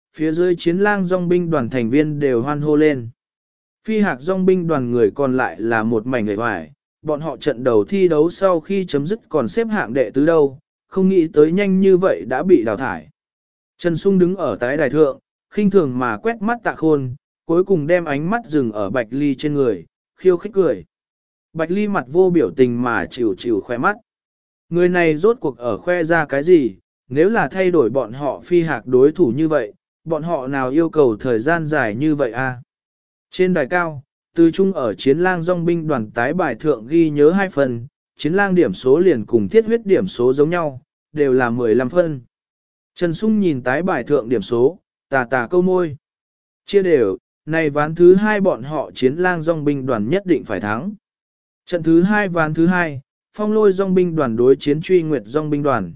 Phía dưới chiến lang dòng binh đoàn thành viên đều hoan hô lên. Phi hạc dòng binh đoàn người còn lại là một mảnh người hoài, bọn họ trận đầu thi đấu sau khi chấm dứt còn xếp hạng đệ tứ đâu, không nghĩ tới nhanh như vậy đã bị đào thải. Trần Sung đứng ở tái đài thượng, khinh thường mà quét mắt Tạ Khôn, cuối cùng đem ánh mắt dừng ở Bạch Ly trên người, khiêu khích cười. Bạch Ly mặt vô biểu tình mà chịu chịu khoe mắt. Người này rốt cuộc ở khoe ra cái gì, nếu là thay đổi bọn họ phi hạc đối thủ như vậy, bọn họ nào yêu cầu thời gian dài như vậy a? Trên đài cao, Từ Trung ở chiến lang dòng binh đoàn tái bài thượng ghi nhớ 2 phần, chiến lang điểm số liền cùng thiết huyết điểm số giống nhau, đều là 15 phân. Trần Sung nhìn tái bài thượng điểm số, tà tà câu môi. Chia đều, này ván thứ 2 bọn họ chiến lang dòng binh đoàn nhất định phải thắng. Trận thứ 2 ván thứ 2, Phong Lôi dòng binh đoàn đối chiến Truy Nguyệt dòng binh đoàn.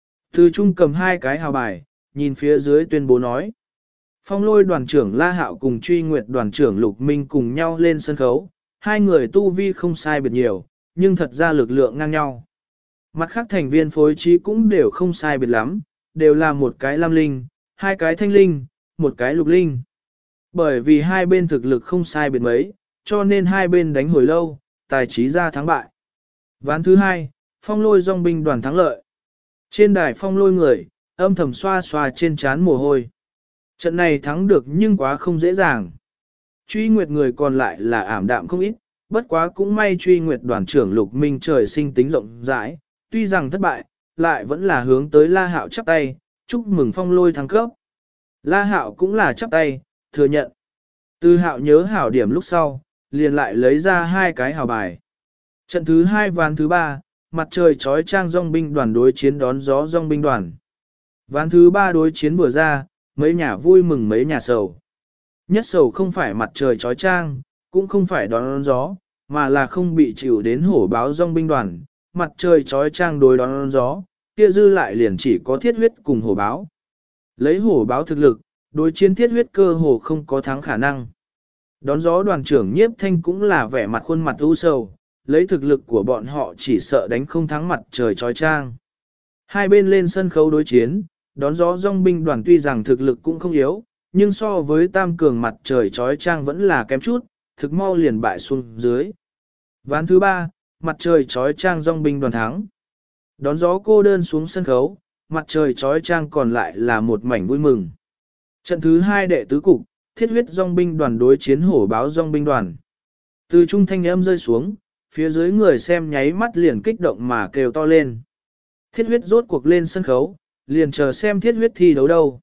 Từ Trung cầm 2 cái hào bài, nhìn phía dưới tuyên bố nói. Phong Lôi đoàn trưởng La Hạo cùng Truy Nguyệt đoàn trưởng Lục Minh cùng nhau lên sân khấu, 2 người tu vi không sai biệt nhiều, nhưng thật ra lực lượng ngang nhau. Mặt khác thành viên phối trí cũng đều không sai biệt lắm, đều là một cái lam linh, 2 cái thanh linh, một cái lục linh. Bởi vì hai bên thực lực không sai biệt mấy, cho nên hai bên đánh hồi lâu, tài trí ra thắng bại. Ván thứ 2, Phong Lôi dòng binh đoàn thắng lợi. Trên đài Phong Lôi người, âm thầm xoa xoa trên trán mồ hôi. Trận này thắng được nhưng quá không dễ dàng. Truy Nguyệt người còn lại là ảm đạm không ít, bất quá cũng may Truy Nguyệt đoàn trưởng Lục Minh trời sinh tính rộng rãi, tuy rằng thất bại, lại vẫn là hướng tới La Hạo chắp tay, chúc mừng Phong Lôi thắng cấp. La Hạo cũng là chắp tay, thừa nhận. Từ Hạo nhớ hảo điểm lúc sau, liền lại lấy ra 2 cái hào bài. Trận thứ 2 ván thứ 3, mặt trời chói chang dòng binh đoàn đối chiến đón gió dòng binh đoàn. Ván thứ 3 đối chiến vừa ra, mấy nhà vui mừng mấy nhà sầu. Nhất sầu không phải mặt trời chói chang, cũng không phải đón gió, mà là không bị chịu đến hổ báo dòng binh đoàn. Mặt trời chói chang đối đón gió, kia dư lại liền chỉ có thiết huyết cùng hổ báo. Lấy hổ báo thực lực, đối chiến thiết huyết cơ hồ không có thắng khả năng. Đón gió đoàn trưởng Nhiếp Thanh cũng là vẻ mặt khuôn mặt u sầu, lấy thực lực của bọn họ chỉ sợ đánh không thắng mặt trời chói chang. Hai bên lên sân khấu đối chiến, đón gió dòng binh đoàn tuy rằng thực lực cũng không yếu, nhưng so với tam cường mặt trời chói chang vẫn là kém chút, thực mau liền bại xuống dưới. Ván thứ 3, mặt trời chói chang dòng binh đoàn thắng. Đón gió cô đơn xuống sân khấu, mặt trời chói chang còn lại là một mảnh vui mừng. Trận thứ 2 đệ tứ cục, thiết huyết dòng binh đoàn đối chiến hổ báo dòng binh đoàn. Từ trung thanh âm rơi xuống, phía dưới người xem nháy mắt liền kích động mà kêu to lên. Thiết huyết rốt cuộc lên sân khấu, liền chờ xem thiết huyết thi đấu đâu.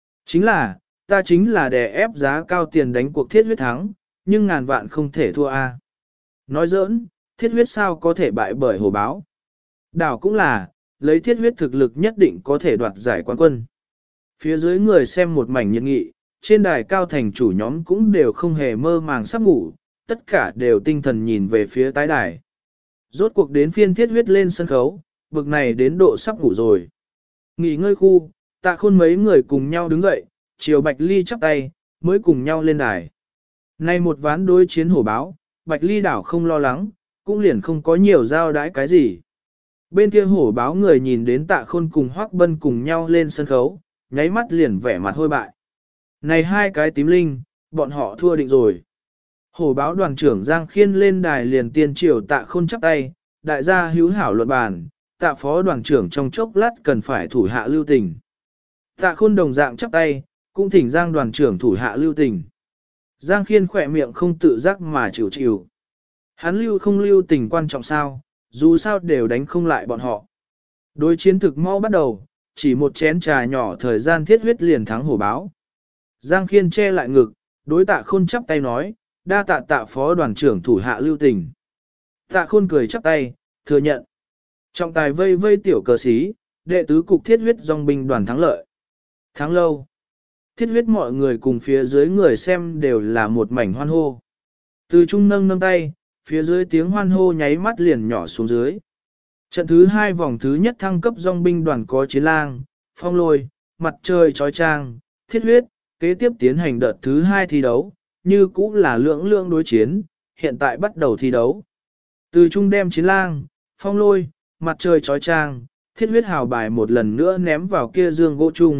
Chính là đè ép giá cao tiền đánh cuộc thiết huyết thắng, nhưng ngàn vạn không thể thua a. Nói giỡn, thiết huyết sao có thể bại bởi hổ báo. Đảo cũng là, lấy thiết huyết thực lực nhất định có thể đoạt giải quán quân. Phía dưới người xem một mảnh nhiệt nghị, trên đài cao thành chủ nhóm cũng đều không hề mơ màng sắp ngủ, tất cả đều tinh thần nhìn về phía tái đài. Rốt cuộc đến phiên thiết huyết lên sân khấu, bực này đến độ sắp ngủ rồi. Nghỉ ngơi khu, Tạ Khôn mấy người cùng nhau đứng dậy, chiều Bạch Ly chắp tay, mới cùng nhau lên đài. Nay một ván đối chiến hổ báo, Bạch Ly đảo không lo lắng, cũng liền không có nhiều giao đãi cái gì. Bên kia hổ báo người nhìn đến Tạ Khôn cùng Hoắc Bân cùng nhau lên sân khấu, nháy mắt liền vẻ mặt hôi bại. Này 2 cái tím linh, bọn họ thua định rồi. Hổ báo đoàn trưởng Giang Khiên lên đài liền tiên triều Tạ Khôn chắp tay, đại gia hữu hảo luận bàn, Tạ phó đoàn trưởng trong chốc lát cần phải thủ hạ lưu tình. Tạ Khôn đồng dạng chắp tay, cũng thỉnh Giang đoàn trưởng thủ hạ lưu tình. Giang Khiên khỏe miệng không tự giác mà chịu chịu. Hắn lưu không lưu tình quan trọng sao, dù sao đều đánh không lại bọn họ. Đối chiến thực mau bắt đầu, chỉ một chén trà nhỏ thời gian thiết huyết liền thắng hổ báo. Giang Khiên che lại ngực, đối Tạ Khôn chắp tay nói, đa tạ Tạ phó đoàn trưởng thủ hạ lưu tình. Tạ Khôn cười chắp tay, thừa nhận. Trọng tài vây vây tiểu cờ xí, đệ tứ cục thiết huyết dòng binh đoàn thắng lợi. Thắng lâu. Thiết huyết mọi người cùng phía dưới người xem đều là một mảnh hoan hô. Từ trung nâng tay, phía dưới tiếng hoan hô nháy mắt liền nhỏ xuống dưới. Trận thứ 2 vòng thứ nhất thăng cấp dòng binh đoàn có chiến lang, phong lôi, mặt trời chói chang, thiết huyết, kế tiếp tiến hành đợt thứ 2 thi đấu, như cũ là lưỡng đối chiến, hiện tại bắt đầu thi đấu. Từ trung đem chiến lang, phong lôi, mặt trời chói chang, thiết huyết hào bài một lần nữa ném vào kia dương gỗ chung,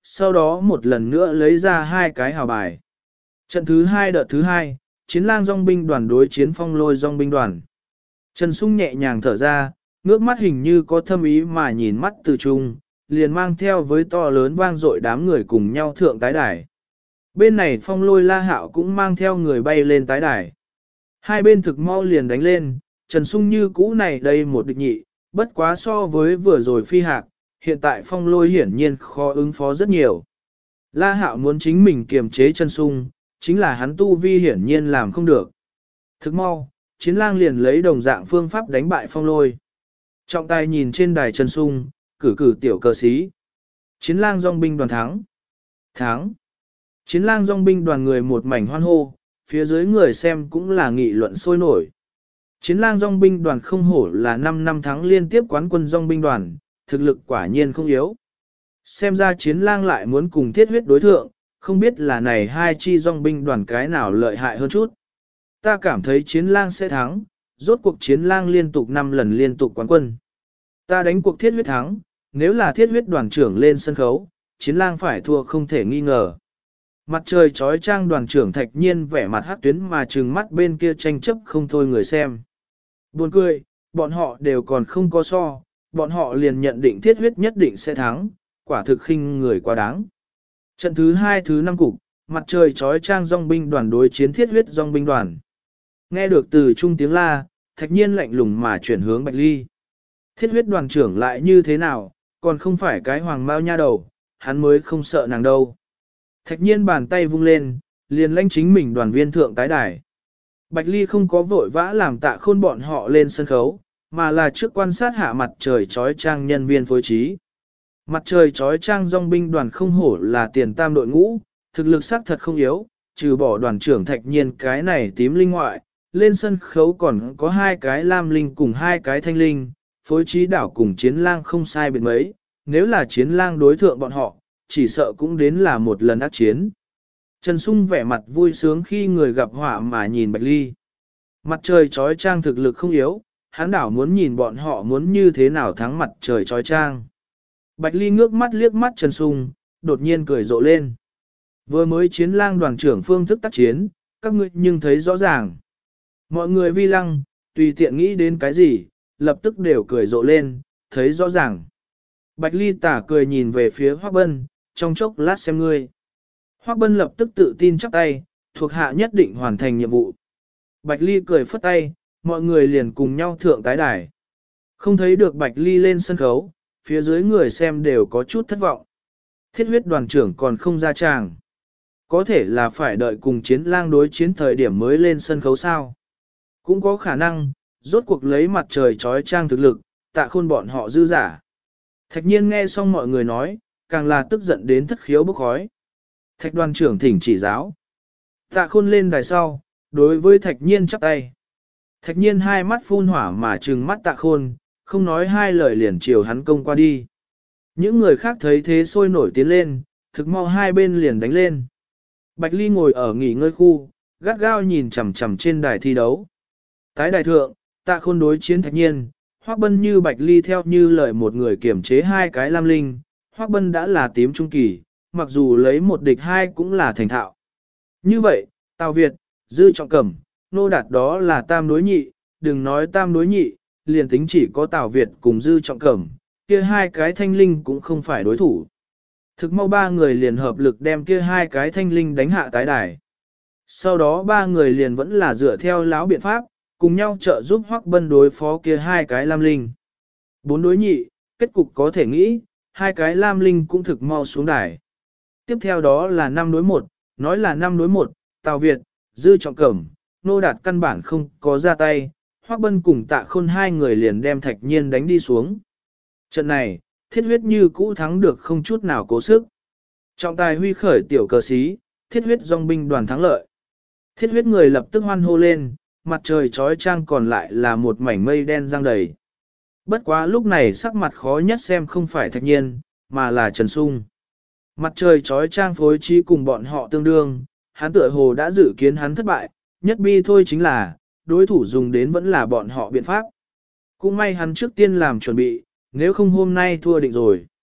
sau đó một lần nữa lấy ra hai cái hào bài. Trận thứ hai đợt thứ hai, chiến lang dòng binh đoàn đối chiến phong lôi dòng binh đoàn. Trần Sung nhẹ nhàng thở ra, ngước mắt hình như có thâm ý mà nhìn mắt từ trung, liền mang theo với to lớn vang dội đám người cùng nhau thượng tái đài. Bên này phong lôi La Hạo cũng mang theo người bay lên tái đài. Hai bên thực mau liền đánh lên, Trần Sung như cũ này đây một địch nhị, bất quá so với vừa rồi phi hạc, hiện tại phong lôi hiển nhiên khó ứng phó rất nhiều. La Hạo muốn chính mình kiềm chế Trần Sung, chính là hắn tu vi hiển nhiên làm không được. Thực mau, chiến lang liền lấy đồng dạng phương pháp đánh bại phong lôi. Trọng tài nhìn trên đài Trần Sung, cử tiểu cờ xí. Chiến lang dòng binh đoàn thắng. Thắng. Chiến lang dòng binh đoàn người một mảnh hoan hô, phía dưới người xem cũng là nghị luận sôi nổi. Chiến lang dòng binh đoàn không hổ là 5 năm thắng liên tiếp quán quân dòng binh đoàn, thực lực quả nhiên không yếu. Xem ra chiến lang lại muốn cùng thiết huyết đối thượng, không biết là này hai chi dòng binh đoàn cái nào lợi hại hơn chút. Ta cảm thấy chiến lang sẽ thắng, rốt cuộc chiến lang liên tục 5 lần liên tục quán quân. Ta đánh cuộc thiết huyết thắng, nếu là thiết huyết đoàn trưởng lên sân khấu, chiến lang phải thua không thể nghi ngờ. Mặt trời trói trang đoàn trưởng Thạch Nhiên vẻ mặt hắc tuyến mà trừng mắt bên kia tranh chấp không thôi người xem. Buồn cười, bọn họ đều còn không có so, bọn họ liền nhận định thiết huyết nhất định sẽ thắng, quả thực khinh người quá đáng. Trận thứ 2 thứ 5 cục, mặt trời trói trang dòng binh đoàn đối chiến thiết huyết dòng binh đoàn. Nghe được từ trung tiếng la, Thạch Nhiên lạnh lùng mà chuyển hướng Bạch Ly. Thiết huyết đoàn trưởng lại như thế nào, còn không phải cái hoàng mao nha đầu, hắn mới không sợ nàng đâu. Thạch Nhiên bàn tay vung lên, liền lãnh chính mình đoàn viên thượng tái đài. Bạch Ly không có vội vã làm Tạ Khôn bọn họ lên sân khấu, mà là trước quan sát hạ mặt trời trói trang nhân viên phối trí. Mặt trời trói trang dòng binh đoàn không hổ là tiền tam đội ngũ, thực lực sắc thật không yếu, trừ bỏ đoàn trưởng Thạch Nhiên cái này tím linh ngoại, lên sân khấu còn có hai cái lam linh cùng hai cái thanh linh, phối trí đảo cùng chiến lang không sai biệt mấy, nếu là chiến lang đối thượng bọn họ, chỉ sợ cũng đến là một lần ác chiến. Trần Sung vẻ mặt vui sướng khi người gặp họa mà nhìn Bạch Ly. Mặt trời trói trang thực lực không yếu, hắn đảo muốn nhìn bọn họ muốn như thế nào thắng mặt trời trói trang. Bạch Ly ngước mắt liếc mắt Trần Sung, đột nhiên cười rộ lên. Vừa mới chiến lang đoàn trưởng phương thức tác chiến, các ngươi nhưng thấy rõ ràng. Mọi người vi lăng, tùy tiện nghĩ đến cái gì, lập tức đều cười rộ lên, thấy rõ ràng. Bạch Ly tả cười nhìn về phía Hoắc Bân, trong chốc lát xem ngươi. Hoắc Bân lập tức tự tin chắp tay, thuộc hạ nhất định hoàn thành nhiệm vụ. Bạch Ly cười phất tay, mọi người liền cùng nhau thượng tái đài. Không thấy được Bạch Ly lên sân khấu, phía dưới người xem đều có chút thất vọng. Thiết huyết đoàn trưởng còn không ra tràng. Có thể là phải đợi cùng chiến lang đối chiến thời điểm mới lên sân khấu sao. Cũng có khả năng, rốt cuộc lấy mặt trời trói trang thực lực, Tạ Khôn bọn họ dư giả. Thạch Nhiên nghe xong mọi người nói, càng là tức giận đến thất khiếu bốc khói. Thạch đoàn trưởng thỉnh chỉ giáo. Tạ Khôn lên đài sau, đối với Thạch Nhiên chắp tay. Thạch Nhiên hai mắt phun hỏa mà trừng mắt Tạ Khôn, không nói hai lời liền chiều hắn công qua đi. Những người khác thấy thế sôi nổi tiến lên, thực mau hai bên liền đánh lên. Bạch Ly ngồi ở nghỉ ngơi khu, gắt gao nhìn chằm chằm trên đài thi đấu. Tái đài thượng, Tạ Khôn đối chiến Thạch Nhiên, Hoắc Bân như Bạch Ly theo như lời một người kiểm chế hai cái lam linh, Hoắc Bân đã là tím trung kỳ, mặc dù lấy một địch hai cũng là thành thạo. Như vậy, Tào Việt, Dư Trọng Cẩm, Nô Đạt đó là tam đối nhị, đừng nói tam đối nhị, liền tính chỉ có Tào Việt cùng Dư Trọng Cẩm, kia hai cái thanh linh cũng không phải đối thủ. Thực mau ba người liền hợp lực đem kia hai cái thanh linh đánh hạ tái đài. Sau đó ba người liền vẫn là dựa theo lão biện pháp, cùng nhau trợ giúp Hoắc Bân đối phó kia hai cái lam linh. Bốn đối nhị, kết cục có thể nghĩ, hai cái lam linh cũng thực mau xuống đài. Tiếp theo đó là 5 đối 1, nói là 5 đối 1, Tào Việt, Dư Trọng Cẩm, Nô Đạt căn bản không có ra tay, Hoắc Bân cùng Tạ Khôn hai người liền đem Thạch Nhiên đánh đi xuống. Trận này, thiết huyết như cũ thắng được không chút nào cố sức. Trọng tài huy khởi tiểu cờ xí, thiết huyết dòng binh đoàn thắng lợi. Thiết huyết người lập tức hoan hô lên, mặt trời trói trang còn lại là một mảnh mây đen giăng đầy. Bất quá lúc này sắc mặt khó nhất xem không phải Thạch Nhiên, mà là Trần Sung. Mặt trời trói trang phối trí cùng bọn họ tương đương, hắn tựa hồ đã dự kiến hắn thất bại, nhất bi thôi chính là, đối thủ dùng đến vẫn là bọn họ biện pháp. Cũng may hắn trước tiên làm chuẩn bị, nếu không hôm nay thua định rồi.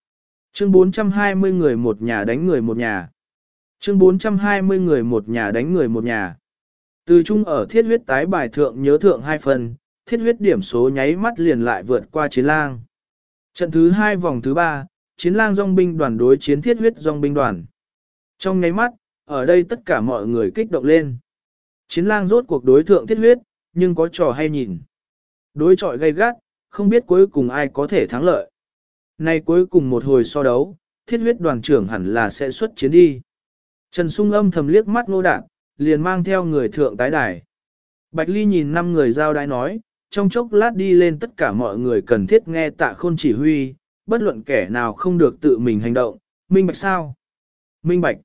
Chương 420 người một nhà đánh người một nhà. Chương 420 người một nhà đánh người một nhà. Từ chung ở thiết huyết tái bài thượng nhớ thượng 2 phần, thiết huyết điểm số nháy mắt liền lại vượt qua chiến lang. Trận thứ 2 vòng thứ 3, chiến lang dòng binh đoàn đối chiến thiết huyết dòng binh đoàn. Trong nháy mắt, ở đây tất cả mọi người kích động lên. Chiến lang rốt cuộc đối thượng thiết huyết, nhưng có trò hay nhìn. Đối chọi gay gắt, không biết cuối cùng ai có thể thắng lợi. Nay cuối cùng một hồi so đấu, thiết huyết đoàn trưởng hẳn là sẽ xuất chiến đi. Trần Sung âm thầm liếc mắt Ngô Đạt, liền mang theo người thượng tái đài. Bạch Ly nhìn 5 người giao đái nói, trong chốc lát đi lên tất cả mọi người cần thiết nghe Tạ Khôn chỉ huy, bất luận kẻ nào không được tự mình hành động, minh bạch sao? Minh bạch.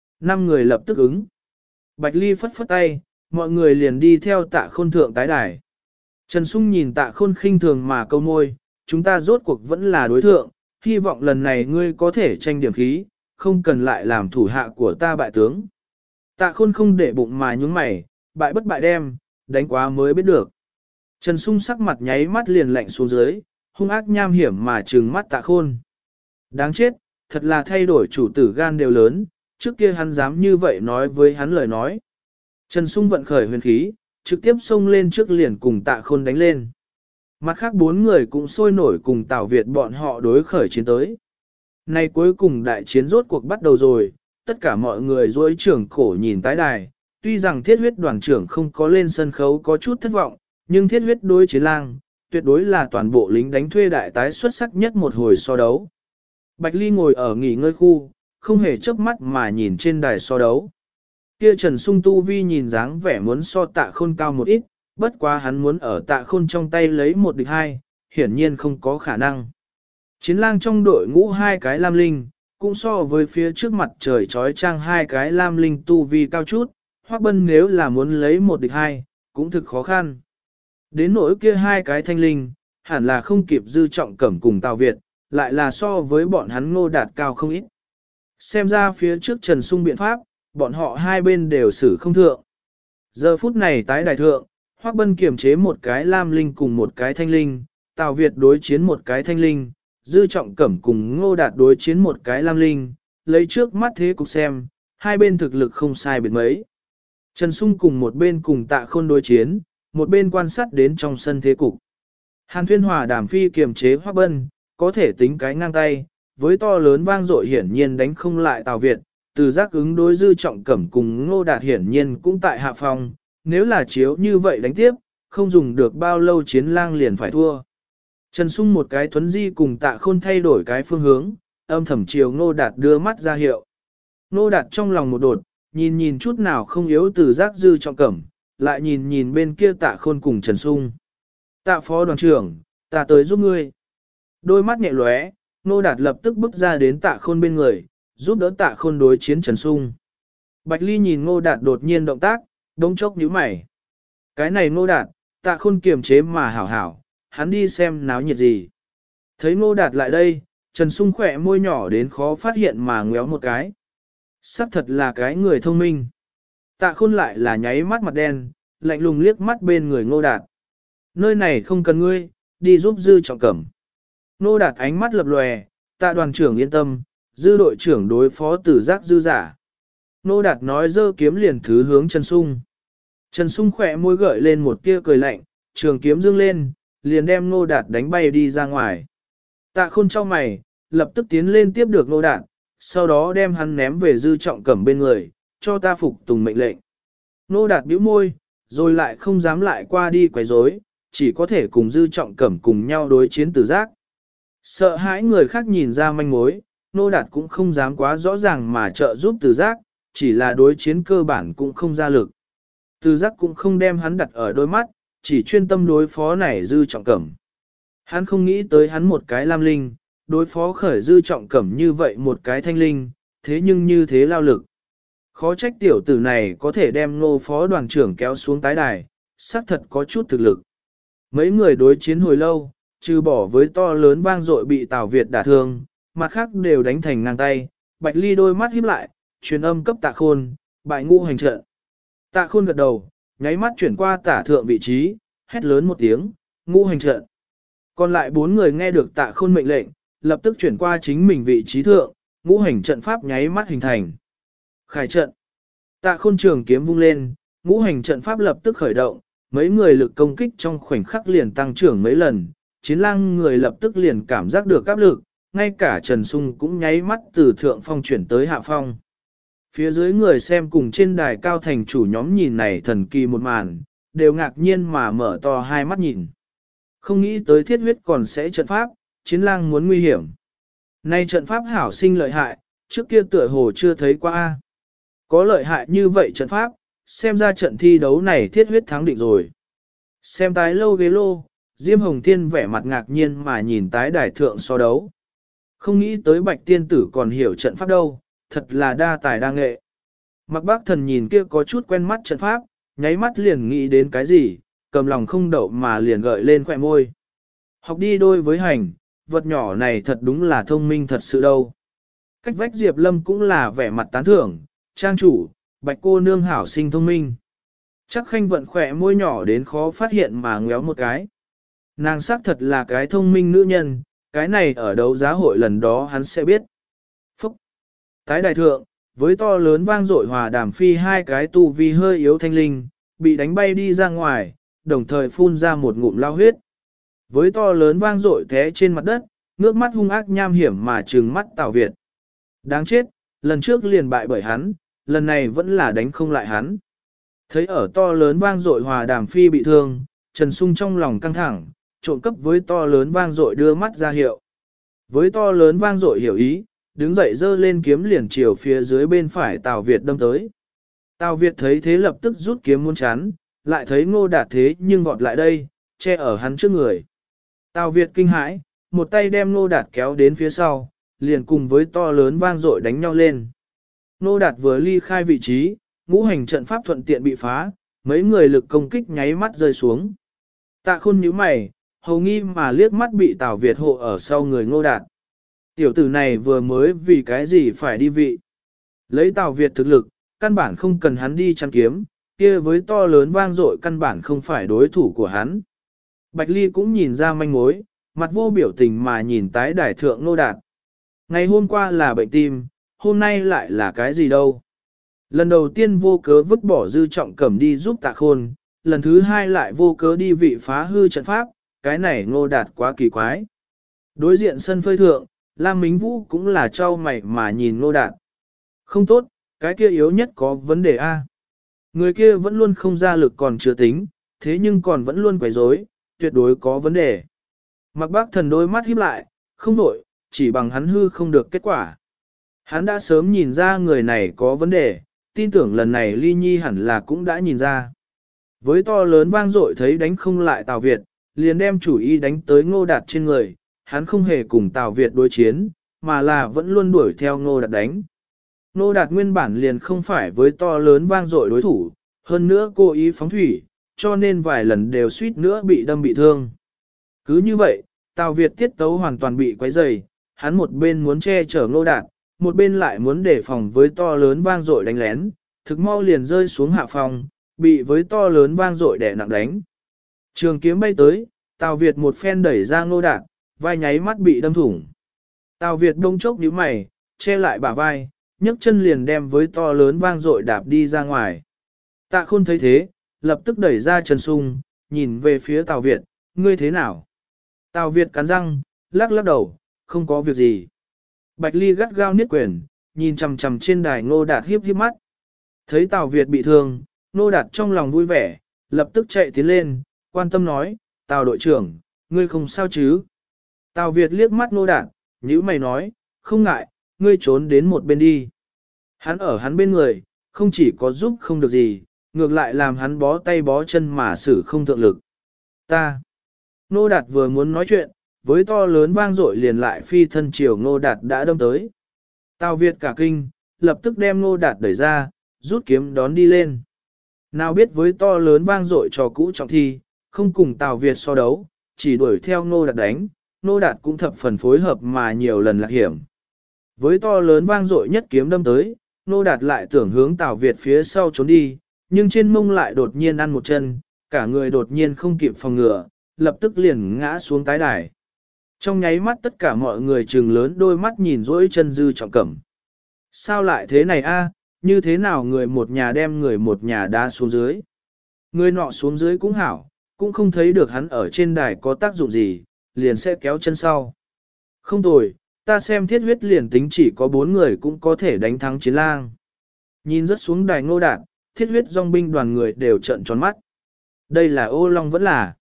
5 người lập tức ứng. Bạch Ly phất phất tay, mọi người liền đi theo Tạ Khôn thượng tái đài. Trần Sung nhìn Tạ Khôn khinh thường mà câu môi, chúng ta rốt cuộc vẫn là đối thượng, hy vọng lần này ngươi có thể tranh điểm khí, không cần lại làm thủ hạ của ta bại tướng. Tạ Khôn không để bụng mà nhúng mày, bại bất bại đem, đánh quá mới biết được. Trần Sung sắc mặt nháy mắt liền lạnh xuống dưới, hung ác nham hiểm mà trừng mắt Tạ Khôn. Đáng chết, thật là thay đổi chủ tử gan đều lớn, trước kia hắn dám như vậy nói với hắn lời nói. Trần Sung vận khởi huyền khí, trực tiếp xông lên trước liền cùng Tạ Khôn đánh lên. Mặt khác 4 người cũng sôi nổi cùng Tào Việt bọn họ đối khởi chiến tới. Nay cuối cùng đại chiến rốt cuộc bắt đầu rồi, tất cả mọi người dối trưởng cổ nhìn tái đài, tuy rằng thiết huyết đoàn trưởng không có lên sân khấu có chút thất vọng, nhưng thiết huyết đối chiến lang, tuyệt đối là toàn bộ lính đánh thuê đại tái xuất sắc nhất một hồi so đấu. Bạch Ly ngồi ở nghỉ ngơi khu, không hề chớp mắt mà nhìn trên đài so đấu. Kia Trần Sung tu vi nhìn dáng vẻ muốn so Tạ Khôn cao một ít, bất quá hắn muốn ở Tạ Khôn trong tay lấy 1 địch 2, hiển nhiên không có khả năng. Chiến lang trong đội ngũ 2 cái lam linh, cũng so với phía trước mặt trời trói trang 2 cái lam linh tu vi cao chút, Hoắc Bân nếu là muốn lấy 1 địch 2, cũng thực khó khăn. Đến nỗi kia 2 cái thanh linh, hẳn là không kịp Dư Trọng Cẩm cùng Tào Việt, lại là so với bọn hắn Ngô Đạt cao không ít. Xem ra phía trước Trần Sung biện pháp, bọn họ hai bên đều xử không thượng. Giờ phút này tái đài thượng, Hoắc Bân kiềm chế một cái lam linh cùng một cái thanh linh, Tào Việt đối chiến một cái thanh linh, Dư Trọng Cẩm cùng Ngô Đạt đối chiến một cái lam linh, lấy trước mắt thế cục xem, hai bên thực lực không sai biệt mấy. Trần Sung cùng một bên cùng Tạ Khôn đối chiến, một bên quan sát đến trong sân thế cục. Hàn Thuyên Hòa Đàm Phi kiềm chế Hoắc Bân, có thể tính cái ngang tay, với to lớn vang dội hiển nhiên đánh không lại Tào Việt, từ giác ứng đối Dư Trọng Cẩm cùng Ngô Đạt hiển nhiên cũng tại hạ phòng, nếu là chiếu như vậy đánh tiếp, không dùng được bao lâu chiến lang liền phải thua. Trần Sung một cái thuấn di cùng Tạ Khôn thay đổi cái phương hướng, âm thầm chiều Ngô Đạt đưa mắt ra hiệu. Ngô Đạt trong lòng một đột, nhìn nhìn chút nào không yếu từ giác Dư Trọng Cẩm, lại nhìn nhìn bên kia Tạ Khôn cùng Trần Sung. Tạ phó đoàn trưởng, ta tới giúp ngươi. Đôi mắt nhẹ lóe, Ngô Đạt lập tức bước ra đến Tạ Khôn bên người, giúp đỡ Tạ Khôn đối chiến Trần Sung. Bạch Ly nhìn Ngô Đạt đột nhiên động tác, đống chốc nhíu mày. Cái này Ngô Đạt, Tạ Khôn kiềm chế mà hảo hảo, hắn đi xem náo nhiệt gì. Thấy Ngô Đạt lại đây, Trần Sung khỏe môi nhỏ đến khó phát hiện mà ngéo một cái. Sắc thật là cái người thông minh. Tạ Khôn lại là nháy mắt mặt đen, lạnh lùng liếc mắt bên người Ngô Đạt. Nơi này không cần ngươi, đi giúp Dư Trọng Cẩm. Ngô Đạt ánh mắt lập lòe, Tạ đoàn trưởng yên tâm, Dư đội trưởng đối phó tử giác Dư giả. Ngô Đạt nói giơ kiếm liền thứ hướng Trần Sung. Trần Sung khỏe môi gợi lên một tia cười lạnh, trường kiếm dương lên, liền đem Ngô Đạt đánh bay đi ra ngoài. Tạ Khôn trao mày, lập tức tiến lên tiếp được Ngô Đạt, sau đó đem hắn ném về Dư Trọng Cẩm bên người, cho ta phục tùng mệnh lệnh. Ngô Đạt bĩu môi, rồi lại không dám lại qua đi quấy rối, chỉ có thể cùng Dư Trọng Cẩm cùng nhau đối chiến tử giác. Sợ hãi người khác nhìn ra manh mối, Ngô Đạt cũng không dám quá rõ ràng mà trợ giúp tử giác, chỉ là đối chiến cơ bản cũng không ra lực. Tử giác cũng không đem hắn đặt ở đôi mắt, chỉ chuyên tâm đối phó này Dư Trọng Cẩm. Hắn không nghĩ tới hắn một cái lam linh, đối phó khởi Dư Trọng Cẩm như vậy một cái thanh linh, thế nhưng như thế lao lực. Khó trách tiểu tử này có thể đem Ngô phó đoàn trưởng kéo xuống tái đài, xác thật có chút thực lực. Mấy người đối chiến hồi lâu, trừ bỏ với to lớn vang dội bị Tào Việt đả thương, mặt khác đều đánh thành ngang tay, Bạch Ly đôi mắt híp lại, truyền âm cấp Tạ Khôn, bại ngũ hành trận. Tạ Khôn gật đầu, nháy mắt chuyển qua tả thượng vị trí, hét lớn một tiếng, ngũ hành trận. Còn lại 4 người nghe được Tạ Khôn mệnh lệnh, lập tức chuyển qua chính mình vị trí thượng, ngũ hành trận pháp nháy mắt hình thành. Khải trận. Tạ Khôn trường kiếm vung lên, ngũ hành trận pháp lập tức khởi động, mấy người lực công kích trong khoảnh khắc liền tăng trưởng mấy lần, chiến lang người lập tức liền cảm giác được áp lực, ngay cả Trần Sung cũng nháy mắt từ thượng phong chuyển tới hạ phong. Phía dưới người xem cùng trên đài cao thành chủ nhóm nhìn này thần kỳ một màn, đều ngạc nhiên mà mở to hai mắt nhìn. Không nghĩ tới thiết huyết còn sẽ trận pháp, chiến lang muốn nguy hiểm. Nay trận pháp hảo sinh lợi hại, trước kia tựa hồ chưa thấy qua. Có lợi hại như vậy trận pháp, xem ra trận thi đấu này thiết huyết thắng định rồi. Xem tái lâu ghế lô, Diêm Hồng Thiên vẻ mặt ngạc nhiên mà nhìn tái đài thượng so đấu. Không nghĩ tới Bạch Tiên Tử còn hiểu trận pháp đâu, thật là đa tài đa nghệ. Mặc Bác Thần nhìn kia có chút quen mắt trận pháp, nháy mắt liền nghĩ đến cái gì, cầm lòng không đậu mà liền gợi lên khỏe môi. Học đi đôi với hành, vật nhỏ này thật đúng là thông minh thật sự đâu. Cách vách Diệp Lâm cũng là vẻ mặt tán thưởng, trang chủ, Bạch cô nương hảo sinh thông minh. Chắc Khanh vận khỏe môi nhỏ đến khó phát hiện mà ngéo một cái. Nàng xác thật là cái thông minh nữ nhân, cái này ở đấu giá hội lần đó hắn sẽ biết. Phúc! Tái đại thượng, với to lớn vang dội hòa đàm phi hai cái tu vi hơi yếu thanh linh, bị đánh bay đi ra ngoài, đồng thời phun ra một ngụm lao huyết. Với to lớn vang dội té trên mặt đất, ngước mắt hung ác nham hiểm mà trừng mắt Tào Việt. Đáng chết, lần trước liền bại bởi hắn, lần này vẫn là đánh không lại hắn. Thấy ở to lớn vang dội hòa đàm phi bị thương, Trần Sung trong lòng căng thẳng, trộn cấp với to lớn vang dội đưa mắt ra hiệu. Với to lớn vang dội hiểu ý, đứng dậy giơ lên kiếm liền chiều phía dưới bên phải Tào Việt đâm tới. Tào Việt thấy thế lập tức rút kiếm muốn chắn, lại thấy Ngô Đạt thế nhưng vọt lại đây, che ở hắn trước người. Tào Việt kinh hãi, một tay đem Ngô Đạt kéo đến phía sau, liền cùng với to lớn vang dội đánh nhau lên. Ngô Đạt vừa ly khai vị trí, ngũ hành trận pháp thuận tiện bị phá, mấy người lực công kích nháy mắt rơi xuống. Tạ Khôn nhíu mày, hầu nghi mà liếc mắt bị Tào Việt hộ ở sau người Ngô Đạt. Tiểu tử này vừa mới vì cái gì phải đi vị. Lấy Tào Việt thực lực, căn bản không cần hắn đi chăn kiếm, kia với to lớn vang dội căn bản không phải đối thủ của hắn. Bạch Ly cũng nhìn ra manh mối, mặt vô biểu tình mà nhìn tái đài thượng Ngô Đạt. Ngày hôm qua là bệnh tim, hôm nay lại là cái gì đâu. Lần đầu tiên vô cớ vứt bỏ Dư Trọng Cẩm đi giúp Tạ Khôn, lần thứ hai lại vô cớ đi vị phá hư trận pháp, cái này Ngô Đạt quá kỳ quái. Đối diện sân phơi thượng, Lam Mính Vũ cũng là trao mày mà nhìn Ngô Đạt. Không tốt, cái kia yếu nhất có vấn đề A. Người kia vẫn luôn không ra lực còn chưa tính, thế nhưng còn vẫn luôn quấy rối, tuyệt đối có vấn đề. Mặc Bác Thần đôi mắt híp lại, không đổi, chỉ bằng hắn hư không được kết quả. Hắn đã sớm nhìn ra người này có vấn đề, tin tưởng lần này Ly Nhi hẳn là cũng đã nhìn ra. Với to lớn vang dội thấy đánh không lại Tào Việt, liền đem chủ ý đánh tới Ngô Đạt trên người, hắn không hề cùng Tào Việt đối chiến, mà là vẫn luôn đuổi theo Ngô Đạt đánh. Ngô Đạt nguyên bản liền không phải với to lớn vang dội đối thủ, hơn nữa cố ý phóng thủy, cho nên vài lần đều suýt nữa bị đâm bị thương. Cứ như vậy, Tào Việt tiết tấu hoàn toàn bị quấy rầy, hắn một bên muốn che chở Ngô Đạt, một bên lại muốn đề phòng với to lớn vang dội đánh lén, thực mau liền rơi xuống hạ phòng, bị với to lớn vang dội đè nặng đánh. Trường kiếm bay tới, Tào Việt một phen đẩy ra Ngô Đạt, vai nháy mắt bị đâm thủng. Tào Việt đông chốc nhíu mày, che lại bả vai, nhấc chân liền đem với to lớn vang dội đạp đi ra ngoài. Tạ Khôn thấy thế, lập tức đẩy ra Trần Sung, nhìn về phía Tào Việt, ngươi thế nào? Tào Việt cắn răng, lắc lắc đầu, không có việc gì. Bạch Ly gắt gao niết quyền, nhìn chằm chằm trên đài Ngô Đạt hiếp hiếp mắt. Thấy Tào Việt bị thương, Ngô Đạt trong lòng vui vẻ, lập tức chạy tiến lên, quan tâm nói, Tào đội trưởng, ngươi không sao chứ? Tào Việt liếc mắt Ngô Đạt, nhíu mày nói, không ngại, ngươi trốn đến một bên đi. Hắn ở hắn bên người, không chỉ có giúp không được gì, ngược lại làm hắn bó tay bó chân mà xử không thượng lực. Ta. Ngô Đạt vừa muốn nói chuyện, với to lớn vang dội liền lại phi thân chiều Ngô Đạt đã đâm tới. Tào Việt cả kinh, lập tức đem Ngô Đạt đẩy ra, rút kiếm đón đi lên. Nào biết với to lớn vang dội trò cũ trọng thi, không cùng Tào Việt so đấu, chỉ đuổi theo Ngô Đạt đánh, Ngô Đạt cũng thập phần phối hợp mà nhiều lần lạc hiểm. Với to lớn vang dội nhất kiếm đâm tới, Ngô Đạt lại tưởng hướng Tào Việt phía sau trốn đi, nhưng trên mông lại đột nhiên ăn một chân, cả người đột nhiên không kịp phòng ngừa, lập tức liền ngã xuống tái đài. Trong nháy mắt tất cả mọi người trừng lớn đôi mắt nhìn dỗi chân Dư Trọng Cẩm. Sao lại thế này a? Như thế nào người một nhà đem người một nhà đá xuống dưới? Người nọ xuống dưới cũng hảo, cũng không thấy được hắn ở trên đài có tác dụng gì, liền sẽ kéo chân sau. Không tồi, ta xem thiết huyết liền tính chỉ có 4 người cũng có thể đánh thắng chiến lang. Nhìn rất xuống đài Ngô Đạt, thiết huyết dòng binh đoàn người đều trợn tròn mắt. Đây là ô long vẫn là.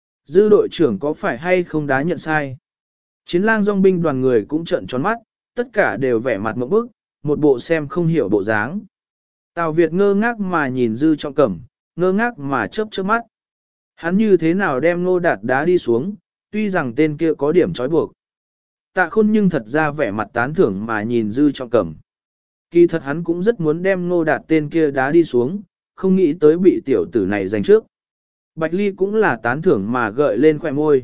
Dư đội trưởng có phải hay không đá nhận sai? Chiến lang dòng binh đoàn người cũng trợn tròn mắt, tất cả đều vẻ mặt mộng bức, một bộ xem không hiểu bộ dáng. Tào Việt ngơ ngác mà nhìn Dư Trọng Cẩm, ngơ ngác mà chớp chớp mắt. Hắn như thế nào đem Ngô Đạt đá đi xuống, tuy rằng tên kia có điểm trói buộc. Tạ Khôn nhưng thật ra vẻ mặt tán thưởng mà nhìn Dư Trọng Cẩm. Kỳ thật hắn cũng rất muốn đem Ngô Đạt tên kia đá đi xuống, không nghĩ tới bị tiểu tử này giành trước. Bạch Ly cũng là tán thưởng mà gợi lên khỏe môi.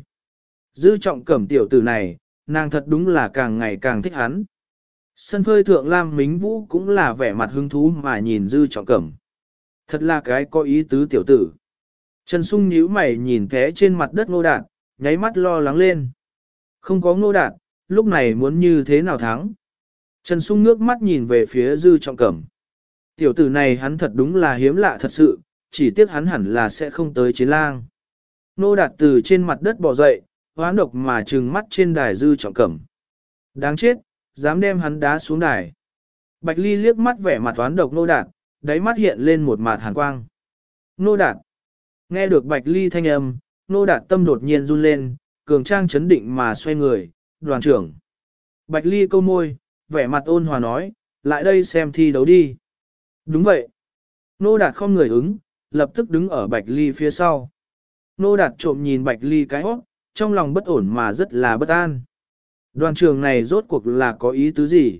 Dư Trọng Cẩm tiểu tử này, nàng thật đúng là càng ngày càng thích hắn. Sân phơi thượng Lam Mính Vũ cũng là vẻ mặt hứng thú mà nhìn Dư Trọng Cẩm. Thật là cái có ý tứ tiểu tử. Trần Sung nhíu mày nhìn té trên mặt đất Ngô Đạt, nháy mắt lo lắng lên. Không có Ngô Đạt, lúc này muốn như thế nào thắng? Trần Sung ngước mắt nhìn về phía Dư Trọng Cẩm. Tiểu tử này hắn thật đúng là hiếm lạ thật sự, chỉ tiếc hắn hẳn là sẽ không tới chiến lang. Ngô Đạt từ trên mặt đất bò dậy, hoán độc mà trừng mắt trên đài Dư Trọng Cẩm. Đáng chết, dám đem hắn đá xuống đài. Bạch Ly liếc mắt vẻ mặt toán độc Ngô Đạt, đáy mắt hiện lên một mạt hàn quang. Ngô Đạt. Nghe được Bạch Ly thanh âm, Ngô Đạt tâm đột nhiên run lên, cường trang chấn định mà xoay người, đoàn trưởng. Bạch Ly câu môi, vẻ mặt ôn hòa nói, lại đây xem thi đấu đi. Đúng vậy. Ngô Đạt không người ứng, lập tức đứng ở Bạch Ly phía sau. Ngô Đạt trộm nhìn Bạch Ly cái hót, trong lòng bất ổn mà rất là bất an. Đoàn trưởng này rốt cuộc là có ý tứ gì?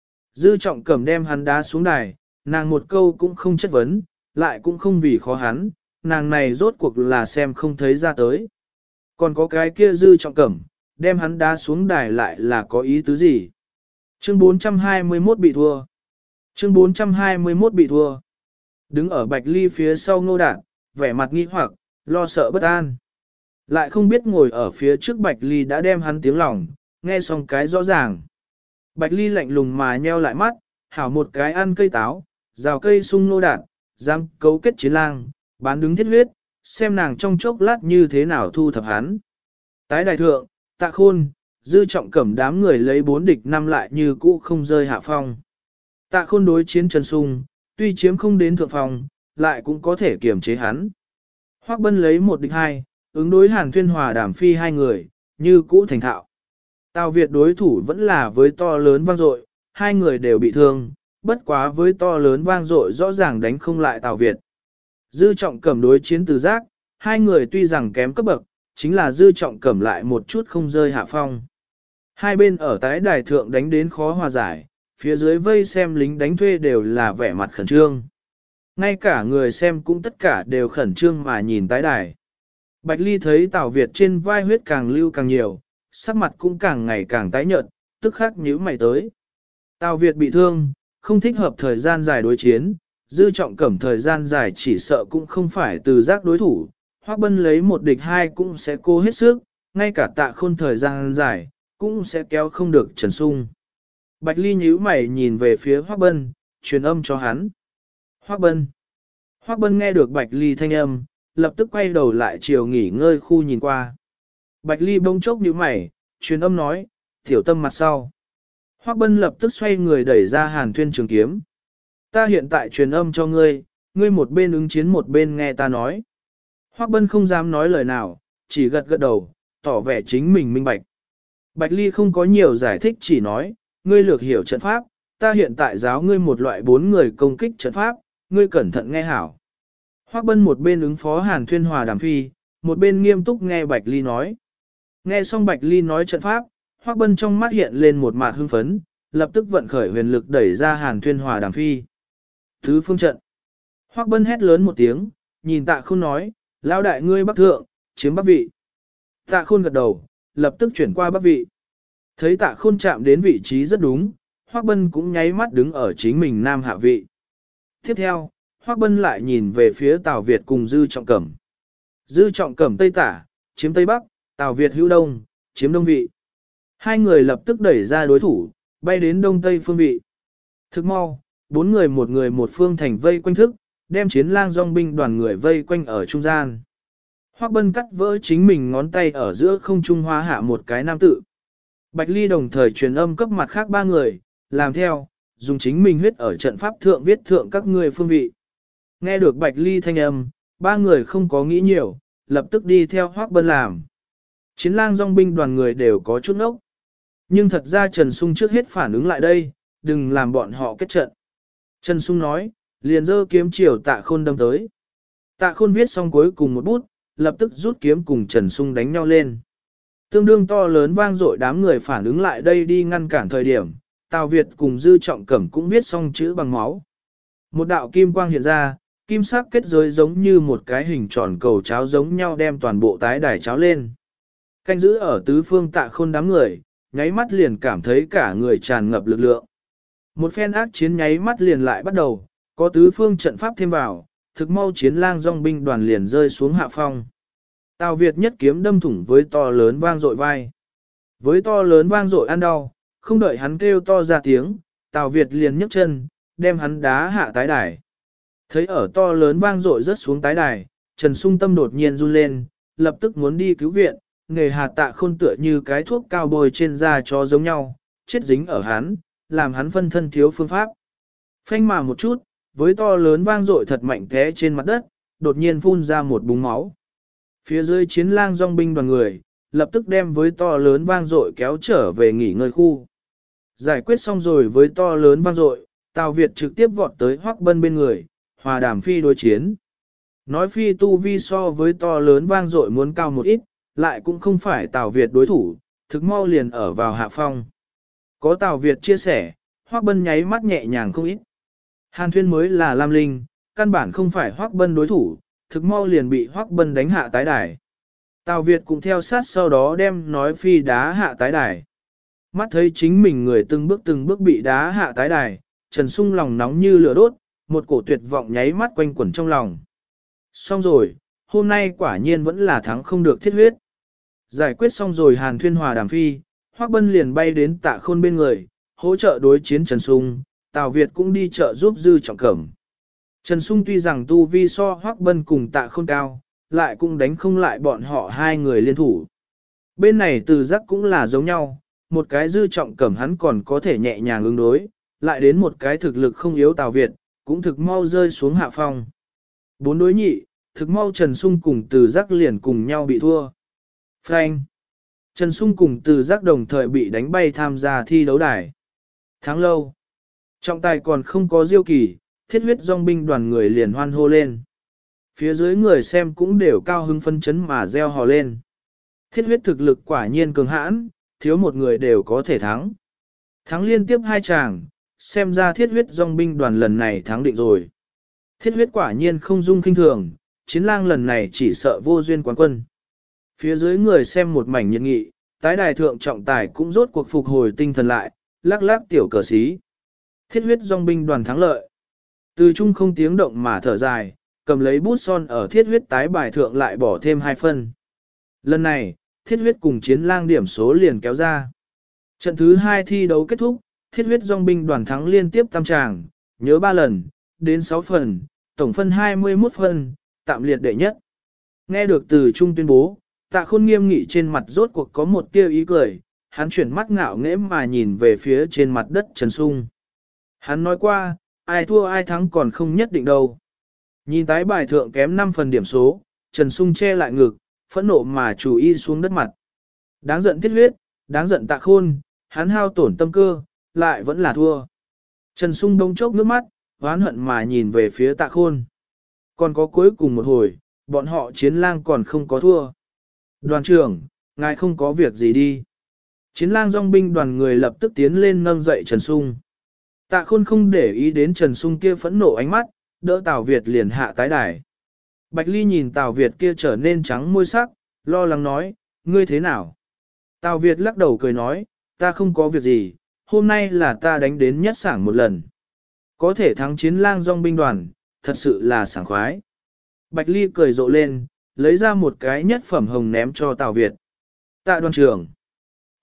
Dư Trọng Cẩm đem hắn đá xuống đài, nàng một câu cũng không chất vấn, lại cũng không vì khó hắn, nàng này rốt cuộc là xem không thấy ra tới. Còn có cái kia Dư Trọng Cẩm, đem hắn đá xuống đài lại là có ý tứ gì? Chương 421 bị thua. Chương 421 bị thua. Đứng ở Bạch Ly phía sau Ngô Đạt, vẻ mặt nghi hoặc, lo sợ bất an. Lại không biết ngồi ở phía trước Bạch Ly đã đem hắn tiếng lòng, nghe xong cái rõ ràng. Bạch Ly lạnh lùng mà nheo lại mắt, hảo một cái ăn cây táo, rào cây sung Ngô Đạt, dám cấu kết chiến lang, bán đứng thiết huyết, xem nàng trong chốc lát như thế nào thu thập hắn. Tái đại thượng, Tạ Khôn, Dư Trọng Cẩm đám người lấy 4 địch 5 lại như cũ không rơi hạ phong. Tạ Khôn đối chiến Trần Sung, tuy chiếm không đến thượng phong, lại cũng có thể kiềm chế hắn. Hoắc Bân lấy 1 địch 2, ứng đối Hàn Thuyên Hòa Đàm Phi hai người, như cũ thành thạo. Tào Việt đối thủ vẫn là với to lớn vang dội, hai người đều bị thương, bất quá với to lớn vang dội rõ ràng đánh không lại Tào Việt. Dư Trọng Cẩm đối chiến Từ Giác, hai người tuy rằng kém cấp bậc, chính là Dư Trọng Cẩm lại một chút không rơi hạ phong. Hai bên ở tái đài thượng đánh đến khó hòa giải, phía dưới vây xem lính đánh thuê đều là vẻ mặt khẩn trương. Ngay cả người xem cũng tất cả đều khẩn trương mà nhìn tái đài. Bạch Ly thấy Tào Việt trên vai huyết càng lưu càng nhiều, sắc mặt cũng càng ngày càng tái nhợt, tức khắc nhíu mày tới. Tào Việt bị thương, không thích hợp thời gian dài đối chiến, Dư Trọng Cẩm thời gian dài chỉ sợ cũng không phải Từ Giác đối thủ, Hoắc Bân lấy 1 địch 2 cũng sẽ cố hết sức, ngay cả Tạ Khôn thời gian dài, cũng sẽ kéo không được Trần Sung. Bạch Ly nhíu mày nhìn về phía Hoắc Bân, truyền âm cho hắn. Hoắc Bân. Hoắc Bân nghe được Bạch Ly thanh âm, lập tức quay đầu lại chiều nghỉ ngơi khu nhìn qua. Bạch Ly bỗng chốc nhíu mày, truyền âm nói, tiểu tâm mặt sau. Hoắc Bân lập tức xoay người đẩy ra Hàn Thuyên trường kiếm. Ta hiện tại truyền âm cho ngươi, ngươi một bên ứng chiến một bên nghe ta nói. Hoắc Bân không dám nói lời nào, chỉ gật gật đầu, tỏ vẻ chính mình minh bạch. Bạch Ly không có nhiều giải thích chỉ nói, ngươi lược hiểu trận pháp, ta hiện tại giáo ngươi một loại 4 người công kích trận pháp, ngươi cẩn thận nghe hảo. Hoắc Bân một bên ứng phó Hàn Thuyên Hòa Đàm Phi, một bên nghiêm túc nghe Bạch Ly nói. Nghe xong Bạch Ly nói trận pháp, Hoắc Bân trong mắt hiện lên một mạt hưng phấn, lập tức vận khởi huyền lực đẩy ra Hàn Thuyên Hòa Đàm Phi. Thứ phương trận. Hoắc Bân hét lớn một tiếng, nhìn Tạ Khôn nói, lão đại ngươi bắc thượng, chiếm bắc vị. Tạ Khôn gật đầu, lập tức chuyển qua bắc vị. Thấy Tạ Khôn chạm đến vị trí rất đúng, Hoắc Bân cũng nháy mắt đứng ở chính mình nam hạ vị. Tiếp theo, Hoắc Bân lại nhìn về phía Tào Việt cùng Dư Trọng Cẩm. Dư Trọng Cẩm tây tả, chiếm tây bắc, Tào Việt hữu đông, chiếm đông vị. Hai người lập tức đẩy ra đối thủ, bay đến đông tây phương vị. Thức mau, bốn người một phương thành vây quanh thức, đem chiến lang dòng binh đoàn người vây quanh ở trung gian. Hoắc Bân cắt vỡ chính mình ngón tay ở giữa không trung hóa hạ một cái nam tự. Bạch Ly đồng thời truyền âm cấp mặt khác ba người, làm theo, dùng chính mình huyết ở trận pháp thượng viết thượng các người phương vị. Nghe được Bạch Ly thanh âm, ba người không có nghĩ nhiều, lập tức đi theo Hoắc Bân làm. Chiến lang dòng binh đoàn người đều có chút ngốc. Nhưng thật ra Trần Sung trước hết phản ứng lại đây, đừng làm bọn họ kết trận. Trần Sung nói, liền giơ kiếm chiều Tạ Khôn đâm tới. Tạ Khôn viết xong cuối cùng một bút, lập tức rút kiếm cùng Trần Sung đánh nhau lên. Tương đương to lớn vang dội, đám người phản ứng lại đây đi ngăn cản thời điểm, Tào Việt cùng Dư Trọng Cẩm cũng viết xong chữ bằng máu. Một đạo kim quang hiện ra, kim sắc kết giới giống như một cái hình tròn cầu cháo giống nhau đem toàn bộ tái đài cháo lên. Canh giữ ở tứ phương Tạ Khôn đám người, nháy mắt liền cảm thấy cả người tràn ngập lực lượng. Một phen ác chiến nháy mắt liền lại bắt đầu, có tứ phương trận pháp thêm vào, thực mau chiến lang dòng binh đoàn liền rơi xuống hạ phong. Tào Việt nhất kiếm đâm thủng với to lớn vang dội vai. Với to lớn vang dội ăn đau, không đợi hắn kêu to ra tiếng, Tào Việt liền nhấc chân, đem hắn đá hạ tái đài. Thấy ở to lớn vang dội rớt xuống tái đài, Trần Sung tâm đột nhiên run lên, lập tức muốn đi cứu viện, nghề hà Tạ Khôn tựa như cái thuốc cao bôi trên da chó giống nhau, chết dính ở hắn, làm hắn phân thân thiếu phương pháp. Phanh mà một chút, với to lớn vang dội thật mạnh té trên mặt đất, đột nhiên phun ra một búng máu. Phía dưới chiến lang dòng binh đoàn người, lập tức đem với to lớn vang dội kéo trở về nghỉ ngơi khu. Giải quyết xong rồi với to lớn vang dội, Tào Việt trực tiếp vọt tới Hoắc Bân bên người, hòa đàm phi đối chiến. Nói phi tu vi so với to lớn vang dội muốn cao một ít, lại cũng không phải Tào Việt đối thủ, thực mau liền ở vào hạ phong. Có Tào Việt chia sẻ, Hoắc Bân nháy mắt nhẹ nhàng không ít. Hàn Thuyên mới là Lam Linh, căn bản không phải Hoắc Bân đối thủ, thực mau liền bị Hoắc Bân đánh hạ tái đài. Tào Việt cũng theo sát sau đó đem nói phi đá hạ tái đài. Mắt thấy chính mình người từng bước bị đá hạ tái đài, Trần Sung lòng nóng như lửa đốt, một cổ tuyệt vọng nháy mắt quanh quẩn trong lòng. Xong rồi, hôm nay quả nhiên vẫn là thắng không được thiết huyết. Giải quyết xong rồi Hàn Thuyên hòa đàm phi, Hoắc Bân liền bay đến Tạ Khôn bên người, hỗ trợ đối chiến Trần Sung, Tào Việt cũng đi trợ giúp Dư Trọng Cẩm. Trần Sung tuy rằng tu vi so Hoắc Bân cùng Tạ Khôn cao, lại cũng đánh không lại bọn họ hai người liên thủ. Bên này Từ Giác cũng là giống nhau, một cái Dư Trọng Cẩm hắn còn có thể nhẹ nhàng ứng đối, lại đến một cái thực lực không yếu Tào Việt, cũng thực mau rơi xuống hạ phong. 4 đối nhị, thực mau Trần Sung cùng Từ Giác liền cùng nhau bị thua. Frank. Trần Sung cùng Từ Giác đồng thời bị đánh bay tham gia thi đấu đài. Tháng lâu. Trọng tài còn không có diêu kỳ, thiết huyết dòng binh đoàn người liền hoan hô lên. Phía dưới người xem cũng đều cao hứng phân chấn mà reo hò lên. Thiết huyết thực lực quả nhiên cường hãn, thiếu một người đều có thể thắng. Thắng liên tiếp 2 chàng, xem ra thiết huyết dòng binh đoàn lần này thắng định rồi. Thiết huyết quả nhiên không dung kinh thường, chiến lang lần này chỉ sợ vô duyên quán quân. Phía dưới người xem một mảnh nhiệt nghị, tái đài thượng trọng tài cũng rốt cuộc phục hồi tinh thần lại, lắc lắc tiểu cờ xí. Thiết huyết dòng binh đoàn thắng lợi. Từ chung không tiếng động mà thở dài, cầm lấy bút son ở thiết huyết tái bài thượng lại bỏ thêm 2 phân. Lần này, thiết huyết cùng chiến lang điểm số liền kéo ra. Trận thứ 2 thi đấu kết thúc, thiết huyết dòng binh đoàn thắng liên tiếp tam tràng, nhớ 3 lần, đến 6 phần, tổng phân 21 phân, tạm liệt đệ nhất. Nghe được từ trung tuyên bố, Tạ Khôn nghiêm nghị trên mặt rốt cuộc có một tia ý cười, hắn chuyển mắt ngạo nghễ mà nhìn về phía trên mặt đất Trần Sung. Hắn nói qua, ai thua ai thắng còn không nhất định đâu. Nhìn tái bài thượng kém 5 phần điểm số, Trần Sung che lại ngực, phẫn nộ mà chủ y xuống đất mặt. Đáng giận thiết huyết, đáng giận Tạ Khôn, hắn hao tổn tâm cơ, lại vẫn là thua. Trần Sung đông chốc nước mắt, oán hận mà nhìn về phía Tạ Khôn. Còn có cuối cùng một hồi, bọn họ chiến lang còn không có thua. Đoàn trưởng, ngài không có việc gì đi. Chiến lang dòng binh đoàn người lập tức tiến lên nâng dậy Trần Sung. Tạ Khôn không để ý đến Trần Sung kia phẫn nộ ánh mắt, đỡ Tào Việt liền hạ tái đài. Bạch Ly nhìn Tào Việt kia trở nên trắng môi sắc, lo lắng nói, ngươi thế nào? Tào Việt lắc đầu cười nói, ta không có việc gì, hôm nay là ta đánh đến nhất sảng một lần. Có thể thắng chiến lang dòng binh đoàn, thật sự là sảng khoái. Bạch Ly cười rộ lên, lấy ra một cái nhất phẩm hồng ném cho Tào Việt. Tạ đoàn trưởng.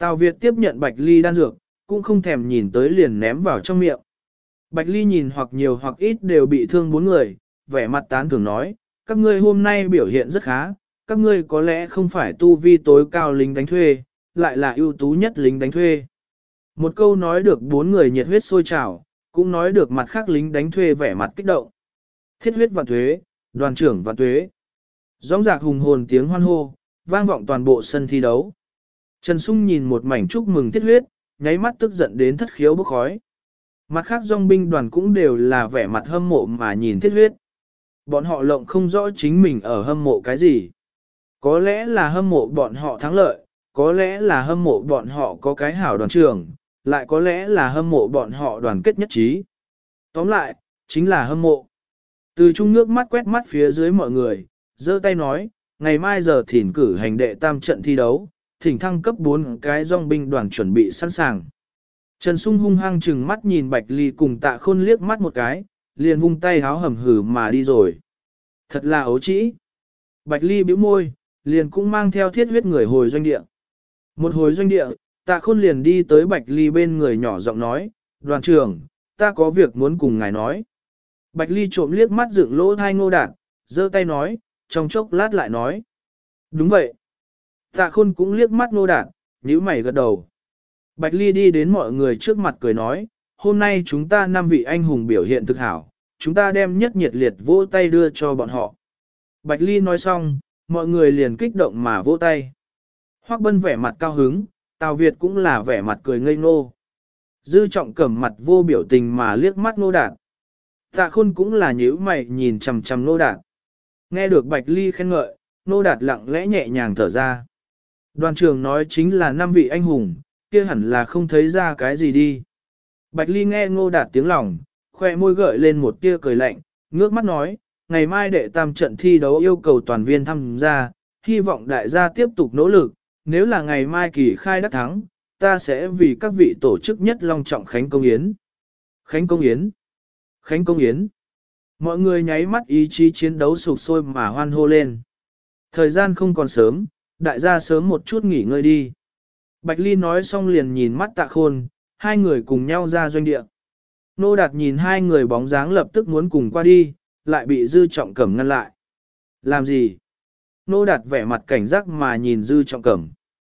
Tào Việt tiếp nhận Bạch Ly đan dược, cũng không thèm nhìn tới liền ném vào trong miệng. Bạch Ly nhìn hoặc nhiều hoặc ít đều bị thương 4 người, vẻ mặt tán thưởng nói, các ngươi hôm nay biểu hiện rất khá, các ngươi có lẽ không phải tu vi tối cao lính đánh thuê, lại là ưu tú nhất lính đánh thuê. Một câu nói được 4 người nhiệt huyết sôi trào, cũng nói được mặt khác lính đánh thuê vẻ mặt kích động. Thiết huyết vạn thuế, đoàn trưởng vạn thuế. Gióng giạc hùng hồn tiếng hoan hô, vang vọng toàn bộ sân thi đấu. Trần Sung nhìn một mảnh chúc mừng thiết huyết, nháy mắt tức giận đến thất khiếu bốc khói. Mặt khác dòng binh đoàn cũng đều là vẻ mặt hâm mộ mà nhìn thiết huyết. Bọn họ lộng không rõ chính mình ở hâm mộ cái gì. Có lẽ là hâm mộ bọn họ thắng lợi, có lẽ là hâm mộ bọn họ có cái hảo đoàn trưởng, lại có lẽ là hâm mộ bọn họ đoàn kết nhất trí. Tóm lại, chính là hâm mộ. Từ trung nước mắt quét mắt phía dưới mọi người, giơ tay nói, ngày mai giờ thỉnh cử hành đệ tam trận thi đấu, thỉnh thăng cấp 4 cái dòng binh đoàn chuẩn bị sẵn sàng. Trần Sung hung hăng chừng mắt nhìn Bạch Ly cùng Tạ Khôn liếc mắt một cái, liền vung tay háo hầm hử mà đi rồi. Thật là ấu trĩ. Bạch Ly bĩu môi, liền cũng mang theo thiết huyết người hồi doanh địa. Một hồi doanh địa, Tạ Khôn liền đi tới Bạch Ly bên người nhỏ giọng nói, đoàn trưởng, ta có việc muốn cùng ngài nói. Bạch Ly trộm liếc mắt dựng lỗ thai Ngô Đạt, giơ tay nói, trong chốc lát lại nói. Đúng vậy. Tạ Khôn cũng liếc mắt Ngô Đạt, nhíu mày gật đầu. Bạch Ly đi đến mọi người trước mặt cười nói, hôm nay chúng ta 5 vị anh hùng biểu hiện thực hảo, chúng ta đem nhất nhiệt liệt vỗ tay đưa cho bọn họ. Bạch Ly nói xong, mọi người liền kích động mà vỗ tay. Hoắc Bân vẻ mặt cao hứng, Tào Việt cũng là vẻ mặt cười ngây ngô. Dư Trọng Cẩm mặt vô biểu tình mà liếc mắt Ngô Đạt. Tạ Khôn cũng là nhíu mày nhìn chằm chằm Ngô Đạt. Nghe được Bạch Ly khen ngợi, Ngô Đạt lặng lẽ nhẹ nhàng thở ra. Đoàn trưởng nói chính là 5 vị anh hùng, kia hẳn là không thấy ra cái gì đi. Bạch Ly nghe Ngô Đạt tiếng lòng, khoe môi gợi lên một tia cười lạnh, ngước mắt nói, ngày mai đệ tam trận thi đấu yêu cầu toàn viên tham gia, hy vọng đại gia tiếp tục nỗ lực, nếu là ngày mai kỳ khai đắc thắng, ta sẽ vì các vị tổ chức nhất long trọng Khánh Công Yến. Khánh Công Yến! Khánh Công Yến! Mọi người nháy mắt ý chí chiến đấu sục sôi mà hoan hô lên. Thời gian không còn sớm, đại gia sớm một chút nghỉ ngơi đi. Bạch Ly nói xong liền nhìn mắt Tạ Khôn, hai người cùng nhau ra doanh địa. Nô Đạt nhìn hai người bóng dáng lập tức muốn cùng qua đi, lại bị Dư Trọng Cẩm ngăn lại. Làm gì? Nô Đạt vẻ mặt cảnh giác mà nhìn Dư Trọng Cẩm.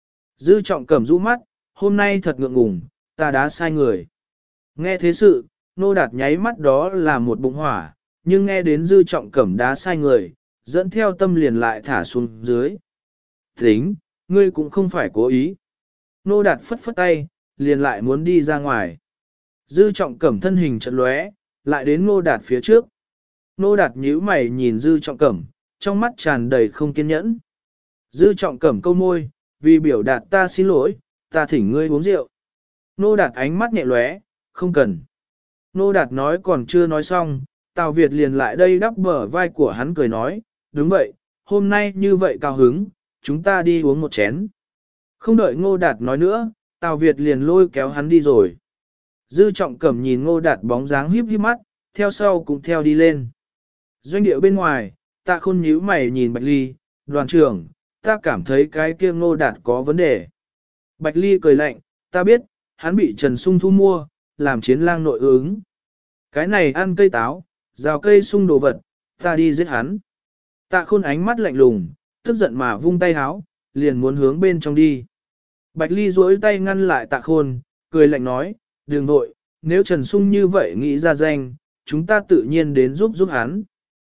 Dư Trọng Cẩm rũ mắt, hôm nay thật ngượng ngùng, ta đã sai người. Nghe thế sự, Nô Đạt nháy mắt đó là một bụng hỏa, nhưng nghe đến Dư Trọng Cẩm đã sai người, dẫn theo tâm liền lại thả xuống dưới. Tính, ngươi cũng không phải cố ý. Nô Đạt phất phất tay, liền lại muốn đi ra ngoài. Dư Trọng Cẩm thân hình chợt lóe, lại đến Nô Đạt phía trước. Nô Đạt nhíu mày nhìn Dư Trọng Cẩm, trong mắt tràn đầy không kiên nhẫn. Dư Trọng Cẩm câu môi, vì biểu đạt ta xin lỗi, ta thỉnh ngươi uống rượu. Nô Đạt ánh mắt nhẹ lóe, không cần. Nô Đạt nói còn chưa nói xong, Tào Việt liền lại đây đắp bờ vai của hắn cười nói, đúng vậy, hôm nay như vậy cao hứng, chúng ta đi uống một chén. Không đợi Ngô Đạt nói nữa, Tào Việt liền lôi kéo hắn đi rồi. Dư Trọng Cẩm nhìn Ngô Đạt bóng dáng híp híp mắt, theo sau cũng theo đi lên. Doanh địa bên ngoài, Tạ Khôn nhíu mày nhìn Bạch Ly, đoàn trưởng, ta cảm thấy cái kia Ngô Đạt có vấn đề. Bạch Ly cười lạnh, ta biết, hắn bị Trần Sung thu mua, làm chiến lang nội ứng. Cái này ăn cây táo, rào cây sung đồ vật, ta đi giết hắn. Tạ Khôn ánh mắt lạnh lùng, tức giận mà vung tay háo, liền muốn hướng bên trong đi. Bạch Ly duỗi tay ngăn lại Tạ Khôn, cười lạnh nói, đừng vội, nếu Trần Sung như vậy nghĩ ra danh, chúng ta tự nhiên đến giúp hắn.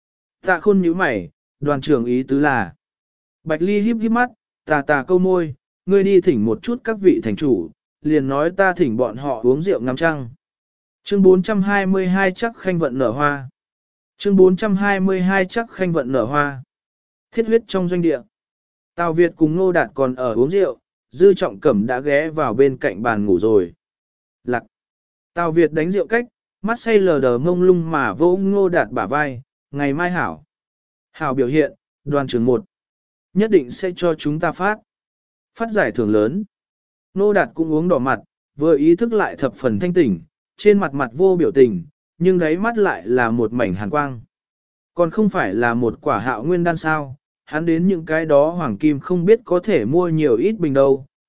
Tạ Khôn nhíu mày, đoàn trưởng ý tứ là. Bạch Ly híp híp mắt, tà câu môi, ngươi đi thỉnh một chút các vị thành chủ, liền nói ta thỉnh bọn họ uống rượu ngắm trăng. Chương 422 chắc khanh vận nở hoa. Chương 422 chắc khanh vận nở hoa. Thiết huyết trong doanh địa. Tào Việt cùng Ngô Đạt còn ở uống rượu, Dư Trọng Cẩm đã ghé vào bên cạnh bàn ngủ rồi. Lặc. Tào Việt đánh rượu cách, mắt say lờ đờ ngông lung mà vô Ngô Đạt bả vai, ngày mai hảo. Hảo biểu hiện, đoàn trưởng 1. Nhất định sẽ cho chúng ta phát giải thưởng lớn. Ngô Đạt cũng uống đỏ mặt, vừa ý thức lại thập phần thanh tỉnh, trên mặt mặt vô biểu tình, nhưng đáy mắt lại là một mảnh hàn quang. Còn không phải là một quả hạo nguyên đan sao, hắn đến những cái đó hoàng kim không biết có thể mua nhiều ít bình đâu,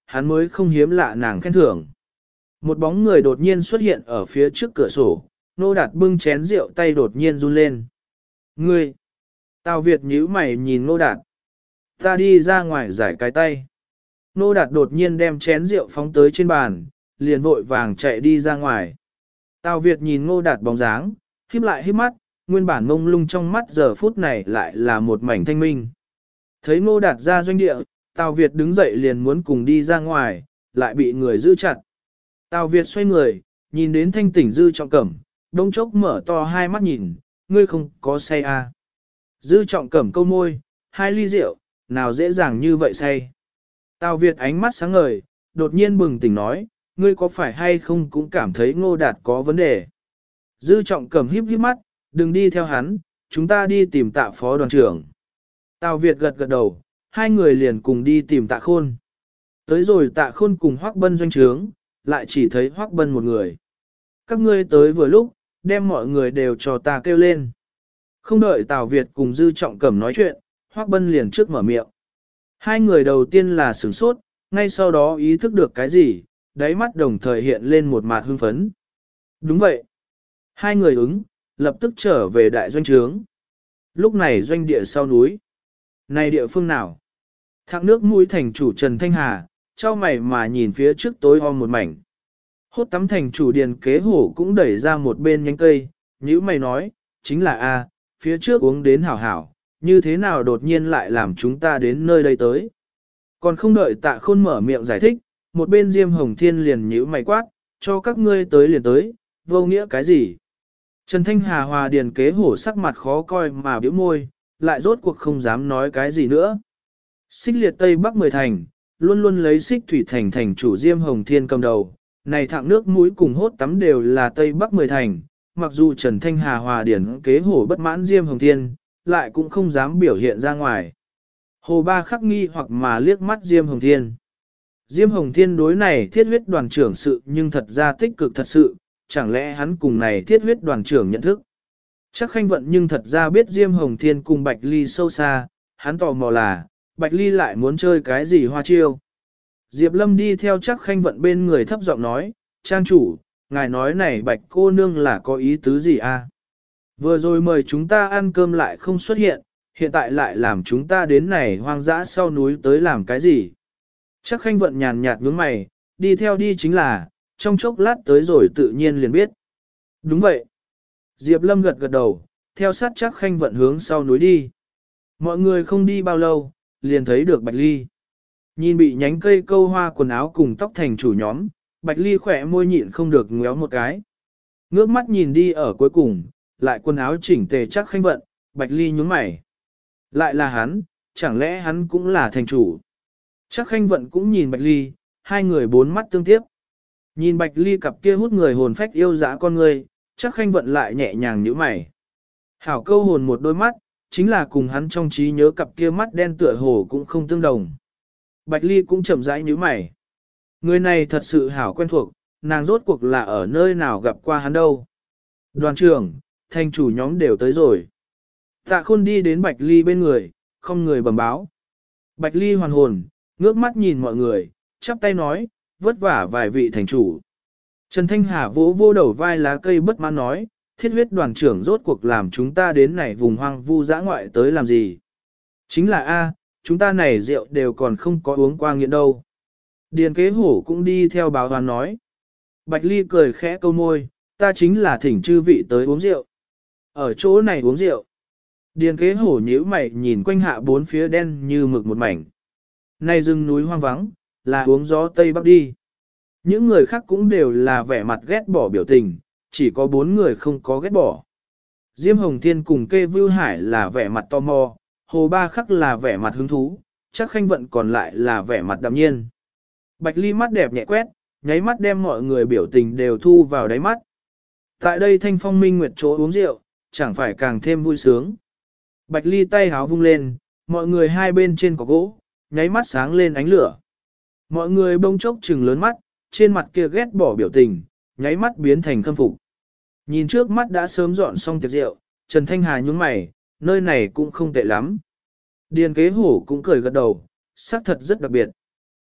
hắn mới không hiếm lạ nàng khen thưởng. Một bóng người đột nhiên xuất hiện ở phía trước cửa sổ, Nô Đạt bưng chén rượu tay đột nhiên run lên. Ngươi! Tào Việt nhíu mày nhìn Nô Đạt. Ta đi ra ngoài giải cái tay. Nô Đạt đột nhiên đem chén rượu phóng tới trên bàn, liền vội vàng chạy đi ra ngoài. Tào Việt nhìn Nô Đạt bóng dáng, híp lại híp mắt, nguyên bản mông lung trong mắt giờ phút này lại là một mảnh thanh minh. Thấy Nô Đạt ra doanh địa, Tào Việt đứng dậy liền muốn cùng đi ra ngoài, lại bị người giữ chặt. Tào Việt xoay người, nhìn đến thanh tỉnh Dư Trọng Cẩm, đông chốc mở to hai mắt nhìn, ngươi không có say à. Dư Trọng Cẩm câu môi, 2 ly rượu, nào dễ dàng như vậy say. Tào Việt ánh mắt sáng ngời, đột nhiên bừng tỉnh nói, ngươi có phải hay không cũng cảm thấy Ngô Đạt có vấn đề. Dư Trọng Cẩm híp híp mắt, đừng đi theo hắn, chúng ta đi tìm Tạ phó đoàn trưởng. Tào Việt gật gật đầu, hai người liền cùng đi tìm Tạ Khôn. Tới rồi Tạ Khôn cùng Hoắc Bân doanh trướng, lại chỉ thấy Hoắc Bân một người. Các ngươi tới vừa lúc, đem mọi người đều cho ta kêu lên. Không đợi Tào Việt cùng Dư Trọng Cẩm nói chuyện, Hoắc Bân liền trước mở miệng. Hai người đầu tiên là sửng sốt, ngay sau đó ý thức được cái gì, đáy mắt đồng thời hiện lên một mặt hưng phấn. Đúng vậy. Hai người ứng, lập tức trở về đại doanh trướng. Lúc này doanh địa sau núi. Này địa phương nào? Thác nước mũi thành chủ Trần Thanh Hà, trao mày mà nhìn phía trước tối om một mảnh. Hốt tắm thành chủ Điền Kế Hổ cũng đẩy ra một bên nhánh cây, nhữ mày nói, chính là A, phía trước uống đến hảo hảo, như thế nào đột nhiên lại làm chúng ta đến nơi đây tới. Còn không đợi Tạ Khôn mở miệng giải thích, một bên Diêm Hồng Thiên liền nhíu mày quát, cho các ngươi tới liền tới, vô nghĩa cái gì. Trần Thanh Hà hòa Điền Kế Hổ sắc mặt khó coi mà biểu môi, lại rốt cuộc không dám nói cái gì nữa. Xích liệt Tây Bắc 10 thành, luôn luôn lấy Xích Thủy thành thành chủ Diêm Hồng Thiên cầm đầu, này thạng nước mũi cùng hốt tắm đều là Tây Bắc 10 thành, mặc dù Trần Thanh Hà hòa Điền Kế Hổ bất mãn Diêm Hồng Thiên, lại cũng không dám biểu hiện ra ngoài. Hồ Ba khắc nghi hoặc mà liếc mắt Diêm Hồng Thiên. Diêm Hồng Thiên đối này thiết huyết đoàn trưởng sự nhưng thật ra tích cực thật sự, chẳng lẽ hắn cùng này thiết huyết đoàn trưởng nhận thức. Chắc Khanh Vận nhưng thật ra biết Diêm Hồng Thiên cùng Bạch Ly sâu xa, hắn tò mò là, Bạch Ly lại muốn chơi cái gì hoa chiêu. Diệp Lâm đi theo Chắc Khanh Vận bên người thấp giọng nói, trang chủ, ngài nói này Bạch cô nương là có ý tứ gì a? Vừa rồi mời chúng ta ăn cơm lại không xuất hiện, hiện tại lại làm chúng ta đến này hoang dã sau núi tới làm cái gì? Chắc Khanh Vận nhàn nhạt nhướng mày, đi theo đi chính là, trong chốc lát tới rồi tự nhiên liền biết. Đúng vậy. Diệp Lâm gật gật đầu, theo sát Chắc Khanh Vận hướng sau núi đi. Mọi người không đi bao lâu, liền thấy được Bạch Ly. Nhìn bị nhánh cây câu hoa quần áo cùng tóc thành chủ nhóm, Bạch Ly khỏe môi nhịn không được ngéo một cái. Ngước mắt nhìn đi ở cuối cùng, lại quần áo chỉnh tề Chắc Khanh Vận, Bạch Ly nhướng mày. Lại là hắn, chẳng lẽ hắn cũng là thành chủ? Chắc Khanh Vận cũng nhìn Bạch Ly, hai người bốn mắt tương tiếp. Nhìn Bạch Ly cặp kia hút người hồn phách yêu dã con người, Chắc Khanh Vận lại nhẹ nhàng nhíu mày. Hảo câu hồn một đôi mắt, chính là cùng hắn trong trí nhớ cặp kia mắt đen tựa hồ cũng không tương đồng. Bạch Ly cũng chậm rãi nhíu mày. Người này thật sự hảo quen thuộc, nàng rốt cuộc là ở nơi nào gặp qua hắn đâu. Đoàn trưởng, thành chủ nhóm đều tới rồi. Tạ Khôn đi đến Bạch Ly bên người, không người bẩm báo. Bạch Ly hoàn hồn, ngước mắt nhìn mọi người, chắp tay nói, vất vả vài vị thành chủ. Trần Thanh Hà vỗ vô đầu vai lá cây bất mãn nói, thiết huyết đoàn trưởng rốt cuộc làm chúng ta đến này vùng hoang vu dã ngoại tới làm gì. Chính là A, chúng ta này rượu đều còn không có uống qua nghiện đâu. Điền Kế Hổ cũng đi theo báo đoàn nói. Bạch Ly cười khẽ câu môi, ta chính là thỉnh chư vị tới uống rượu. Ở chỗ này uống rượu. Điền Kế Hổ nhíu mày nhìn quanh hạ bốn phía đen như mực một mảnh. Này rừng núi hoang vắng, là uống gió Tây Bắc đi. Những người khác cũng đều là vẻ mặt ghét bỏ biểu tình, chỉ có 4 người không có ghét bỏ. Diêm Hồng Thiên cùng Kê Vưu Hải là vẻ mặt tò mò, Hồ Ba Khắc là vẻ mặt hứng thú, Chắc Khanh Vận còn lại là vẻ mặt đạm nhiên. Bạch Ly mắt đẹp nhẹ quét, nháy mắt đem mọi người biểu tình đều thu vào đáy mắt. Tại đây thanh phong minh nguyệt chỗ uống rượu, chẳng phải càng thêm vui sướng. Bạch Ly tay háo vung lên, mọi người hai bên trên có gỗ, nháy mắt sáng lên ánh lửa. Mọi người bỗng chốc trừng lớn mắt, trên mặt kia ghét bỏ biểu tình, nháy mắt biến thành khâm phục. Nhìn trước mắt đã sớm dọn xong tiệc rượu, Trần Thanh Hà nhướng mày, nơi này cũng không tệ lắm. Điền Kế Hổ cũng cười gật đầu, xác thật rất đặc biệt.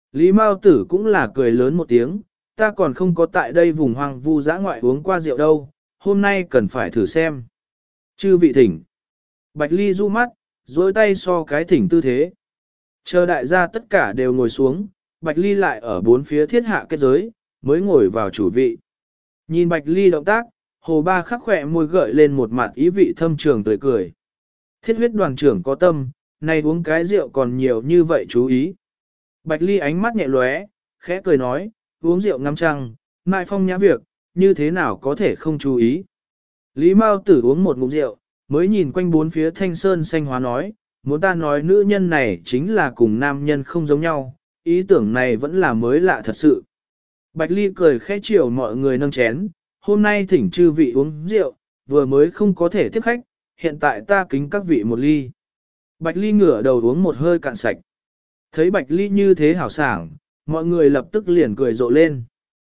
Lý Mao Tử cũng là cười lớn một tiếng, ta còn không có tại đây vùng hoang vu dã ngoại uống qua rượu đâu, hôm nay cần phải thử xem. Chư vị thỉnh. Bạch Ly du mắt, dối tay so cái thỉnh tư thế. Chờ đại gia tất cả đều ngồi xuống, Bạch Ly lại ở bốn phía thiết hạ kết giới, mới ngồi vào chủ vị. Nhìn Bạch Ly động tác, Hồ Ba khắc khỏe môi gợi lên một mặt ý vị thâm trường tươi cười. Thiết huyết đoàn trưởng có tâm, này uống cái rượu còn nhiều như vậy chú ý. Bạch Ly ánh mắt nhẹ lóe, khẽ cười nói, uống rượu ngắm trăng, mại phong nhã việc, như thế nào có thể không chú ý. Lý Mao Tử uống một ngụm rượu, mới nhìn quanh bốn phía thanh sơn xanh hóa nói, muốn ta nói nữ nhân này chính là cùng nam nhân không giống nhau, ý tưởng này vẫn là mới lạ thật sự. Bạch Ly cười khẽ chiều mọi người nâng chén, hôm nay thỉnh chư vị uống rượu, vừa mới không có thể tiếp khách, hiện tại ta kính các vị một ly. Bạch Ly ngửa đầu uống một hơi cạn sạch. Thấy Bạch Ly như thế hảo sảng, mọi người lập tức liền cười rộ lên.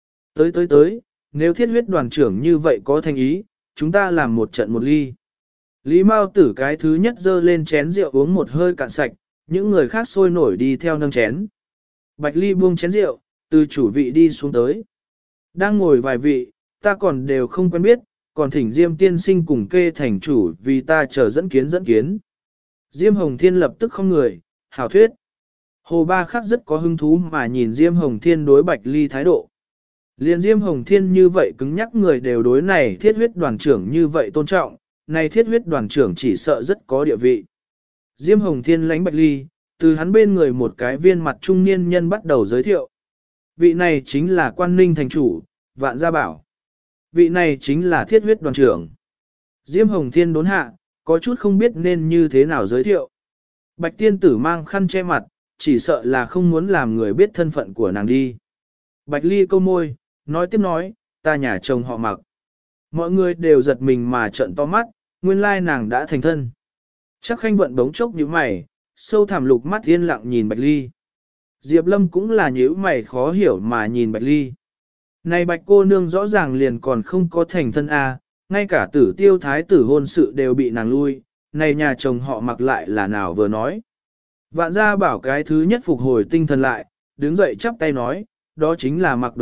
Tới, nếu thiết huyết đoàn trưởng như vậy có thành ý, chúng ta làm một trận một ly. Lý Mao Tử cái thứ nhất dơ lên chén rượu uống một hơi cạn sạch, những người khác sôi nổi đi theo nâng chén. Bạch Ly buông chén rượu, từ chủ vị đi xuống tới. Đang ngồi vài vị, ta còn đều không quen biết, còn thỉnh Diêm tiên sinh cùng kê thành chủ vì ta chờ dẫn kiến. Diêm Hồng Thiên lập tức không người, hảo thuyết. Hồ Ba Khắc rất có hứng thú mà nhìn Diêm Hồng Thiên đối Bạch Ly thái độ. Liên Diêm Hồng Thiên như vậy cứng nhắc người đều đối này thiết huyết đoàn trưởng như vậy tôn trọng, này thiết huyết đoàn trưởng chỉ sợ rất có địa vị. Diêm Hồng Thiên lánh Bạch Ly, từ hắn bên người một cái viên mặt trung niên nhân bắt đầu giới thiệu. Vị này chính là Quan Ninh thành chủ, Vạn Gia Bảo. Vị này chính là thiết huyết đoàn trưởng. Diêm Hồng Thiên đốn hạ, có chút không biết nên như thế nào giới thiệu. Bạch tiên tử mang khăn che mặt, chỉ sợ là không muốn làm người biết thân phận của nàng đi. Bạch Ly câu môi, nói tiếp nói, ta nhà chồng họ Mặc. Mọi người đều giật mình mà trợn to mắt, nguyên lai nàng đã thành thân. Chắc Khanh Vận bỗng chốc nhíu mày, sâu thẳm lục mắt yên lặng nhìn Bạch Ly. Diệp Lâm cũng là nhíu mày khó hiểu mà nhìn Bạch Ly. Này Bạch cô nương rõ ràng liền còn không có thành thân a, ngay cả Tử Tiêu thái tử hôn sự đều bị nàng lui, này nhà chồng họ Mặc lại là nào vừa nói. Vạn Gia Bảo cái thứ nhất phục hồi tinh thần lại, đứng dậy chắp tay nói, đó chính là Mặc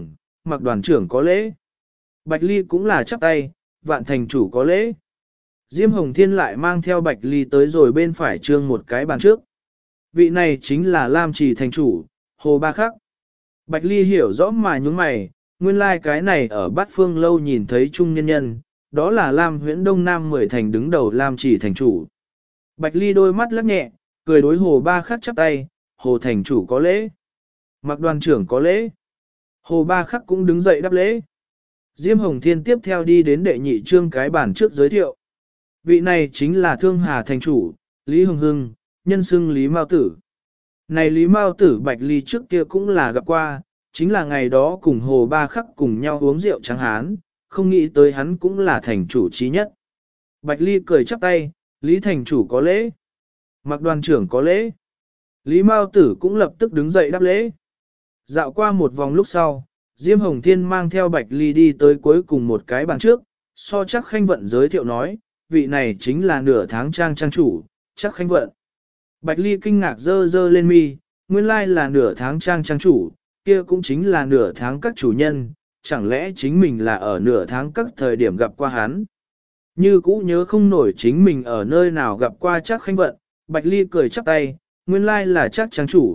đoàn trưởng có lễ. Bạch Ly cũng là chắp tay, Vạn thành chủ có lễ. Diêm Hồng Thiên lại mang theo Bạch Ly tới rồi bên phải trương một cái bàn trước. Vị này chính là Lam Trì thành chủ, Hồ Ba Khắc. Bạch Ly hiểu rõ mà nhúng mày, nguyên lai cái này ở Bát Phương lâu nhìn thấy trung nhân nhân, đó là Lam Huyễn Đông Nam 10 thành đứng đầu Lam Trì thành chủ. Bạch Ly đôi mắt lắc nhẹ, cười đối Hồ Ba Khắc chắp tay, Hồ thành chủ có lễ. Mặc đoàn trưởng có lễ. Hồ Ba Khắc cũng đứng dậy đáp lễ. Diêm Hồng Thiên tiếp theo đi đến đệ nhị trương cái bàn trước giới thiệu. Vị này chính là Thương Hà thành chủ, Lý Hưng Hưng, nhân xưng Lý Mao Tử. Này Lý Mao Tử Bạch Ly trước kia cũng là gặp qua, chính là ngày đó cùng Hồ Ba Khắc cùng nhau uống rượu trắng hán, không nghĩ tới hắn cũng là thành chủ trí nhất. Bạch Ly cười chắp tay, Lý thành chủ có lễ. Mặc đoàn trưởng có lễ. Lý Mao Tử cũng lập tức đứng dậy đáp lễ. Dạo qua một vòng lúc sau, Diêm Hồng Thiên mang theo Bạch Ly đi tới cuối cùng một cái bàn trước, so Chắc Khanh Vận giới thiệu nói, vị này chính là nửa tháng trang chủ, Chắc Khanh Vận. Bạch Ly kinh ngạc dơ lên mi, nguyên lai là nửa tháng trang chủ, kia cũng chính là nửa tháng các chủ nhân, chẳng lẽ chính mình là ở nửa tháng các thời điểm gặp qua hắn. Như cũ nhớ không nổi chính mình ở nơi nào gặp qua Chắc Khanh Vận, Bạch Ly cười chắp tay, nguyên lai là Chắc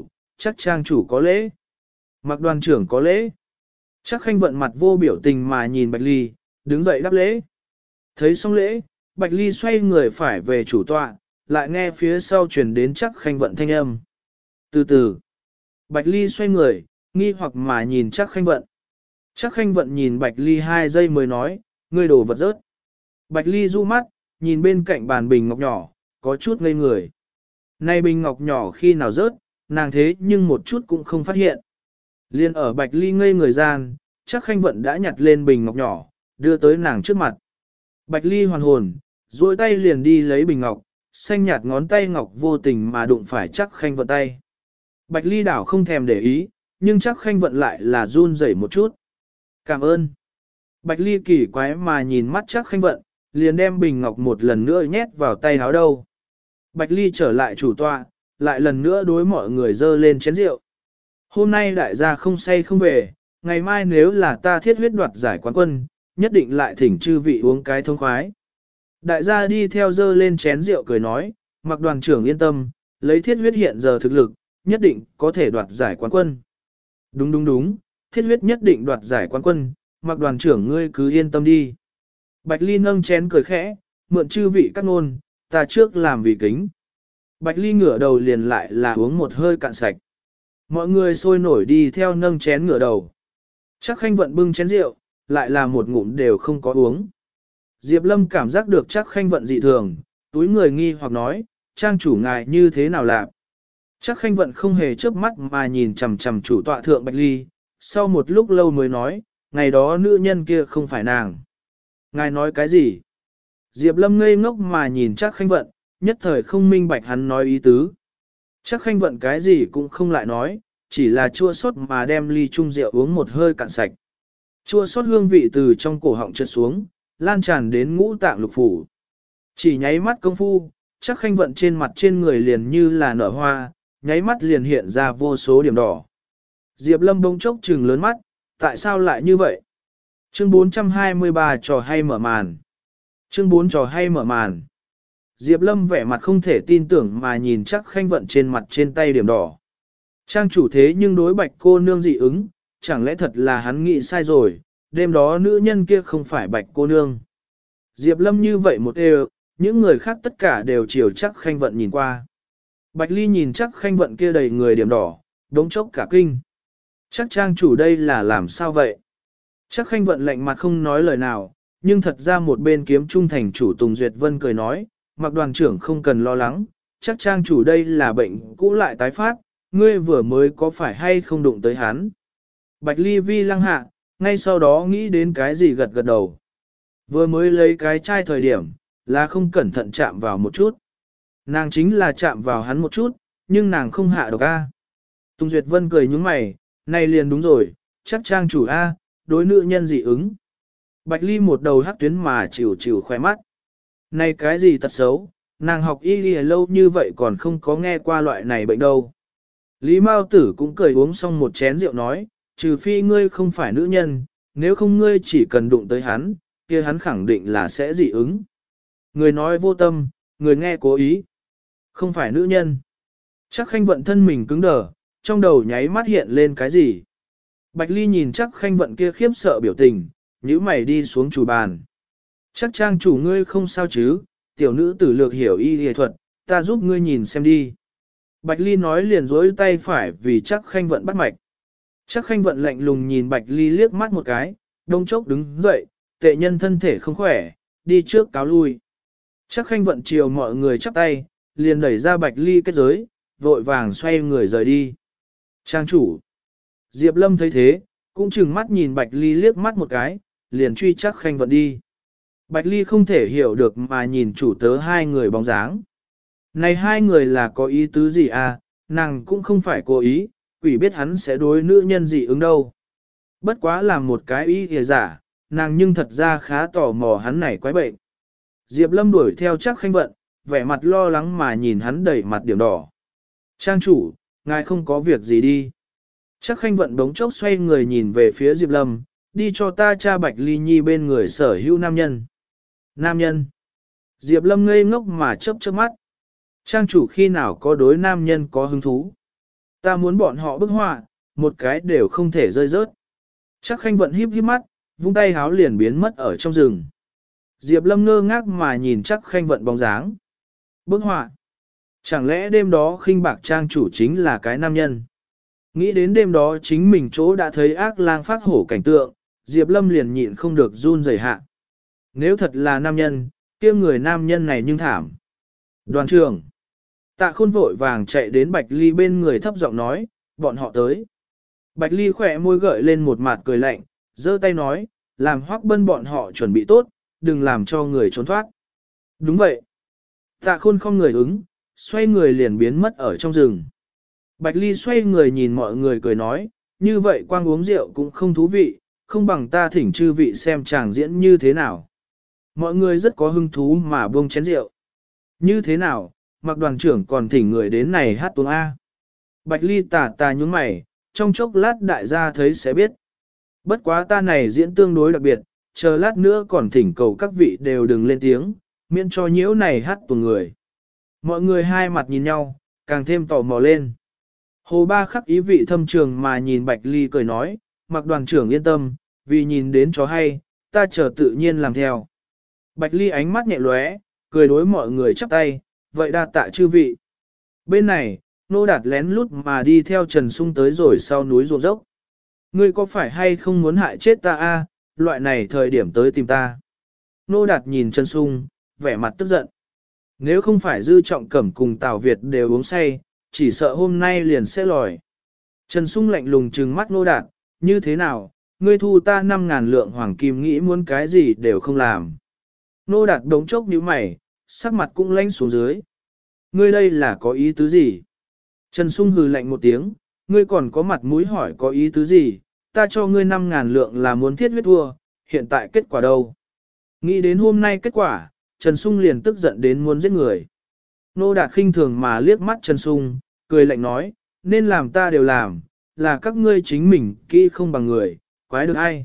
trang chủ có lễ. Mặc đoàn trưởng có lễ. Chắc Khanh Vận mặt vô biểu tình mà nhìn Bạch Ly, đứng dậy đáp lễ. Thấy xong lễ, Bạch Ly xoay người phải về chủ tọa, lại nghe phía sau truyền đến Chắc Khanh Vận thanh âm. Từ từ, Bạch Ly xoay người, nghi hoặc mà nhìn Chắc Khanh Vận. Chắc Khanh Vận nhìn Bạch Ly 2 giây mới nói, ngươi đồ vật rớt. Bạch Ly du mắt, nhìn bên cạnh bàn bình ngọc nhỏ, có chút ngây người. Này bình ngọc nhỏ khi nào rớt, nàng thế nhưng một chút cũng không phát hiện. Liên ở Bạch Ly ngây người gian, Chắc Khanh Vận đã nhặt lên bình ngọc nhỏ, đưa tới nàng trước mặt. Bạch Ly hoàn hồn, duỗi tay liền đi lấy bình ngọc, xanh nhạt ngón tay ngọc vô tình mà đụng phải Chắc Khanh Vận tay. Bạch Ly đảo không thèm để ý, nhưng Chắc Khanh Vận lại là run rẩy một chút. Cảm ơn. Bạch Ly kỳ quái mà nhìn mắt Chắc Khanh Vận, liền đem bình ngọc một lần nữa nhét vào tay háo đâu. Bạch Ly trở lại chủ tọa, lại lần nữa đối mọi người dơ lên chén rượu. Hôm nay đại gia không say không về, ngày mai nếu là ta thiết huyết đoạt giải quán quân, nhất định lại thỉnh chư vị uống cái thông khoái. Đại gia đi theo dơ lên chén rượu cười nói, Mặc đoàn trưởng yên tâm, lấy thiết huyết hiện giờ thực lực, nhất định có thể đoạt giải quán quân. Đúng đúng đúng, thiết huyết nhất định đoạt giải quán quân, Mặc đoàn trưởng ngươi cứ yên tâm đi. Bạch Ly nâng chén cười khẽ, mượn chư vị các ngôn, ta trước làm vì kính. Bạch Ly ngửa đầu liền lại là uống một hơi cạn sạch. Mọi người sôi nổi đi theo nâng chén ngửa đầu. Chắc Khanh Vận bưng chén rượu, lại là một ngụm đều không có uống. Diệp Lâm cảm giác được Chắc Khanh Vận dị thường, túi người nghi hoặc nói, trang chủ ngài như thế nào làm? Chắc Khanh Vận không hề chớp mắt mà nhìn chằm chằm chủ tọa thượng Bạch Ly, sau một lúc lâu mới nói, ngày đó nữ nhân kia không phải nàng. Ngài nói cái gì? Diệp Lâm ngây ngốc mà nhìn Chắc Khanh Vận, nhất thời không minh bạch hắn nói ý tứ. Chắc Khanh Vận cái gì cũng không lại nói, chỉ là chua xót mà đem ly chung rượu uống một hơi cạn sạch. Chua xót hương vị từ trong cổ họng trượt xuống, lan tràn đến ngũ tạng lục phủ. Chỉ nháy mắt công phu, Chắc Khanh Vận trên mặt trên người liền như là nở hoa, nháy mắt liền hiện ra vô số điểm đỏ. Diệp Lâm bỗng chốc trừng lớn mắt, tại sao lại như vậy? Chương 423 trò hay mở màn. Chương 4 trò hay mở màn. Diệp Lâm vẻ mặt không thể tin tưởng mà nhìn Chắc Khanh Vận trên mặt trên tay điểm đỏ. Trang chủ thế nhưng đối Bạch cô nương dị ứng, chẳng lẽ thật là hắn nghĩ sai rồi, đêm đó nữ nhân kia không phải Bạch cô nương. Diệp Lâm như vậy một đều, những người khác tất cả đều chiều Chắc Khanh Vận nhìn qua. Bạch Ly nhìn Chắc Khanh Vận kia đầy người điểm đỏ, đống chốc cả kinh. Chắc trang chủ đây là làm sao vậy? Chắc Khanh Vận lạnh mặt không nói lời nào, nhưng thật ra một bên kiếm trung thành chủ Tùng Duyệt Vân cười nói, Mặc đoàn trưởng không cần lo lắng, chắc trang chủ đây là bệnh cũ lại tái phát, ngươi vừa mới có phải hay không đụng tới hắn. Bạch Ly vi lăng hạ, ngay sau đó nghĩ đến cái gì gật gật đầu. Vừa mới lấy cái chai thời điểm, là không cẩn thận chạm vào một chút. Nàng chính là chạm vào hắn một chút, nhưng nàng không hạ độc A. Tùng Duyệt Vân cười nhúng mày, này liền đúng rồi, chắc trang chủ A, đối nữ nhân dị ứng. Bạch Ly một đầu hắc tuyến mà chịu chịu khoe mắt. Này cái gì tật xấu, nàng học y lâu như vậy còn không có nghe qua loại này bệnh đâu. Lý Mao Tử cũng cười uống xong một chén rượu nói, trừ phi ngươi không phải nữ nhân, nếu không ngươi chỉ cần đụng tới hắn, kia hắn khẳng định là sẽ dị ứng. Người nói vô tâm, người nghe cố ý. Không phải nữ nhân. Chắc Khanh Vận thân mình cứng đờ, trong đầu nháy mắt hiện lên cái gì. Bạch Ly nhìn Chắc Khanh Vận kia khiếp sợ biểu tình, nhíu mày đi xuống chủ bàn. Chắc trang chủ ngươi không sao chứ, tiểu nữ tử lược hiểu y y thuật, ta giúp ngươi nhìn xem đi. Bạch Ly nói liền dối tay phải vì Chắc Khanh Vận bắt mạch. Chắc Khanh Vận lạnh lùng nhìn Bạch Ly liếc mắt một cái, đông chốc đứng dậy, tệ nhân thân thể không khỏe, đi trước cáo lui. Chắc Khanh Vận chiều mọi người chắp tay, liền đẩy ra Bạch Ly kết giới, vội vàng xoay người rời đi. Trang chủ. Diệp Lâm thấy thế, cũng chừng mắt nhìn Bạch Ly liếc mắt một cái, liền truy Chắc Khanh Vận đi. Bạch Ly không thể hiểu được mà nhìn chủ tớ hai người bóng dáng. Này hai người là có ý tứ gì à, nàng cũng không phải cố ý, quỷ biết hắn sẽ đối nữ nhân dị ứng đâu. Bất quá là một cái ý kìa giả, nàng nhưng thật ra khá tò mò hắn này quái bệnh. Diệp Lâm đuổi theo Chắc Khanh Vận, vẻ mặt lo lắng mà nhìn hắn đẩy mặt điểm đỏ. Trang chủ, ngài không có việc gì đi. Chắc Khanh Vận đống chốc xoay người nhìn về phía Diệp Lâm, đi cho ta cha Bạch Ly Nhi bên người sở hữu nam nhân. Nam nhân. Diệp Lâm ngây ngốc mà chớp chớp mắt. Trang chủ khi nào có đối nam nhân có hứng thú. Ta muốn bọn họ bức họa, một cái đều không thể rơi rớt. Chắc Khanh Vận híp híp mắt, vung tay háo liền biến mất ở trong rừng. Diệp Lâm ngơ ngác mà nhìn Chắc Khanh Vận bóng dáng. Bức họa. Chẳng lẽ đêm đó khinh bạc trang chủ chính là cái nam nhân? Nghĩ đến đêm đó chính mình chỗ đã thấy ác lang phát hổ cảnh tượng, Diệp Lâm liền nhịn không được run rẩy hạ. Nếu thật là nam nhân, kia người nam nhân này nhưng thảm. Đoàn trưởng. Tạ Khôn vội vàng chạy đến Bạch Ly bên người thấp giọng nói, bọn họ tới. Bạch Ly khỏe môi gợi lên một mặt cười lạnh, giơ tay nói, làm Hoắc Bân bọn họ chuẩn bị tốt, đừng làm cho người trốn thoát. Đúng vậy. Tạ Khôn không người ứng, xoay người liền biến mất ở trong rừng. Bạch Ly xoay người nhìn mọi người cười nói, như vậy quang uống rượu cũng không thú vị, không bằng ta thỉnh chư vị xem chàng diễn như thế nào. Mọi người rất có hứng thú mà buông chén rượu. Như thế nào, Mặc đoàn trưởng còn thỉnh người đến này hát tuồng A. Bạch Ly tà nhúng mày, trong chốc lát đại gia thấy sẽ biết. Bất quá ta này diễn tương đối đặc biệt, chờ lát nữa còn thỉnh cầu các vị đều đừng lên tiếng, miễn cho nhiễu này hát tuồng người. Mọi người hai mặt nhìn nhau, càng thêm tò mò lên. Hồ Ba Khắc ý vị thâm trường mà nhìn Bạch Ly cười nói, Mạc đoàn trưởng yên tâm, vì nhìn đến chó hay, ta chờ tự nhiên làm theo. Bạch Ly ánh mắt nhẹ lóe, cười đối mọi người chắp tay, vậy đa tạ chư vị. Bên này, Nô Đạt lén lút mà đi theo Trần Sung tới rồi sau núi ruộng dốc. Ngươi có phải hay không muốn hại chết ta a? Loại này thời điểm tới tìm ta. Nô Đạt nhìn Trần Sung, vẻ mặt tức giận. Nếu không phải Dư Trọng Cẩm cùng Tào Việt đều uống say, chỉ sợ hôm nay liền sẽ lòi. Trần Sung lạnh lùng trừng mắt Nô Đạt, như thế nào, ngươi thu ta 5.000 lượng hoàng kim nghĩ muốn cái gì đều không làm. Nô Đạt đống chốc nhíu mày, sắc mặt cũng lạnh xuống dưới. Ngươi đây là có ý tứ gì? Trần Sung hừ lạnh một tiếng, ngươi còn có mặt mũi hỏi có ý tứ gì? Ta cho ngươi 5.000 lượng là muốn thiết huyết thua, hiện tại kết quả đâu? Nghĩ đến hôm nay kết quả, Trần Sung liền tức giận đến muốn giết người. Nô Đạt khinh thường mà liếc mắt Trần Sung, cười lạnh nói, nên làm ta đều làm, là các ngươi chính mình kỹ không bằng người, quái được ai.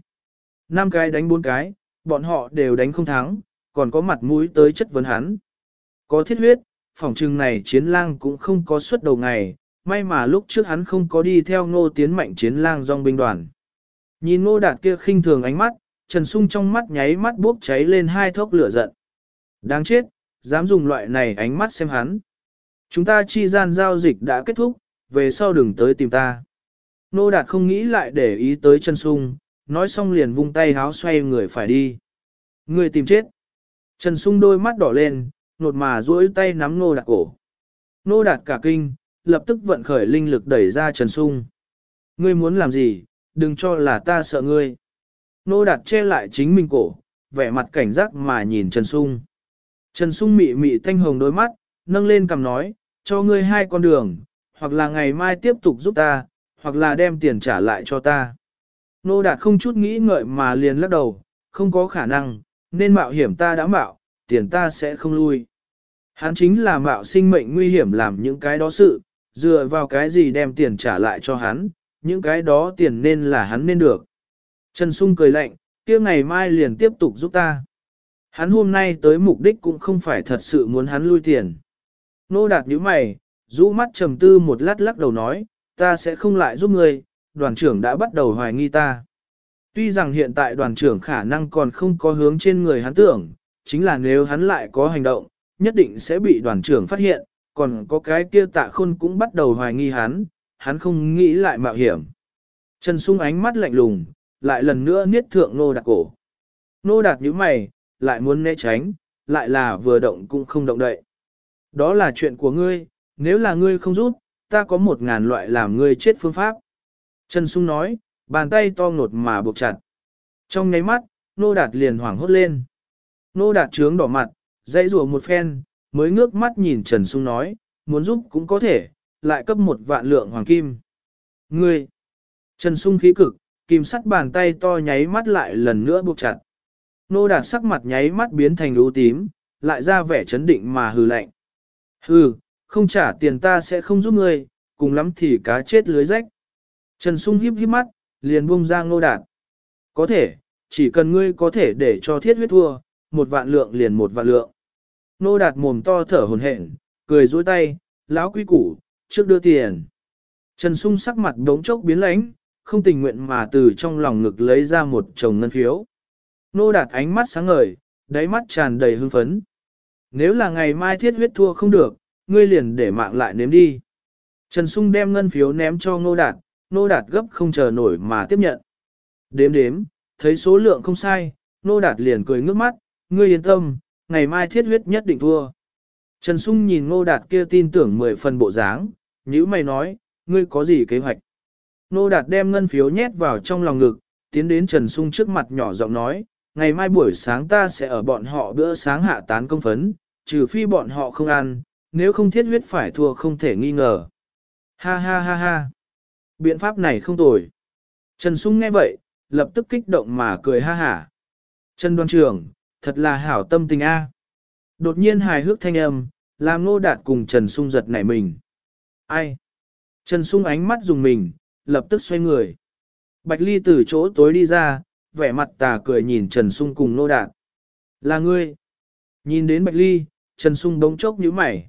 5 cái đánh 4 cái, bọn họ đều đánh không thắng, còn có mặt mũi tới chất vấn hắn. Có thiết huyết, phỏng trừng này chiến lang cũng không có suất đầu ngày, may mà lúc trước hắn không có đi theo Ngô Tiến Mạnh chiến lang dòng binh đoàn. Nhìn Ngô Đạt kia khinh thường ánh mắt, Trần Sung trong mắt nháy mắt bốc cháy lên 2 thốc lửa giận. Đáng chết, dám dùng loại này ánh mắt xem hắn. Chúng ta chi gian giao dịch đã kết thúc, về sau đừng tới tìm ta. Ngô Đạt không nghĩ lại để ý tới Trần Sung, nói xong liền vung tay háo xoay người phải đi. Người tìm chết. Trần Sung đôi mắt đỏ lên, nột mà duỗi tay nắm Ngô Đạt cổ. Ngô Đạt cả kinh, lập tức vận khởi linh lực đẩy ra Trần Sung. Ngươi muốn làm gì, đừng cho là ta sợ ngươi. Ngô Đạt che lại chính mình cổ, vẻ mặt cảnh giác mà nhìn Trần Sung. Trần Sung mị mị thanh hồng đôi mắt, nâng lên cằm nói, cho ngươi 2 con đường, hoặc là ngày mai tiếp tục giúp ta, hoặc là đem tiền trả lại cho ta. Ngô Đạt không chút nghĩ ngợi mà liền lắc đầu, không có khả năng, nên mạo hiểm ta đã mạo, tiền ta sẽ không lui. Hắn chính là mạo sinh mệnh nguy hiểm làm những cái đó sự, dựa vào cái gì đem tiền trả lại cho hắn, những cái đó tiền nên là hắn nên được. Trần Sung cười lạnh, kia ngày mai liền tiếp tục giúp ta. Hắn hôm nay tới mục đích cũng không phải thật sự muốn hắn lui tiền. Nô Đạt nhíu mày, rũ mắt trầm tư một lát lắc đầu nói, ta sẽ không lại giúp ngươi, đoàn trưởng đã bắt đầu hoài nghi ta. Tuy rằng hiện tại đoàn trưởng khả năng còn không có hướng trên người hắn tưởng, chính là nếu hắn lại có hành động, nhất định sẽ bị đoàn trưởng phát hiện, còn có cái kia Tạ Khôn cũng bắt đầu hoài nghi hắn không nghĩ lại mạo hiểm. Trần Sung ánh mắt lạnh lùng, lại lần nữa niết thượng Nô Đạt cổ. Nô Đạt nhíu mày, lại muốn né tránh, lại là vừa động cũng không động đậy. Đó là chuyện của ngươi, nếu là ngươi không rút, ta có 1.000 loại làm ngươi chết phương pháp. Trần Sung nói, bàn tay to ngột mà buộc chặt. Trong nháy mắt, Nô Đạt liền hoảng hốt lên. Nô Đạt trướng đỏ mặt, dãy rủa một phen, mới ngước mắt nhìn Trần Sung nói, muốn giúp cũng có thể, lại cấp 1 vạn lượng hoàng kim. Ngươi! Trần Sung khí cực, kìm sắt bàn tay to nháy mắt lại lần nữa buộc chặt. Nô Đạt sắc mặt nháy mắt biến thành u tím, lại ra vẻ chấn định mà hừ lạnh. Hừ, không trả tiền ta sẽ không giúp ngươi, cùng lắm thì cá chết lưới rách. Trần Sung híp híp mắt, liền buông ra Nô Đạt. Có thể, chỉ cần ngươi có thể để cho thiết huyết thua, 1 vạn lượng liền 1 vạn lượng. Nô Đạt mồm to thở hổn hển, cười dối tay, lão quý củ, trước đưa tiền. Trần Sung sắc mặt đống chốc biến lãnh, không tình nguyện mà từ trong lòng ngực lấy ra một chồng ngân phiếu. Nô Đạt ánh mắt sáng ngời, đáy mắt tràn đầy hưng phấn. Nếu là ngày mai thiết huyết thua không được, ngươi liền để mạng lại nếm đi. Trần Sung đem ngân phiếu ném cho Nô Đạt gấp không chờ nổi mà tiếp nhận. Đếm đếm, thấy số lượng không sai, Nô Đạt liền cười ngước mắt, ngươi yên tâm, ngày mai thiết huyết nhất định thua. Trần Sung nhìn Nô Đạt kia tin tưởng 10 phần bộ dáng, nhữ mày nói, ngươi có gì kế hoạch? Nô Đạt đem ngân phiếu nhét vào trong lòng ngực, tiến đến Trần Sung trước mặt nhỏ giọng nói, ngày mai buổi sáng ta sẽ ở bọn họ bữa sáng hạ tán công phấn, trừ phi bọn họ không ăn, nếu không thiết huyết phải thua không thể nghi ngờ. Ha ha ha ha. Biện pháp này không tồi. Trần Sung nghe vậy, lập tức kích động mà cười ha hả. Trần đoàn trưởng, thật là hảo tâm tình a. Đột nhiên hài hước thanh âm, làm Nô Đạt cùng Trần Sung giật nảy mình. Ai? Trần Sung ánh mắt dùng mình, lập tức xoay người. Bạch Ly từ chỗ tối đi ra, vẻ mặt tà cười nhìn Trần Sung cùng Nô Đạt. Là ngươi. Nhìn đến Bạch Ly, Trần Sung bỗng chốc nhíu mày.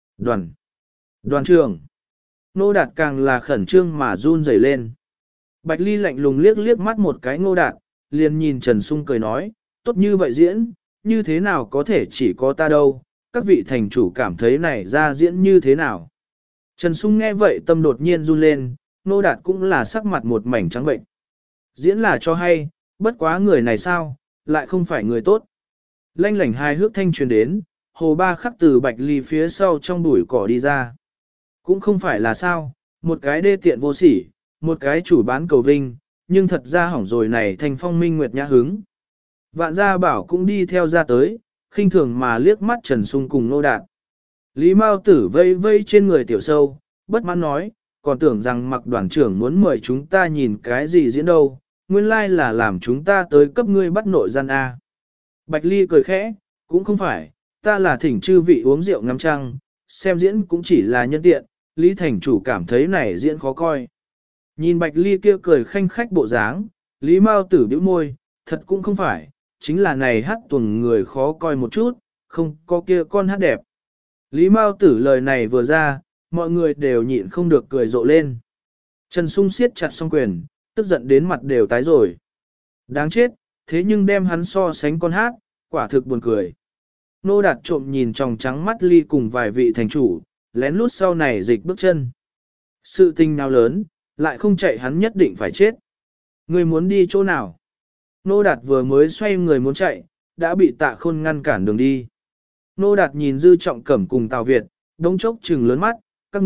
Đoàn trưởng. Nô Đạt càng là khẩn trương mà run rẩy lên. Bạch Ly lạnh lùng liếc liếc mắt một cái Nô Đạt, liền nhìn Trần Sung cười nói, tốt như vậy diễn, như thế nào có thể chỉ có ta đâu, các vị thành chủ cảm thấy này ra diễn như thế nào. Trần Sung nghe vậy tâm đột nhiên run lên, Nô Đạt cũng là sắc mặt một mảnh trắng bệnh. Diễn là cho hay, bất quá người này sao, lại không phải người tốt. Lanh lảnh hai hước thanh truyền đến, Hồ Ba Khắc từ Bạch Ly phía sau trong bụi cỏ đi ra. Cũng không phải là sao, một cái đê tiện vô sỉ, một cái chủ bán cầu vinh, nhưng thật ra hỏng rồi này thành phong minh nguyệt nhã hứng. Vạn gia bảo cũng đi theo ra tới, khinh thường mà liếc mắt Trần Sung cùng Nô Đạt. Lý Mao Tử vây vây trên người tiểu sâu, bất mãn nói, còn tưởng rằng mặc đoàn trưởng muốn mời chúng ta nhìn cái gì diễn đâu, nguyên lai là làm chúng ta tới cấp ngươi bắt nội gian A. Bạch Ly cười khẽ, cũng không phải, ta là thỉnh chư vị uống rượu ngắm trăng, xem diễn cũng chỉ là nhân tiện, Lý Thành Chủ cảm thấy này diễn khó coi. Nhìn Bạch Ly kia cười khanh khách bộ dáng, Lý Mao Tử bĩu môi, thật cũng không phải, chính là này hát tuồng người khó coi một chút, không có kia con hát đẹp. Lý Mao Tử lời này vừa ra, mọi người đều nhịn không được cười rộ lên. Trần Sung siết chặt song quyền, tức giận đến mặt đều tái rồi. Đáng chết, thế nhưng đem hắn so sánh con hát, quả thực buồn cười. Nô Đạt trộm nhìn tròng trắng mắt Ly cùng vài vị thành chủ, lén lút sau này dịch bước chân. Sự tình nào lớn, lại không chạy hắn nhất định phải chết. Người muốn đi chỗ nào? Nô Đạt vừa mới xoay người muốn chạy, đã bị Tạ Khôn ngăn cản đường đi. Nô Đạt nhìn Dư Trọng Cẩm cùng Tào Việt, đống chốc trừng lớn mắt, các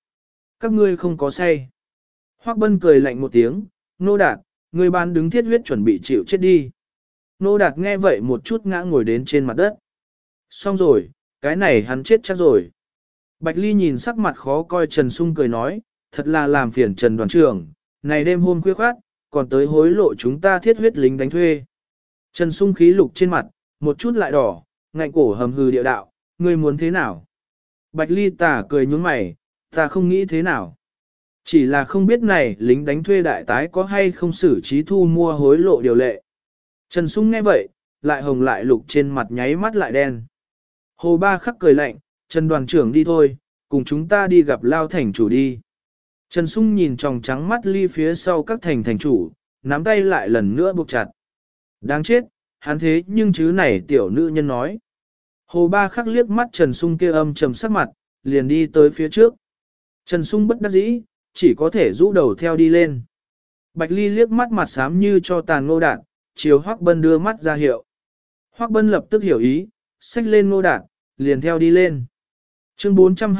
ngươi không có say. Hoắc Bân cười lạnh một tiếng, Nô Đạt, ngươi bán đứng thiết huyết chuẩn bị chịu chết đi. Nô Đạt nghe vậy một chút ngã ngồi đến trên mặt đất. Xong rồi, cái này hắn chết chắc rồi. Bạch Ly nhìn sắc mặt khó coi Trần Sung cười nói, thật là làm phiền Trần đoàn trưởng, này đêm hôm khuya khoát, còn tới hối lộ chúng ta thiết huyết lính đánh thuê. Trần Sung khí lục trên mặt, một chút lại đỏ, ngạnh cổ hầm hừ địa đạo, ngươi muốn thế nào? Bạch Ly tà cười nhướng mày, ta không nghĩ thế nào. Chỉ là không biết này lính đánh thuê đại tái có hay không xử trí thu mua hối lộ điều lệ. Trần Sung nghe vậy, lại hồng lại lục trên mặt nháy mắt lại đen. Hồ Ba Khắc cười lạnh, Trần đoàn trưởng đi thôi, cùng chúng ta đi gặp Lao thành chủ đi. Trần Sung nhìn tròng trắng mắt Ly phía sau các thành chủ, nắm tay lại lần nữa buộc chặt. Đáng chết, hắn thế nhưng chứ này tiểu nữ nhân nói. Hồ Ba Khắc liếc mắt Trần Sung kia âm trầm sắc mặt, liền đi tới phía trước. Trần Sung bất đắc dĩ, chỉ có thể rũ đầu theo đi lên. Bạch Ly liếc mắt mặt xám như cho tàn Ngô Đạt, chiều Hoắc Bân đưa mắt ra hiệu. Hoắc Bân lập tức hiểu ý, xách lên Ngô Đạt, liền theo đi lên. Chương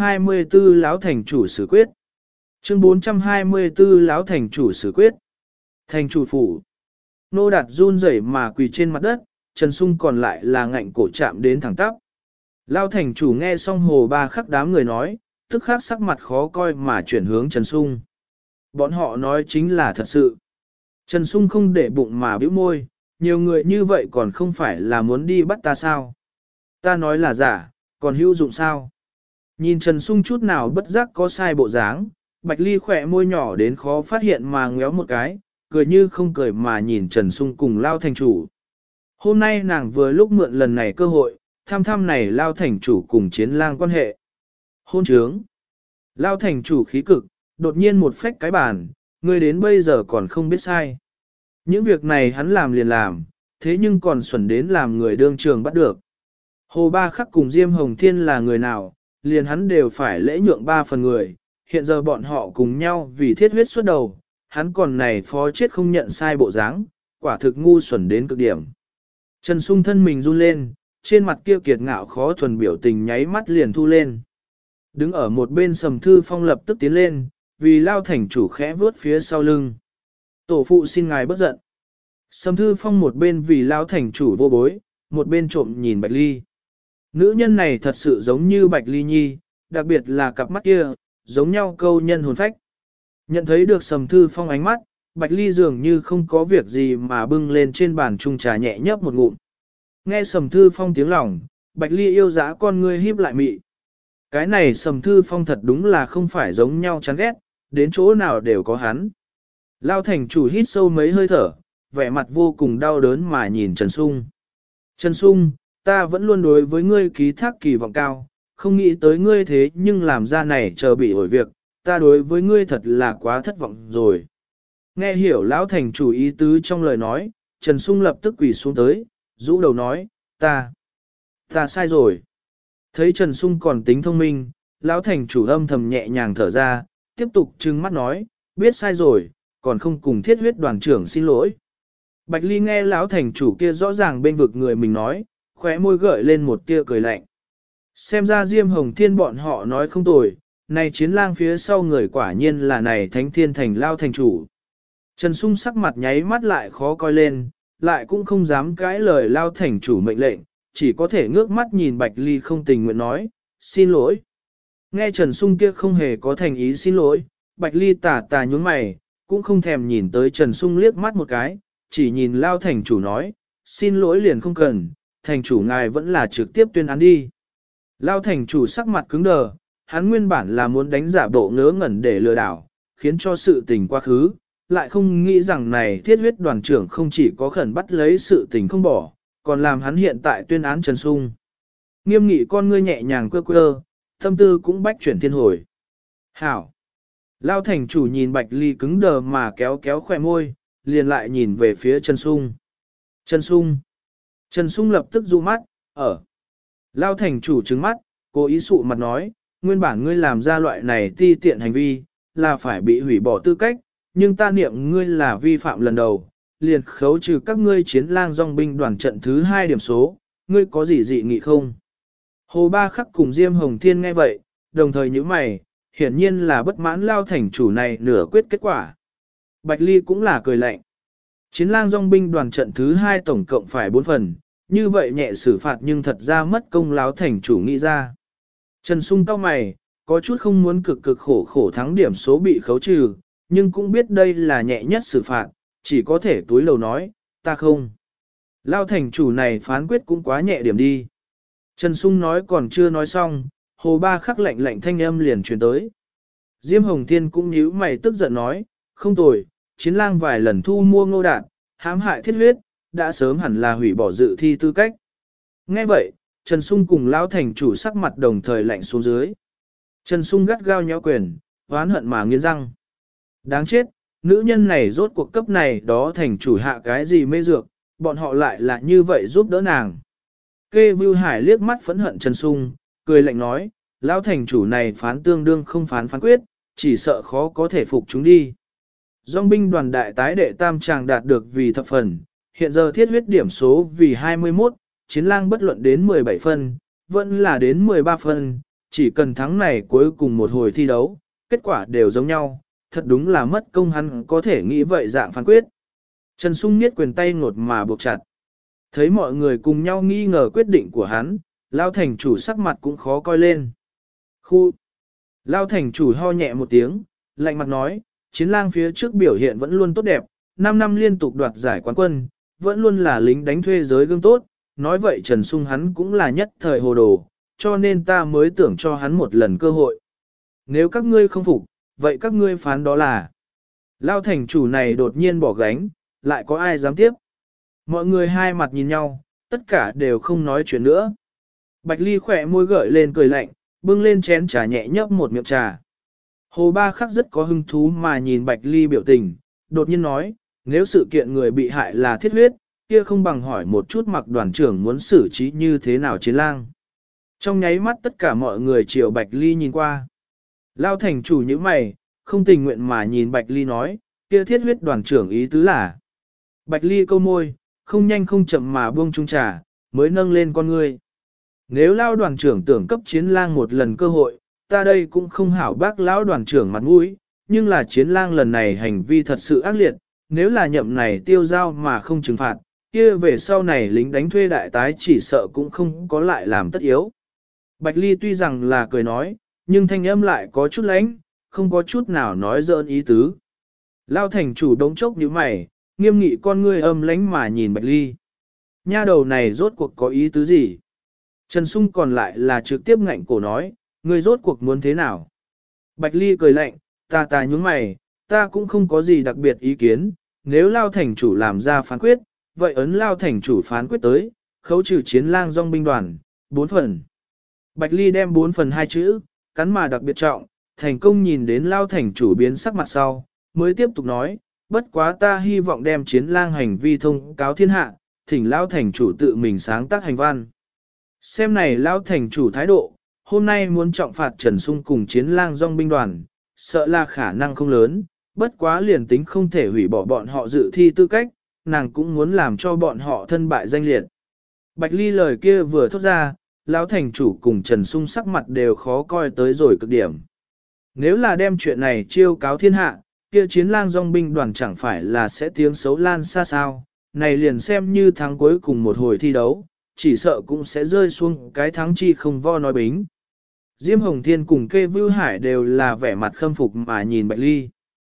424 Lão thành chủ xử quyết. Chương 424 Lão thành chủ xử quyết. Thành chủ phủ. Ngô Đạt run rẩy mà quỳ trên mặt đất, Trần Sung còn lại là ngạnh cổ chạm đến thẳng tắp. Lão thành chủ nghe xong Hồ Ba Khắc đám người nói, tức khắc sắc mặt khó coi mà chuyển hướng Trần Sung. Bọn họ nói chính là thật sự. Trần Sung không để bụng mà bĩu môi, nhiều người như vậy còn không phải là muốn đi bắt ta sao? Ta nói là giả, còn hữu dụng sao? Nhìn Trần Sung chút nào bất giác có sai bộ dáng, Bạch Ly khỏe môi nhỏ đến khó phát hiện mà ngéo một cái, cười như không cười mà nhìn Trần Sung cùng Lao thành chủ. Hôm nay nàng vừa lúc mượn lần này cơ hội, thăm này Lao thành chủ cùng chiến lang quan hệ. Hôn trướng. Lao thành chủ khí cực, đột nhiên một phách cái bàn, ngươi đến bây giờ còn không biết sai. Những việc này hắn làm liền làm, thế nhưng còn xuẩn đến làm người đương trường bắt được. Hồ Ba Khắc cùng Diêm Hồng Thiên là người nào, liền hắn đều phải lễ nhượng 3 phần người, hiện giờ bọn họ cùng nhau vì thiết huyết xuất đầu, hắn còn này phó chết không nhận sai bộ dáng, quả thực ngu xuẩn đến cực điểm. Trần Sung thân mình run lên, trên mặt kia kiệt ngạo khó thuần biểu tình nháy mắt liền thu lên. Đứng ở một bên Sầm Thư Phong lập tức tiến lên, vì Lao thành chủ khẽ vuốt phía sau lưng. Tổ phụ xin ngài bất giận. Sầm Thư Phong một bên vì Lao thành chủ vô bối, một bên trộm nhìn Bạch Ly. Nữ nhân này thật sự giống như Bạch Ly Nhi, đặc biệt là cặp mắt kia, giống nhau câu nhân hồn phách. Nhận thấy được Sầm Thư Phong ánh mắt, Bạch Ly dường như không có việc gì mà bưng lên trên bàn chung trà nhẹ nhấp một ngụm. Nghe Sầm Thư Phong tiếng lòng, Bạch Ly yêu dã con ngươi híp lại mị. Cái này Sầm Thư Phong thật đúng là không phải giống nhau chán ghét, đến chỗ nào đều có hắn. Lao thành chủ hít sâu mấy hơi thở, vẻ mặt vô cùng đau đớn mà nhìn Trần Sung. Trần Sung, ta vẫn luôn đối với ngươi ký thác kỳ vọng cao, không nghĩ tới ngươi thế nhưng làm ra này chờ bị ổi việc, ta đối với ngươi thật là quá thất vọng rồi. Nghe hiểu lão thành chủ ý tứ trong lời nói, Trần Sung lập tức quỳ xuống tới, rũ đầu nói, ta sai rồi. Thấy Trần Sung còn tính thông minh, lão thành chủ âm thầm nhẹ nhàng thở ra, tiếp tục trừng mắt nói, biết sai rồi, còn không cùng thiết huyết đoàn trưởng xin lỗi. Bạch Ly nghe lão thành chủ kia rõ ràng bên vực người mình nói, khóe môi gợi lên một tia cười lạnh. Xem ra Diêm Hồng Thiên bọn họ nói không tồi, này chiến lang phía sau người quả nhiên là này Thánh Thiên Thành lao thành chủ. Trần Sung sắc mặt nháy mắt lại khó coi lên, lại cũng không dám cãi lời lao thành chủ mệnh lệnh, chỉ có thể ngước mắt nhìn Bạch Ly không tình nguyện nói, xin lỗi. Nghe Trần Sung kia không hề có thành ý xin lỗi, Bạch Ly tà tà nhướng mày, cũng không thèm nhìn tới Trần Sung liếc mắt một cái, chỉ nhìn lao thành chủ nói, xin lỗi liền không cần, thành chủ ngài vẫn là trực tiếp tuyên án đi. Lao thành chủ sắc mặt cứng đờ, hắn nguyên bản là muốn đánh giả bộ ngớ ngẩn để lừa đảo, khiến cho sự tình quá khứ, lại không nghĩ rằng này thiết huyết đoàn trưởng không chỉ có khẩn bắt lấy sự tình không bỏ, còn làm hắn hiện tại tuyên án Trần Sung. Nghiêm nghị con ngươi nhẹ nhàng quơ quơ, tâm tư cũng bách chuyển thiên hồi. Hảo! Lao thành chủ nhìn Bạch Ly cứng đờ mà kéo kéo khỏe môi, liền lại nhìn về phía Trần Sung. Trần Sung! Trần Sung lập tức du mắt, ở. Lao thành chủ trứng mắt, cố ý sụ mặt nói, nguyên bản ngươi làm ra loại này ti tiện hành vi, là phải bị hủy bỏ tư cách, nhưng ta niệm ngươi là vi phạm lần đầu, liền khấu trừ các ngươi chiến lang dòng binh đoàn trận thứ 2 điểm số, ngươi có gì dị nghị không? Hồ Ba Khắc cùng Diêm Hồng Thiên nghe vậy, đồng thời như mày, hiển nhiên là bất mãn lao thành chủ này nửa quyết kết quả. Bạch Ly cũng là cười lạnh. Chiến lang dòng binh đoàn trận thứ 2 tổng cộng phải 4 phần, như vậy nhẹ xử phạt nhưng thật ra mất công láo thành chủ nghĩ ra. Trần Sung cau mày, có chút không muốn cực cực khổ khổ thắng điểm số bị khấu trừ, nhưng cũng biết đây là nhẹ nhất xử phạt, chỉ có thể túi lầu nói, ta không. Lao thành chủ này phán quyết cũng quá nhẹ điểm đi. Trần Sung nói còn chưa nói xong, Hồ Ba Khắc lạnh lạnh thanh âm liền truyền tới. Diêm Hồng Thiên cũng nhíu mày tức giận nói, không tồi, chiến lang vài lần thu mua ngô đạn, hãm hại thiết huyết, đã sớm hẳn là hủy bỏ dự thi tư cách. Nghe vậy, Trần Sung cùng Lão thành chủ sắc mặt đồng thời lạnh xuống dưới. Trần Sung gắt gao nhéo quyền, oán hận mà nghiến răng. Đáng chết, nữ nhân này rốt cuộc cấp này đó thành chủ hạ cái gì mê dược, bọn họ lại là như vậy giúp đỡ nàng. Kê Vưu Hải liếc mắt phẫn hận Trần Sung, cười lạnh nói, Lão thành chủ này phán tương đương không phán quyết, chỉ sợ khó có thể phục chúng đi. Dòng binh đoàn đại tái đệ tam tràng đạt được vì thập phần, hiện giờ thiết huyết điểm số vì 21, chiến lang bất luận đến 17 phân, vẫn là đến 13 phân, chỉ cần thắng này cuối cùng một hồi thi đấu, kết quả đều giống nhau, thật đúng là mất công hắn có thể nghĩ vậy dạng phán quyết. Trần Sung niết quyền tay ngột mà buộc chặt. Thấy mọi người cùng nhau nghi ngờ quyết định của hắn, Lao thành chủ sắc mặt cũng khó coi lên. Khu! Lao thành chủ ho nhẹ một tiếng, lạnh mặt nói, chiến lang phía trước biểu hiện vẫn luôn tốt đẹp, 5 năm liên tục đoạt giải quán quân, vẫn luôn là lính đánh thuê giới gương tốt, nói vậy Trần Sung hắn cũng là nhất thời hồ đồ, cho nên ta mới tưởng cho hắn một lần cơ hội. Nếu các ngươi không phục, vậy các ngươi phán đó là. Lao thành chủ này đột nhiên bỏ gánh, lại có ai dám tiếp. Mọi người hai mặt nhìn nhau, tất cả đều không nói chuyện nữa. Bạch Ly khỏe môi gợi lên cười lạnh, bưng lên chén trà nhẹ nhấp một miệng trà. Hồ Ba Khắc rất có hứng thú mà nhìn Bạch Ly biểu tình, đột nhiên nói, nếu sự kiện người bị hại là thiết huyết, kia không bằng hỏi một chút Mặc đoàn trưởng muốn xử trí như thế nào chiến lang. Trong nháy mắt tất cả mọi người chiều Bạch Ly nhìn qua. Lao thành chủ như mày, không tình nguyện mà nhìn Bạch Ly nói, kia thiết huyết đoàn trưởng ý tứ là. Bạch Ly câu môi, không nhanh không chậm mà buông chung trà, mới nâng lên con ngươi. Nếu Lao đoàn trưởng tưởng cấp chiến lang một lần cơ hội, ta đây cũng không hảo bác lão đoàn trưởng mặt mũi, nhưng là chiến lang lần này hành vi thật sự ác liệt, nếu là nhậm này tiêu giao mà không trừng phạt, kia về sau này lính đánh thuê đại tái chỉ sợ cũng không có lại làm tất yếu. Bạch Ly tuy rằng là cười nói, nhưng thanh âm lại có chút lánh, không có chút nào nói dỡn ý tứ. Lao thành chủ đống chốc như mày, nghiêm nghị con ngươi âm lánh mà nhìn Bạch Ly. Nha đầu này rốt cuộc có ý tứ gì? Trần Sung còn lại là trực tiếp ngạnh cổ nói, ngươi rốt cuộc muốn thế nào? Bạch Ly cười lạnh, Ta nhúng mày, ta cũng không có gì đặc biệt ý kiến, nếu Lao thành chủ làm ra phán quyết, vậy ấn Lao thành chủ phán quyết tới, khấu trừ chiến lang dòng binh đoàn, 4 phần. Bạch Ly đem 4 phần 2 chữ, cắn mà đặc biệt trọng, thành công nhìn đến Lao thành chủ biến sắc mặt sau, mới tiếp tục nói, bất quá ta hy vọng đem chiến lang hành vi thông cáo thiên hạ, thỉnh Lao thành chủ tự mình sáng tác hành văn. Xem này Lao thành chủ thái độ, hôm nay muốn trọng phạt Trần Sung cùng chiến lang dòng binh đoàn, sợ là khả năng không lớn, bất quá liền tính không thể hủy bỏ bọn họ dự thi tư cách, nàng cũng muốn làm cho bọn họ thân bại danh liệt. Bạch Ly lời kia vừa thốt ra, Lão thành chủ cùng Trần Sung sắc mặt đều khó coi tới rồi cực điểm. Nếu là đem chuyện này chiêu cáo thiên hạ, kia chiến lang dòng binh đoàn chẳng phải là sẽ tiếng xấu lan xa sao, này liền xem như thắng cuối cùng một hồi thi đấu, chỉ sợ cũng sẽ rơi xuống cái thắng chi không vo nói bính. Diêm Hồng Thiên cùng Kê Vưu Hải đều là vẻ mặt khâm phục mà nhìn Bạch Ly.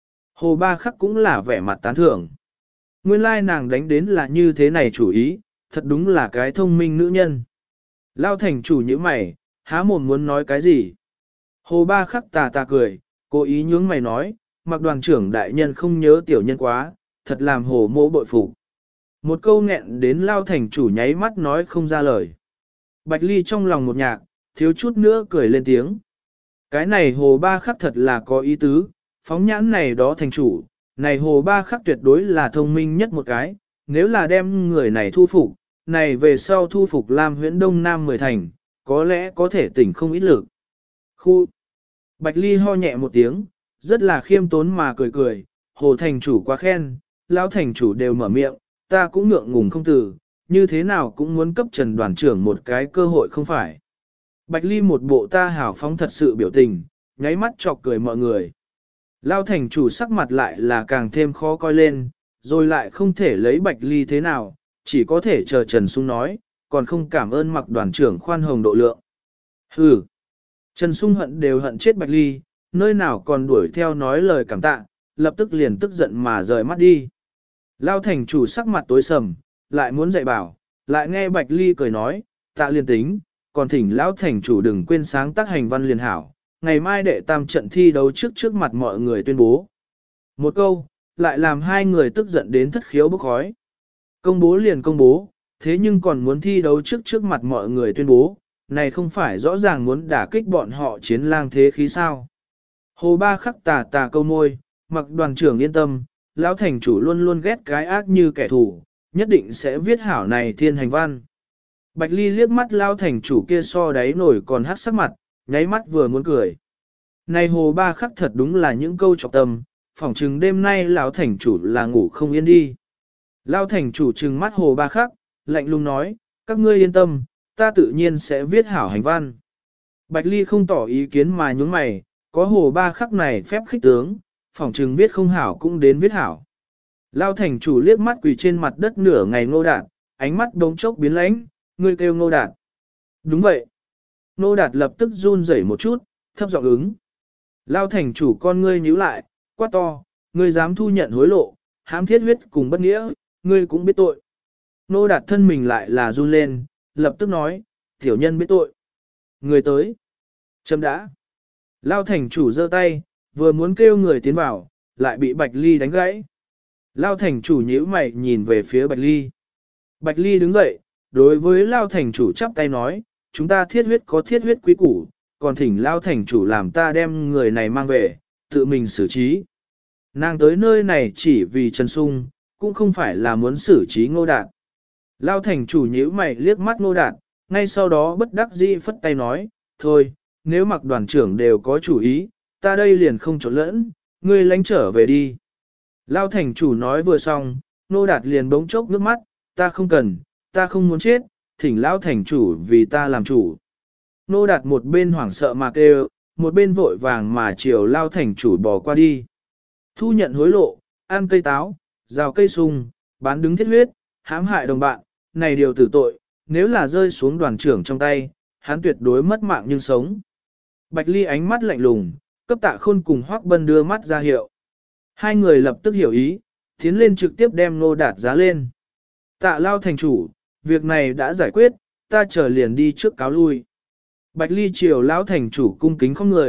Hồ Ba Khắc cũng là vẻ mặt tán thưởng. Nguyên lai nàng đánh đến là như thế này chủ ý, thật đúng là cái thông minh nữ nhân. Lao thành chủ như mày, há mồm muốn nói cái gì. Hồ Ba Khắc tà cười, cố ý nhướng mày nói, mặc đoàn trưởng đại nhân không nhớ tiểu nhân quá, thật làm hồ mỗ bội phục. Một câu nghẹn đến Lao thành chủ nháy mắt nói không ra lời. Bạch Ly trong lòng một nhạc, thiếu chút nữa cười lên tiếng. Cái này Hồ Ba Khắc thật là có ý tứ, phóng nhãn này đó thành chủ, này Hồ Ba Khắc tuyệt đối là thông minh nhất một cái, nếu là đem người này thu phục, này về sau thu phục Lam Huyễn Đông Nam 10 thành, có lẽ có thể tỉnh không ít lực. Khu Bạch Ly ho nhẹ một tiếng, rất là khiêm tốn mà cười, Hồ thành chủ quá khen, lão thành chủ đều mở miệng, ta cũng ngượng ngùng không từ, như thế nào cũng muốn cấp Trần đoàn trưởng một cái cơ hội không phải. Bạch Ly một bộ ta hào phóng thật sự biểu tình, nháy mắt chọc cười mọi người. Lao thành chủ sắc mặt lại là càng thêm khó coi lên, rồi lại không thể lấy Bạch Ly thế nào, chỉ có thể chờ Trần Sung nói, còn không cảm ơn mặc đoàn trưởng khoan hồng độ lượng. Hừ! Trần Sung hận đều hận chết Bạch Ly, nơi nào còn đuổi theo nói lời cảm tạ, lập tức liền tức giận mà rời mắt đi. Lao thành chủ sắc mặt tối sầm, lại muốn dạy bảo, lại nghe Bạch Ly cười nói, tạ liên tính, còn thỉnh Lão thành chủ đừng quên sáng tác hành văn liền hảo, ngày mai đệ tam trận thi đấu trước mặt mọi người tuyên bố. Một câu, lại làm hai người tức giận đến thất khiếu bốc khói. Công bố liền công bố, thế nhưng còn muốn thi đấu trước mặt mọi người tuyên bố, này không phải rõ ràng muốn đả kích bọn họ chiến lang thế khí sao. Hồ Ba Khắc tà câu môi, mặc đoàn trưởng yên tâm, Lão thành chủ luôn luôn ghét cái ác như kẻ thù, nhất định sẽ viết hảo này thiên hành văn. Bạch Ly liếc mắt Lão thành chủ kia so đáy nổi còn hắc sắc mặt, nháy mắt vừa muốn cười. Này Hồ Ba Khắc thật đúng là những câu trọng tâm, phỏng chừng đêm nay Lão thành chủ là ngủ không yên đi. Lão thành chủ trừng mắt Hồ Ba Khắc, lạnh lùng nói, các ngươi yên tâm, ta tự nhiên sẽ viết hảo hành văn. Bạch Ly không tỏ ý kiến mà nhướng mày, có Hồ Ba Khắc này phép khích tướng, phỏng chừng viết không hảo cũng đến viết hảo. Lão thành chủ liếc mắt quỳ trên mặt đất nửa ngày Ngô Đạt, ánh mắt đống chốc biến lãnh, ngươi kêu Ngô Đạt. Đúng vậy. Ngô Đạt lập tức run rẩy một chút, thấp giọng ứng. Lão thành chủ con ngươi nhíu lại, quát to, ngươi dám thu nhận hối lộ, hãm thiết huyết cùng bất nghĩa, ngươi cũng biết tội. Ngô Đạt thân mình lại là run lên, lập tức nói, tiểu nhân biết tội. Người tới. Chấm đã. Lão thành chủ giơ tay, vừa muốn kêu người tiến vào, lại bị Bạch Ly đánh gãy. Lão thành chủ nhíu mày nhìn về phía Bạch Ly. Bạch Ly đứng dậy, đối với Lão thành chủ chắp tay nói, chúng ta thiết huyết có thiết huyết quý củ, còn thỉnh Lão thành chủ làm ta đem người này mang về, tự mình xử trí. Nàng tới nơi này chỉ vì Trần Sung, cũng không phải là muốn xử trí Ngô Đạt. Lão thành chủ nhíu mày liếc mắt Ngô Đạt, ngay sau đó bất đắc dĩ phất tay nói, thôi, nếu mặc đoàn trưởng đều có chủ ý, ta đây liền không trộn lẫn, ngươi lánh trở về đi. Lão thành chủ nói vừa xong, Ngô Đạt liền bỗng chốc nước mắt, ta không cần, ta không muốn chết, thỉnh Lão thành chủ vì ta làm chủ. Ngô Đạt một bên hoảng sợ mà kêu, một bên vội vàng mà chiều Lão thành chủ bỏ qua đi. Thu nhận hối lộ, ăn cây táo, rào cây sung, bán đứng thiết huyết, hãm hại đồng bạn, này điều tử tội, nếu là rơi xuống đoàn trưởng trong tay, hắn tuyệt đối mất mạng nhưng sống. Bạch Ly ánh mắt lạnh lùng, cấp Tạ Khôn cùng Hoắc Bân đưa mắt ra hiệu. Hai người lập tức hiểu ý, tiến lên trực tiếp đem Ngô Đạt giá lên. Tạ Lao thành chủ, việc này đã giải quyết, ta chờ liền đi trước cáo lui. Bạch Ly chiều Lão thành chủ cung kính không người,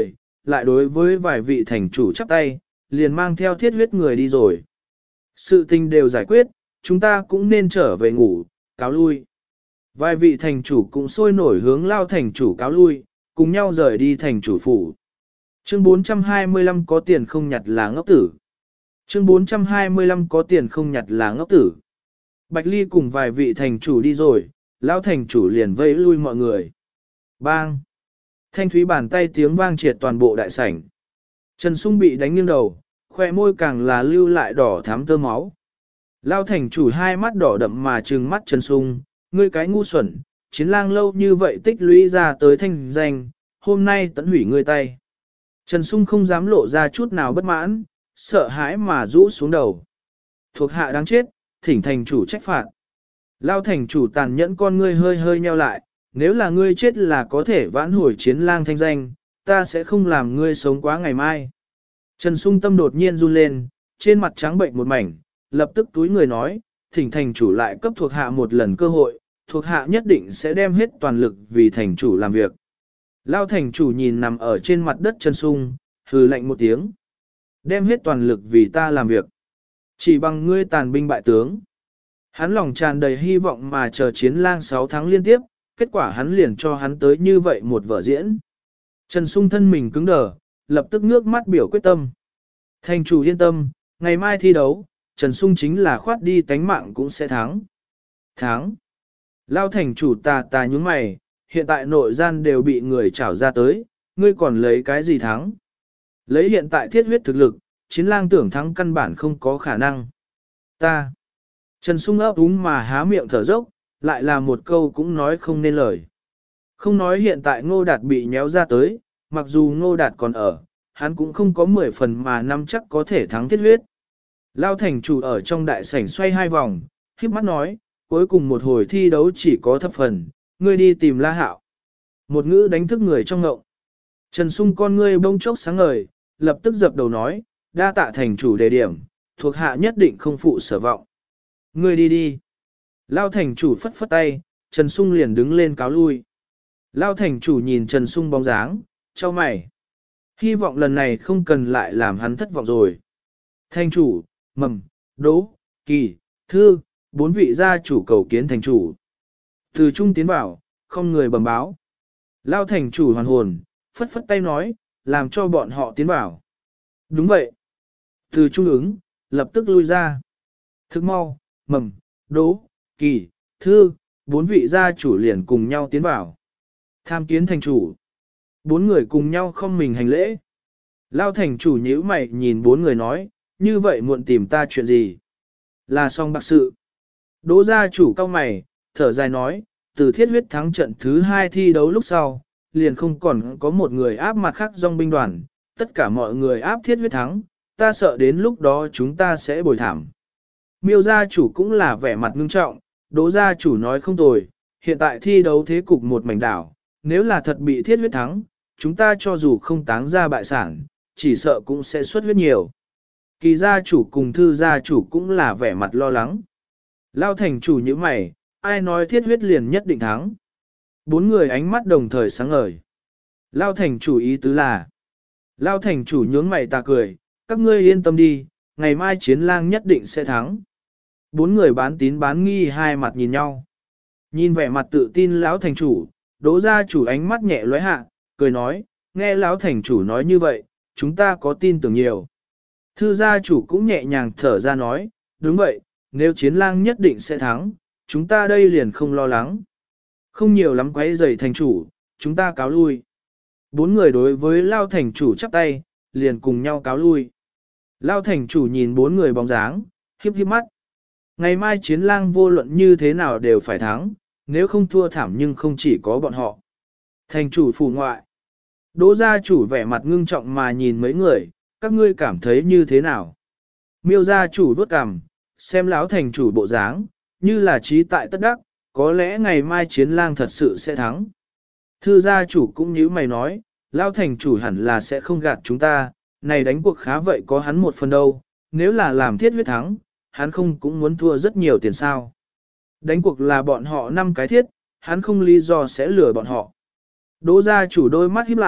lại đối với vài vị thành chủ chắp tay, liền mang theo thiết huyết người đi rồi. Sự tình đều giải quyết, chúng ta cũng nên trở về ngủ, cáo lui. Vài vị thành chủ cũng sôi nổi hướng Lao thành chủ cáo lui, cùng nhau rời đi thành chủ phủ. Chương 425 có tiền không nhặt là ngốc tử. Chương 425 có tiền không nhặt là ngốc tử. Bạch Ly cùng vài vị thành chủ đi rồi, Lao thành chủ liền vẫy lui mọi người. Bang! Thanh thúy bàn tay tiếng vang triệt toàn bộ đại sảnh. Trần Sung bị đánh nghiêng đầu, khoe môi càng là lưu lại đỏ thắm tơ máu. Lao thành chủ hai mắt đỏ đậm mà trừng mắt Trần Sung, ngươi cái ngu xuẩn, chiến lang lâu như vậy tích lũy ra tới thanh danh, hôm nay tận hủy ngươi tay. Trần Sung không dám lộ ra chút nào bất mãn, sợ hãi mà rũ xuống đầu. Thuộc hạ đáng chết, thỉnh thành chủ trách phạt. Lao thành chủ tàn nhẫn con ngươi hơi hơi nheo lại, nếu là ngươi chết là có thể vãn hồi chiến lang thanh danh, ta sẽ không làm ngươi sống quá ngày mai. Trần Sung tâm đột nhiên run lên, trên mặt trắng bệnh một mảnh, lập tức túi người nói, thỉnh thành chủ lại cấp thuộc hạ một lần cơ hội, thuộc hạ nhất định sẽ đem hết toàn lực vì thành chủ làm việc. Lao thành chủ nhìn nằm ở trên mặt đất Trần Sung, hừ lạnh một tiếng. Đem hết toàn lực vì ta làm việc. Chỉ bằng ngươi tàn binh bại tướng. Hắn lòng tràn đầy hy vọng mà chờ chiến lang 6 tháng liên tiếp, kết quả hắn liền cho hắn tới như vậy một vở diễn. Trần Sung thân mình cứng đờ, lập tức ngước mắt biểu quyết tâm. Thành chủ yên tâm, ngày mai thi đấu, Trần Sung chính là khoát đi tánh mạng cũng sẽ thắng. Thắng. Lao thành chủ tà nhúng mày, hiện tại nội gian đều bị người trảo ra tới, ngươi còn lấy cái gì thắng? Lấy hiện tại thiết huyết thực lực, chiến lang tưởng thắng căn bản không có khả năng. Ta. Trần Sung ấp úng mà há miệng thở dốc, lại là một câu cũng nói không nên lời. Không nói hiện tại Ngô Đạt bị nhéo ra tới, mặc dù Ngô Đạt còn ở, hắn cũng không có 10 phần mà năm chắc có thể thắng thiết huyết. Lao thành chủ ở trong đại sảnh xoay 2 vòng, khiếp mắt nói, cuối cùng một hồi thi đấu chỉ có thập phần, ngươi đi tìm La Hạo. Một ngữ đánh thức người trong ngộng. Trần Sung con ngươi bông chốc sáng ngời, lập tức dập đầu nói, đa tạ thành chủ đề điểm, thuộc hạ nhất định không phụ sở vọng. Ngươi đi đi. Lao thành chủ phất phất tay, Trần Sung liền đứng lên cáo lui. Lao thành chủ nhìn Trần Sung bóng dáng, cho mày. Hy vọng lần này không cần lại làm hắn thất vọng rồi. Thành chủ, Mầm, Đỗ, Kỳ, Thư, 4 vị gia chủ cầu kiến thành chủ. Từ trung tiến vào, không người bẩm báo. Lao thành chủ hoàn hồn, phất phất tay nói, làm cho bọn họ tiến vào. Đúng vậy. Từ trung ứng, lập tức lui ra. Thức mau, Mầm, Đỗ, Kỳ, Thư, 4 vị gia chủ liền cùng nhau tiến vào. Tham kiến thành chủ. 4 người cùng nhau không mình hành lễ. Lao thành chủ nhíu mày nhìn 4 người nói, như vậy muộn tìm ta chuyện gì? Là song bạc sự. Đỗ gia chủ cao mày, thở dài nói, từ thiết huyết thắng trận thứ 2 thi đấu lúc sau, liền không còn có một người áp mặt khác dòng binh đoàn, tất cả mọi người áp thiết huyết thắng, ta sợ đến lúc đó chúng ta sẽ bồi thảm. Miêu gia chủ cũng là vẻ mặt ngưng trọng, Đỗ gia chủ nói không tồi, hiện tại thi đấu thế cục một mảnh đảo, nếu là thật bị thiết huyết thắng, chúng ta cho dù không táng ra bại sản, chỉ sợ cũng sẽ xuất huyết nhiều. Kỳ gia chủ cùng Thư gia chủ cũng là vẻ mặt lo lắng. Lao thành chủ như mày, ai nói thiết huyết liền nhất định thắng. 4 người ánh mắt đồng thời sáng ngời. Lao thành chủ ý tứ là. Lao thành chủ nhướng mày ta cười, các ngươi yên tâm đi, ngày mai chiến lang nhất định sẽ thắng. 4 người bán tín bán nghi hai mặt nhìn nhau. Nhìn vẻ mặt tự tin lão thành chủ, Đỗ gia chủ ánh mắt nhẹ lóe hạ, cười nói, nghe lão thành chủ nói như vậy, chúng ta có tin tưởng nhiều. Thư gia chủ cũng nhẹ nhàng thở ra nói, đúng vậy, nếu chiến lang nhất định sẽ thắng, chúng ta đây liền không lo lắng. Không nhiều lắm quấy rầy thành chủ, chúng ta cáo lui. 4 người đối với Lao thành chủ chắp tay, liền cùng nhau cáo lui. Lao thành chủ nhìn 4 người bóng dáng, hiếp hiếp mắt. Ngày mai chiến lang vô luận như thế nào đều phải thắng, nếu không thua thảm nhưng không chỉ có bọn họ. Thành chủ phủ ngoại. Đỗ gia chủ vẻ mặt ngưng trọng mà nhìn mấy người, các ngươi cảm thấy như thế nào? Miêu gia chủ vuốt cằm, xem lão thành chủ bộ dáng, như là trí tại tất đắc, có lẽ ngày mai chiến lang thật sự sẽ thắng. Thư gia chủ cũng như mày nói, lão thành chủ hẳn là sẽ không gạt chúng ta, này đánh cuộc khá vậy có hắn một phần đâu, nếu là làm thiết huyết thắng, hắn không cũng muốn thua rất nhiều tiền sao. Đánh cuộc là bọn họ 5 cái thiết, hắn không lý do sẽ lừa bọn họ. Đỗ gia chủ đôi mắt híp lại,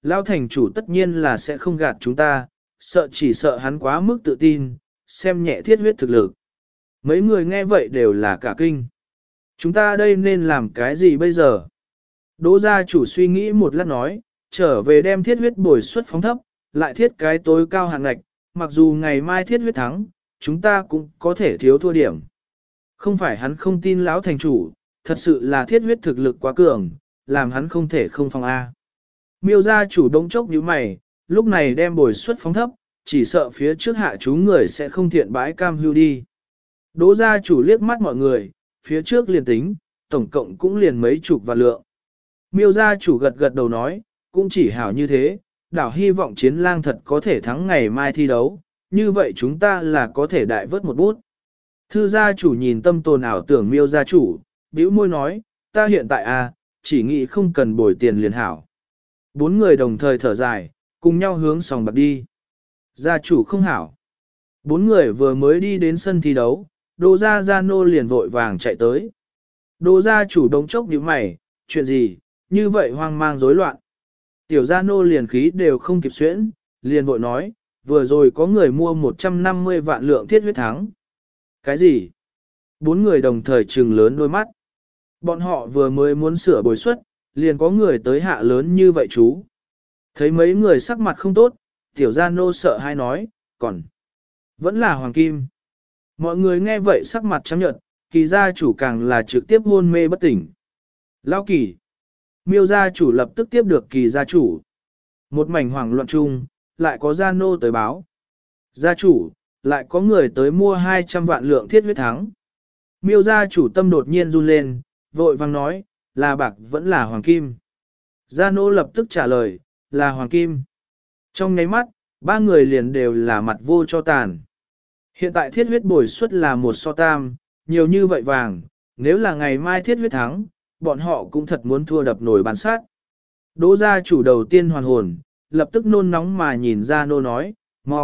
Lão thành chủ tất nhiên là sẽ không gạt chúng ta, chỉ sợ hắn quá mức tự tin, xem nhẹ thiết huyết thực lực. Mấy người nghe vậy đều là cả kinh. Chúng ta đây nên làm cái gì bây giờ? Đỗ gia chủ suy nghĩ một lát nói, trở về đem thiết huyết bồi suất phóng thấp, lại thiết cái tối cao hàng ngạch, mặc dù ngày mai thiết huyết thắng, chúng ta cũng có thể thiếu thua điểm. Không phải hắn không tin lão thành chủ, thật sự là thiết huyết thực lực quá cường, làm hắn không thể không phòng A. Miêu gia chủ đông chốc như mày, lúc này đem bồi suất phóng thấp, chỉ sợ phía trước hạ chú người sẽ không thiện bãi cam hưu đi. Đỗ gia chủ liếc mắt mọi người, phía trước liền tính, tổng cộng cũng liền mấy chục vạn lượng. Miêu gia chủ gật gật đầu nói, cũng chỉ hảo như thế, đảo hy vọng chiến lang thật có thể thắng ngày mai thi đấu, như vậy chúng ta là có thể đại vớt một bút. Thư gia chủ nhìn tâm tồn ảo tưởng miêu gia chủ, bĩu môi nói, ta hiện tại chỉ nghĩ không cần bồi tiền liền hảo. Bốn người đồng thời thở dài, cùng nhau hướng sòng bạc đi. Gia chủ không hảo. Bốn người vừa mới đi đến sân thi đấu, Đỗ gia nô liền vội vàng chạy tới. Đỗ gia chủ đống chốc nhíu mày, chuyện gì, như vậy hoang mang rối loạn. Tiểu gia nô liền khí đều không kịp xuyễn, liền vội nói, vừa rồi có người mua 150 vạn lượng thiết huyết thắng. Cái gì? Bốn người đồng thời trừng lớn đôi mắt. Bọn họ vừa mới muốn sửa bồi suất, liền có người tới hạ lớn như vậy chú. Thấy mấy người sắc mặt không tốt, tiểu gia nô sợ hai nói, còn vẫn là hoàng kim. Mọi người nghe vậy sắc mặt trắng nhợt, kỳ gia chủ càng là trực tiếp hôn mê bất tỉnh. Lao kỳ. Miêu gia chủ lập tức tiếp được kỳ gia chủ. Một mảnh hoảng loạn chung, lại có gia nô tới báo. Gia chủ, lại có người tới mua 200 vạn lượng thiết huyết thắng. Miêu gia chủ tâm đột nhiên run lên, vội vang nói, là bạc vẫn là hoàng kim. Gia nô lập tức trả lời, là hoàng kim. Trong nháy mắt, ba người liền đều là mặt vô cho tàn. Hiện tại thiết huyết bồi suất là 1:3, nhiều như vậy vàng, nếu là ngày mai thiết huyết thắng, bọn họ cũng thật muốn thua đập nổi bàn sát. Đỗ gia chủ đầu tiên hoàn hồn, lập tức nôn nóng mà nhìn ra nô nói,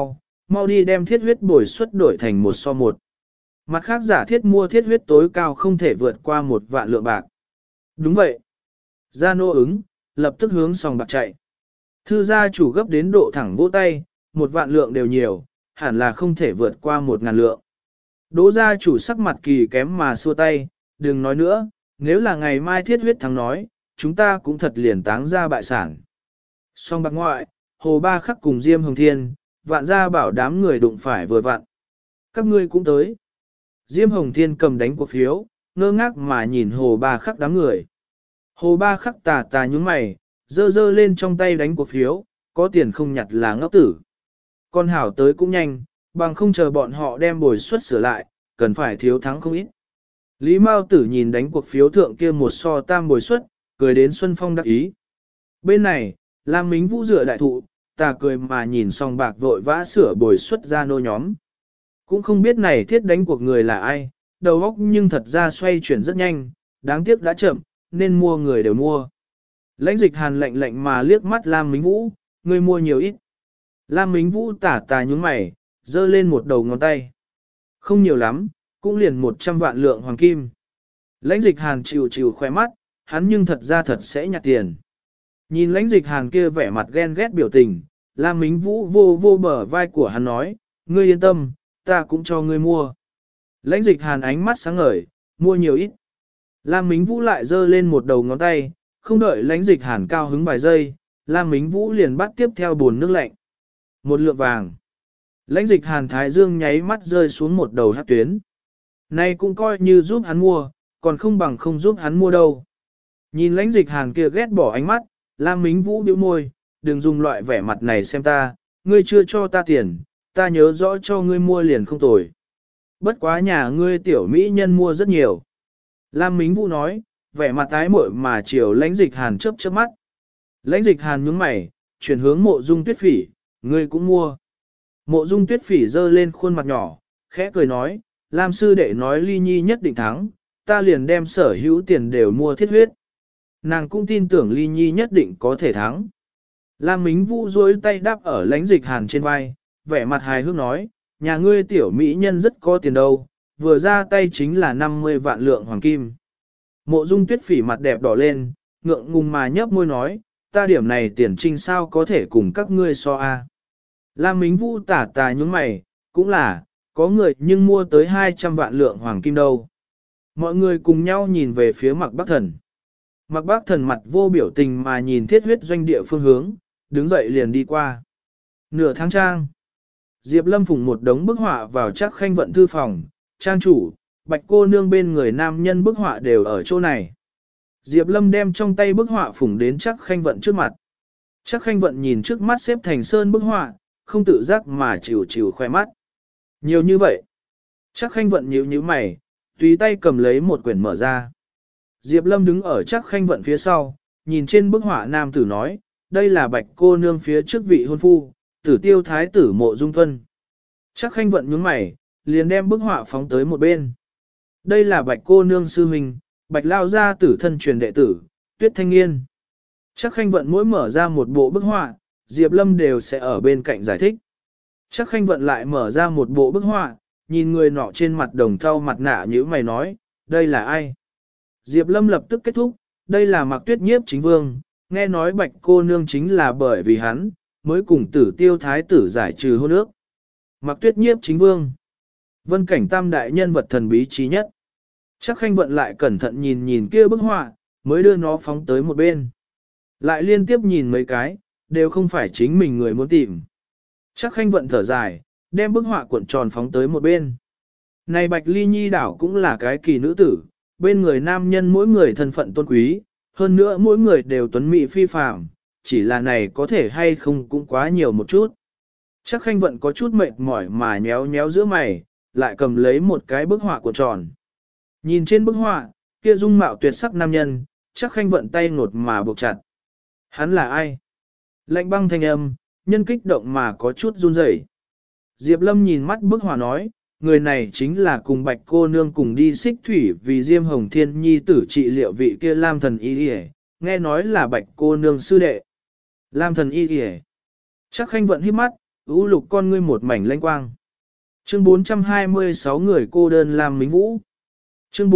mau đi đem thiết huyết bồi suất đổi thành 1:1. Mặt khác giả thiết mua thiết huyết tối cao không thể vượt qua 1 vạn lượng bạc. Đúng vậy. Gia nô ứng, lập tức hướng sòng bạc chạy. Thư gia chủ gấp đến độ thẳng vỗ tay, 1 vạn lượng đều nhiều, hẳn là không thể vượt qua 1.000 lượng. Đỗ gia chủ sắc mặt kỳ kém mà xua tay, đừng nói nữa, nếu là ngày mai thiết huyết thắng nói, chúng ta cũng thật liền táng ra bại sản. Song bạc ngoại, Hồ Ba Khắc cùng Diêm Hồng Thiên, Vạn gia bảo đám người đụng phải vừa vặn. Các ngươi cũng tới. Diêm Hồng Thiên cầm đánh cuộc phiếu, ngơ ngác mà nhìn Hồ Ba Khắc đám người. Hồ Ba Khắc tà nhúng mày, giơ lên trong tay đánh cuộc phiếu, có tiền không nhặt là ngốc tử. Con hảo tới cũng nhanh, bằng không chờ bọn họ đem bồi suất sửa lại, cần phải thiếu thắng không ít. Lý Mao Tử nhìn đánh cuộc phiếu thượng kia 1:3 bồi suất, cười đến Xuân Phong đắc ý. Bên này, Lam Mính Vũ dựa đại thụ, ta cười mà nhìn song bạc vội vã sửa bồi suất ra nô nhóm. Cũng không biết này thiết đánh cuộc người là ai, đầu óc nhưng thật ra xoay chuyển rất nhanh, đáng tiếc đã chậm, nên mua người đều mua. Lãnh Dịch Hàn lạnh mà liếc mắt Lam Mính Vũ, ngươi mua nhiều ít. Lam Mính Vũ tà nhúng mày, giơ lên một đầu ngón tay. Không nhiều lắm, cũng liền 100 vạn lượng hoàng kim. Lãnh Dịch Hàn chịu khoe mắt, hắn nhưng thật ra thật sẽ nhặt tiền. Nhìn Lãnh Dịch Hàn kia vẻ mặt ghen ghét biểu tình, Lam Mính Vũ vô bờ vai của hắn nói, ngươi yên tâm, ta cũng cho ngươi mua. Lãnh Dịch Hàn ánh mắt sáng ngời, mua nhiều ít. Lam Mính Vũ lại giơ lên một đầu ngón tay, không đợi Lãnh Dịch Hàn cao hứng vài giây, Lam Mính Vũ liền bắt tiếp theo bồn nước lạnh. Một lượng vàng. Lãnh Dịch Hàn thái dương nháy mắt rơi xuống một đầu hắc tuyến. Này cũng coi như giúp hắn mua, còn không bằng không giúp hắn mua đâu. Nhìn Lãnh Dịch Hàn kia ghét bỏ ánh mắt, Lam Mính Vũ bĩu môi, đừng dùng loại vẻ mặt này xem ta, ngươi chưa cho ta tiền, ta nhớ rõ cho ngươi mua liền không tồi. Bất quá nhà ngươi tiểu mỹ nhân mua rất nhiều. Lam Mính Vũ nói, vẻ mặt tái muội mà chiều Lãnh Dịch Hàn chớp mắt. Lãnh Dịch Hàn nhướng mày, chuyển hướng Mộ Dung Tuyết Phỉ, ngươi cũng mua. Mộ Dung Tuyết Phỉ giơ lên khuôn mặt nhỏ, khẽ cười nói, Lam sư đệ nói Ly Nhi nhất định thắng, ta liền đem sở hữu tiền đều mua thiết huyết. Nàng cũng tin tưởng Ly Nhi nhất định có thể thắng. Lam Mính Vũ duỗi tay đáp ở Lãnh Dịch Hàn trên vai, vẻ mặt hài hước nói, nhà ngươi tiểu mỹ nhân rất có tiền đâu, vừa ra tay chính là 50 vạn lượng hoàng kim. Mộ Dung Tuyết Phỉ mặt đẹp đỏ lên, ngượng ngùng mà nhấp môi nói, ta điểm này tiền trinh sao có thể cùng các ngươi so a? Lam Mính Vũ tả tà nhướng mày, cũng là, có người nhưng mua tới 200 vạn lượng hoàng kim đâu. Mọi người cùng nhau nhìn về phía Mạc Bắc Thần. Mạc Bắc Thần mặt vô biểu tình mà nhìn thiết huyết doanh địa phương hướng, đứng dậy liền đi qua. Nửa tháng trang. Diệp Lâm phủng một đống bức họa vào Trác Khanh Vận thư phòng, trang chủ, Bạch cô nương bên người nam nhân bức họa đều ở chỗ này. Diệp Lâm đem trong tay bức họa phủng đến Trác Khanh Vận trước mặt. Trác Khanh Vận nhìn trước mắt xếp thành sơn bức họa, không tự giác mà chịu chịu khoe mắt. Nhiều như vậy. Trác Khanh Vận nhíu nhíu mày, tùy tay cầm lấy một quyển mở ra. Diệp Lâm đứng ở Trác Khanh Vận phía sau, nhìn trên bức họa nam tử nói, đây là Bạch cô nương phía trước vị hôn phu, Tử Tiêu thái tử Mộ Dung Thuân. Trác Khanh Vận nhướng mày, liền đem bức họa phóng tới một bên. Đây là Bạch cô nương sư huynh, Bạch lao gia tử thân truyền đệ tử, Tuyết Thanh Nghiên. Trác Khanh Vận mỗi mở ra một bộ bức họa, Diệp Lâm đều sẽ ở bên cạnh giải thích. Trác Khanh Vận lại mở ra một bộ bức họa, nhìn người nọ trên mặt đồng thau mặt nạ như mày nói, đây là ai? Diệp Lâm lập tức kết thúc, đây là Mạc Tuyết Nhiếp chính vương, nghe nói Bạch cô nương chính là bởi vì hắn, mới cùng Tử Tiêu thái tử giải trừ hôn ước. Mạc Tuyết Nhiếp chính vương, Vân Cảnh tam đại nhân vật thần bí trí nhất. Trác Khanh Vận lại cẩn thận nhìn nhìn kia bức họa, mới đưa nó phóng tới một bên. Lại liên tiếp nhìn mấy cái, đều không phải chính mình người muốn tìm. Trác Khanh Vận thở dài, đem bức họa cuộn tròn phóng tới một bên. Này Bạch Ly Nhi đảo cũng là cái kỳ nữ tử, bên người nam nhân mỗi người thân phận tôn quý, hơn nữa mỗi người đều tuấn mỹ phi phàm, chỉ là này có thể hay không cũng quá nhiều một chút. Trác Khanh Vận có chút mệt mỏi mà nhéo nhéo giữa mày, lại cầm lấy một cái bức họa cuộn tròn. Nhìn trên bức họa, kia dung mạo tuyệt sắc nam nhân, Trác Khanh Vận tay ngột mà buộc chặt. Hắn là ai? Lạnh băng thanh âm, nhân kích động mà có chút run rẩy. Diệp Lâm nhìn mắt bức họa nói, người này chính là cùng Bạch cô nương cùng đi xích thủy vì Diêm Hồng Thiên Nhi tử trị liệu vị kia Lam thần y y, nghe nói là Bạch cô nương sư đệ. Lam thần y y. Trác Khanh Vận híp mắt, u lục con ngươi một mảnh lanh quang. Chương 426 người cô đơn Lam Mính Vũ. Chương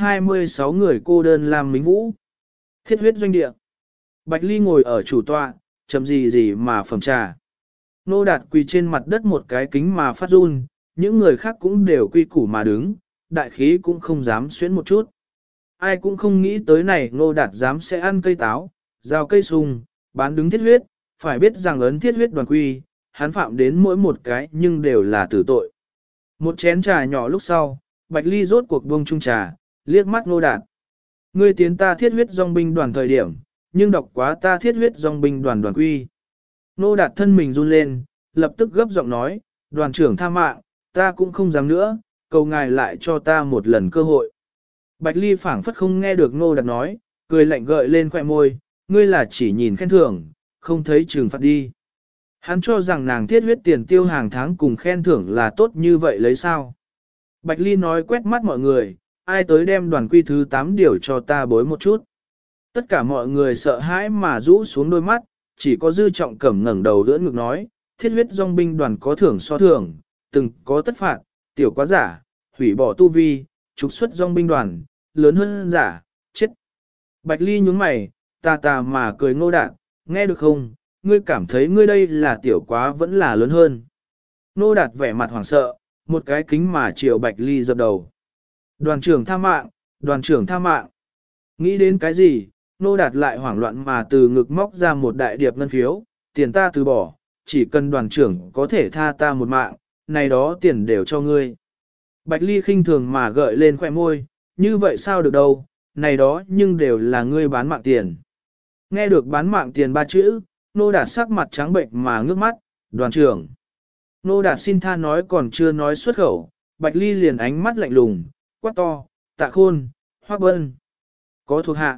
426 người cô đơn Lam Mính Vũ. Thiết huyết doanh địa. Bạch Ly ngồi ở chủ tọa, chậm gì mà phẩm trà. Nô Đạt quỳ trên mặt đất một cái kính mà phát run, những người khác cũng đều quy củ mà đứng, đại khí cũng không dám xuyến một chút. Ai cũng không nghĩ tới này Nô Đạt dám sẽ ăn cây táo, rào cây sung, bán đứng thiết huyết, phải biết rằng ấn thiết huyết đoàn quy, hắn phạm đến mỗi một cái nhưng đều là tử tội. Một chén trà nhỏ lúc sau, Bạch Ly rốt cuộc buông chung trà, liếc mắt Nô Đạt. Ngươi tiến ta thiết huyết dòng binh đoàn thời điểm, nhưng đọc quá ta thiết huyết dòng binh đoàn đoàn quy. Nô Đạt thân mình run lên, lập tức gấp giọng nói, đoàn trưởng tha mạng, ta cũng không dám nữa, cầu ngài lại cho ta một lần cơ hội. Bạch Ly phảng phất không nghe được Nô Đạt nói, cười lạnh gợi lên khóe môi, ngươi là chỉ nhìn khen thưởng, không thấy trừng phạt đi. Hắn cho rằng nàng thiết huyết tiền tiêu hàng tháng cùng khen thưởng là tốt như vậy lấy sao. Bạch Ly nói quét mắt mọi người, ai tới đem đoàn quy thứ 8 điều cho ta bối một chút. Tất cả mọi người sợ hãi mà rũ xuống đôi mắt, chỉ có Dư Trọng Cẩm ngẩng đầu đỡ ngực nói, thiết huyết dòng binh đoàn có thưởng so thưởng, từng có tất phạt, tiểu quá giả, hủy bỏ tu vi, trục xuất dòng binh đoàn, lớn hơn giả, chết. Bạch Ly nhướng mày, tà mà cười Ngô Đạt, nghe được không, ngươi cảm thấy ngươi đây là tiểu quá vẫn là lớn hơn. Ngô Đạt vẻ mặt hoảng sợ, một cái kính mà chiều Bạch Ly dập đầu. Đoàn trưởng tha mạng, đoàn trưởng tha mạng. Nghĩ đến cái gì, Ngô Đạt lại hoảng loạn mà từ ngực móc ra một đại điệp ngân phiếu, tiền ta từ bỏ, chỉ cần đoàn trưởng có thể tha ta một mạng, này đó tiền đều cho ngươi. Bạch Ly khinh thường mà gợi lên khóe môi, như vậy sao được đâu, này đó nhưng đều là ngươi bán mạng tiền. Nghe được bán mạng tiền 3 chữ, Ngô Đạt sắc mặt trắng bệnh mà ngước mắt, đoàn trưởng. Ngô Đạt xin tha nói còn chưa nói xuất khẩu, Bạch Ly liền ánh mắt lạnh lùng, quát to, Tạ Khôn, Hoắc Bân. Có thuộc hạ.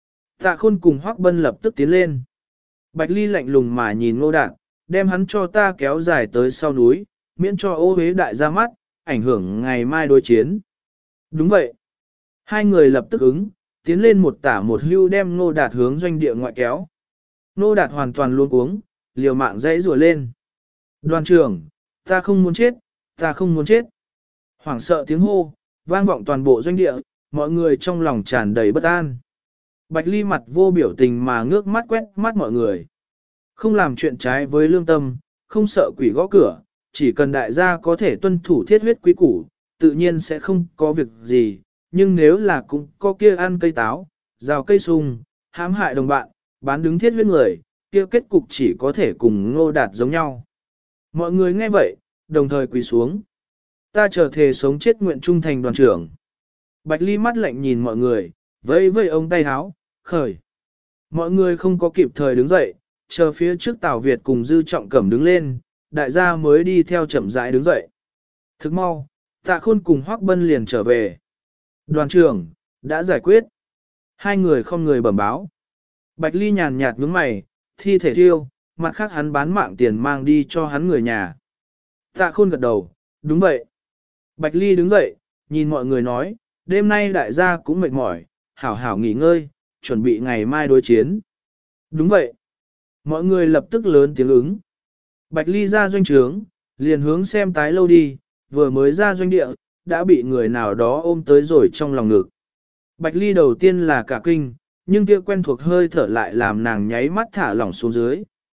Tạ Khôn cùng Hoắc Bân lập tức tiến lên. Bạch Ly lạnh lùng mà nhìn Ngô Đạt, đem hắn cho ta kéo dài tới sau núi, miễn cho ô hế đại ra mắt, ảnh hưởng ngày mai đối chiến. Đúng vậy. Hai người lập tức ứng, tiến lên một tả một hưu đem Ngô Đạt hướng doanh địa ngoại kéo. Ngô Đạt hoàn toàn luống cuống, liều mạng dãy rủa lên. Đoàn trưởng, ta không muốn chết, ta không muốn chết. Hoảng sợ tiếng hô, vang vọng toàn bộ doanh địa, mọi người trong lòng tràn đầy bất an. Bạch Ly mặt vô biểu tình mà ngước mắt quét mắt mọi người. Không làm chuyện trái với lương tâm, không sợ quỷ gõ cửa, chỉ cần đại gia có thể tuân thủ thiết huyết quý củ, tự nhiên sẽ không có việc gì, nhưng nếu là cũng có kia ăn cây táo, rào cây sung, hãm hại đồng bạn, bán đứng thiết huyết người, kia kết cục chỉ có thể cùng Ngô Đạt giống nhau. Mọi người nghe vậy, đồng thời quỳ xuống. Ta trở thề sống chết nguyện trung thành đoàn trưởng. Bạch Ly mắt lạnh nhìn mọi người, vẫy vẫy ông tay háo, khởi. Mọi người không có kịp thời đứng dậy, chờ phía trước Tào Việt cùng Dư Trọng Cẩm đứng lên, đại gia mới đi theo chậm rãi đứng dậy. Thức mau, Tạ Khôn cùng Hoắc Bân liền trở về. Đoàn trưởng, đã giải quyết. Hai người không người bẩm báo. Bạch Ly nhàn nhạt nhướng mày, thi thể thiêu, mặt khác hắn bán mạng tiền mang đi cho hắn người nhà. Tạ Khôn gật đầu, đúng vậy. Bạch Ly đứng dậy, nhìn mọi người nói, đêm nay đại gia cũng mệt mỏi, hảo hảo nghỉ ngơi, chuẩn bị ngày mai đối chiến. Đúng vậy. Mọi người lập tức lớn tiếng ứng. Bạch Ly ra doanh trướng, liền hướng xem tái lâu đi, vừa mới ra doanh địa, đã bị người nào đó ôm tới rồi trong lòng ngực. Bạch Ly đầu tiên là cả kinh, nhưng kia quen thuộc hơi thở lại làm nàng nháy mắt thả lỏng xuống dưới.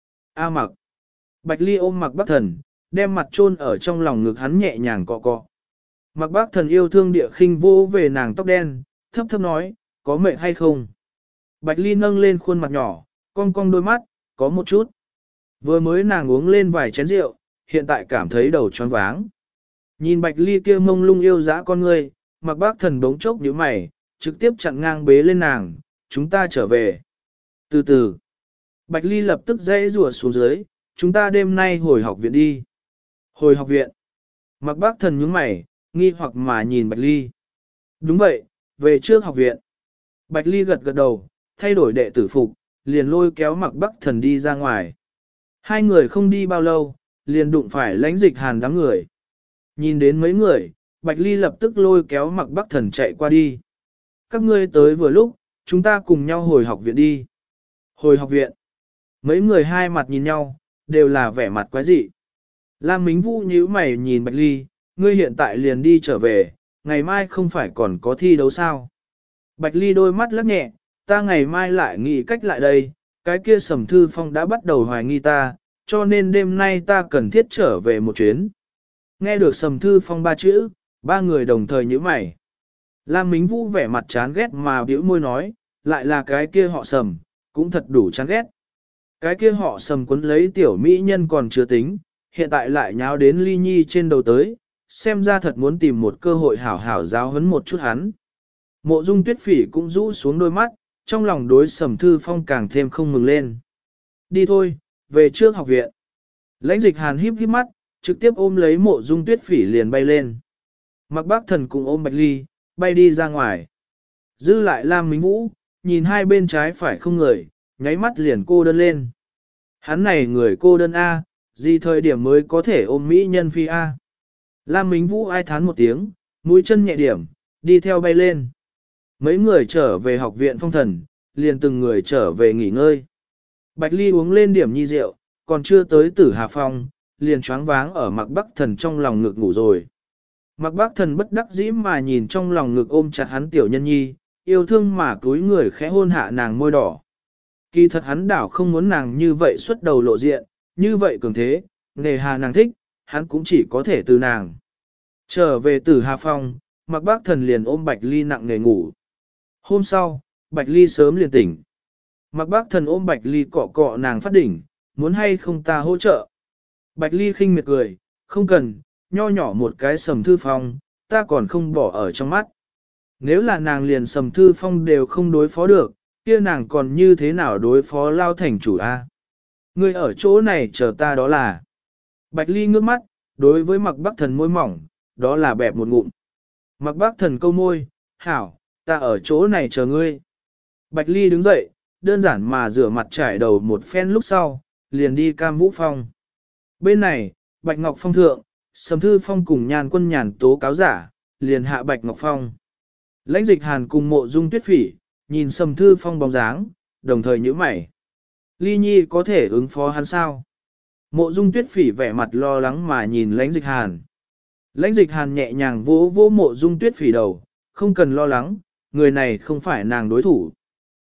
A Mặc. Bạch Ly ôm Mặc Bắc Thần, đem mặt chôn ở trong lòng ngực hắn nhẹ nhàng cọ cọ. Mặc Bắc Thần yêu thương địa khinh vô về nàng tóc đen, thấp thấp nói, có mệt hay không? Bạch Ly nâng lên khuôn mặt nhỏ, cong cong đôi mắt, có một chút. Vừa mới nàng uống lên vài chén rượu, hiện tại cảm thấy đầu choáng váng. Nhìn Bạch Ly kia mông lung yêu dã con ngươi, Mặc Bắc Thần bỗng chốc nhíu mày, trực tiếp chặn ngang bế lên nàng, chúng ta trở về. Từ từ, Bạch Ly lập tức dãy rùa xuống dưới, chúng ta đêm nay hồi học viện đi. Hồi học viện. Mặc Bắc Thần nhướng mày, nghi hoặc mà nhìn Bạch Ly. Đúng vậy, về trước học viện. Bạch Ly gật gật đầu, thay đổi đệ tử phục, liền lôi kéo Mặc Bắc Thần đi ra ngoài. Hai người không đi bao lâu, liền đụng phải Lãnh Dịch Hàn đám người. Nhìn đến mấy người, Bạch Ly lập tức lôi kéo Mặc Bắc Thần chạy qua đi. Các ngươi tới vừa lúc, chúng ta cùng nhau hồi học viện đi. Hồi học viện. Mấy người hai mặt nhìn nhau, đều là vẻ mặt quái dị. Lam Mính Vũ nhíu mày nhìn Bạch Ly, ngươi hiện tại liền đi trở về, ngày mai không phải còn có thi đấu sao. Bạch Ly đôi mắt lắc nhẹ, ta ngày mai lại nghĩ cách lại đây, cái kia Sầm Thư Phong đã bắt đầu hoài nghi ta, cho nên đêm nay ta cần thiết trở về một chuyến. Nghe được Sầm Thư Phong ba chữ, ba người đồng thời nhíu mày. Lam Mính Vũ vẻ mặt chán ghét mà bĩu môi nói, lại là cái kia họ Sầm, cũng thật đủ chán ghét. Cái kia họ Sầm quấn lấy tiểu mỹ nhân còn chưa tính, hiện tại lại nháo đến Ly Nhi trên đầu tới, xem ra thật muốn tìm một cơ hội hảo hảo giáo huấn một chút hắn. Mộ Dung Tuyết Phỉ cũng rũ xuống đôi mắt, trong lòng đối Sầm Thư Phong càng thêm không mừng lên. Đi thôi, về trước học viện. Lãnh Dịch Hàn híp híp mắt, trực tiếp ôm lấy Mộ Dung Tuyết Phỉ liền bay lên. Mặc Bác Thần cùng ôm Bạch Ly, bay đi ra ngoài. Dư lại Lam Mính Vũ, nhìn hai bên trái phải không người, nháy mắt liền cô đơn lên. Hắn này người cô đơn A, gì thời điểm mới có thể ôm mỹ nhân phi A. Lam Mính Vũ ai thán một tiếng, mũi chân nhẹ điểm, đi theo bay lên. Mấy người trở về học viện phong thần, liền từng người trở về nghỉ ngơi. Bạch Ly uống lên điểm nhi rượu, còn chưa tới Tử Hà Phong, liền choáng váng ở Mặc Bắc Thần trong lòng ngực ngủ rồi. Mặc Bắc Thần bất đắc dĩ mà nhìn trong lòng ngực ôm chặt hắn tiểu nhân nhi, yêu thương mà cúi người khẽ hôn hạ nàng môi đỏ. Kỳ thật hắn đảo không muốn nàng như vậy xuất đầu lộ diện, như vậy cường thế, nề hà nàng thích, hắn cũng chỉ có thể từ nàng. Trở về Tử Hà Phong, Mặc Bắc Thần liền ôm Bạch Ly nặng nề ngủ. Hôm sau, Bạch Ly sớm liền tỉnh. Mặc Bắc Thần ôm Bạch Ly cọ cọ nàng phát đỉnh, muốn hay không ta hỗ trợ. Bạch Ly khinh miệt cười, không cần, nho nhỏ một cái Sầm Thư Phong, ta còn không bỏ ở trong mắt. Nếu là nàng liền Sầm Thư Phong đều không đối phó được, kia nàng còn như thế nào đối phó Lao thành chủ a? Ngươi ở chỗ này chờ ta đó là. Bạch Ly ngước mắt, đối với Mặc Bắc Thần môi mỏng, đó là bẹp một ngụm. Mặc Bắc Thần câu môi, hảo, ta ở chỗ này chờ ngươi. Bạch Ly đứng dậy, đơn giản mà rửa mặt trải đầu một phen lúc sau, liền đi Cam Vũ Phong. Bên này, Bạch Ngọc Phong thượng, Sầm Thư Phong cùng Nhàn Quân Nhàn tố cáo giả, liền hạ Bạch Ngọc Phong. Lãnh Dịch Hàn cùng Mộ Dung Tuyết Phỉ, nhìn Sầm Thư Phong bóng dáng, đồng thời nhíu mày. Ly Nhi có thể ứng phó hắn sao? Mộ Dung Tuyết Phỉ vẻ mặt lo lắng mà nhìn Lãnh Dịch Hàn. Lãnh Dịch Hàn nhẹ nhàng vỗ vỗ Mộ Dung Tuyết Phỉ đầu, không cần lo lắng, người này không phải nàng đối thủ.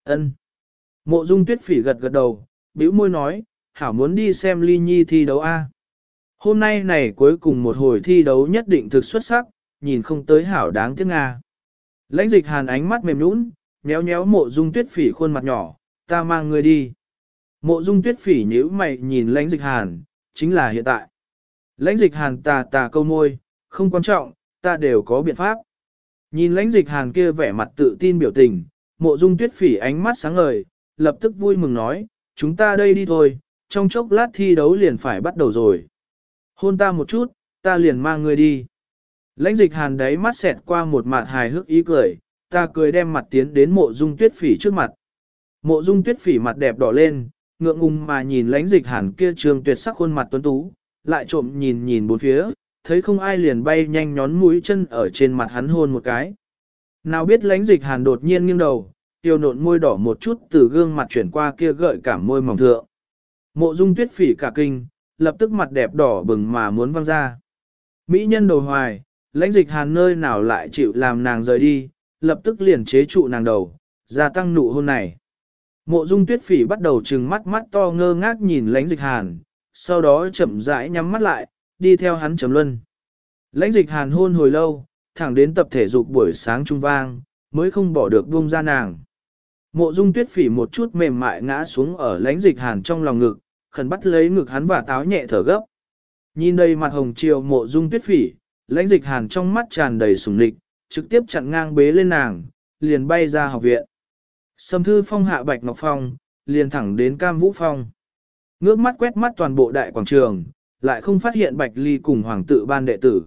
Ân. Mộ Dung Tuyết Phỉ gật gật đầu, bĩu môi nói, hảo muốn đi xem Ly Nhi thi đấu a. Hôm nay này cuối cùng một hồi thi đấu nhất định thực xuất sắc, nhìn không tới hảo đáng tiếc Nga. Lãnh Dịch Hàn ánh mắt mềm nũng, nhéo nhéo Mộ Dung Tuyết Phỉ khuôn mặt nhỏ, ta mang người đi. Mộ Dung Tuyết Phỉ nhíu mày nhìn Lãnh Dịch Hàn, chính là hiện tại. Lãnh Dịch Hàn tà tà câu môi, không quan trọng, ta đều có biện pháp. Nhìn Lãnh Dịch Hàn kia vẻ mặt tự tin biểu tình, Mộ Dung Tuyết Phỉ ánh mắt sáng ngời, lập tức vui mừng nói, chúng ta đây đi thôi, trong chốc lát thi đấu liền phải bắt đầu rồi. Hôn ta một chút, ta liền mang ngươi đi. Lãnh Dịch Hàn đấy mắt xẹt qua một mặt hài hước ý cười, ta cười đem mặt tiến đến Mộ Dung Tuyết Phỉ trước mặt. Mộ Dung Tuyết Phỉ mặt đẹp đỏ lên, ngượng ngùng mà nhìn Lãnh Dịch Hàn kia trường tuyệt sắc khuôn mặt tuấn tú, lại trộm nhìn nhìn bốn phía, thấy không ai liền bay nhanh nhón mũi chân ở trên mặt hắn hôn một cái. Nào biết Lãnh Dịch Hàn đột nhiên nghiêng đầu, tiêu nộn môi đỏ một chút từ gương mặt chuyển qua kia gợi cảm môi mỏng thượng. Mộ Dung Tuyết Phỉ cả kinh, lập tức mặt đẹp đỏ bừng mà muốn văng ra. Mỹ nhân đầu hoài, Lãnh Dịch Hàn nơi nào lại chịu làm nàng rời đi, lập tức liền chế trụ nàng đầu, gia tăng nụ hôn này. Mộ Dung Tuyết Phỉ bắt đầu trừng mắt mắt to ngơ ngác nhìn Lãnh Dịch Hàn, sau đó chậm rãi nhắm mắt lại, đi theo hắn chấm luân. Lãnh Dịch Hàn hôn hồi lâu, thẳng đến tập thể dục buổi sáng trung vang, mới không bỏ được buông ra nàng. Mộ Dung Tuyết Phỉ một chút mềm mại ngã xuống ở Lãnh Dịch Hàn trong lòng ngực, khẩn bắt lấy ngực hắn và táo nhẹ thở gấp. Nhìn đây mặt hồng chiều Mộ Dung Tuyết Phỉ, Lãnh Dịch Hàn trong mắt tràn đầy sủng lịch, trực tiếp chặn ngang bế lên nàng, liền bay ra học viện. Sầm Thư Phong hạ Bạch Ngọc Phong, liền thẳng đến Cam Vũ Phong. Ngước mắt quét mắt toàn bộ đại quảng trường, lại không phát hiện Bạch Ly cùng hoàng tự ban đệ tử.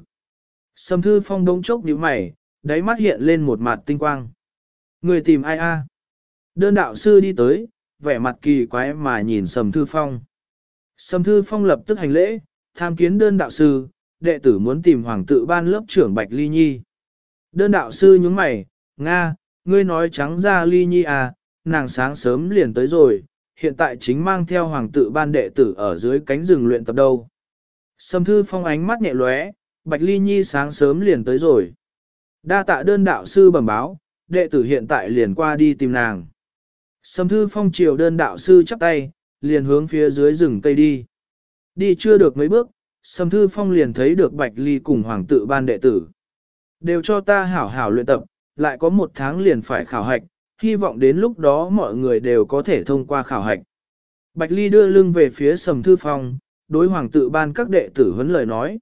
Sầm Thư Phong đống chốc nhíu mày, đáy mắt hiện lên một mặt tinh quang. Người tìm ai a? Đơn đạo sư đi tới, vẻ mặt kỳ quái mà nhìn Sầm Thư Phong. Sầm Thư Phong lập tức hành lễ, tham kiến đơn đạo sư, đệ tử muốn tìm hoàng tự ban lớp trưởng Bạch Ly Nhi. Đơn đạo sư nhướng mày, Nga, ngươi nói trắng ra Ly Nhi à, nàng sáng sớm liền tới rồi, hiện tại chính mang theo hoàng tự ban đệ tử ở dưới cánh rừng luyện tập đâu. Sầm Thư Phong ánh mắt nhẹ lóe, Bạch Ly Nhi sáng sớm liền tới rồi. Đa tạ đơn đạo sư bẩm báo, đệ tử hiện tại liền qua đi tìm nàng. Sầm Thư Phong chiều đơn đạo sư chắp tay, liền hướng phía dưới rừng cây đi. Đi chưa được mấy bước, Sầm Thư Phong liền thấy được Bạch Ly cùng hoàng tự ban đệ tử. Đều cho ta hảo hảo luyện tập, lại có 1 tháng liền phải khảo hạch, hy vọng đến lúc đó mọi người đều có thể thông qua khảo hạch. Bạch Ly đưa lưng về phía Sầm Thư Phong, đối hoàng tự ban các đệ tử huấn lời nói.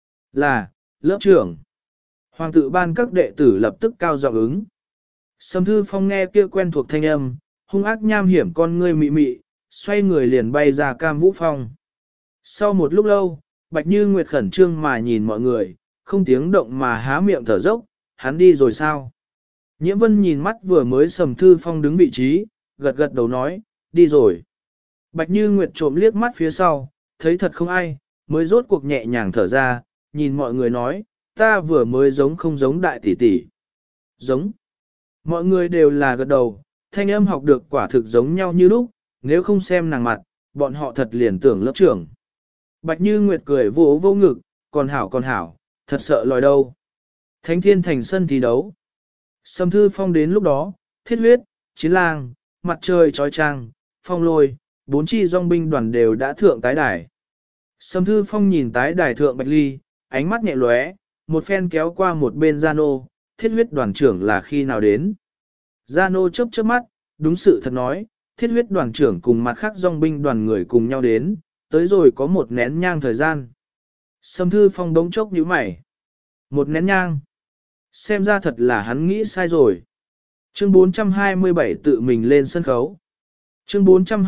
Là, lớp trưởng. Hoàng tự ban các đệ tử lập tức cao giọng ứng. Sầm Thư Phong nghe kia quen thuộc thanh âm, hung ác nham hiểm con ngươi mị mị, xoay người liền bay ra Cam Vũ Phong. Sau một lúc lâu, Bạch Như Nguyệt khẩn trương mà nhìn mọi người, không tiếng động mà há miệng thở dốc, hắn đi rồi sao? Nhiễm Vân nhìn mắt vừa mới Sầm Thư Phong đứng vị trí, gật gật đầu nói, đi rồi. Bạch Như Nguyệt trộm liếc mắt phía sau, thấy thật không ai, mới rốt cuộc nhẹ nhàng thở ra, nhìn mọi người nói, ta vừa mới giống không giống đại tỷ tỷ. Giống. Mọi người đều là gật đầu, thanh âm học được quả thực giống nhau như lúc, nếu không xem nàng mặt, bọn họ thật liền tưởng lớp trưởng. Bạch Như Nguyệt cười vỗ vô ngực, còn hảo, thật sợ lòi đâu. Thánh Thiên thành sân thi đấu. Sầm Thư Phong đến lúc đó, Thiết Huyết, Chiến Lang, Mặt Trời Chói Chang, Phong Lôi, 4 chi dòng binh đoàn đều đã thượng tái đài. Sầm Thư Phong nhìn tái đài thượng Bạch Ly, ánh mắt nhẹ lóe, một phen kéo qua một bên Giano, Thiết Huyết đoàn trưởng là khi nào đến. Giano chớp chớp mắt, đúng sự thật nói, Thiết Huyết đoàn trưởng cùng mặt khác dòng binh đoàn người cùng nhau đến, tới rồi có 1 nén nhang thời gian. Sầm Thư Phong đống chốc nhíu mày. 1 nén nhang. Xem ra thật là hắn nghĩ sai rồi. Chương 427 tự mình lên sân khấu. Chương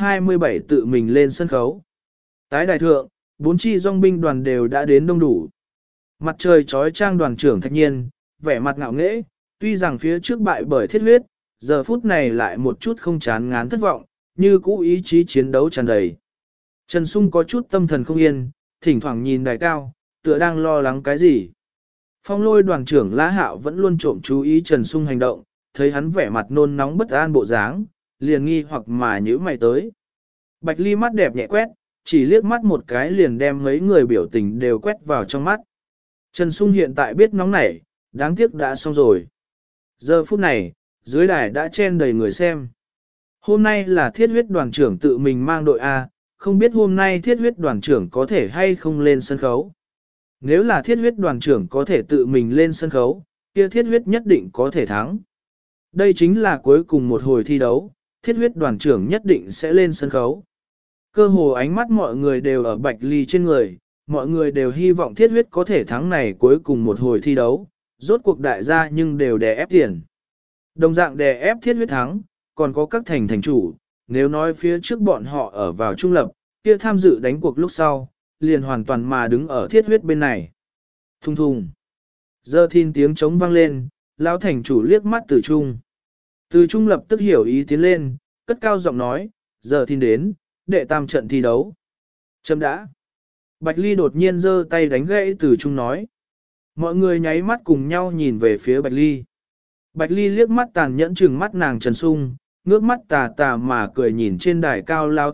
427 tự mình lên sân khấu. Tái đài thượng, 4 chi dòng binh đoàn đều đã đến đông đủ. Mặt trời chói chang đoàn trưởng Thạch Nhiên, vẻ mặt ngạo nghễ, tuy rằng phía trước bại bởi Thiết Huyết, giờ phút này lại một chút không chán ngán thất vọng, như cũ ý chí chiến đấu tràn đầy. Trần Sung có chút tâm thần không yên, thỉnh thoảng nhìn đài cao, tựa đang lo lắng cái gì. Phong Lôi đoàn trưởng Lã Hạo vẫn luôn trộm chú ý Trần Sung hành động, thấy hắn vẻ mặt nôn nóng bất an bộ dáng, liền nghi hoặc mà nhíu mày tới. Bạch Ly mắt đẹp nhẹ quét, chỉ liếc mắt một cái liền đem mấy người biểu tình đều quét vào trong mắt. Trần Sung hiện tại biết nóng nảy, đáng tiếc đã xong rồi. Giờ phút này, dưới đài đã chen đầy người xem. Hôm nay là thiết huyết đoàn trưởng tự mình mang đội A, không biết hôm nay thiết huyết đoàn trưởng có thể hay không lên sân khấu. Nếu là thiết huyết đoàn trưởng có thể tự mình lên sân khấu, kia thiết huyết nhất định có thể thắng. Đây chính là cuối cùng một hồi thi đấu, thiết huyết đoàn trưởng nhất định sẽ lên sân khấu. Cơ hồ ánh mắt mọi người đều ở Bạch Ly trên người, mọi người đều hy vọng thiết huyết có thể thắng này cuối cùng một hồi thi đấu, rốt cuộc đại gia nhưng đều đè ép tiền. Đồng dạng đè ép thiết huyết thắng, còn có các thành chủ, nếu nói phía trước bọn họ ở vào trung lập, kia tham dự đánh cuộc lúc sau, liền hoàn toàn mà đứng ở thiết huyết bên này. Thùng thùng. Giờ thiên tiếng trống vang lên, lão thành chủ liếc mắt từ trung. Từ trung lập tức hiểu ý tiến lên, cất cao giọng nói, giờ thiên đến, đệ tam trận thi đấu. Chấm đã. Bạch Ly đột nhiên giơ tay đánh gãy từ trung nói. Mọi người nháy mắt cùng nhau nhìn về phía Bạch Ly. Bạch Ly liếc mắt tàn nhẫn trừng mắt nàng Trần Sung, ngước mắt tà tà mà cười nhìn trên đài cao lão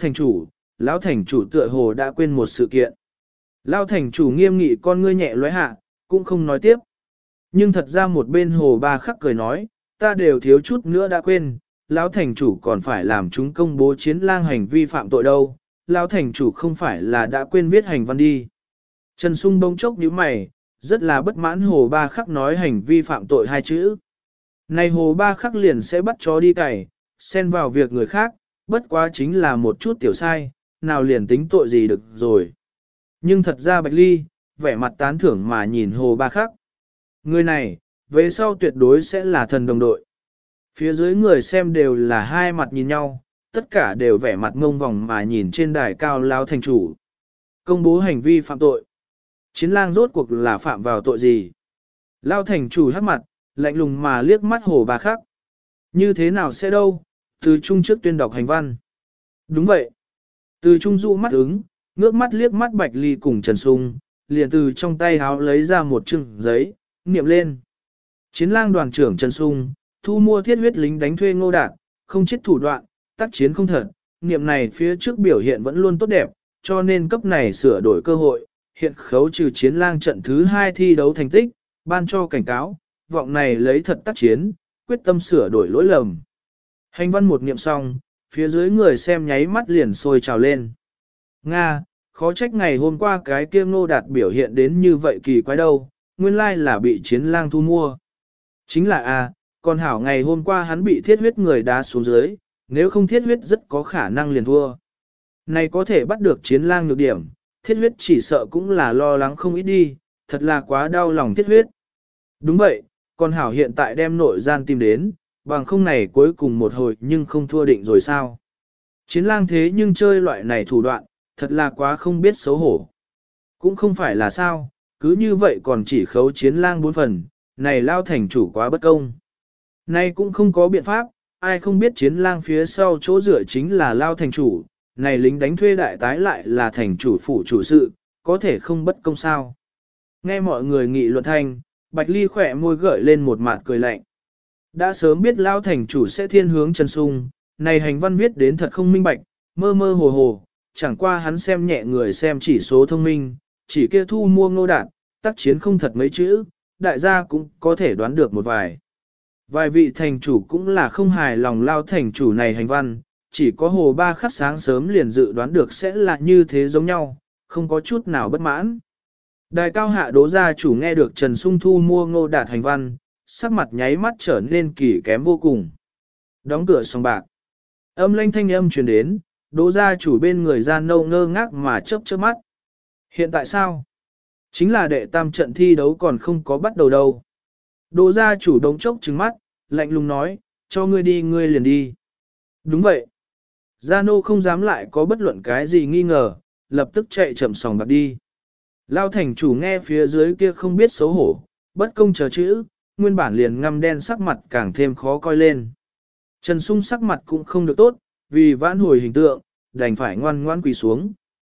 thành chủ tựa hồ đã quên một sự kiện. Lão thành chủ nghiêm nghị con ngươi nhẹ lóe hạ, cũng không nói tiếp. Nhưng thật ra một bên Hồ Ba Khắc cười nói, ta đều thiếu chút nữa đã quên, lão thành chủ còn phải làm chúng công bố chiến lang hành vi phạm tội đâu, lão thành chủ không phải là đã quên viết hành văn đi. Trần Sung bỗng chốc nhíu mày, rất là bất mãn Hồ Ba Khắc nói hành vi phạm tội hai chữ. Này Hồ Ba Khắc liền sẽ bắt chó đi cày, xen vào việc người khác, bất quá chính là một chút tiểu sai, nào liền tính tội gì được rồi. Nhưng thật ra Bạch Ly, vẻ mặt tán thưởng mà nhìn Hồ Ba Khắc. Người này, về sau tuyệt đối sẽ là thần đồng đội. Phía dưới người xem đều là hai mặt nhìn nhau, tất cả đều vẻ mặt ngông vòng mà nhìn trên đài cao lão thành chủ. Công bố hành vi phạm tội. Chiến lang rốt cuộc là phạm vào tội gì? Lão thành chủ hắc mặt, lạnh lùng mà liếc mắt Hồ Ba Khắc. Như thế nào sẽ đâu? Từ trung trước tuyên đọc hành văn. Đúng vậy. Từ trung dụ mắt ứng, ngước mắt liếc mắt Bạch Ly cùng Trần Sung, liền từ trong tay háo lấy ra một chừng giấy, niệm lên. Chiến lang đoàn trưởng Trần Sung, thu mua thiết huyết lính đánh thuê Ngô Đạt, không chết thủ đoạn, tác chiến không thật, niệm này phía trước biểu hiện vẫn luôn tốt đẹp, cho nên cấp này sửa đổi cơ hội, hiện khấu trừ chiến lang trận thứ 2 thi đấu thành tích, ban cho cảnh cáo, vọng này lấy thật tác chiến, quyết tâm sửa đổi lỗi lầm. Hành văn một niệm xong, phía dưới người xem nháy mắt liền sôi trào lên. Nga, khó trách ngày hôm qua cái kia Ngô Đạt biểu hiện đến như vậy kỳ quái đâu, nguyên lai là bị chiến lang thu mua. Chính là còn hảo ngày hôm qua hắn bị thiết huyết người đá xuống dưới, nếu không thiết huyết rất có khả năng liền thua. Này có thể bắt được chiến lang nhược điểm, thiết huyết chỉ sợ cũng là lo lắng không ít đi, thật là quá đau lòng thiết huyết. Đúng vậy, còn hảo hiện tại đem nội gian tìm đến, bằng không này cuối cùng một hồi nhưng không thua định rồi sao. Chiến lang thế nhưng chơi loại này thủ đoạn, thật là quá không biết xấu hổ. Cũng không phải là sao, cứ như vậy còn chỉ khấu chiến lang 4 phần, này lao thành chủ quá bất công. Này cũng không có biện pháp, ai không biết chiến lang phía sau chỗ dựa chính là lao thành chủ, này lính đánh thuê đại tái lại là thành chủ phủ chủ sự, có thể không bất công sao. Nghe mọi người nghị luận thanh, Bạch Ly khỏe môi gợi lên một mặt cười lạnh. Đã sớm biết lao thành chủ sẽ thiên hướng Trần Sung, này hành văn viết đến thật không minh bạch, mơ mơ hồ hồ, chẳng qua hắn xem nhẹ người xem chỉ số thông minh, chỉ kia thu mua Ngô Đạt, tác chiến không thật mấy chữ, đại gia cũng có thể đoán được một vài. Vài vị thành chủ cũng là không hài lòng lao thành chủ này hành văn, chỉ có Hồ Ba Khắc sáng sớm liền dự đoán được sẽ là như thế giống nhau, không có chút nào bất mãn. Đài cao hạ đố gia chủ nghe được Trần Sung thu mua Ngô Đạt hành văn, sắc mặt nháy mắt trở nên kỳ kém vô cùng. Đóng cửa sòng bạc. Âm lanh thanh âm truyền đến, đố gia chủ bên người ra nâu ngơ ngác mà chớp chớp mắt. Hiện tại sao? Chính là đệ tam trận thi đấu còn không có bắt đầu đâu. Đỗ gia chủ đống chốc trừng mắt, lạnh lùng nói, cho ngươi đi ngươi liền đi. Đúng vậy. Gia nô không dám lại có bất luận cái gì nghi ngờ, lập tức chạy chậm sòng bạc đi. Lao thành chủ nghe phía dưới kia không biết xấu hổ, bất công chờ chữ, nguyên bản liền ngăm đen sắc mặt càng thêm khó coi lên. Trần Sung sắc mặt cũng không được tốt, vì vãn hồi hình tượng, đành phải ngoan ngoan quỳ xuống.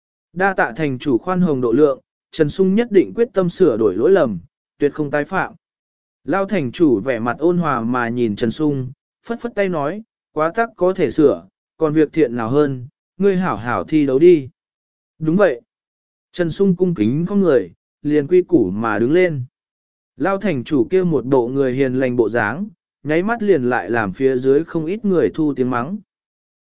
Đa tạ thành chủ khoan hồng độ lượng, Trần Sung nhất định quyết tâm sửa đổi lỗi lầm, tuyệt không tái phạm. Lao thành chủ vẻ mặt ôn hòa mà nhìn Trần Sung, phất phất tay nói, quá tắc có thể sửa, còn việc thiện nào hơn, ngươi hảo hảo thi đấu đi. Đúng vậy. Trần Sung cung kính không người, liền quy củ mà đứng lên. Lao thành chủ kia một bộ người hiền lành bộ dáng, nháy mắt liền lại làm phía dưới không ít người thu tiếng mắng.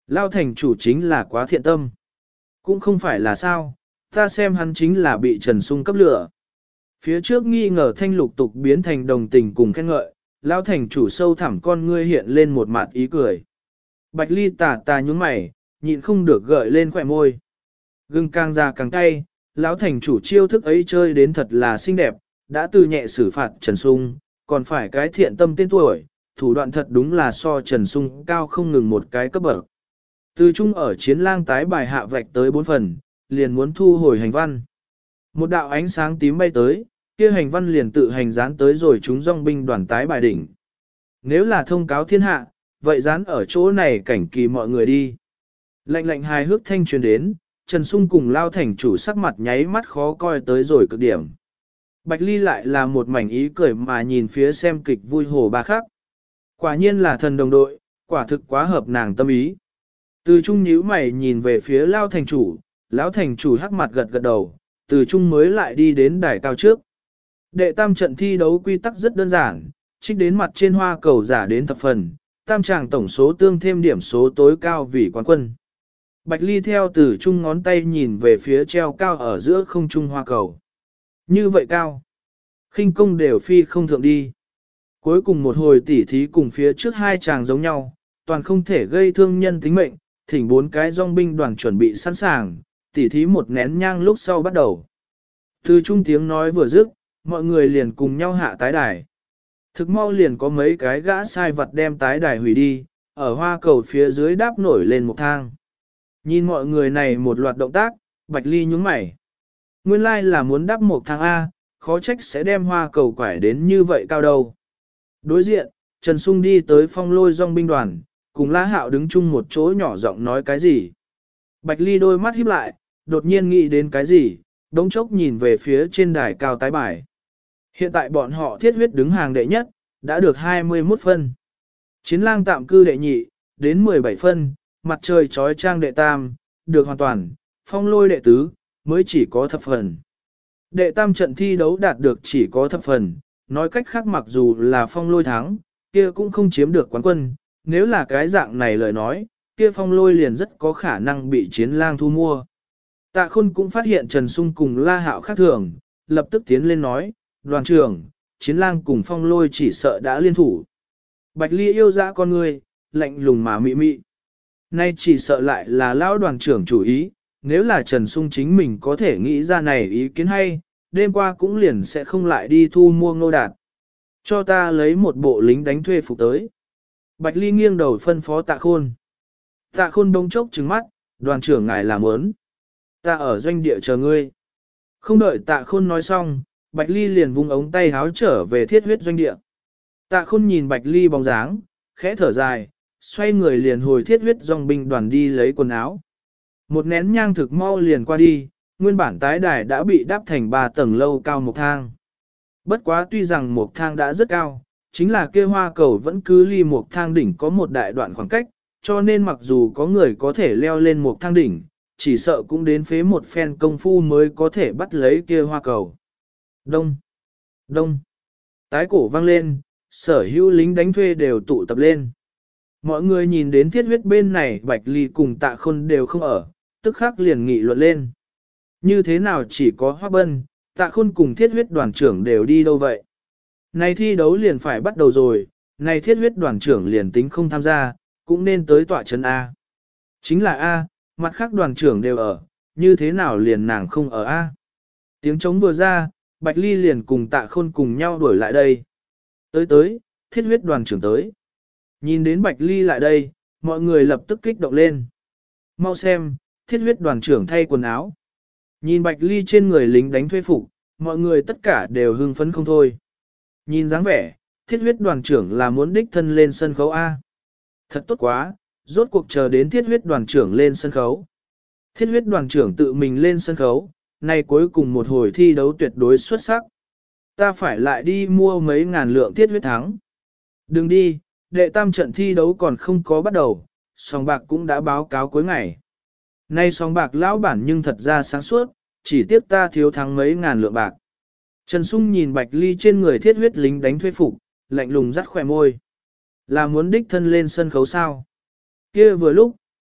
Lao thành chủ chính là quá thiện tâm. Cũng không phải là sao, ta xem hắn chính là bị Trần Sung cấp lửa. Phía trước nghi ngờ thanh lục tục biến thành đồng tình cùng khen ngợi, Lao thành chủ sâu thẳm con ngươi hiện lên một mặt ý cười. Bạch Ly tà nhúng mày, nhịn không được gợi lên khỏe môi. Gừng càng già càng cay, lão thành chủ chiêu thức ấy chơi đến thật là xinh đẹp, đã từ nhẹ xử phạt Trần Sung, còn phải cái thiện tâm tên tuổi, thủ đoạn thật đúng là so Trần Sung cao không ngừng một cái cấp bậc. Từ chung ở chiến lang tái bài hạ vạch tới 4 phần, liền muốn thu hồi hành văn. Một đạo ánh sáng tím bay tới, kia hành văn liền tự hành dán tới rồi chúng dòng binh đoàn tái bài đỉnh. Nếu là thông cáo thiên hạ, vậy dán ở chỗ này cảnh kỳ mọi người đi. Lạnh lạnh hài hước thanh truyền đến, Trần Sung cùng Lao thành chủ sắc mặt nháy mắt khó coi tới rồi cực điểm. Bạch Ly lại là một mảnh ý cười mà nhìn phía xem kịch vui hồ ba khắc. Quả nhiên là thần đồng đội, quả thực quá hợp nàng tâm ý. Từ trung nhíu mày nhìn về phía Lao thành chủ, Lão thành chủ hắc mặt gật gật đầu, từ trung mới lại đi đến đài cao trước. Đệ tam trận thi đấu quy tắc rất đơn giản, trích đến mặt trên hoa cầu giả đến thập phần, tam tràng tổng số tương thêm điểm số tối cao vì quán quân. Bạch Ly theo từ trung ngón tay nhìn về phía treo cao ở giữa không trung hoa cầu. Như vậy cao, khinh công đều phi không thượng đi. Cuối cùng một hồi tỉ thí cùng phía trước hai chàng giống nhau, toàn không thể gây thương nhân tính mệnh, thỉnh 4 cái dòng binh đoàn chuẩn bị sẵn sàng, tỉ thí một nén nhang lúc sau bắt đầu. Từ trung tiếng nói vừa dứt, mọi người liền cùng nhau hạ tái đài. Thực mau liền có mấy cái gã sai vật đem tái đài hủy đi, ở hoa cầu phía dưới đáp nổi lên một thang. Nhìn mọi người này một loạt động tác, Bạch Ly nhúng mày. Nguyên lai là muốn đắp một thang A, khó trách sẽ đem hoa cầu quải đến như vậy cao đâu. Đối diện, Trần Sung đi tới phong lôi dòng binh đoàn, cùng La Hạo đứng chung một chỗ nhỏ giọng nói cái gì. Bạch Ly đôi mắt híp lại, đột nhiên nghĩ đến cái gì, đống chốc nhìn về phía trên đài cao tái bài. Hiện tại bọn họ thiết huyết đứng hàng đệ nhất, đã được 21 phân. Chiến lang tạm cư đệ nhị, đến 17 phân, mặt trời trói trang đệ tam, được hoàn toàn, phong lôi đệ tứ, mới chỉ có thập phần. Đệ tam trận thi đấu đạt được chỉ có thập phần, nói cách khác mặc dù là phong lôi thắng, kia cũng không chiếm được quán quân, nếu là cái dạng này lời nói, kia phong lôi liền rất có khả năng bị chiến lang thu mua. Tạ Khôn cũng phát hiện Trần Sung cùng La Hạo khác thường, lập tức tiến lên nói, đoàn trưởng, chiến lang cùng phong lôi chỉ sợ đã liên thủ. Bạch Ly yêu dã con người, lạnh lùng mà mị mị. Nay chỉ sợ lại là lão đoàn trưởng chủ ý, nếu là Trần Sung chính mình có thể nghĩ ra này ý kiến hay, đêm qua cũng liền sẽ không lại đi thu mua Ngô Đạt. Cho ta lấy một bộ lính đánh thuê phục tới. Bạch Ly nghiêng đầu phân phó Tạ Khôn. Tạ Khôn đông chốc trừng mắt, đoàn trưởng ngài làm ớn. Ta ở doanh địa chờ ngươi. Không đợi Tạ Khôn nói xong, Bạch Ly liền vung ống tay háo trở về thiết huyết doanh địa. Tạ Khôn nhìn Bạch Ly bóng dáng, khẽ thở dài, xoay người liền hồi thiết huyết dòng binh đoàn đi lấy quần áo. Một nén nhang thực mau liền qua đi, nguyên bản tái đài đã bị đắp thành 3 tầng lâu cao một thang. Bất quá tuy rằng một thang đã rất cao, chính là kia hoa cầu vẫn cứ ly một thang đỉnh có một đại đoạn khoảng cách, cho nên mặc dù có người có thể leo lên một thang đỉnh, chỉ sợ cũng đến phế một phen công phu mới có thể bắt lấy kia hoa cầu. Đông, đông, tái cổ vang lên, sở hữu lính đánh thuê đều tụ tập lên. Mọi người nhìn đến thiết huyết bên này Bạch Ly cùng Tạ Khôn đều không ở, tức khắc liền nghị luận lên. Như thế nào chỉ có Hoắc Bân, Tạ Khôn cùng thiết huyết đoàn trưởng đều đi đâu vậy? Này thi đấu liền phải bắt đầu rồi, này thiết huyết đoàn trưởng liền tính không tham gia, cũng nên tới tọa trấn A. Chính là A, mặt khác đoàn trưởng đều ở, như thế nào liền nàng không ở A. Tiếng trống vừa ra, Bạch Ly liền cùng Tạ Khôn cùng nhau đuổi lại đây. Tới, thiết huyết đoàn trưởng tới. Nhìn đến Bạch Ly lại đây, mọi người lập tức kích động lên. Mau xem, thiết huyết đoàn trưởng thay quần áo. Nhìn Bạch Ly trên người lính đánh thuê phục, mọi người tất cả đều hưng phấn không thôi. Nhìn dáng vẻ, thiết huyết đoàn trưởng là muốn đích thân lên sân khấu A. Thật tốt quá, rốt cuộc chờ đến thiết huyết đoàn trưởng lên sân khấu. Thiết huyết đoàn trưởng tự mình lên sân khấu, nay cuối cùng một hồi thi đấu tuyệt đối xuất sắc. Ta phải lại đi mua mấy ngàn lượng thiết huyết thắng. Đừng đi, đệ tam trận thi đấu còn không có bắt đầu, sòng bạc cũng đã báo cáo cuối ngày. Nay sòng bạc lão bản nhưng thật ra sáng suốt, chỉ tiếc ta thiếu thắng mấy ngàn lượng bạc. Trần Sung nhìn Bạch Ly trên người thiết huyết lính đánh thuê phục, lạnh lùng rắt khỏe môi. Là muốn đích thân lên sân khấu sao? Kia vừa lúc,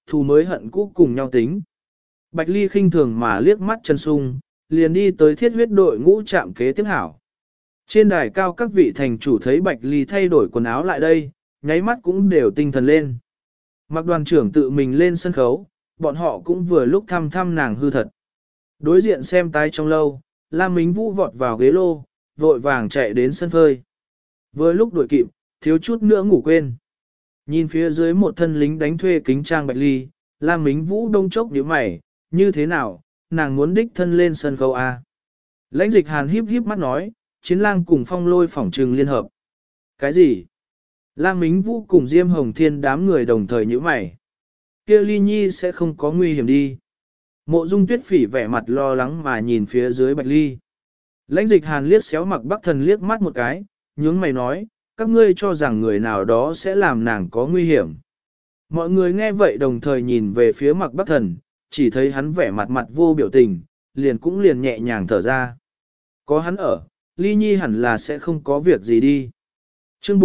thù mới hận cũ cùng nhau tính. Bạch Ly khinh thường mà liếc mắt Trần Sung, liền đi tới thiết huyết đội ngũ chạm kế tiếp hảo. Trên đài cao các vị thành chủ thấy Bạch Ly thay đổi quần áo lại đây, nháy mắt cũng đều tinh thần lên. Mặc đoàn trưởng tự mình lên sân khấu, bọn họ cũng vừa lúc thăm thăm nàng hư thật. Đối diện xem tái trong lâu, Lam Mính Vũ vọt vào ghế lô, vội vàng chạy đến sân phơi. Vừa lúc đuổi kịp, thiếu chút nữa ngủ quên. Nhìn phía dưới một thân lính đánh thuê kính trang Bạch Ly, Lam Mính Vũ đông chốc nhíu mày, như thế nào, nàng muốn đích thân lên sân khấu à? Lãnh Dịch Hàn híp híp mắt nói, Chiến Lang cùng Phong Lôi phỏng trừng liên hợp. Cái gì? Lam Mính Vũ cùng Diêm Hồng Thiên đám người đồng thời nhíu mày. Kia Ly Nhi sẽ không có nguy hiểm đi. Mộ Dung Tuyết Phỉ vẻ mặt lo lắng mà nhìn phía dưới Bạch Ly. Lãnh Dịch Hàn liếc xéo Mặc Bắc Thần liếc mắt một cái, nhướng mày nói, các ngươi cho rằng người nào đó sẽ làm nàng có nguy hiểm. Mọi người nghe vậy đồng thời nhìn về phía Mặc Bắc Thần, chỉ thấy hắn vẻ mặt mặt vô biểu tình, liền nhẹ nhàng thở ra. Có hắn ở, Ly Nhi hẳn là sẽ không có việc gì đi. Chương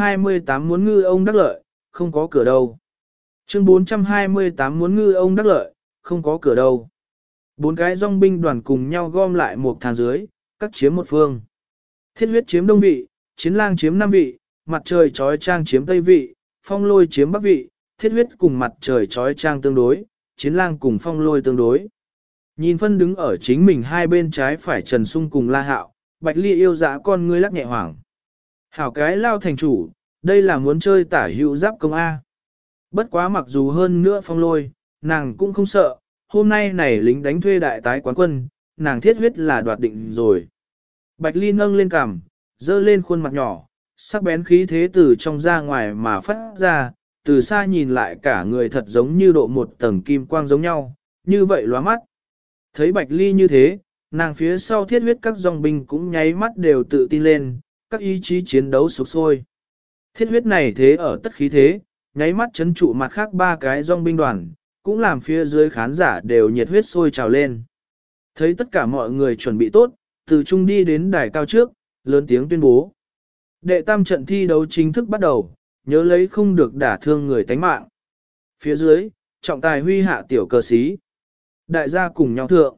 428 muốn ngư ông đắc lợi, không có cửa đâu. Chương 428 muốn ngư ông đắc lợi, không có cửa đâu. 4 cái dòng binh đoàn cùng nhau gom lại một thang dưới, các chiếm một phương. Thiết huyết chiếm đông vị, Chiến Lang chiếm nam vị, mặt trời trói trang chiếm tây vị, Phong Lôi chiếm bắc vị, thiết huyết cùng mặt trời trói trang tương đối, Chiến Lang cùng Phong Lôi tương đối. Nhìn phân đứng ở chính mình hai bên trái phải Trần Sung cùng La Hạo, Bạch Ly yêu dã con ngươi lắc nhẹ hoảng. Hảo cái lao thành chủ, đây là muốn chơi tả hữu giáp công A. Bất quá mặc dù hơn nữa Phong Lôi, nàng cũng không sợ, hôm nay này lính đánh thuê đại tái quán quân, nàng thiết huyết là đoạt định rồi. Bạch Ly nâng lên cằm, dơ lên khuôn mặt nhỏ, sắc bén khí thế từ trong ra ngoài mà phát ra, từ xa nhìn lại cả người thật giống như độ một tầng kim quang giống nhau, như vậy lóa mắt. Thấy Bạch Ly như thế, nàng phía sau thiết huyết các dòng binh cũng nháy mắt đều tự tin lên, các ý chí chiến đấu sục sôi. Thiết huyết này thế ở tất khí thế, nháy mắt chấn trụ mặt khác 3 cái dòng binh đoàn, cũng làm phía dưới khán giả đều nhiệt huyết sôi trào lên. Thấy tất cả mọi người chuẩn bị tốt, từ trung đi đến đài cao trước, lớn tiếng tuyên bố. Đệ tam trận thi đấu chính thức bắt đầu, nhớ lấy không được đả thương người tánh mạng. Phía dưới, trọng tài huy hạ tiểu cờ xí. Đại gia cùng nhau thượng.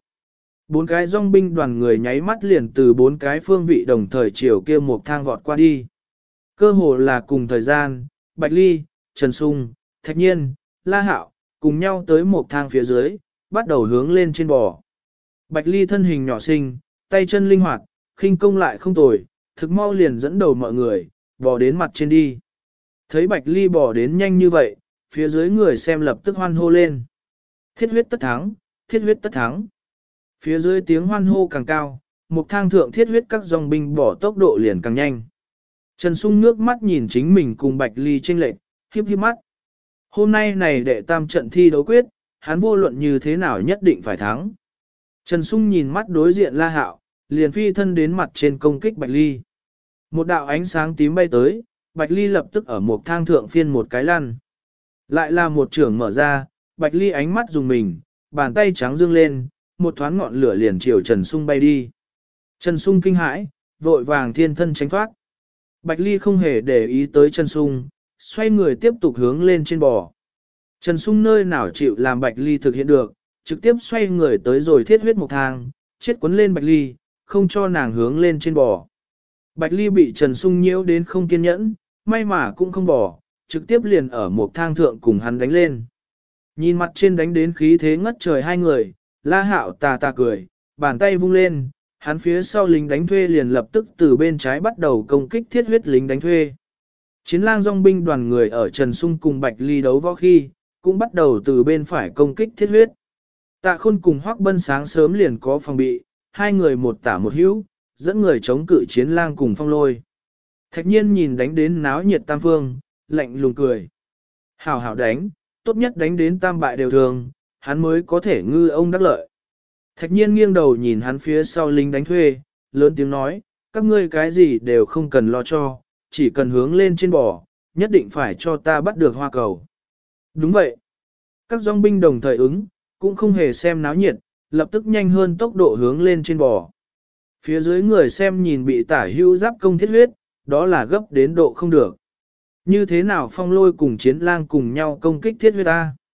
4 cái dòng binh đoàn người nháy mắt liền từ 4 cái phương vị đồng thời chiều kia một thang vọt qua đi. Cơ hồ là cùng thời gian, Bạch Ly, Trần Sung, Thạch Nhiên, La Hạo, cùng nhau tới một thang phía dưới, bắt đầu hướng lên trên bò. Bạch Ly thân hình nhỏ xinh, tay chân linh hoạt, khinh công lại không tồi, thực mau liền dẫn đầu mọi người, bò đến mặt trên đi. Thấy Bạch Ly bò đến nhanh như vậy, phía dưới người xem lập tức hoan hô lên. Thiết huyết tất thắng, thiết huyết tất thắng. Phía dưới tiếng hoan hô càng cao, một thang thượng thiết huyết các dòng binh bỏ tốc độ liền càng nhanh. Trần Sung nước mắt nhìn chính mình cùng Bạch Ly chênh lệch, hiếp hiếp mắt. Hôm nay này đệ tam trận thi đấu quyết, hắn vô luận như thế nào nhất định phải thắng. Trần Sung nhìn mắt đối diện La Hạo, liền phi thân đến mặt trên công kích Bạch Ly. Một đạo ánh sáng tím bay tới, Bạch Ly lập tức ở một thang thượng phiên một cái lăn. Lại là một trường mở ra, Bạch Ly ánh mắt dùng mình, bàn tay trắng dương lên, một thoáng ngọn lửa liền chiều Trần Sung bay đi. Trần Sung kinh hãi, vội vàng thiên thân tránh thoát. Bạch Ly không hề để ý tới Trần Sung, xoay người tiếp tục hướng lên trên bò. Trần Sung nơi nào chịu làm Bạch Ly thực hiện được, trực tiếp xoay người tới rồi thiết huyết một thang, chết quấn lên Bạch Ly, không cho nàng hướng lên trên bò. Bạch Ly bị Trần Sung nhiễu đến không kiên nhẫn, may mà cũng không bò, trực tiếp liền ở một thang thượng cùng hắn đánh lên. Nhìn mặt trên đánh đến khí thế ngất trời hai người, La Hạo tà tà cười, bàn tay vung lên, hắn phía sau lính đánh thuê liền lập tức từ bên trái bắt đầu công kích thiết huyết lính đánh thuê. Chiến Lang dòng binh đoàn người ở Trần Sung cùng Bạch Ly đấu võ khi, cũng bắt đầu từ bên phải công kích thiết huyết. Tạ Khôn cùng Hoắc Bân sáng sớm liền có phòng bị, hai người một tả một hữu, dẫn người chống cự Chiến Lang cùng Phong Lôi. Thạch Nhiên nhìn đánh đến náo nhiệt tam phương, lạnh lùng cười. Hảo hảo đánh, tốt nhất đánh đến tam bại đều thường, hắn mới có thể ngư ông đắc lợi. Thạch Nhiên nghiêng đầu nhìn hắn phía sau lính đánh thuê, lớn tiếng nói, các ngươi cái gì đều không cần lo cho, chỉ cần hướng lên trên bò, nhất định phải cho ta bắt được hoa cầu. Đúng vậy. Các dòng binh đồng thời ứng, cũng không hề xem náo nhiệt, lập tức nhanh hơn tốc độ hướng lên trên bò. Phía dưới người xem nhìn bị tả hữu giáp công thiết huyết, đó là gấp đến độ không được. Như thế nào Phong Lôi cùng Chiến Lang cùng nhau công kích thiết huyết ta?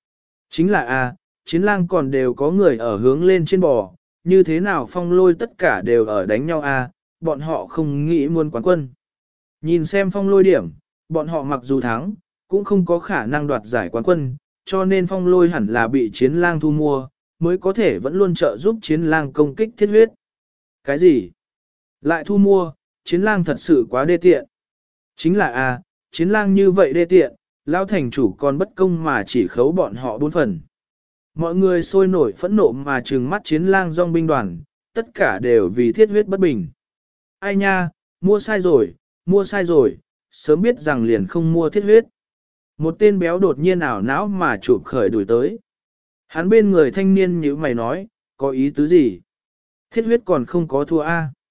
Chính là chiến lang còn đều có người ở hướng lên trên bò, như thế nào Phong Lôi tất cả đều ở đánh nhau bọn họ không nghĩ muốn quán quân. Nhìn xem Phong Lôi điểm, bọn họ mặc dù thắng, cũng không có khả năng đoạt giải quán quân, cho nên Phong Lôi hẳn là bị chiến lang thu mua, mới có thể vẫn luôn trợ giúp chiến lang công kích thiết huyết. Cái gì? Lại thu mua, chiến lang thật sự quá đê tiện. Chính là chiến lang như vậy đê tiện, lão thành chủ còn bất công mà chỉ khấu bọn họ 4 phần. Mọi người sôi nổi phẫn nộ mà trừng mắt chiến lang dòng binh đoàn, tất cả đều vì thiết huyết bất bình. Ai nha, mua sai rồi, sớm biết rằng liền không mua thiết huyết. Một tên béo đột nhiên ảo não mà chụp khởi đuổi tới. Hắn bên người thanh niên như mày nói, có ý tứ gì? Thiết huyết còn không có thua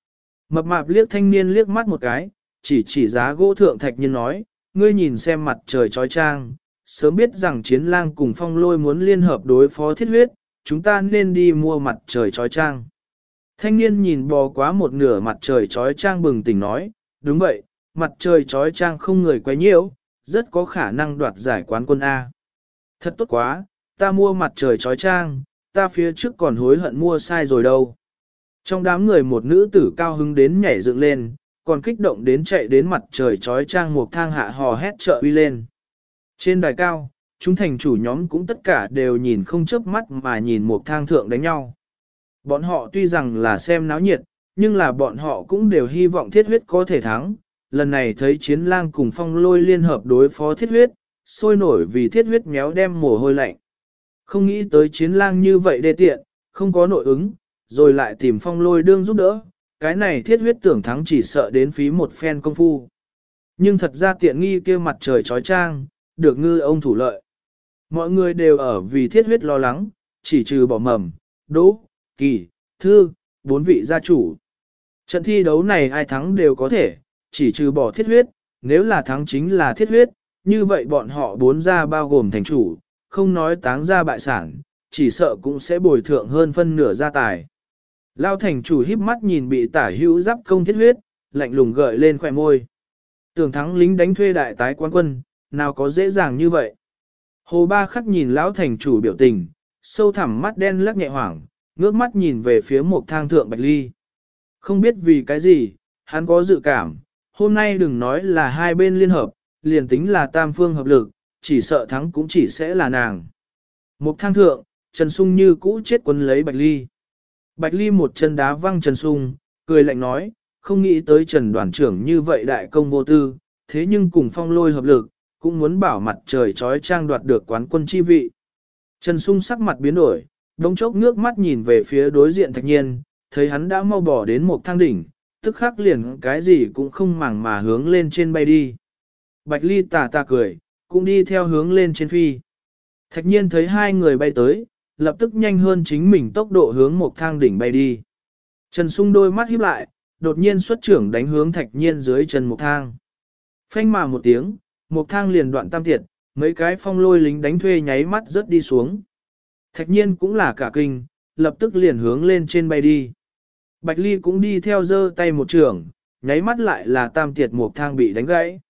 Mập mạp liếc thanh niên liếc mắt một cái, chỉ giá gỗ thượng thạch nhiên nói, ngươi nhìn xem mặt trời trói trang, sớm biết rằng chiến lang cùng Phong Lôi muốn liên hợp đối phó thiết huyết, chúng ta nên đi mua mặt trời trói trang. Thanh niên nhìn bò quá một nửa mặt trời trói trang bừng tỉnh nói, đúng vậy, mặt trời trói trang không người quấy nhiễu, rất có khả năng đoạt giải quán quân A. Thật tốt quá, ta mua mặt trời trói trang, ta phía trước còn hối hận mua sai rồi đâu. Trong đám người một nữ tử cao hứng đến nhảy dựng lên, còn kích động đến chạy đến mặt trời trói trang một thang hạ hò hét trợ uy lên. Trên đài cao, chúng thành chủ nhóm cũng tất cả đều nhìn không chớp mắt mà nhìn một thang thượng đánh nhau. Bọn họ tuy rằng là xem náo nhiệt, nhưng là bọn họ cũng đều hy vọng thiết huyết có thể thắng. Lần này thấy chiến lang cùng Phong Lôi liên hợp đối phó thiết huyết, sôi nổi vì thiết huyết méo đem mồ hôi lạnh. Không nghĩ tới chiến lang như vậy đê tiện, không có nội ứng, rồi lại tìm Phong Lôi đương giúp đỡ. Cái này thiết huyết tưởng thắng chỉ sợ đến phí một phen công phu. Nhưng thật ra tiện nghi kia mặt trời trói trang, được ngư ông thủ lợi. Mọi người đều ở vì thiết huyết lo lắng, chỉ trừ bỏ mầm, đỗ, kỳ, thư, 4 vị gia chủ. Trận thi đấu này ai thắng đều có thể, chỉ trừ bỏ thiết huyết, nếu là thắng chính là thiết huyết, như vậy bọn họ 4 gia bao gồm thành chủ, không nói táng gia bại sản, chỉ sợ cũng sẽ bồi thượng hơn phân nửa gia tài. Lao thành chủ híp mắt nhìn bị tả hữu giáp công thiết huyết, lạnh lùng gợi lên khỏe môi. Tưởng thắng lính đánh thuê đại tái quán quân, nào có dễ dàng như vậy. Hồ Ba Khắc nhìn lão thành chủ biểu tình, sâu thẳm mắt đen lắc nhẹ hoảng, ngước mắt nhìn về phía một thang thượng Bạch Ly. Không biết vì cái gì, hắn có dự cảm, hôm nay đừng nói là hai bên liên hợp, liền tính là tam phương hợp lực, chỉ sợ thắng cũng chỉ sẽ là nàng. Một thang thượng, Trần Sung như cũ chết quấn lấy Bạch Ly. Bạch Ly một chân đá văng Trần Sung, cười lạnh nói, không nghĩ tới Trần đoàn trưởng như vậy đại công vô tư, thế nhưng cùng Phong Lôi hợp lực, cũng muốn bảo mặt trời trói trang đoạt được quán quân chi vị. Trần Sung sắc mặt biến đổi, đống chốc ngước mắt nhìn về phía đối diện Thạch Nhiên, thấy hắn đã mau bỏ đến một thang đỉnh, tức khắc liền cái gì cũng không màng mà hướng lên trên bay đi. Bạch Ly tà cười, cũng đi theo hướng lên trên phi. Thạch Nhiên thấy hai người bay tới, lập tức nhanh hơn chính mình tốc độ hướng một thang đỉnh bay đi. Trần Sung đôi mắt híp lại, đột nhiên xuất trưởng đánh hướng Thạch Nhiên dưới chân một thang. Phanh mà một tiếng, một thang liền đoạn tam tiệt, mấy cái Phong Lôi lính đánh thuê nháy mắt rớt đi xuống. Thạch Nhiên cũng là cả kinh, lập tức liền hướng lên trên bay đi. Bạch Ly cũng đi theo giơ tay một trưởng, nháy mắt lại là tam tiệt một thang bị đánh gãy.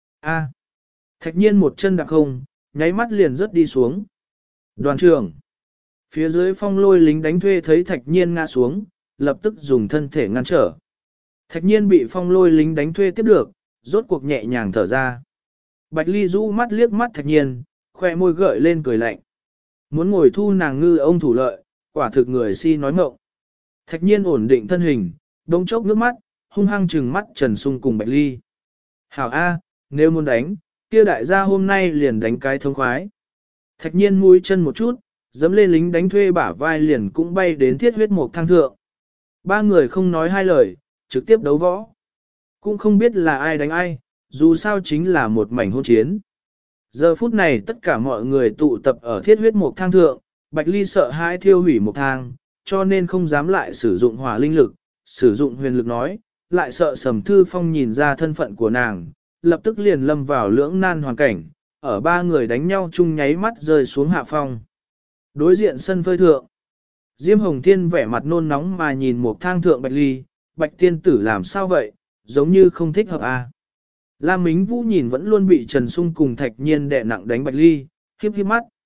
Thạch Nhiên một chân đạp không, nháy mắt liền rớt đi xuống. Đoàn trưởng. Phía dưới Phong Lôi lính đánh thuê thấy Thạch Nhiên ngã xuống, lập tức dùng thân thể ngăn trở. Thạch Nhiên bị Phong Lôi lính đánh thuê tiếp được, rốt cuộc nhẹ nhàng thở ra. Bạch Ly rũ mắt liếc mắt Thạch Nhiên, khoe môi gợi lên cười lạnh. Muốn ngồi thu nàng ngư ông thủ lợi, quả thực người si nói ngọng. Thạch Nhiên ổn định thân hình, đống chốc nước mắt, hung hăng trừng mắt Trần Sung cùng Bạch Ly. Hảo A, nếu muốn đánh, kia đại gia hôm nay liền đánh cái thông khoái. Thạch Nhiên mũi chân một chút, dẫm lên lính đánh thuê bả vai liền cũng bay đến thiết huyết một thang thượng. Ba người không nói hai lời, trực tiếp đấu võ. Cũng không biết là ai đánh ai, dù sao chính là một mảnh hôn chiến. Giờ phút này tất cả mọi người tụ tập ở thiết huyết một thang thượng, Bạch Ly sợ hãi thiêu hủy một thang, cho nên không dám lại sử dụng hỏa linh lực, sử dụng huyền lực nói, lại sợ Sầm Thư Phong nhìn ra thân phận của nàng, lập tức liền lâm vào lưỡng nan hoàn cảnh, ở ba người đánh nhau chung nháy mắt rơi xuống hạ phong. Đối diện sân phơi thượng, Diêm Hồng Thiên vẻ mặt nôn nóng mà nhìn một thang thượng Bạch Ly, Bạch tiên tử làm sao vậy, giống như không thích hợp à. Lam Mính Vũ nhìn vẫn luôn bị Trần Sung cùng Thạch Nhiên đè nặng đánh Bạch Ly, hiếp mắt.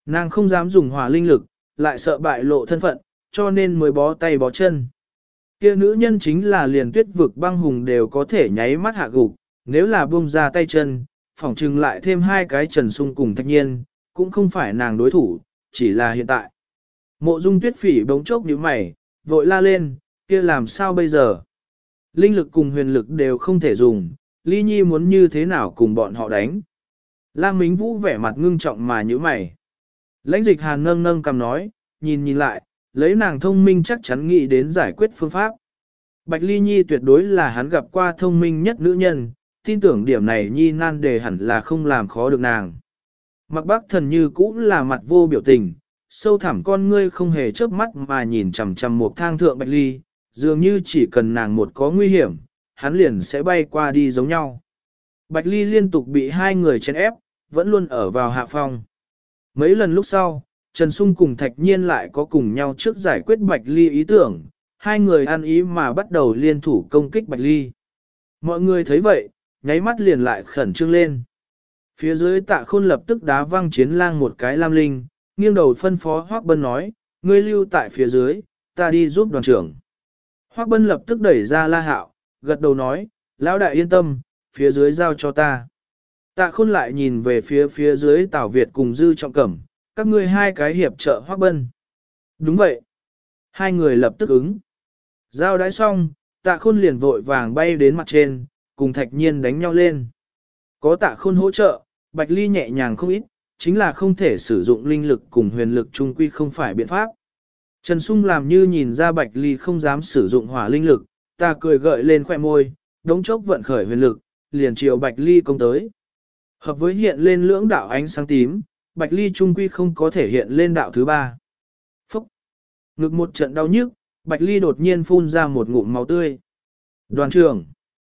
Nàng không dám dùng hỏa linh lực, lại sợ bại lộ thân phận, cho nên mới bó tay bó chân. Kia nữ nhân chính là liền tuyết vực băng hùng đều có thể nháy mắt hạ gục, nếu là buông ra tay chân, phỏng chừng lại thêm hai cái Trần Sung cùng Thạch Nhiên, cũng không phải nàng đối thủ, chỉ là hiện tại. Mộ Dung Tuyết Phỉ bỗng chốc nhíu mày, vội la lên, kia làm sao bây giờ? Linh lực cùng huyền lực đều không thể dùng, Ly Nhi muốn như thế nào cùng bọn họ đánh? Lam Mính Vũ vẻ mặt ngưng trọng mà nhíu mày. Lãnh Dịch Hàn nâng nâng cầm nói, nhìn lại, lấy nàng thông minh chắc chắn nghĩ đến giải quyết phương pháp. Bạch Ly Nhi tuyệt đối là hắn gặp qua thông minh nhất nữ nhân, tin tưởng điểm này Nhi nan đề hẳn là không làm khó được nàng. Mặc Bác Thần như cũ là mặt vô biểu tình, sâu thẳm con ngươi không hề chớp mắt mà nhìn chằm chằm một thang thượng Bạch Ly, dường như chỉ cần nàng một có nguy hiểm, hắn liền sẽ bay qua đi giống nhau. Bạch Ly liên tục bị hai người chèn ép, vẫn luôn ở vào hạ phong. Mấy lần lúc sau, Trần Sung cùng Thạch Nhiên lại có cùng nhau trước giải quyết Bạch Ly ý tưởng, hai người ăn ý mà bắt đầu liên thủ công kích Bạch Ly. Mọi người thấy vậy, nháy mắt liền lại khẩn trương lên. Phía dưới Tạ Khôn lập tức đá văng chiến lang một cái lam linh, nghiêng đầu phân phó Hoắc Bân nói, ngươi lưu tại phía dưới, ta đi giúp đoàn trưởng. Hoắc Bân lập tức đẩy ra La Hạo, gật đầu nói, lão đại yên tâm, phía dưới giao cho ta. Tạ Khôn lại nhìn về phía dưới Tào Việt cùng Dư Trọng Cẩm, các ngươi hai cái hiệp trợ Hoắc Bân. Đúng vậy. Hai người lập tức ứng. Giao đãi xong, Tạ Khôn liền vội vàng bay đến mặt trên, cùng Thạch Nhiên đánh nhau lên. Có Tạ Khôn hỗ trợ, Bạch Ly nhẹ nhàng không ít, chính là không thể sử dụng linh lực cùng huyền lực chung quy không phải biện pháp. Trần Sung làm như nhìn ra Bạch Ly không dám sử dụng hỏa linh lực, ta cười gợi lên khoẻ môi, đống chốc vận khởi huyền lực, liền chiều Bạch Ly công tới. Hợp với hiện lên lưỡng đạo ánh sáng tím, Bạch Ly trung quy không có thể hiện lên đạo thứ ba. Phúc! Ngực một trận đau nhức, Bạch Ly đột nhiên phun ra một ngụm máu tươi. Đoàn trưởng!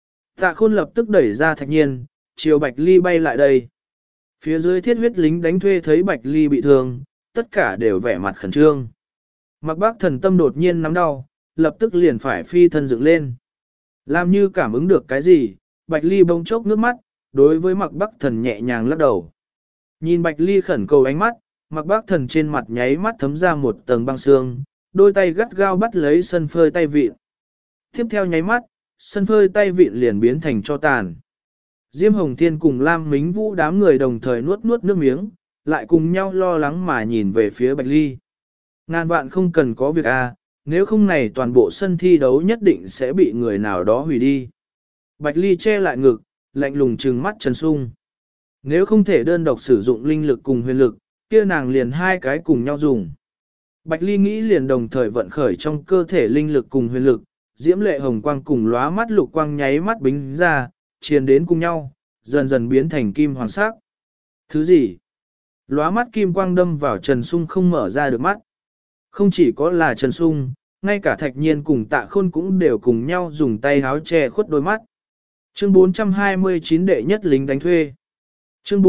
Tạ Khôn lập tức đẩy ra Thạch Nhiên, chiều Bạch Ly bay lại đây. Phía dưới thiết huyết lính đánh thuê thấy Bạch Ly bị thương, tất cả đều vẻ mặt khẩn trương. Mặc Bác Thần tâm đột nhiên nắm đau, lập tức liền phải phi thân dựng lên. Làm như cảm ứng được cái gì, Bạch Ly bỗng chốc nước mắt, đối với Mặc Bác Thần nhẹ nhàng lắc đầu. Nhìn Bạch Ly khẩn cầu ánh mắt, Mặc Bác Thần trên mặt nháy mắt thấm ra một tầng băng xương, đôi tay gắt gao bắt lấy sân phơi tay vịn. Tiếp theo nháy mắt, sân phơi tay vịn liền biến thành cho tàn. Diêm Hồng Thiên cùng Lam Mính Vũ đám người đồng thời nuốt nuốt nước miếng, lại cùng nhau lo lắng mà nhìn về phía Bạch Ly. Ngàn vạn không cần có việc nếu không này toàn bộ sân thi đấu nhất định sẽ bị người nào đó hủy đi. Bạch Ly che lại ngực, lạnh lùng trừng mắt Trần Sung. Nếu không thể đơn độc sử dụng linh lực cùng huyền lực, kia nàng liền hai cái cùng nhau dùng. Bạch Ly nghĩ liền đồng thời vận khởi trong cơ thể linh lực cùng huyền lực, diễm lệ hồng quang cùng lóa mắt lục quang nháy mắt bính ra, triền đến cùng nhau, dần dần biến thành kim hoàng sắc. Thứ gì? Lóa mắt kim quang đâm vào Trần Sung không mở ra được mắt. Không chỉ có là Trần Sung, ngay cả Thạch Nhiên cùng Tạ Khôn cũng đều cùng nhau dùng tay háo che khuất đôi mắt. Chương 429 đệ nhất lính đánh thuê. Chương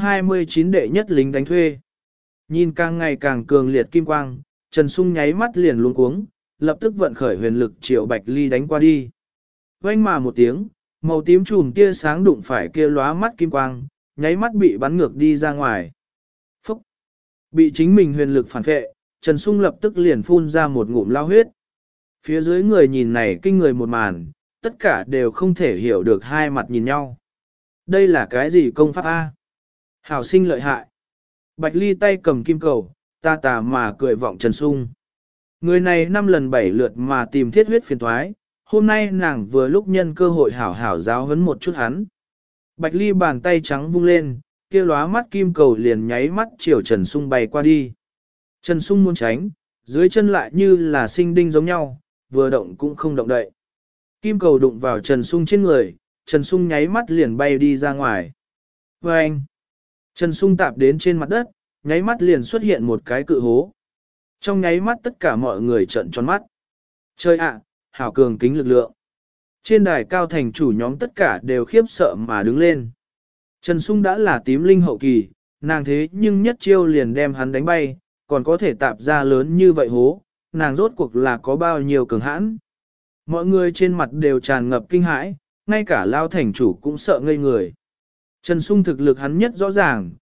429 đệ nhất lính đánh thuê. Nhìn càng ngày càng cường liệt kim quang, Trần Sung nháy mắt liền luống cuống, lập tức vận khởi huyền lực triệu Bạch Ly đánh qua đi. Oanh mà một tiếng, màu tím chùm tia sáng đụng phải kia lóa mắt kim quang, nháy mắt bị bắn ngược đi ra ngoài. Phúc! Bị chính mình huyền lực phản phệ, Trần Sung lập tức liền phun ra một ngụm lao huyết. Phía dưới người nhìn này kinh người một màn, tất cả đều không thể hiểu được hai mặt nhìn nhau. Đây là cái gì công pháp A? Hảo sinh lợi hại. Bạch Ly tay cầm kim cầu, ta tà mà cười vọng Trần Sung. Người này 5 lần 7 lượt mà tìm thiết huyết phiền thoái, hôm nay nàng vừa lúc nhân cơ hội hảo hảo giáo huấn một chút hắn. Bạch Ly bàn tay trắng vung lên, kia lóa mắt kim cầu liền nháy mắt chiều Trần Sung bay qua đi. Trần Sung muốn tránh, dưới chân lại như là sinh đinh giống nhau, vừa động cũng không động đậy. Kim cầu đụng vào Trần Sung trên người, Trần Sung nháy mắt liền bay đi ra ngoài. Và anh, Trần Sung tạp đến trên mặt đất, nháy mắt liền xuất hiện một cái cự hố. Trong nháy mắt tất cả mọi người trợn tròn mắt. Chơi ạ, hảo cường kính lực lượng. Trên đài cao thành chủ nhóm tất cả đều khiếp sợ mà đứng lên. Trần Sung đã là tím linh hậu kỳ, nàng thế nhưng nhất chiêu liền đem hắn đánh bay, còn có thể tạp ra lớn như vậy hố, nàng rốt cuộc là có bao nhiêu cường hãn. Mọi người trên mặt đều tràn ngập kinh hãi, ngay cả Lao thành chủ cũng sợ ngây người. Trần Sung thực lực hắn nhất rõ ràng,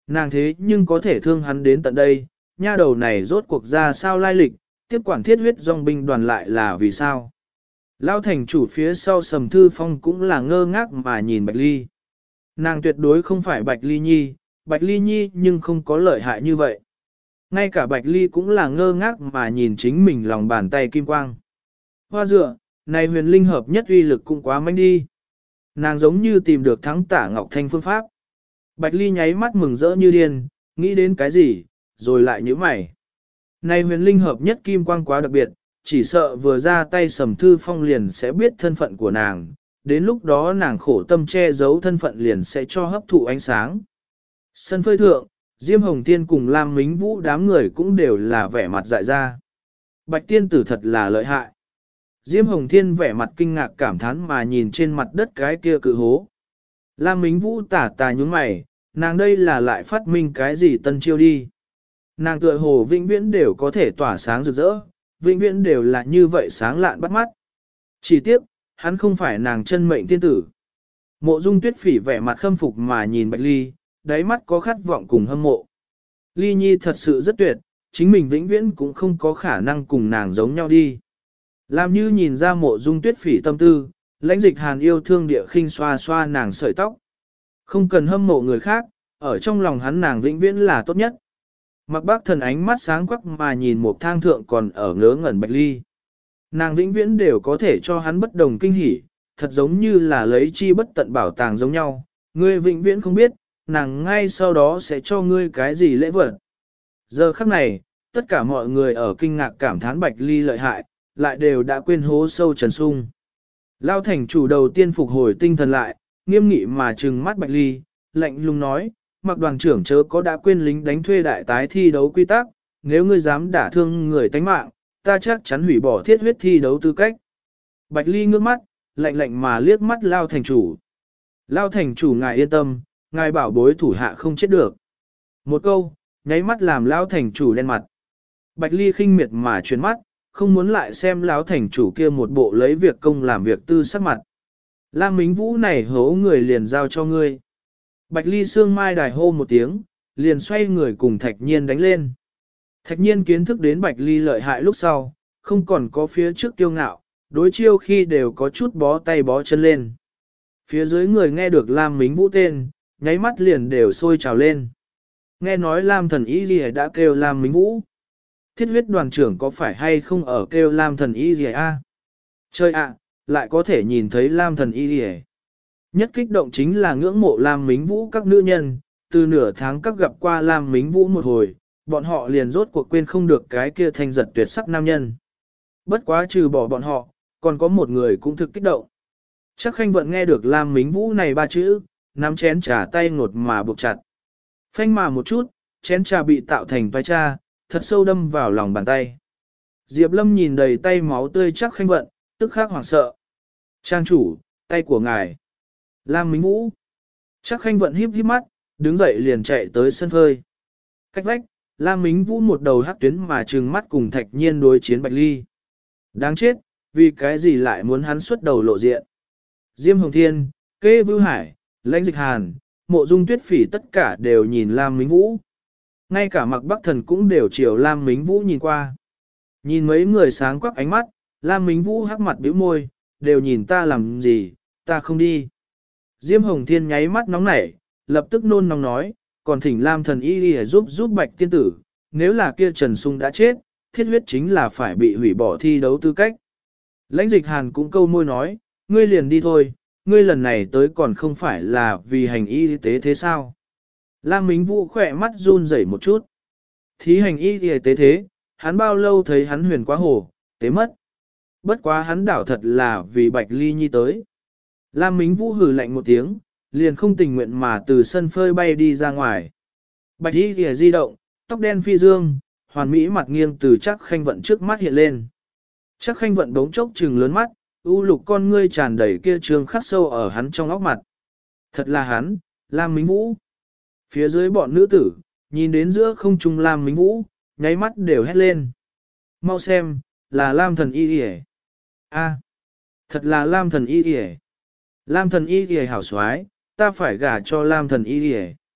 nàng thế nhưng có thể thương hắn đến tận đây, nha đầu này rốt cuộc ra sao lai lịch, tiếp quản thiết huyết dòng binh đoàn lại là vì sao. Lao thành chủ phía sau Sầm Thư Phong cũng là ngơ ngác mà nhìn Bạch Ly. Nàng tuyệt đối không phải Bạch Ly Nhi, Bạch Ly Nhi nhưng không có lợi hại như vậy. Ngay cả Bạch Ly cũng là ngơ ngác mà nhìn chính mình lòng bàn tay kim quang. Hoa dựa, này huyền linh hợp nhất uy lực cũng quá mạnh đi. Nàng giống như tìm được thắng tả Ngọc Thanh phương pháp. Bạch Ly nháy mắt mừng rỡ như điên, nghĩ đến cái gì, rồi lại nhíu mày. Này huyền linh hợp nhất kim quang quá đặc biệt, chỉ sợ vừa ra tay Sầm Thư Phong liền sẽ biết thân phận của nàng, đến lúc đó nàng khổ tâm che giấu thân phận liền sẽ cho hấp thụ ánh sáng. Sân phơi thượng, Diêm Hồng Tiên cùng Lam Mính Vũ đám người cũng đều là vẻ mặt dại ra. Bạch tiên tử thật là lợi hại. Diêm Hồng Thiên vẻ mặt kinh ngạc cảm thán mà nhìn trên mặt đất cái kia cự hố. Lam Mính Vũ tả tà nhún mày, nàng đây là lại phát minh cái gì tân chiêu đi. Nàng tựa hồ vĩnh viễn đều có thể tỏa sáng rực rỡ, vĩnh viễn đều là như vậy sáng lạn bắt mắt. Chỉ tiếc, hắn không phải nàng chân mệnh tiên tử. Mộ Dung Tuyết Phỉ vẻ mặt khâm phục mà nhìn Bạch Ly, đáy mắt có khát vọng cùng hâm mộ. Ly Nhi thật sự rất tuyệt, chính mình vĩnh viễn cũng không có khả năng cùng nàng giống nhau đi. Làm như nhìn ra Mộ Dung Tuyết Phỉ tâm tư, Lãnh Dịch Hàn yêu thương địa khinh xoa xoa nàng sợi tóc. Không cần hâm mộ người khác, ở trong lòng hắn nàng vĩnh viễn là tốt nhất. Mặc Bác Thần ánh mắt sáng quắc mà nhìn một thang thượng còn ở ngớ ngẩn Bạch Ly. Nàng vĩnh viễn đều có thể cho hắn bất đồng kinh hỉ, thật giống như là lấy chi bất tận bảo tàng giống nhau. Ngươi vĩnh viễn không biết, nàng ngay sau đó sẽ cho ngươi cái gì lễ vật. Giờ khắc này, tất cả mọi người ở kinh ngạc cảm thán Bạch Ly lợi hại, lại đều đã quên hố sâu Trần Sung. Lao thành chủ đầu tiên phục hồi tinh thần lại, nghiêm nghị mà trừng mắt Bạch Ly, lạnh lùng nói, Mặc đoàn trưởng chớ có đã quên lính đánh thuê đại tái thi đấu quy tắc, nếu ngươi dám đả thương người tánh mạng, ta chắc chắn hủy bỏ thiết huyết thi đấu tư cách. Bạch Ly ngước mắt, lạnh lạnh mà liếc mắt Lao thành chủ. Lao thành chủ ngài yên tâm, ngài bảo bối thủ hạ không chết được. Một câu, nháy mắt làm Lao thành chủ đen mặt. Bạch Ly khinh miệt mà chuyển mắt, không muốn lại xem Lão thành chủ kia một bộ lấy việc công làm việc tư sắc mặt. Lam Mính Vũ này hố người liền giao cho ngươi. Bạch Ly sương mai đài hô một tiếng, liền xoay người cùng Thạch Nhiên đánh lên. Thạch Nhiên kiến thức đến Bạch Ly lợi hại lúc sau, không còn có phía trước kiêu ngạo, đối chiêu khi đều có chút bó tay bó chân lên. Phía dưới người nghe được Lam Mính Vũ tên, nháy mắt liền đều sôi trào lên. Nghe nói Lam thần y gì đã kêu Lam Mính Vũ. Thiết huyết đoàn trưởng có phải hay không ở kêu Lam thần y gì a? Chơi ạ, lại có thể nhìn thấy Lam thần y gì. Nhất kích động chính là ngưỡng mộ Lam Mính Vũ các nữ nhân, từ nửa tháng các gặp qua Lam Mính Vũ một hồi, bọn họ liền rốt cuộc quên không được cái kia thanh giật tuyệt sắc nam nhân. Bất quá trừ bỏ bọn họ, còn có một người cũng thực kích động. Chắc Khanh Vận nghe được Lam Mính Vũ này ba chữ, nắm chén trà tay ngột mà buộc chặt. Phanh mà một chút, chén trà bị tạo thành toái cha, thật sâu đâm vào lòng bàn tay. Diệp Lâm nhìn đầy tay máu tươi Chắc Khanh Vận, tức khắc hoảng sợ. Trang chủ, tay của ngài. Lam Mính Vũ. Chắc Khanh Vận híp híp mắt, đứng dậy liền chạy tới sân phơi. Cách vách, Lam Mính Vũ một đầu hắc tuyến mà trừng mắt cùng Thạch Nhiên đối chiến Bạch Ly. Đáng chết, vì cái gì lại muốn hắn xuất đầu lộ diện. Diêm Hồng Thiên, Kê Vưu Hải, Lãnh Dịch Hàn, Mộ Dung Tuyết Phỉ tất cả đều nhìn Lam Mính Vũ. Ngay cả Mặc Bắc Thần cũng đều chiều Lam Mính Vũ nhìn qua. Nhìn mấy người sáng quắc ánh mắt, Lam Mính Vũ hắc mặt bĩu môi, đều nhìn ta làm gì, ta không đi. Diêm Hồng Thiên nháy mắt nóng nảy, lập tức nôn nóng nói, còn thỉnh Lam thần y đi giúp Bạch tiên tử, nếu là kia Trần Sung đã chết, thiết huyết chính là phải bị hủy bỏ thi đấu tư cách. Lãnh Dịch Hàn cũng câu môi nói, ngươi liền đi thôi, ngươi lần này tới còn không phải là vì hành y tế thế sao? Lam Mính Vũ khỏe mắt run rẩy một chút. Thí hành y tế thế, hắn bao lâu thấy hắn huyền quá hồ, tế mất. Bất quá hắn đảo thật là vì Bạch Ly Nhi tới. Lam Mính Vũ hừ lạnh một tiếng, liền không tình nguyện mà từ sân phơi bay đi ra ngoài. Bạch Y Lìa di động, tóc đen phi dương, hoàn mỹ mặt nghiêng từ Chắc Khanh Vận trước mắt hiện lên. Chắc Khanh Vận đống chốc trừng lớn mắt, u lục con ngươi tràn đầy kia trường khắc sâu ở hắn trong óc mặt. Thật là hắn, Lam Mính Vũ. Phía dưới bọn nữ tử, nhìn đến giữa không trung Lam Mính Vũ, nháy mắt đều hét lên. Mau xem, là Lam thần y Lìa. A, thật là Lam thần y Lìa. Lam thần y Lìa hảo xoái, ta phải gả cho Lam thần y Lìa.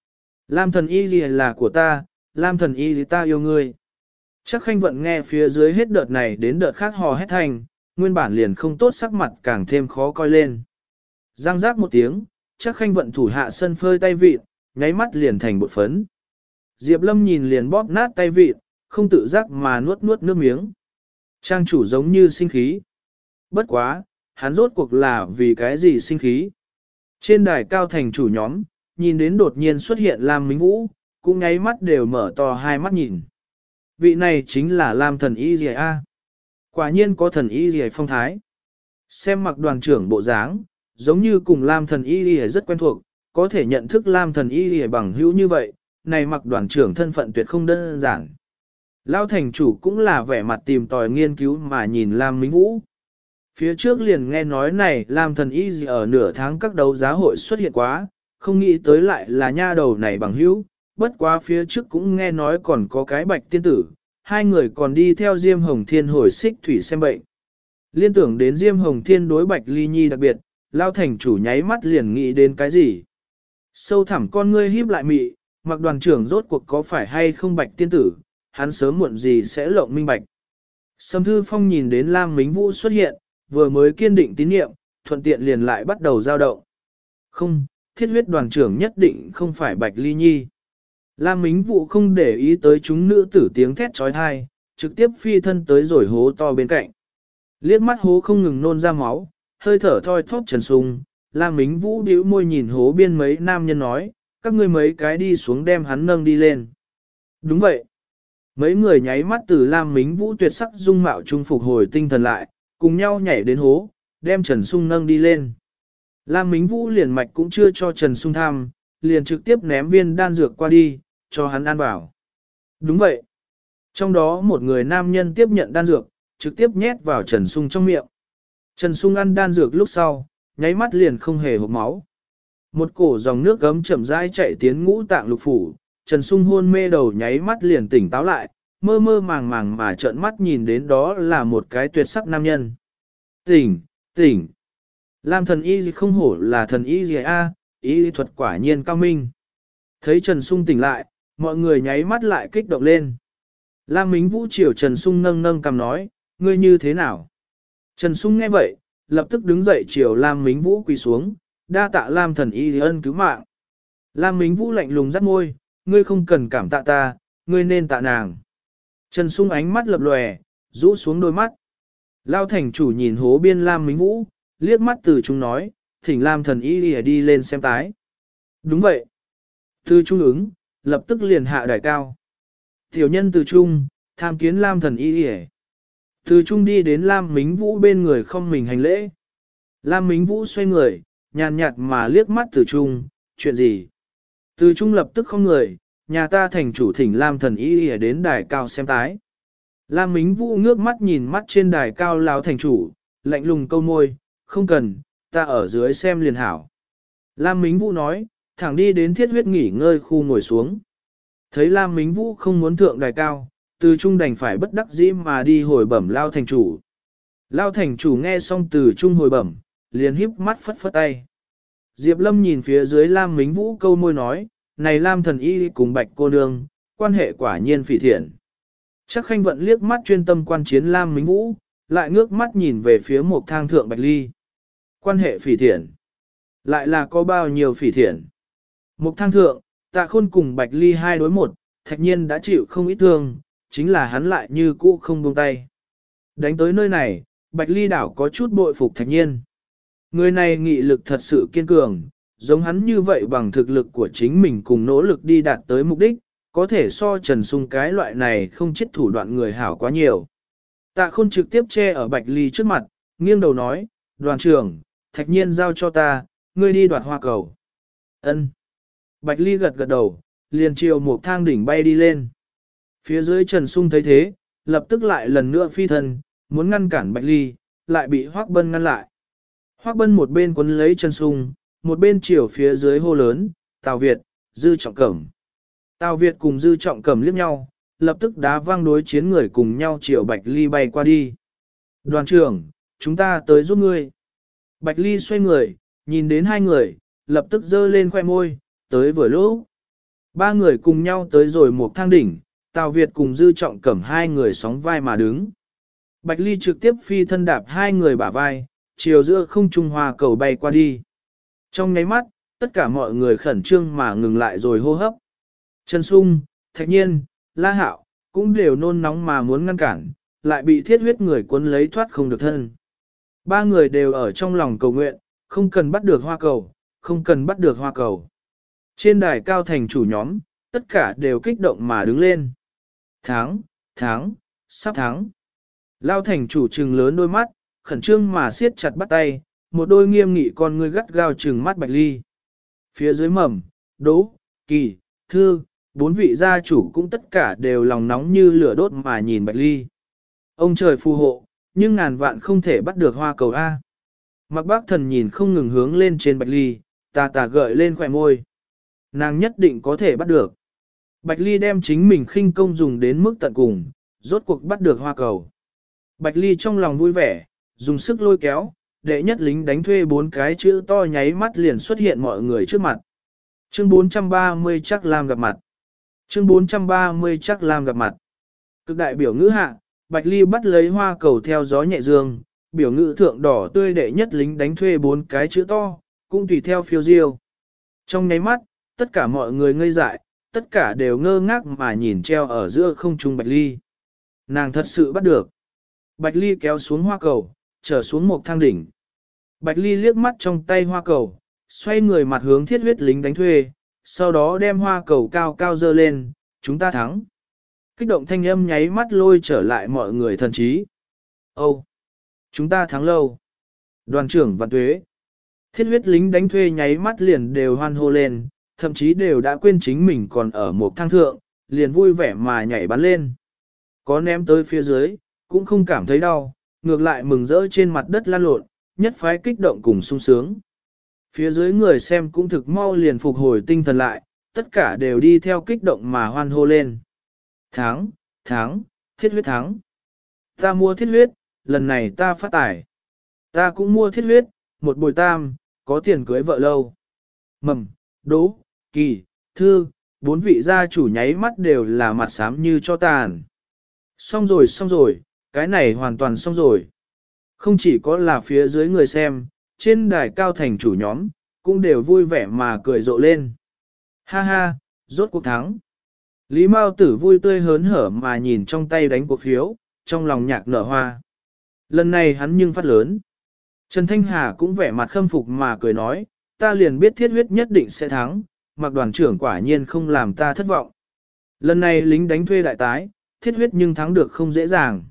Lam thần y gì là của ta, Lam thần y gì ta yêu ngươi. Chắc Khanh Vận nghe phía dưới hết đợt này đến đợt khác hò hét thành, nguyên bản liền không tốt sắc mặt càng thêm khó coi lên. Giang giác một tiếng, Chắc Khanh Vận thủ hạ sân phơi tay vịt, nháy mắt liền thành bột phấn. Diệp Lâm nhìn liền bóp nát tay vịt, không tự giác mà nuốt nuốt nước miếng. Trang chủ giống như sinh khí. Bất quá, hắn rốt cuộc là vì cái gì sinh khí. Trên đài cao thành chủ nhóm, nhìn đến đột nhiên xuất hiện Lam Mính Vũ, cũng nháy mắt đều mở to hai mắt nhìn. Vị này chính là Lam thần y dì a. Quả nhiên có thần y dì phong thái. Xem mặc đoàn trưởng bộ dáng, giống như cùng Lam thần y dì rất quen thuộc, có thể nhận thức Lam thần y dì bằng hữu như vậy, này mặc đoàn trưởng thân phận tuyệt không đơn giản. Lao thành chủ cũng là vẻ mặt tìm tòi nghiên cứu mà nhìn Lam Mính Vũ. Phía trước liền nghe nói này Lam thần y gì ở nửa tháng các đấu giá hội xuất hiện quá, không nghĩ tới lại là nha đầu này bằng hữu, bất quá phía trước cũng nghe nói còn có cái bạch tiên tử, hai người còn đi theo Diêm Hồng Thiên hồi xích thủy xem bệnh. Liên tưởng đến Diêm Hồng Thiên đối bạch ly nhi đặc biệt, Lao thành chủ nháy mắt liền nghĩ đến cái gì. Sâu thẳm con ngươi híp lại mị, mặc đoàn trưởng rốt cuộc có phải hay không bạch tiên tử, hắn sớm muộn gì sẽ lộng minh bạch. Sâm Thư Phong nhìn đến Lam Mính Vũ xuất hiện, vừa mới kiên định tín nhiệm, thuận tiện liền lại bắt đầu giao động. Không, thiết huyết đoàn trưởng nhất định không phải Bạch Ly Nhi. Lam Mính Vũ không để ý tới chúng nữ tử tiếng thét trói thai, trực tiếp phi thân tới rồi hố to bên cạnh. Liếc mắt hố không ngừng nôn ra máu, hơi thở thoi thóp trần sung, Lam Mính Vũ bĩu môi nhìn hố biên mấy nam nhân nói, các ngươi mấy cái đi xuống đem hắn nâng đi lên. Đúng vậy. Mấy người nháy mắt từ Lam Mính Vũ tuyệt sắc dung mạo trung phục hồi tinh thần lại, cùng nhau nhảy đến hố, đem Trần Sung nâng đi lên. Lam Mính Vũ liền mạch cũng chưa cho Trần Sung tham, liền trực tiếp ném viên đan dược qua đi, cho hắn ăn vào. Đúng vậy. Trong đó một người nam nhân tiếp nhận đan dược, trực tiếp nhét vào Trần Sung trong miệng. Trần Sung ăn đan dược lúc sau, nháy mắt liền không hề hộc máu. Một cổ dòng nước gấm chậm rãi chạy tiến ngũ tạng lục phủ, Trần Sung hôn mê đầu nháy mắt liền tỉnh táo lại, mơ mơ màng màng mà trợn mắt nhìn đến đó là một cái tuyệt sắc nam nhân. Tỉnh, tỉnh. Lam thần y không hổ là thần y gì a, y thuật quả nhiên cao minh. Thấy Trần Sung tỉnh lại, mọi người nháy mắt lại kích động lên. Lam Mính Vũ chiều Trần Sung nâng nâng cằm nói, ngươi như thế nào? Trần Sung nghe vậy, lập tức đứng dậy chiều Lam Mính Vũ quỳ xuống, đa tạ Lam thần y ân cứu mạng. Lam Mính Vũ lạnh lùng rắt môi, ngươi không cần cảm tạ ta, ngươi nên tạ nàng. Trần Sung ánh mắt lập lòe, rũ xuống đôi mắt. Lao thành chủ nhìn hố biên Lam Mính Vũ, liếc mắt từ chúng nói, thỉnh Lam thần y đi lên xem tái. Đúng vậy. Từ trung ứng, lập tức liền hạ đài cao. Tiểu nhân từ trung, tham kiến Lam thần y. Từ trung đi đến Lam Mính Vũ bên người không mình hành lễ. Lam Mính Vũ xoay người, nhàn nhạt mà liếc mắt từ trung, chuyện gì? Từ trung lập tức không người, nhà ta thành chủ thỉnh Lam thần y đến đài cao xem tái. Lam Mính Vũ ngước mắt nhìn mắt trên đài cao lão thành chủ, lạnh lùng câu môi, không cần, ta ở dưới xem liền hảo. Lam Mính Vũ nói, thẳng đi đến thiết huyết nghỉ ngơi khu ngồi xuống. Thấy Lam Mính Vũ không muốn thượng đài cao, từ trung đành phải bất đắc dĩ mà đi hồi bẩm Lao thành chủ. Lao thành chủ nghe xong từ trung hồi bẩm, liền híp mắt phất phất tay. Diệp Lâm nhìn phía dưới Lam Mính Vũ câu môi nói, này Lam thần y cùng bạch cô nương, quan hệ quả nhiên phỉ thiện. Chắc Khanh Vận liếc mắt chuyên tâm quan chiến Lam Mính Vũ, lại ngước mắt nhìn về phía một thang thượng bạch ly. Quan hệ phỉ thiện. Lại là có bao nhiêu phỉ thiện. Một thang thượng, Tạ Khôn cùng bạch ly 2 đối 1, thạch nhiên đã chịu không ít thương, chính là hắn lại như cũ không buông tay. Đánh tới nơi này, bạch ly đảo có chút bội phục thạch nhiên. Người này nghị lực thật sự kiên cường, giống hắn như vậy bằng thực lực của chính mình cùng nỗ lực đi đạt tới mục đích, có thể so Trần Sung cái loại này không chết thủ đoạn người hảo quá nhiều. Tạ Khôn trực tiếp che ở Bạch Ly trước mặt, nghiêng đầu nói, đoàn trưởng, thạch nhiên giao cho ta, ngươi đi đoạt hoa cầu. Ân. Bạch Ly gật gật đầu, liền chiều một thang đỉnh bay đi lên. Phía dưới Trần Sung thấy thế, lập tức lại lần nữa phi thân, muốn ngăn cản Bạch Ly, lại bị Hoắc Bân ngăn lại. Hoắc Bân một bên quấn lấy Trần Sung, một bên chiều phía dưới hô lớn, Tào Việt, Dư Trọng Cẩm. Tào Việt cùng Dư Trọng Cẩm liếc nhau, lập tức đá văng đối chiến người cùng nhau chiều Bạch Ly bay qua đi. Đoàn trưởng, chúng ta tới giúp ngươi. Bạch Ly xoay người, nhìn đến hai người, lập tức giơ lên khoe môi, tới vừa lúc. Ba người cùng nhau tới rồi một thang đỉnh, Tào Việt cùng Dư Trọng Cẩm hai người sóng vai mà đứng. Bạch Ly trực tiếp phi thân đạp hai người bả vai, chiều giữa không trung hoa cầu bay qua đi. Trong nháy mắt, tất cả mọi người khẩn trương mà ngừng lại rồi hô hấp. Trần Sung, Thạch Nhiên, La Hạo, cũng đều nôn nóng mà muốn ngăn cản, lại bị thiết huyết người cuốn lấy thoát không được thân. Ba người đều ở trong lòng cầu nguyện, không cần bắt được hoa cầu, không cần bắt được hoa cầu. Trên đài cao thành chủ nhóm, tất cả đều kích động mà đứng lên. Thắng, sắp thắng. Lao thành chủ trừng lớn đôi mắt, khẩn trương mà siết chặt bắt tay, một đôi nghiêm nghị con ngươi gắt gao trừng mắt Bạch Ly. Phía dưới mầm, Đỗ, Kỳ, Thư, bốn vị gia chủ cũng tất cả đều lòng nóng như lửa đốt mà nhìn Bạch Ly. Ông trời phù hộ, nhưng ngàn vạn không thể bắt được hoa cầu A. Mặc bác thần nhìn không ngừng hướng lên trên Bạch Ly, tà gợi lên khỏe môi. Nàng nhất định có thể bắt được. Bạch Ly đem chính mình khinh công dùng đến mức tận cùng, rốt cuộc bắt được hoa cầu. Bạch Ly trong lòng vui vẻ, dùng sức lôi kéo, đệ nhất lính đánh thuê bốn cái chữ to nháy mắt liền xuất hiện mọi người trước mặt. Chương 430 chắc làm gặp mặt. Chương 430 chắc làm gặp mặt. Cực đại biểu ngữ hạ, Bạch Ly bắt lấy hoa cầu theo gió nhẹ dương, biểu ngữ thượng đỏ tươi đệ nhất lính đánh thuê bốn cái chữ to, cũng tùy theo phiêu diêu. Trong nháy mắt, tất cả mọi người ngây dại, tất cả đều ngơ ngác mà nhìn treo ở giữa không trung Bạch Ly. Nàng thật sự bắt được. Bạch Ly kéo xuống hoa cầu, trở xuống một thang đỉnh. Bạch Ly liếc mắt trong tay hoa cầu, xoay người mặt hướng thiết huyết lính đánh thuê, sau đó đem hoa cầu cao cao dơ lên, chúng ta thắng. Kích động thanh âm nháy mắt lôi trở lại mọi người thần trí. Âu! Chúng ta thắng lâu. Đoàn trưởng Văn Tuế. Thiết huyết lính đánh thuê nháy mắt liền đều hoan hô lên, thậm chí đều đã quên chính mình còn ở một thang thượng, liền vui vẻ mà nhảy bắn lên. Có ném tới phía dưới, cũng không cảm thấy đau, ngược lại mừng rỡ trên mặt đất lan lộn, nhất phái kích động cùng sung sướng. Phía dưới người xem cũng thực mau liền phục hồi tinh thần lại, tất cả đều đi theo kích động mà hoan hô lên. Thắng, thiết huyết thắng. Ta mua thiết huyết, lần này ta phát tài. Ta cũng mua thiết huyết, một bồi tam, có tiền cưới vợ lâu. Mầm, Đỗ, Kỳ, Thư, bốn vị gia chủ nháy mắt đều là mặt xám như cho tàn. Xong rồi, cái này hoàn toàn xong rồi. Không chỉ có là phía dưới người xem, trên đài cao thành chủ nhóm, cũng đều vui vẻ mà cười rộ lên. Ha ha, rốt cuộc thắng. Lý Mao Tử vui tươi hớn hở mà nhìn trong tay đánh cuộc phiếu, trong lòng nhạc nở hoa. Lần này hắn nhưng phát lớn. Trần Thanh Hà cũng vẻ mặt khâm phục mà cười nói, ta liền biết thiết huyết nhất định sẽ thắng, mặc đoàn trưởng quả nhiên không làm ta thất vọng. Lần này lính đánh thuê đại tái, thiết huyết nhưng thắng được không dễ dàng.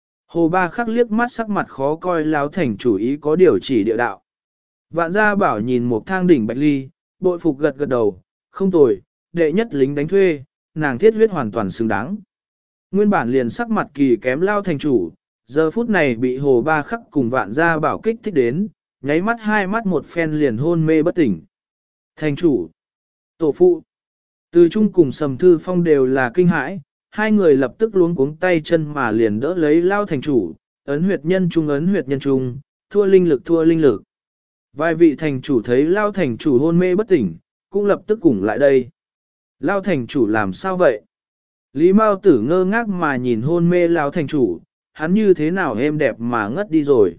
Hồ Ba Khắc liếc mắt sắc mặt khó coi Lão thành chủ ý có điều chỉ địa đạo. Vạn gia bảo nhìn một thang đỉnh Bạch Ly, bội phục gật gật đầu, không tồi, đệ nhất lính đánh thuê, nàng thiết huyết hoàn toàn xứng đáng. Nguyên bản liền sắc mặt kỳ kém Lão thành chủ, giờ phút này bị Hồ Ba Khắc cùng Vạn gia bảo kích thích đến, nháy mắt hai mắt một phen liền hôn mê bất tỉnh. Thành chủ, tổ phụ, từ trung cùng Sầm Thư Phong đều là kinh hãi, hai người lập tức luống cuống tay chân mà liền đỡ lấy Lao thành chủ, ấn huyệt nhân trung, thua linh lực. Vài vị thành chủ thấy Lao thành chủ hôn mê bất tỉnh, cũng lập tức cùng lại đây. Lao thành chủ làm sao vậy? Lý Mao Tử ngơ ngác mà nhìn hôn mê Lao thành chủ, hắn như thế nào êm đẹp mà ngất đi rồi.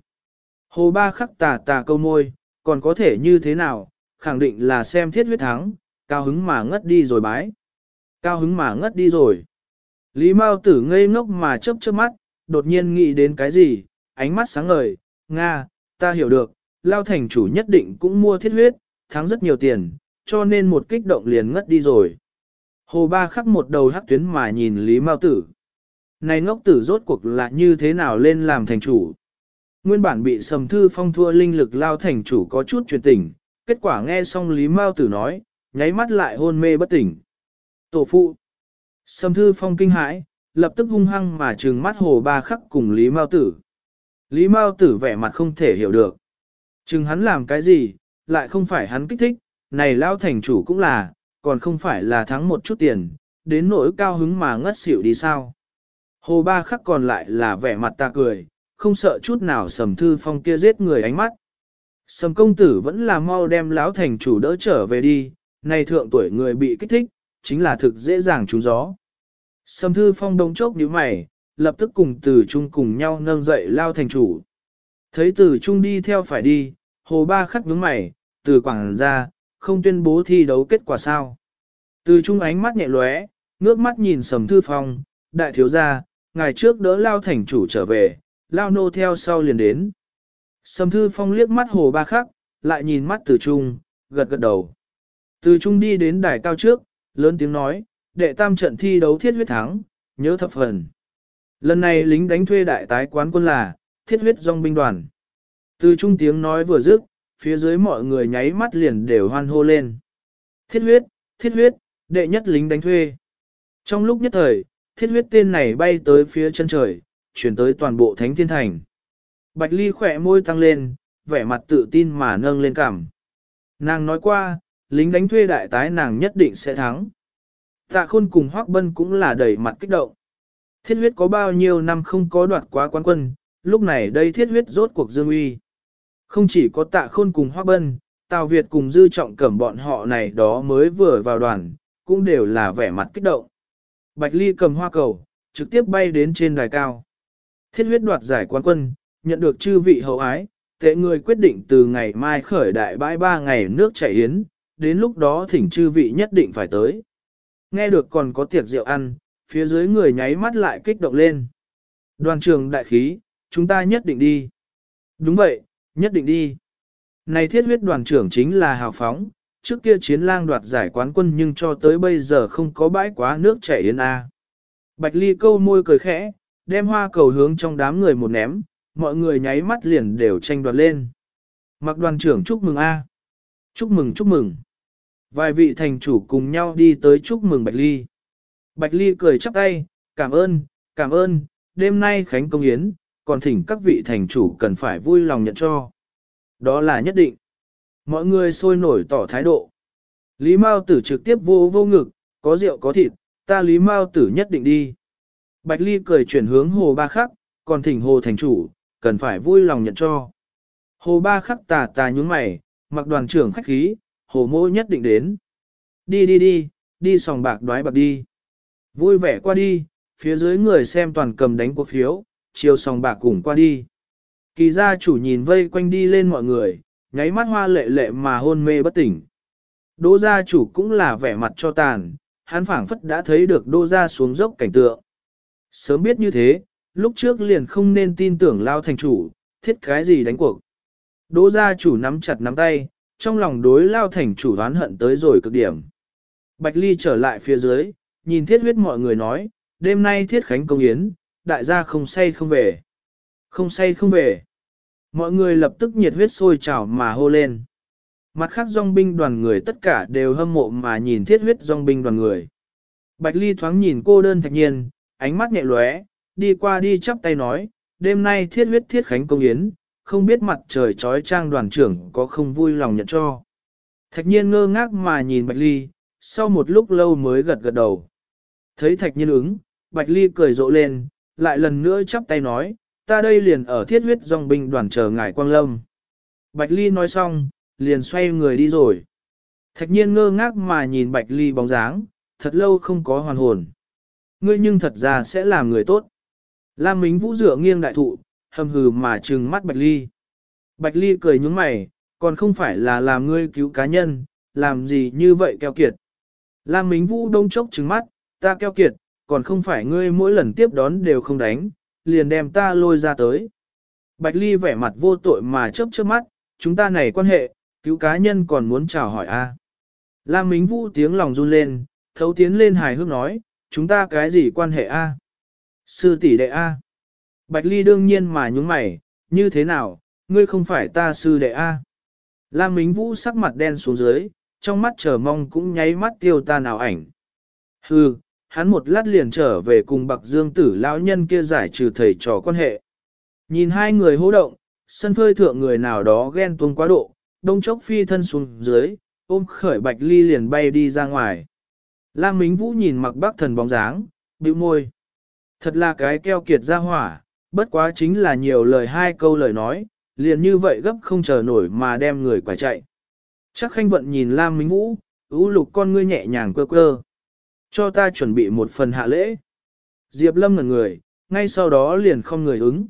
Hồ Ba Khắc tà câu môi, còn có thể như thế nào, khẳng định là xem thiết huyết thắng, cao hứng mà ngất đi rồi bái. Cao hứng mà ngất đi rồi. Lý Mao Tử ngây ngốc mà chớp mắt, đột nhiên nghĩ đến cái gì, ánh mắt sáng ngời, Nga, ta hiểu được, Lao thành chủ nhất định cũng mua thiết huyết, thắng rất nhiều tiền, cho nên một kích động liền ngất đi rồi. Hồ Ba Khắc một đầu hắc tuyến mà nhìn Lý Mao Tử. Này ngốc tử rốt cuộc là như thế nào lên làm thành chủ? Nguyên bản bị Sầm Thư Phong thua linh lực Lao thành chủ có chút truyền tỉnh, kết quả nghe xong Lý Mao Tử nói, nháy mắt lại hôn mê bất tỉnh. Tổ phụ. Sầm Thư Phong kinh hãi, lập tức hung hăng mà trừng mắt Hồ Ba Khắc cùng Lý Mao Tử. Lý Mao Tử vẻ mặt không thể hiểu được. Trừng hắn làm cái gì, lại không phải hắn kích thích, này Lao thành chủ cũng là, còn không phải là thắng một chút tiền, đến nỗi cao hứng mà ngất xỉu đi sao. Hồ Ba Khắc còn lại là vẻ mặt ta cười, không sợ chút nào Sầm Thư Phong kia giết người ánh mắt. Sầm công tử vẫn là mau đem lão thành chủ đỡ trở về đi, này thượng tuổi người bị kích thích, chính là thực dễ dàng trúng gió. Sầm Thư Phong đông chốc nhíu mày, lập tức cùng Từ Trung cùng nhau nâng dậy lao thành chủ. Thấy Từ Trung đi theo phải đi, Hồ Ba Khắc nhướng mày, Từ quảng ra, không tuyên bố thi đấu kết quả sao. Từ Trung ánh mắt nhẹ lóe, ngước mắt nhìn Sầm Thư Phong, đại thiếu gia, ngày trước đỡ lao thành chủ trở về, lao nô theo sau liền đến. Sầm Thư Phong liếc mắt Hồ Ba Khắc, lại nhìn mắt Từ Trung, gật gật đầu. Từ Trung đi đến đài cao trước, lớn tiếng nói, đệ tam trận thi đấu thiết huyết thắng, nhớ thập phần. Lần này lính đánh thuê đại tái quán quân là, thiết huyết dòng binh đoàn. Từ Trung tiếng nói vừa dứt, phía dưới mọi người nháy mắt liền đều hoan hô lên. Thiết huyết, đệ nhất lính đánh thuê. Trong lúc nhất thời, thiết huyết tên này bay tới phía chân trời, chuyển tới toàn bộ Thánh Thiên Thành. Bạch Ly khỏe môi tăng lên, vẻ mặt tự tin mà nâng lên cằm. Nàng nói qua, lính đánh thuê đại tái nàng nhất định sẽ thắng. Tạ Khôn cùng Hoắc Bân cũng là đầy mặt kích động. Thiết huyết có bao nhiêu năm không có đoạt quá quán quân, lúc này đây thiết huyết rốt cuộc dương uy. Không chỉ có Tạ Khôn cùng Hoắc Bân, Tào Việt cùng Dư Trọng Cẩm bọn họ này đó mới vừa vào đoàn, cũng đều là vẻ mặt kích động. Bạch Ly cầm hoa cầu, trực tiếp bay đến trên đài cao. Thiết huyết đoạt giải quán quân, nhận được chư vị hậu ái, tệ người quyết định từ ngày mai khởi đại bãi 3 ngày nước chảy yến, đến lúc đó thỉnh chư vị nhất định phải tới. Nghe được còn có tiệc rượu ăn, phía dưới người nháy mắt lại kích động lên. Đoàn trường đại khí, chúng ta nhất định đi. Đúng vậy, nhất định đi. Này thiết huyết đoàn trưởng chính là hào phóng, trước kia chiến lang đoạt giải quán quân nhưng cho tới bây giờ không có bãi quá nước chảy yến a. Bạch Ly câu môi cười khẽ, đem hoa cầu hướng trong đám người một ném, mọi người nháy mắt liền đều tranh đoạt lên. Mặc đoàn trưởng chúc mừng a. Chúc mừng chúc mừng. Vài vị thành chủ cùng nhau đi tới chúc mừng Bạch Ly. Bạch Ly cười chắp tay, cảm ơn, đêm nay khánh công yến, còn thỉnh các vị thành chủ cần phải vui lòng nhận cho. Đó là nhất định. Mọi người sôi nổi tỏ thái độ. Lý Mao Tử trực tiếp vô ngực, có rượu có thịt, ta Lý Mao Tử nhất định đi. Bạch Ly cười chuyển hướng Hồ Ba Khắc, còn thỉnh Hồ thành chủ, cần phải vui lòng nhận cho. Hồ Ba Khắc tà nhúng mày, mặc đoàn trưởng khách khí, Hồ mô nhất định đến. Đi sòng bạc đoái bạc đi. Vui vẻ qua đi, phía dưới người xem toàn cầm đánh cuộc phiếu, chiều sòng bạc cùng qua đi. Kỳ gia chủ nhìn vây quanh đi lên mọi người, nháy mắt hoa lệ lệ mà hôn mê bất tỉnh. Đỗ gia chủ cũng là vẻ mặt cho tàn, hắn phảng phất đã thấy được Đỗ gia xuống dốc cảnh tượng. Sớm biết như thế, lúc trước liền không nên tin tưởng lao thành chủ, thiết cái gì đánh cuộc. Đỗ gia chủ nắm chặt nắm tay, trong lòng đối lao thành chủ oán hận tới rồi cực điểm. Bạch Ly trở lại phía dưới, nhìn thiết huyết mọi người nói, đêm nay thiết khánh công yến, đại gia không say không về. Không say không về. Mọi người lập tức nhiệt huyết sôi trào mà hô lên. Mặt khác dòng binh đoàn người tất cả đều hâm mộ mà nhìn thiết huyết dòng binh đoàn người. Bạch Ly thoáng nhìn cô đơn Thạch Nhiên, ánh mắt nhẹ lóe, đi qua đi chắp tay nói, đêm nay thiết huyết thiết khánh công yến, không biết mặt trời trói trang đoàn trưởng có không vui lòng nhận cho. Thạch Nhiên ngơ ngác mà nhìn Bạch Ly, sau một lúc lâu mới gật gật đầu. Thấy Thạch Nhiên ứng, Bạch Ly cười rộ lên, lại lần nữa chắp tay nói, ta đây liền ở thiết huyết dòng binh đoàn chờ ngài Quang Lâm. Bạch Ly nói xong, liền xoay người đi rồi. Thạch Nhiên ngơ ngác mà nhìn Bạch Ly bóng dáng, thật lâu không có hoàn hồn. Ngươi nhưng thật ra sẽ làm người tốt. Lam Mính Vũ dựa nghiêng đại thụ, hầm hừ mà trừng mắt Bạch Ly. Bạch Ly cười nhướng mày, còn không phải là làm ngươi cứu cá nhân, làm gì như vậy keo kiệt. Lam Mính Vũ đông chốc trừng mắt, ta keo kiệt, còn không phải ngươi mỗi lần tiếp đón đều không đánh, liền đem ta lôi ra tới. Bạch Ly vẻ mặt vô tội mà chớp chớp mắt, chúng ta này quan hệ, cứu cá nhân còn muốn chào hỏi a. Lam Mính Vũ tiếng lòng run lên, thấu tiến lên hài hước nói, chúng ta cái gì quan hệ a? Sư tỷ đệ a. Bạch Ly đương nhiên mà nhúng mày, như thế nào, ngươi không phải ta sư đệ a? Lam Mính Vũ sắc mặt đen xuống dưới, trong mắt chờ mong cũng nháy mắt tiêu tan ảo ảnh. Hừ, hắn một lát liền trở về cùng Bạc Dương Tử lão nhân kia giải trừ thầy trò quan hệ. Nhìn hai người hô động, sân phơi thượng người nào đó ghen tuông quá độ, đông chốc phi thân xuống dưới, ôm khởi Bạch Ly liền bay đi ra ngoài. Lam Mính Vũ nhìn Mặc Bắc Thần bóng dáng, bĩu môi. Thật là cái keo kiệt ra hỏa, bất quá chính là nhiều lời hai câu lời nói, liền như vậy gấp không chờ nổi mà đem người quả chạy. Chắc Khanh Vận nhìn Lam Mính Vũ, ưu lục con ngươi nhẹ nhàng quơ quơ. Cho ta chuẩn bị một phần hạ lễ. Diệp Lâm ngẩn người, ngay sau đó liền không người ứng.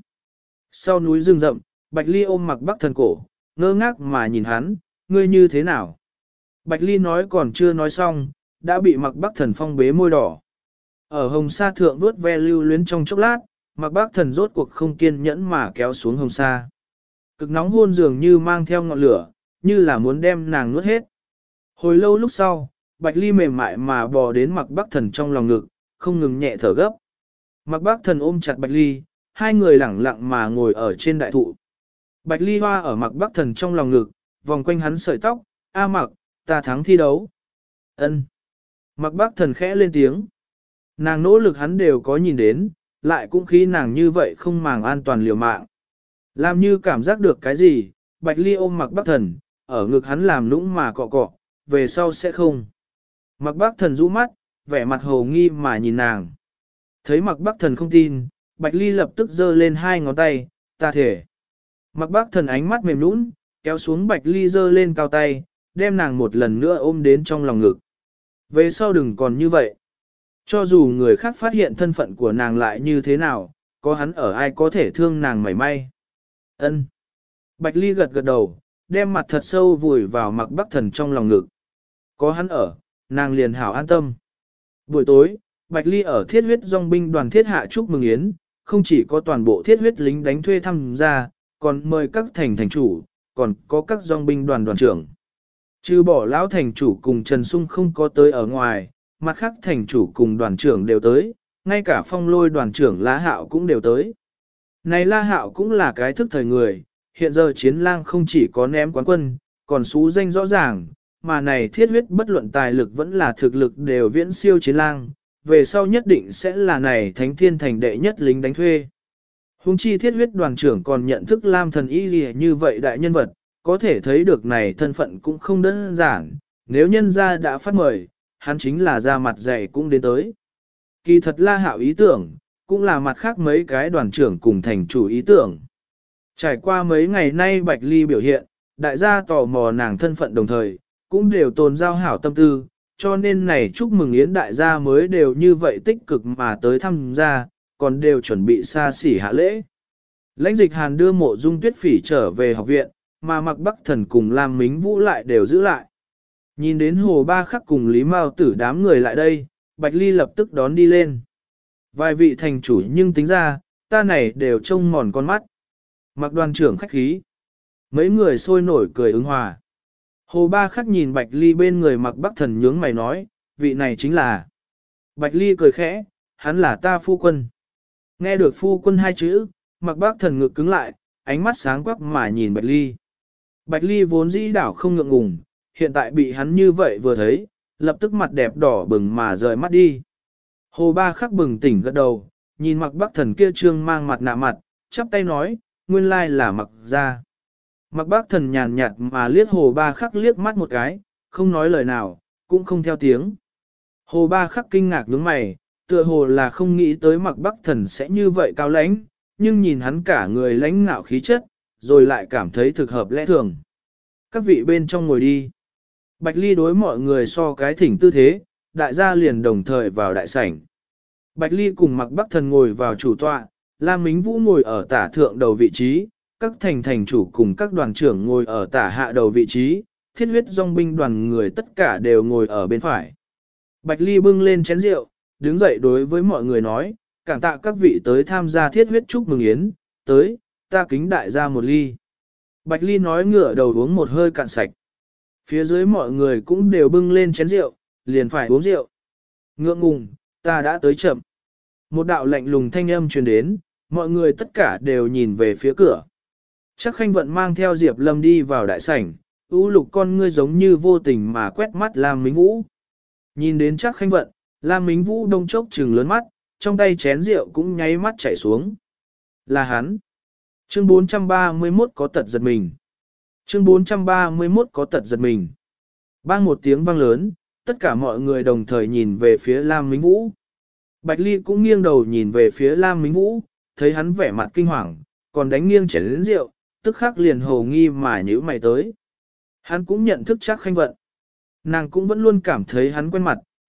Sau núi rừng rậm, Bạch Ly ôm Mạc Bắc Thần cổ, ngơ ngác mà nhìn hắn, ngươi như thế nào? Bạch Ly nói còn chưa nói xong, đã bị Mạc Bắc Thần phong bế môi đỏ. Ở hồng sa thượng vuốt ve lưu luyến trong chốc lát, Mạc Bắc Thần rốt cuộc không kiên nhẫn mà kéo xuống hồng sa. Cực nóng hôn dường như mang theo ngọn lửa, như là muốn đem nàng nuốt hết. Hồi lâu lúc sau, Bạch Ly mềm mại mà bò đến Mạc Bắc Thần trong lòng ngực, không ngừng nhẹ thở gấp. Mạc Bắc Thần ôm chặt Bạch Ly, hai người lẳng lặng mà ngồi ở trên đại thụ. Bạch Ly hoa ở Mạc Bắc Thần trong lòng ngực, vòng quanh hắn sợi tóc, "A Mạc, ta thắng thi đấu." Ân. Mạc Bắc Thần khẽ lên tiếng. Nàng nỗ lực hắn đều có nhìn đến, lại cũng khi nàng như vậy không màng an toàn liều mạng. Làm như cảm giác được cái gì, Bạch Ly ôm Mạc Bắc Thần, ở ngực hắn làm nũng mà cọ cọ, về sau sẽ không. Mạc Bắc Thần rũ mắt, vẻ mặt hồ nghi mà nhìn nàng. Thấy Mạc Bắc Thần không tin, Bạch Ly lập tức giơ lên hai ngón tay, "Ta thể." Mạc Bắc Thần ánh mắt mềm nũng, kéo xuống Bạch Ly giơ lên cao tay, đem nàng một lần nữa ôm đến trong lòng ngực. Về sau đừng còn như vậy. Cho dù người khác phát hiện thân phận của nàng lại như thế nào, có hắn ở ai có thể thương nàng mảy may. Ân. Bạch Ly gật gật đầu, đem mặt thật sâu vùi vào Mạc Bắc Thần trong lòng ngực. Có hắn ở, nàng liền hảo an tâm. Buổi tối, Bạch Ly ở thiết huyết dòng binh đoàn thiết hạ chúc mừng yến, không chỉ có toàn bộ thiết huyết lính đánh thuê tham gia, còn mời các thành chủ, còn có các dòng binh đoàn đoàn trưởng. Trừ bỏ lão thành chủ cùng Trần Sung không có tới ở ngoài, mặt khác thành chủ cùng đoàn trưởng đều tới, ngay cả Phong Lôi đoàn trưởng La Hạo cũng đều tới. Này La Hạo cũng là cái thức thời người, hiện giờ chiến lang không chỉ có ném quán quân, còn xú danh rõ ràng, mà này thiết huyết bất luận tài lực vẫn là thực lực đều viễn siêu chiến lang, về sau nhất định sẽ là này thánh thiên thành đệ nhất lính đánh thuê. Hùng chi thiết huyết đoàn trưởng còn nhận thức Lam thần y gì như vậy đại nhân vật, có thể thấy được này thân phận cũng không đơn giản, nếu nhân gia đã phát mời, hắn chính là ra mặt dày cũng đến tới. Kỳ thật La Hạo ý tưởng, cũng là mặt khác mấy cái đoàn trưởng cùng thành chủ ý tưởng. Trải qua mấy ngày nay Bạch Ly biểu hiện, đại gia tò mò nàng thân phận đồng thời, cũng đều tồn giao hảo tâm tư, cho nên này chúc mừng yến đại gia mới đều như vậy tích cực mà tới tham gia, còn đều chuẩn bị xa xỉ hạ lễ. Lãnh Dịch Hàn đưa Mộ Dung Tuyết Phỉ trở về học viện, mà Mạc Bắc Thần cùng Lam Mính Vũ lại đều giữ lại. Nhìn đến Hồ Ba Khắc cùng Lý Mao Tử đám người lại đây, Bạch Ly lập tức đón đi lên. Vài vị thành chủ nhưng tính ra, ta này đều trông mòn con mắt. Mạc đoàn trưởng khách khí. Mấy người sôi nổi cười ứng hòa. Hồ Ba Khắc nhìn Bạch Ly bên người Mạc Bắc Thần nhướng mày nói, vị này chính là. Bạch Ly cười khẽ, hắn là ta phu quân. Nghe được phu quân hai chữ, Mạc Bắc Thần ngực cứng lại, ánh mắt sáng quắc mà nhìn Bạch Ly. Bạch Ly vốn dĩ đảo không ngượng ngùng, hiện tại bị hắn như vậy vừa thấy, lập tức mặt đẹp đỏ bừng mà rời mắt đi. Hồ Ba Khắc bừng tỉnh gật đầu, nhìn Mạc Bắc Thần kia trương mang mặt nạ mặt, chắp tay nói, nguyên lai là Mạc gia. Mạc Bắc Thần nhàn nhạt mà liếc Hồ Ba Khắc liếc mắt một cái, không nói lời nào, cũng không theo tiếng. Hồ Ba Khắc kinh ngạc nhướng mày, tựa hồ là không nghĩ tới Mạc Bắc Thần sẽ như vậy cao lãnh, nhưng nhìn hắn cả người lãnh ngạo khí chất, rồi lại cảm thấy thực hợp lẽ thường. Các vị bên trong ngồi đi. Bạch Ly đối mọi người so cái thỉnh tư thế, đại gia liền đồng thời vào đại sảnh. Bạch Ly cùng Mạc Bắc Thần ngồi vào chủ tọa, Lam Mính Vũ ngồi ở tả thượng đầu vị trí, các thành chủ cùng các đoàn trưởng ngồi ở tả hạ đầu vị trí, thiết huyết dòng binh đoàn người tất cả đều ngồi ở bên phải. Bạch Ly bưng lên chén rượu, đứng dậy đối với mọi người nói, cảm tạ các vị tới tham gia thiết huyết chúc mừng yến, tới, ta kính đại gia một ly. Bạch Ly nói ngửa đầu uống một hơi cạn sạch. Phía dưới mọi người cũng đều bưng lên chén rượu, liền phải uống rượu. Ngượng ngùng, ta đã tới chậm. Một đạo lạnh lùng thanh âm truyền đến, mọi người tất cả đều nhìn về phía cửa. Chắc Khanh Vận mang theo Diệp Lâm đi vào đại sảnh, u lục con ngươi giống như vô tình mà quét mắt Lam Mính Vũ. Nhìn đến Chắc Khanh Vận, Lam Mính Vũ đông chốc trừng lớn mắt, trong tay chén rượu cũng nháy mắt chảy xuống. Là hắn. Chương 431 có tật giật mình. Chương 431 có tật giật mình. Bang một tiếng vang lớn, tất cả mọi người đồng thời nhìn về phía Lam Mính Vũ. Bạch Ly cũng nghiêng đầu nhìn về phía Lam Mính Vũ, thấy hắn vẻ mặt kinh hoàng, còn đánh nghiêng chén lớn rượu, tức khắc liền hồ nghi mà nhíu mày tới. Hắn cũng nhận thức Chắc Khanh Vận. Nàng cũng vẫn luôn cảm thấy hắn quen mặt,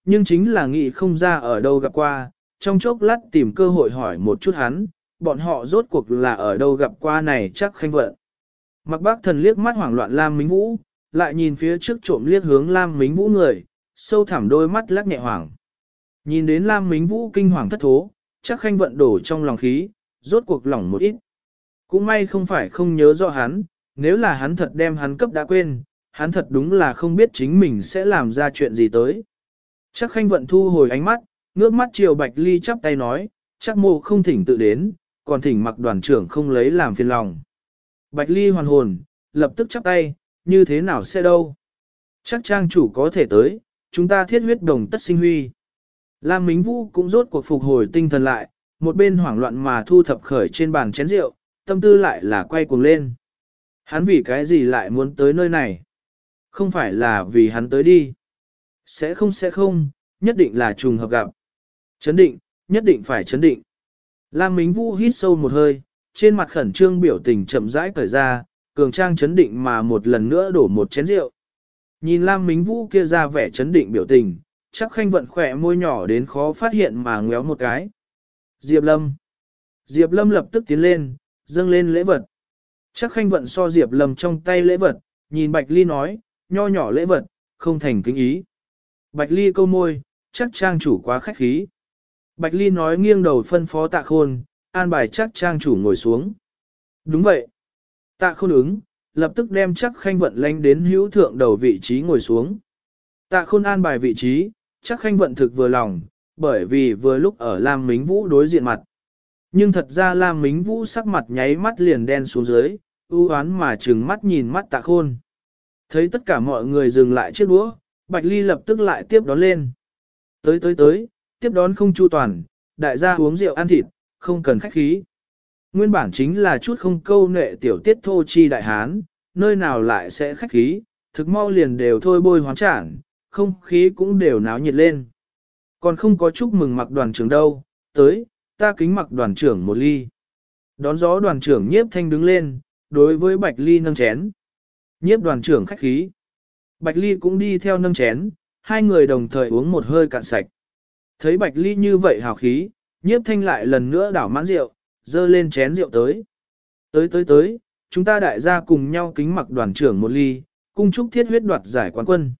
nhưng chính là nghĩ không ra ở đâu gặp qua, trong chốc lát tìm cơ hội hỏi một chút hắn, bọn họ rốt cuộc là ở đâu gặp qua này chắc Khanh Vận. Mặc Bác Thần liếc mắt hoảng loạn Lam Mính Vũ, lại nhìn phía trước trộm liếc hướng Lam Mính Vũ người, sâu thẳm đôi mắt lắc nhẹ hoảng. Nhìn đến Lam Mính Vũ kinh hoàng thất thố, chắc Khanh Vận đổ trong lòng khí, rốt cuộc lỏng một ít. Cũng may không phải không nhớ rõ hắn, nếu là hắn thật đem hắn cấp đã quên, hắn thật đúng là không biết chính mình sẽ làm ra chuyện gì tới. Chắc Khanh Vận thu hồi ánh mắt, ngước mắt chiều Bạch Ly chắp tay nói, chắc mô không thỉnh tự đến, còn thỉnh Mặc đoàn trưởng không lấy làm phiền lòng. Bạch Ly hoàn hồn, lập tức chắp tay, như thế nào sẽ đâu. Chắc trang chủ có thể tới, chúng ta thiết huyết đồng tất sinh huy. Lam Mính Vũ cũng rốt cuộc phục hồi tinh thần lại, một bên hoảng loạn mà thu thập khởi trên bàn chén rượu, tâm tư lại là quay cuồng lên. Hắn vì cái gì lại muốn tới nơi này? Không phải là vì hắn tới đi. Sẽ không, nhất định là trùng hợp gặp. Chấn định, nhất định phải chấn định. Lam Mính Vũ hít sâu một hơi, trên mặt khẩn trương biểu tình chậm rãi cởi ra, cường trang chấn định mà một lần nữa đổ một chén rượu. Nhìn Lam Mính Vũ kia ra vẻ chấn định biểu tình, chắc Khanh Vận khỏe môi nhỏ đến khó phát hiện mà ngéo một cái. Diệp Lâm. Diệp Lâm lập tức tiến lên, dâng lên lễ vật. Chắc Khanh Vận so Diệp Lâm trong tay lễ vật, nhìn Bạch Ly nói, nho nhỏ lễ vật, không thành kính ý. Bạch Ly câu môi, chắc trang chủ quá khách khí. Bạch Ly nói nghiêng đầu phân phó Tạ Khôn, an bài chắc trang chủ ngồi xuống. Đúng vậy. Tạ Khôn ứng, lập tức đem chắc Khanh Vận lánh đến hữu thượng đầu vị trí ngồi xuống. Tạ Khôn an bài vị trí, chắc Khanh Vận thực vừa lòng, bởi vì vừa lúc ở Lam Mính Vũ đối diện mặt. Nhưng thật ra Lam Mính Vũ sắc mặt nháy mắt liền đen xuống dưới, ưu oán mà trừng mắt nhìn mắt Tạ Khôn. Thấy tất cả mọi người dừng lại chiếc đũa, Bạch Ly lập tức lại tiếp đón lên. Tới, tiếp đón không chu toàn, đại gia uống rượu ăn thịt, không cần khách khí. Nguyên bản chính là chút không câu nệ tiểu tiết thô chi đại hán, nơi nào lại sẽ khách khí, thực mau liền đều thôi bôi hoán trản, không khí cũng đều náo nhiệt lên. Còn không có chúc mừng Mặc đoàn trưởng đâu, tới, ta kính Mặc đoàn trưởng một ly. Đón gió đoàn trưởng Nhiếp Thanh đứng lên, đối với Bạch Ly nâng chén. Nhiếp đoàn trưởng khách khí. Bạch Ly cũng đi theo nâng chén, hai người đồng thời uống một hơi cạn sạch. Thấy Bạch Ly như vậy hào khí, Nhiếp Thanh lại lần nữa đảo mãn rượu, dơ lên chén rượu tới. Tới, chúng ta đại gia cùng nhau kính Mặc đoàn trưởng một ly, cung chúc thiết huyết đoạt giải quán quân.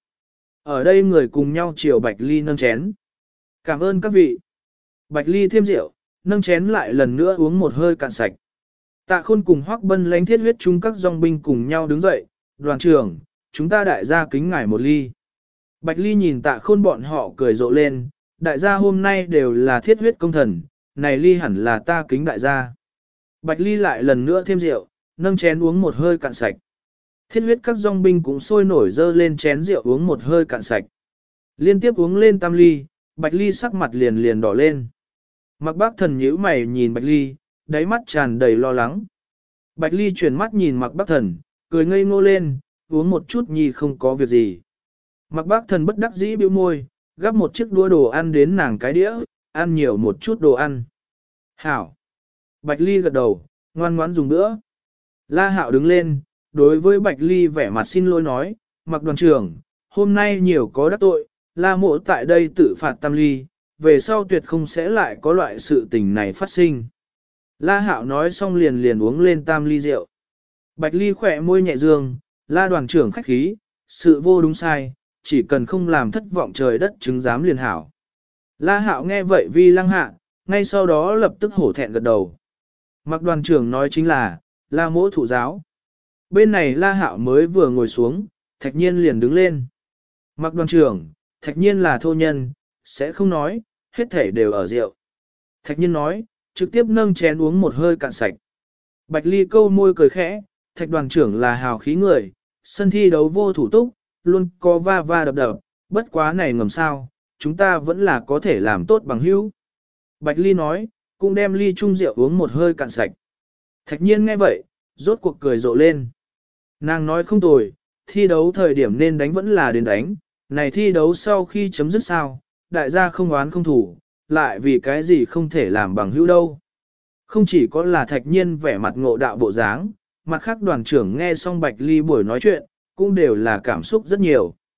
Ở đây người cùng nhau chiều Bạch Ly nâng chén. Cảm ơn các vị. Bạch Ly thêm rượu, nâng chén lại lần nữa uống một hơi cạn sạch. Tạ Khôn cùng Hoắc Bân lánh thiết huyết chung các dòng binh cùng nhau đứng dậy, đoàn trưởng, chúng ta đại gia kính ngài một ly. Bạch Ly nhìn Tạ Khôn bọn họ cười rộ lên, đại gia hôm nay đều là thiết huyết công thần, này ly hẳn là ta kính đại gia. Bạch Ly lại lần nữa thêm rượu, nâng chén uống một hơi cạn sạch. Thiết huyết các dòng binh cũng sôi nổi dơ lên chén rượu uống một hơi cạn sạch. Liên tiếp uống lên tam ly, Bạch Ly sắc mặt liền đỏ lên. Mặc Bác Thần nhíu mày nhìn Bạch Ly, đáy mắt tràn đầy lo lắng. Bạch Ly chuyển mắt nhìn Mặc Bác Thần, cười ngây ngô lên, uống một chút nhi không có việc gì. Mặc Bác Thần bất đắc dĩ bĩu môi, gắp một chiếc đũa đồ ăn đến nàng cái đĩa, ăn nhiều một chút đồ ăn. Hảo. Bạch Ly gật đầu, ngoan ngoãn dùng bữa. La Hạo đứng lên, đối với Bạch Ly vẻ mặt xin lỗi nói, Mặc đoàn trưởng, hôm nay nhiều có đắc tội, La mộ tại đây tự phạt tam ly, về sau tuyệt không sẽ lại có loại sự tình này phát sinh. La Hạo nói xong liền uống lên tam ly rượu. Bạch Ly khỏe môi nhẹ dương, La đoàn trưởng khách khí, sự vô đúng sai, chỉ cần không làm thất vọng trời đất chứng giám liền hảo. La Hạo nghe vậy vi lăng hạ, ngay sau đó lập tức hổ thẹn gật đầu. Mặc đoàn trưởng nói chính là, La mỗ thụ giáo. Bên này La Hạo mới vừa ngồi xuống, Thạch Nhiên liền đứng lên. Mặc đoàn trưởng, Thạch Nhiên là thô nhân, sẽ không nói, hết thể đều ở rượu. Thạch Nhiên nói, trực tiếp nâng chén uống một hơi cạn sạch. Bạch Ly câu môi cười khẽ, Thạch đoàn trưởng là hào khí người, sân thi đấu vô thủ túc, luôn có va va đập đập, bất quá này ngầm sao, chúng ta vẫn là có thể làm tốt bằng hữu. Bạch Ly nói, cũng đem ly chung rượu uống một hơi cạn sạch. Thạch Nhiên nghe vậy, rốt cuộc cười rộ lên. Nàng nói không tồi, thi đấu thời điểm nên đánh vẫn là đến đánh, này thi đấu sau khi chấm dứt sao, đại gia không oán không thủ, lại vì cái gì không thể làm bằng hữu đâu. Không chỉ có là Thạch Nhiên vẻ mặt ngộ đạo bộ dáng, mặt khác đoàn trưởng nghe xong Bạch Ly buổi nói chuyện, cũng đều là cảm xúc rất nhiều.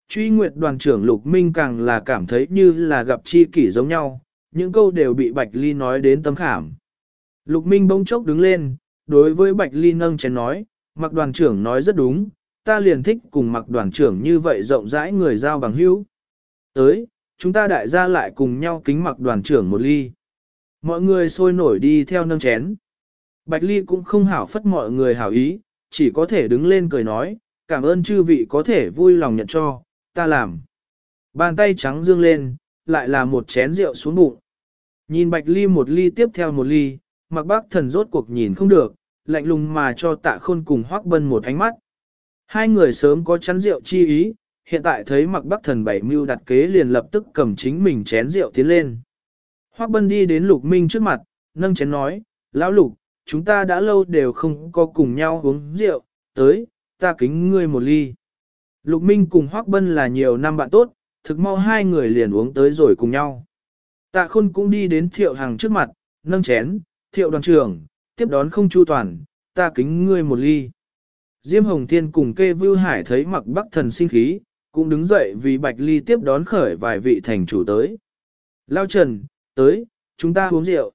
Truy Nguyệt đoàn trưởng Lục Minh càng là cảm thấy như là gặp chi kỷ giống nhau, những câu đều bị Bạch Ly nói đến tâm khảm. Lục Minh bỗng chốc đứng lên, đối với Bạch Ly nâng chén nói, Mạc đoàn trưởng nói rất đúng, ta liền thích cùng Mạc đoàn trưởng như vậy rộng rãi người giao bằng hữu. Tới, chúng ta đại gia lại cùng nhau kính Mạc đoàn trưởng một ly. Mọi người sôi nổi đi theo nâng chén. Bạch Ly cũng không hảo phất mọi người hảo ý, chỉ có thể đứng lên cười nói, cảm ơn chư vị có thể vui lòng nhận cho, ta làm. Bàn tay trắng dương lên, lại là một chén rượu xuống bụng. Nhìn Bạch Ly một ly tiếp theo một ly, Mạc Bác Thần rốt cuộc nhìn không được, lạnh lùng mà cho Tạ Khôn cùng Hoắc Bân một ánh mắt. Hai người sớm có chắn rượu chi ý, hiện tại thấy Mạc Bác Thần bảy mưu đặt kế liền lập tức cầm chính mình chén rượu tiến lên. Hoắc Bân đi đến Lục Minh trước mặt, nâng chén nói, Lão Lục, chúng ta đã lâu đều không có cùng nhau uống rượu, tới, ta kính ngươi một ly. Lục Minh cùng Hoắc Bân là nhiều năm bạn tốt, thực mau hai người liền uống tới rồi cùng nhau. Tạ Khôn cũng đi đến Thiệu Hằng trước mặt, nâng chén, Thiệu đoàn trưởng, tiếp đón không chu toàn, ta kính ngươi một ly. Diêm Hồng Thiên cùng Kê Vưu Hải thấy Mạc Bắc Thần sinh khí, cũng đứng dậy vì Bạch Ly tiếp đón khởi vài vị thành chủ tới. Lao Trần, tới, chúng ta uống rượu.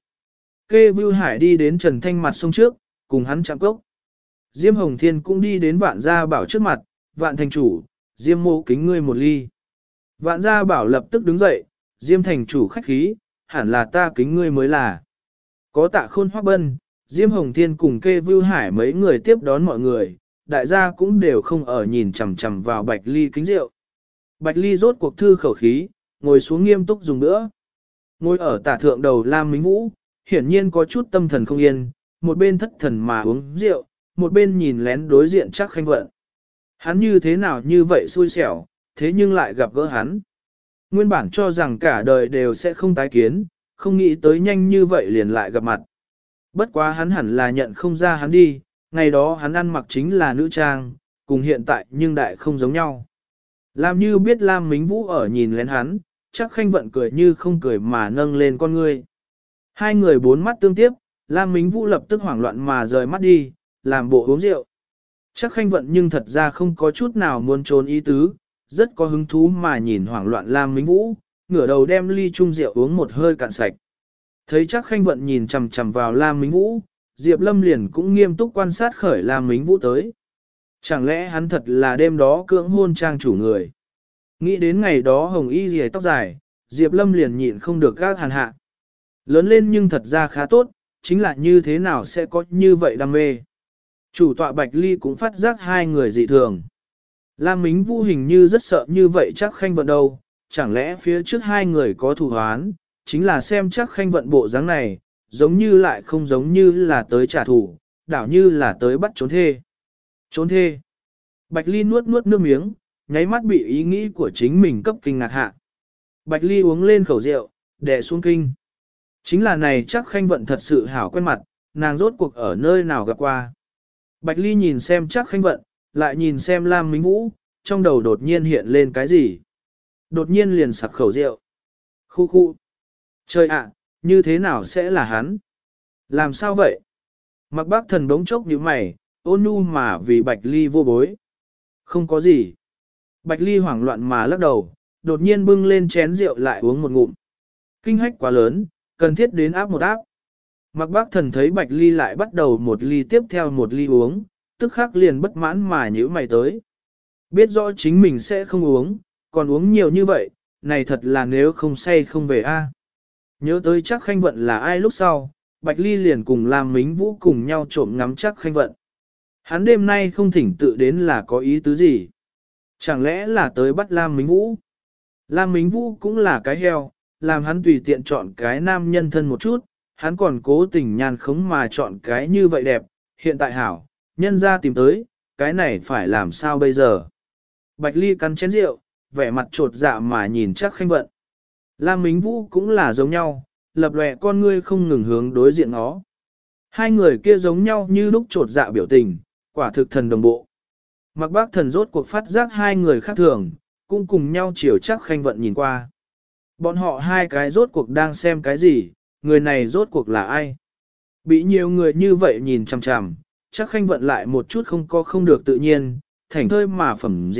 Kê Vưu Hải đi đến Trần Thanh mặt sông trước, cùng hắn chạm cốc. Diêm Hồng Thiên cũng đi đến Vạn Gia Bảo trước mặt, Vạn thành chủ, Diêm mô kính ngươi một ly. Vạn Gia Bảo lập tức đứng dậy, Diêm thành chủ khách khí, hẳn là ta kính ngươi mới là. Có Tạ Khôn Hoắc Bân, Diêm Hồng Thiên cùng Kê Vưu Hải mấy người tiếp đón mọi người, đại gia cũng đều không ở nhìn chằm chằm vào Bạch Ly kính rượu. Bạch Ly rốt cuộc thư khẩu khí, ngồi xuống nghiêm túc dùng nữa. Ngồi ở tả thượng đầu Lam Mính Vũ, hiển nhiên có chút tâm thần không yên, một bên thất thần mà uống rượu, một bên nhìn lén đối diện Trác Khanh Vận. Hắn như thế nào như vậy xui xẻo, thế nhưng lại gặp gỡ hắn. Nguyên bản cho rằng cả đời đều sẽ không tái kiến, không nghĩ tới nhanh như vậy liền lại gặp mặt. Bất quá hắn hẳn là nhận không ra hắn đi, ngày đó hắn ăn mặc chính là nữ trang, cùng hiện tại nhưng đại không giống nhau. Làm như biết Lam Mính Vũ ở nhìn lén hắn, Trác Khanh Vận cười như không cười mà nâng lên con ngươi. Hai người bốn mắt tương tiếp, Lam Mính Vũ lập tức hoảng loạn mà rời mắt đi, làm bộ uống rượu. Trác Khanh Vận nhưng thật ra không có chút nào muốn trốn ý tứ, rất có hứng thú mà nhìn hoảng loạn Lam Mính Vũ, ngửa đầu đem ly chung rượu uống một hơi cạn sạch. Thấy Trác Khanh Vận nhìn chằm chằm vào Lam Mính Vũ, Diệp Lâm liền cũng nghiêm túc quan sát khởi Lam Mính Vũ tới. Chẳng lẽ hắn thật là đêm đó cưỡng hôn trang chủ người? Nghĩ đến ngày đó hồng y rìa tóc dài, Diệp Lâm liền nhịn không được gác hàn hạ. Lớn lên nhưng thật ra khá tốt, chính là như thế nào sẽ có như vậy đam mê. Chủ tọa Bạch Ly cũng phát giác hai người dị thường. Lam Mính Vũ hình như rất sợ như vậy Trác Khanh Vận đâu, chẳng lẽ phía trước hai người có thù hoán, chính là xem Trác Khanh Vận bộ dáng này, giống như lại không giống như là tới trả thù, đảo như là tới bắt trốn thê. Trốn thê. Bạch Ly nuốt nuốt nước miếng, nháy mắt bị ý nghĩ của chính mình cấp kinh ngạc hạ. Bạch Ly uống lên khẩu rượu, đè xuống kinh. Chính là này Trác Khanh Vận thật sự hảo quen mặt, nàng rốt cuộc ở nơi nào gặp qua. Bạch Ly nhìn xem Trác Khanh Vận, lại nhìn xem Lam Mính Vũ, trong đầu đột nhiên hiện lên cái gì. Đột nhiên liền sặc khẩu rượu. Khu khu. Trời ạ, như thế nào sẽ là hắn? Làm sao vậy? Mặc Bác Thần đống chốc như mày, ôn nhu mà vì Bạch Ly vô bối. Không có gì. Bạch Ly hoảng loạn mà lắc đầu, đột nhiên bưng lên chén rượu lại uống một ngụm. Kinh hách quá lớn, cần thiết đến áp một áp. Mặc Bác Thần thấy Bạch Ly lại bắt đầu một ly tiếp theo một ly uống, tức khắc liền bất mãn mà nhíu mày tới. Biết rõ chính mình sẽ không uống, còn uống nhiều như vậy, này thật là nếu không say không về a. Nhớ tới Trác Khanh Vận là ai lúc sau, Bạch Ly liền cùng Lam Mính Vũ cùng nhau trộm ngắm Trác Khanh Vận. Hắn đêm nay không thỉnh tự đến là có ý tứ gì? Chẳng lẽ là tới bắt Lam Mính Vũ? Lam Mính Vũ cũng là cái heo, làm hắn tùy tiện chọn cái nam nhân thân một chút, hắn còn cố tình nhàn khống mà chọn cái như vậy đẹp, hiện tại hảo, nhân ra tìm tới, cái này phải làm sao bây giờ? Bạch Ly cắn chén rượu, vẻ mặt trột dạ mà nhìn Trác Khanh Vận. Lam Mính Vũ cũng là giống nhau, lập lòe con ngươi không ngừng hướng đối diện nó. Hai người kia giống nhau như lúc trột dạ biểu tình, quả thực thần đồng bộ. Mặc Bác Thần rốt cuộc phát giác hai người khác thường, cũng cùng nhau chiều Trác Khanh Vận nhìn qua. Bọn họ hai cái rốt cuộc đang xem cái gì, người này rốt cuộc là ai? Bị nhiều người như vậy nhìn chằm chằm, Trác Khanh Vận lại một chút không được tự nhiên, thảnh thơi mà phẩm rượu,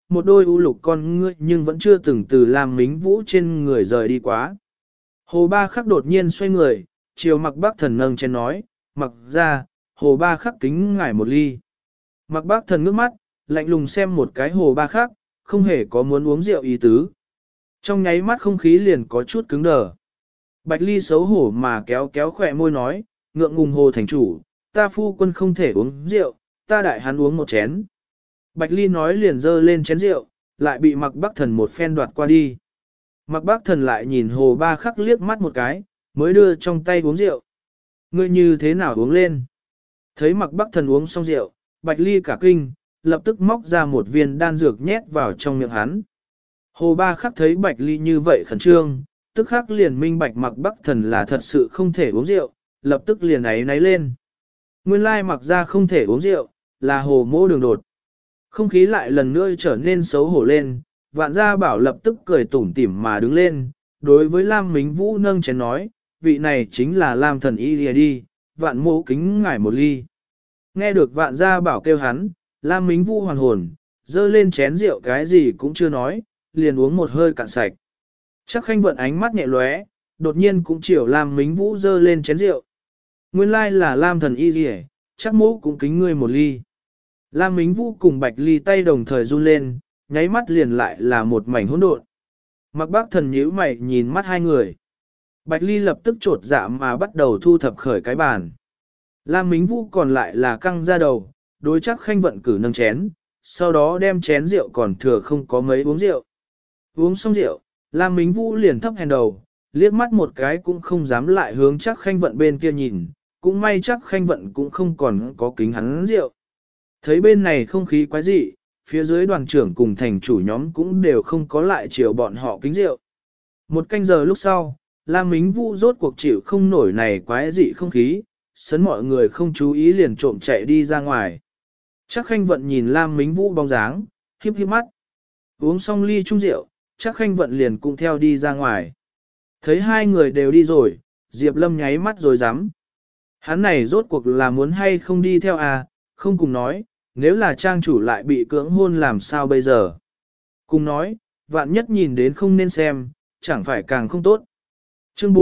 một đôi u lục con ngươi nhưng vẫn chưa từng từ Lam Mính Vũ trên người rời đi quá. Hồ Ba Khắc đột nhiên xoay người, chiều Mạc Bắc Thần nâng chén nói, mặc ra, Hồ Ba Khắc kính ngài một ly. Mạc Bắc Thần ngước mắt, lạnh lùng xem một cái Hồ Ba Khắc, không hề có muốn uống rượu ý tứ. Trong nháy mắt không khí liền có chút cứng đờ. Bạch Ly xấu hổ mà kéo kéo khỏe môi nói, ngượng ngùng Hồ thành chủ, ta phu quân không thể uống rượu, ta đại hắn uống một chén. Bạch Ly nói liền dơ lên chén rượu, lại bị Mạc Bắc Thần một phen đoạt qua đi. Mạc Bắc Thần lại nhìn Hồ Ba Khắc liếc mắt một cái, mới đưa trong tay uống rượu. Ngươi như thế nào uống lên? Thấy Mạc Bắc Thần uống xong rượu, Bạch Ly cả kinh, lập tức móc ra một viên đan dược nhét vào trong miệng hắn. Hồ Ba Khắc thấy Bạch Ly như vậy khẩn trương, tức khắc liền minh bạch Mạc Bắc Thần là thật sự không thể uống rượu, lập tức liền áy náy lên. Nguyên lai Mạc ra không thể uống rượu, là Hồ Mỗ đường đột. Không khí lại lần nữa trở nên xấu hổ lên, Vạn Gia Bảo lập tức cười tủm tỉm mà đứng lên, đối với Lam Mính Vũ nâng chén nói, vị này chính là Lam thần y lìa đi, Vạn Mỗ kính ngài một ly. Nghe được Vạn Gia Bảo kêu hắn, Lam Mính Vũ hoàn hồn, dơ lên chén rượu cái gì cũng chưa nói, liền uống một hơi cạn sạch. Chắc Khanh Vận ánh mắt nhẹ lóe, đột nhiên cũng chiều Lam Mính Vũ dơ lên chén rượu. Nguyên lai là Lam thần y lìa, chắc mỗ cũng kính ngươi một ly. Lam Mính Vũ cùng Bạch Ly tay đồng thời run lên, nháy mắt liền lại là một mảnh hỗn độn. Mạc Bắc Thần nhíu mày nhìn mắt hai người. Bạch Ly lập tức trột dạ mà bắt đầu thu thập khởi cái bàn. Lam Mính Vũ còn lại là căng ra đầu, đối chắc Khanh Vận cử nâng chén, sau đó đem chén rượu còn thừa không có mấy uống rượu. Uống xong rượu, Lam Mính Vũ liền thấp hèn đầu, liếc mắt một cái cũng không dám lại hướng chắc Khanh Vận bên kia nhìn, cũng may chắc Khanh Vận cũng không còn có kính hắn rượu. Thấy bên này không khí quái dị, phía dưới đoàn trưởng cùng thành chủ nhóm cũng đều không có lại chiều bọn họ kính rượu. Một canh giờ lúc sau, Lam Mính Vũ rốt cuộc chịu không nổi này quái dị không khí, sấn mọi người không chú ý liền trộm chạy đi ra ngoài. Chắc Khanh Vận nhìn Lam Mính Vũ bóng dáng, híp híp mắt. Uống xong ly chung rượu, chắc Khanh Vận liền cũng theo đi ra ngoài. Thấy hai người đều đi rồi, Diệp Lâm nháy mắt rồi dám. Hắn này rốt cuộc là muốn hay không đi theo à, không cùng nói, nếu là trang chủ lại bị cưỡng hôn làm sao bây giờ. Cùng nói, vạn nhất nhìn đến không nên xem, chẳng phải càng không tốt. Chương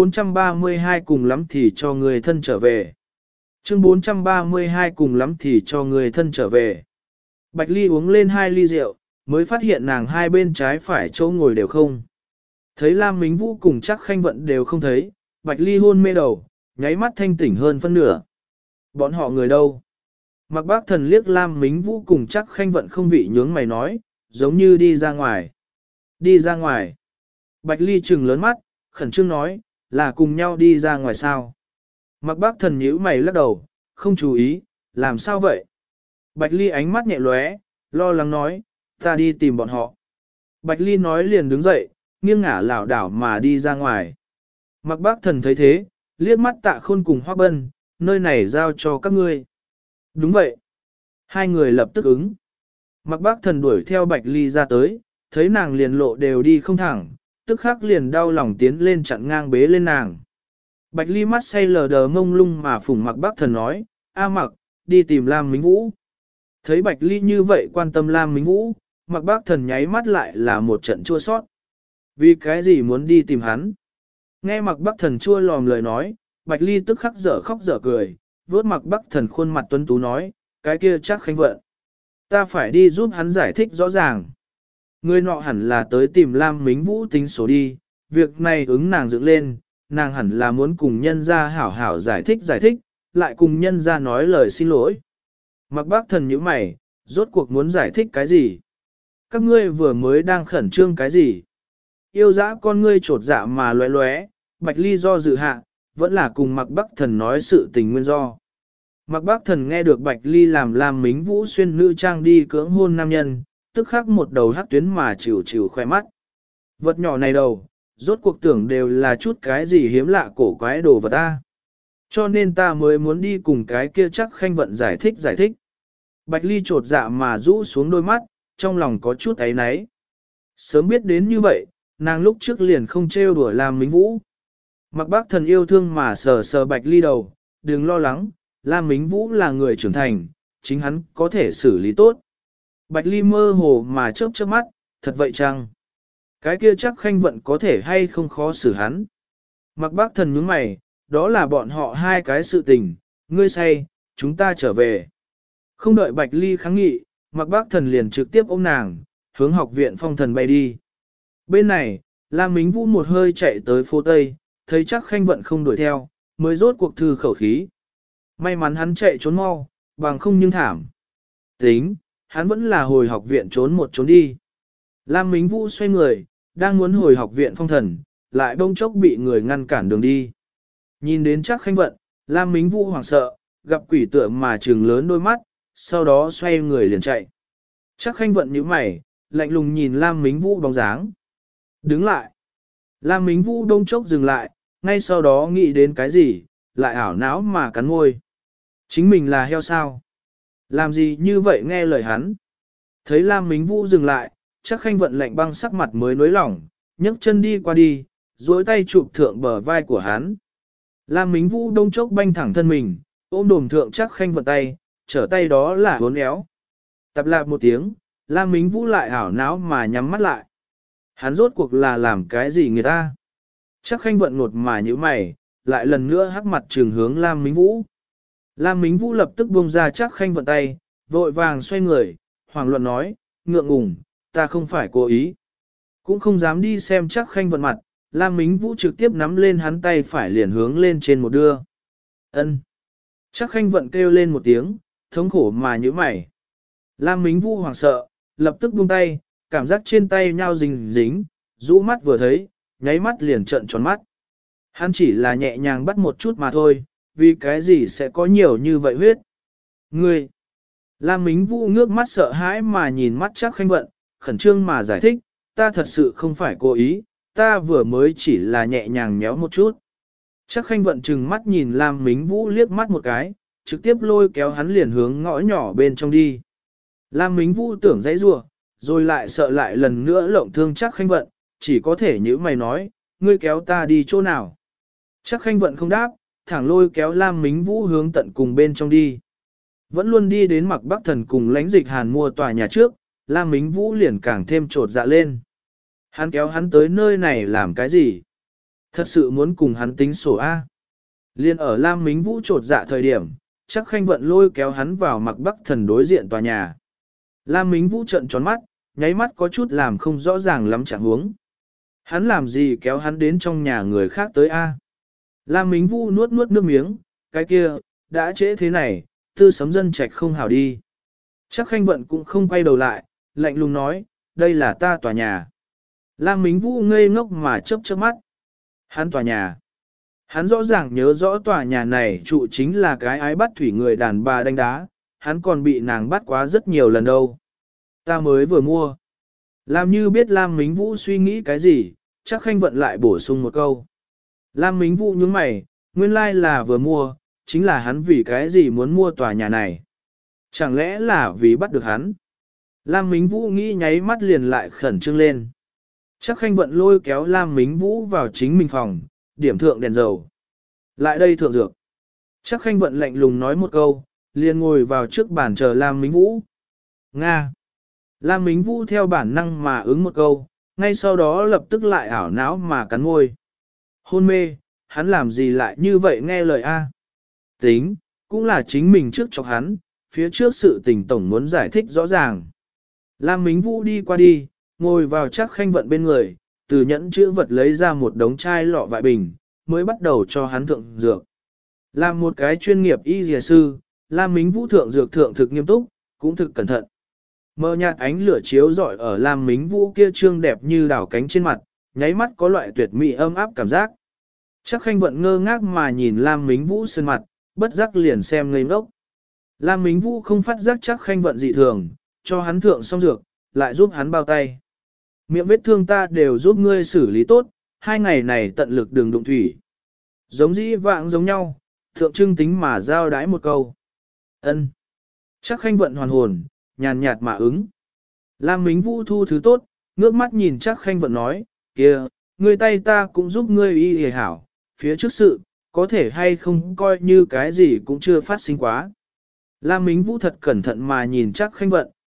432 cùng lắm thì cho người thân trở về. Chương 432 cùng lắm thì cho người thân trở về. Bạch Ly uống lên 2 ly rượu, mới phát hiện nàng hai bên trái phải chỗ ngồi đều không. Thấy Lam Mính Vũ cùng chắc Khanh Vận đều không thấy, Bạch Ly hôn mê đầu, nháy mắt thanh tỉnh hơn phân nửa. Bọn họ người đâu? Mạc Bắc Thần liếc Lam Mính Vũ cùng chắc Khanh Vận không vị nhướng mày nói, giống như đi ra ngoài. Đi ra ngoài. Bạch Ly trừng lớn mắt, khẩn trương nói, là cùng nhau đi ra ngoài sao? Mạc Bắc Thần nhíu mày lắc đầu, không chú ý, làm sao vậy? Bạch Ly ánh mắt nhẹ lóe, lo lắng nói, ta đi tìm bọn họ. Bạch Ly nói liền đứng dậy, nghiêng ngả lảo đảo mà đi ra ngoài. Mạc Bắc Thần thấy thế, liếc mắt Tạ Khôn cùng Hoắc Bân, nơi này giao cho các ngươi. Đúng vậy. Hai người lập tức ứng. Mạc Bắc Thần đuổi theo Bạch Ly ra tới, thấy nàng liền lộ đều đi không thẳng, tức khắc liền đau lòng tiến lên chặn ngang bế lên nàng. Bạch Ly mắt say lờ đờ ngông lung mà phủng Mạc Bắc Thần nói, A Mạc, đi tìm Lam Mính Vũ. Thấy Bạch Ly như vậy quan tâm Lam Mính Vũ, Mạc Bắc Thần nháy mắt lại là một trận chua sót. Vì cái gì muốn đi tìm hắn? Nghe Mạc Bắc Thần chua lòm lời nói, Bạch Ly tức khắc dở khóc dở cười, vuốt Mạc Bắc Thần khuôn mặt tuấn tú nói, cái kia chắc Khanh Vận. Ta phải đi giúp hắn giải thích rõ ràng. Người nọ hẳn là tới tìm Lam Mính Vũ tính số đi, việc này ứng nàng dựng lên, nàng hẳn là muốn cùng nhân gia hảo hảo giải thích, lại cùng nhân gia nói lời xin lỗi. Mạc Bắc Thần nhíu mày, rốt cuộc muốn giải thích cái gì? Các ngươi vừa mới đang khẩn trương cái gì? Yêu dã con ngươi trột dạ mà lóe lóe, Bạch Ly do dự hạ, vẫn là cùng Mạc Bắc Thần nói sự tình nguyên do. Mạc Bắc Thần nghe được Bạch Ly làm Mính Vũ xuyên nữ trang đi cưỡng hôn nam nhân, tức khắc một đầu hắc tuyến mà chịu chịu khoe mắt. Vật nhỏ này đầu, rốt cuộc tưởng đều là chút cái gì hiếm lạ cổ quái đồ vật ta. Cho nên ta mới muốn đi cùng cái kia chắc Khanh Vận giải thích. Bạch Ly trột dạ mà rũ xuống đôi mắt, trong lòng có chút áy náy. Sớm biết đến như vậy, nàng lúc trước liền không trêu đùa Lam Mính Vũ. Mạc Bắc Thần yêu thương mà sờ sờ Bạch Ly đầu, đừng lo lắng, Lam Mính Vũ là người trưởng thành, chính hắn có thể xử lý tốt. Bạch Ly mơ hồ mà chớp chớp mắt, thật vậy chăng? Cái kia chắc Khanh Vận có thể hay không khó xử hắn. Mặc Bác Thần nhướng mày, đó là bọn họ hai cái sự tình, ngươi say, chúng ta trở về. Không đợi Bạch Ly kháng nghị, Mặc Bác Thần liền trực tiếp ôm nàng, hướng học viện Phong Thần bay đi. Bên này, Lam Mính Vũ một hơi chạy tới phố Tây, thấy chắc Khanh Vận không đuổi theo, mới rốt cuộc thư khẩu khí. May mắn hắn chạy trốn mau, bằng không nhưng thảm. Tính, hắn vẫn là hồi học viện trốn một trốn đi. Lam Mính Vũ xoay người, đang muốn hồi học viện Phong Thần, lại bỗng chốc bị người ngăn cản đường đi. Nhìn đến chắc Khanh Vận, Lam Mính Vũ hoảng sợ, gặp quỷ tượng mà trừng lớn đôi mắt, sau đó xoay người liền chạy. Chắc Khanh Vận nhíu mày, lạnh lùng nhìn Lam Mính Vũ bóng dáng. Đứng lại. Lam Mính Vũ đông chốc dừng lại, ngay sau đó nghĩ đến cái gì, lại ảo não mà cắn môi. Chính mình là heo sao? Làm gì như vậy nghe lời hắn? Thấy Lam Mính Vũ dừng lại, chắc Khanh Vận lạnh băng sắc mặt mới nối lỏng, nhấc chân đi qua đi, duỗi tay chụp thượng bờ vai của hắn. Lam Mính Vũ đông chốc banh thẳng thân mình, ôm đồm thượng chắc Khanh Vận tay, trở tay đó là uốn éo. Tập lạp một tiếng, Lam Mính Vũ lại ảo não mà nhắm mắt lại. Hắn rốt cuộc là làm cái gì người ta? Chắc Khanh Vận ngột mà như mày, lại lần nữa hắc mặt trừng hướng Lam Mính Vũ. Lam Mính Vũ lập tức buông ra chắc Khanh Vận tay, vội vàng xoay người, hoảng loạn nói, ngượng ngùng, ta không phải cố ý. Cũng không dám đi xem chắc Khanh Vận mặt, Lam Mính Vũ trực tiếp nắm lên hắn tay phải liền hướng lên trên một đưa. Ân. Chắc Khanh Vận kêu lên một tiếng, thống khổ mà như mày. Lam Mính Vũ hoảng sợ, lập tức buông tay, cảm giác trên tay nhau dính dính, rũ mắt vừa thấy, nháy mắt liền trợn tròn mắt. Hắn chỉ là nhẹ nhàng bắt một chút mà thôi, vì cái gì sẽ có nhiều như vậy huyết. Ngươi! Lam Mính Vũ ngước mắt sợ hãi mà nhìn mắt chắc Khanh Vận, khẩn trương mà giải thích, ta thật sự không phải cố ý, ta vừa mới chỉ là nhẹ nhàng méo một chút. Chắc Khanh Vận trừng mắt nhìn Lam Mính Vũ liếc mắt một cái, trực tiếp lôi kéo hắn liền hướng ngõ nhỏ bên trong đi. Lam Mính Vũ tưởng dãy rủa, rồi lại sợ lại lần nữa lộng thương chắc Khanh Vận, chỉ có thể như mày nói, ngươi kéo ta đi chỗ nào. Chắc Khanh Vận không đáp, thẳng lôi kéo Lam Mính Vũ hướng tận cùng bên trong đi. Vẫn luôn đi đến Mặc Bắc Thần cùng lãnh dịch hàn mua tòa nhà trước, Lam Mính Vũ liền càng thêm trột dạ lên. Hắn kéo hắn tới nơi này làm cái gì? Thật sự muốn cùng hắn tính sổ A. Liên ở Lam Mính Vũ trột dạ thời điểm, chắc Khanh Vận lôi kéo hắn vào Mặc Bắc Thần đối diện tòa nhà. Lam Mính Vũ trợn tròn mắt, nháy mắt có chút làm không rõ ràng lắm trạng huống. Hắn làm gì kéo hắn đến trong nhà người khác tới A. Lam Mính Vũ nuốt nuốt nước miếng, cái kia, đã trễ thế này, tư sấm dân trạch không hảo đi. Chắc Khanh Vận cũng không quay đầu lại, lạnh lùng nói, đây là ta tòa nhà. Lam Mính Vũ ngây ngốc mà chớp chớp mắt. Hắn tòa nhà. Hắn rõ ràng nhớ rõ tòa nhà này trụ chính là cái ái bắt thủy người đàn bà đánh đá, hắn còn bị nàng bắt quá rất nhiều lần đâu. Ta mới vừa mua. Làm như biết Lam Mính Vũ suy nghĩ cái gì, chắc Khanh Vận lại bổ sung một câu. Lam Mính Vũ nhướng mày, nguyên lai là vừa mua, chính là hắn vì cái gì muốn mua tòa nhà này. Chẳng lẽ là vì bắt được hắn? Lam Mính Vũ nghĩ nháy mắt liền lại khẩn trương lên. Chắc Khanh Vận lôi kéo Lam Mính Vũ vào chính mình phòng, điểm thượng đèn dầu. Lại đây thượng dược. Chắc Khanh Vận lạnh lùng nói một câu, liền ngồi vào trước bàn chờ Lam Mính Vũ. Nga. Lam Mính Vũ theo bản năng mà ứng một câu, ngay sau đó lập tức lại ảo não mà cắn môi. Hôn mê, hắn làm gì lại như vậy nghe lời A. Tính, cũng là chính mình trước chọc hắn, phía trước sự tình tổng muốn giải thích rõ ràng. Lam Mính Vũ đi qua đi, ngồi vào chắc Khanh Vận bên người, từ nhẫn chữ vật lấy ra một đống chai lọ vại bình, mới bắt đầu cho hắn thượng dược. Làm một cái chuyên nghiệp y dìa sư, Lam Mính Vũ thượng dược thượng thực nghiêm túc, cũng thực cẩn thận. Mờ nhạt ánh lửa chiếu rọi ở Lam Mính Vũ kia trương đẹp như đảo cánh trên mặt, nháy mắt có loại tuyệt mỹ ấm áp cảm giác. Chắc Khanh Vận ngơ ngác mà nhìn Lam Mính Vũ sơn mặt, bất giác liền xem ngây ngốc. Lam Mính Vũ không phát giác chắc Khanh Vận dị thường, cho hắn thượng xong dược, lại giúp hắn bao tay. Miệng vết thương ta đều giúp ngươi xử lý tốt, 2 ngày này tận lực đừng đụng thủy. Giống dĩ vãng giống nhau, thượng trưng tính mà giao đái một câu. Ân. Chắc Khanh Vận hoàn hồn, nhàn nhạt mà ứng. Lam Mính Vũ thu thứ tốt, ngước mắt nhìn chắc Khanh Vận nói, kia, ngươi tay ta cũng giúp ngươi y hề hảo, phía trước sự, có thể hay không coi như cái gì cũng chưa phát sinh quá. Lam Mính Vũ thật cẩn thận mà nhìn chắc Khanh Vận,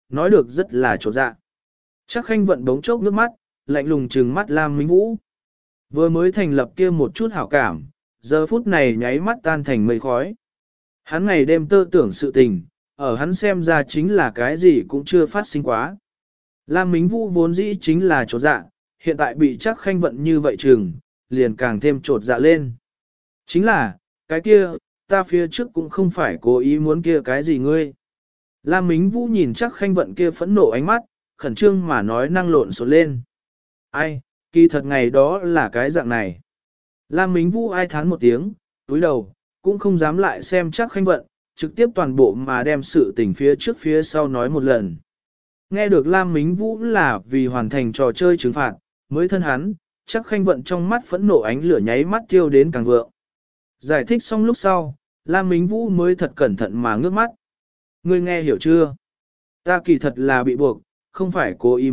nói được rất là chột dạ. Chắc Khanh Vận bỗng chốc nước mắt, lạnh lùng trừng mắt Lam Minh Vũ. Vừa mới thành lập kia một chút hảo cảm, giờ phút này nháy mắt tan thành mây khói. Hắn ngày đêm tơ tưởng sự tình, ở hắn xem ra chính là cái gì cũng chưa phát sinh quá. Lam Minh Vũ vốn dĩ chính là chột dạ, hiện tại bị Chắc Khanh Vận như vậy trừng, liền càng thêm chột dạ lên. Chính là, cái kia, ta phía trước cũng không phải cố ý muốn kia cái gì ngươi. Lam Minh Vũ nhìn Chắc Khanh Vận kia phẫn nộ ánh mắt, khẩn trương mà nói năng lộn xộn lên. Ai, kỳ thật ngày đó là cái dạng này. Lam Minh Vũ ai thán một tiếng, túi đầu, cũng không dám lại xem Chắc Khanh Vận, trực tiếp toàn bộ mà đem sự tình phía trước phía sau nói một lần. Nghe được Lam Minh Vũ là vì hoàn thành trò chơi trừng phạt, mới thân hắn, Chắc Khanh Vận trong mắt phẫn nộ ánh lửa nháy mắt tiêu đến càng vượng. Giải thích xong lúc sau, Lam Minh Vũ mới thật cẩn thận mà ngước mắt. Ngươi nghe hiểu chưa? Ta kỳ thật là bị buộc, không phải cố ý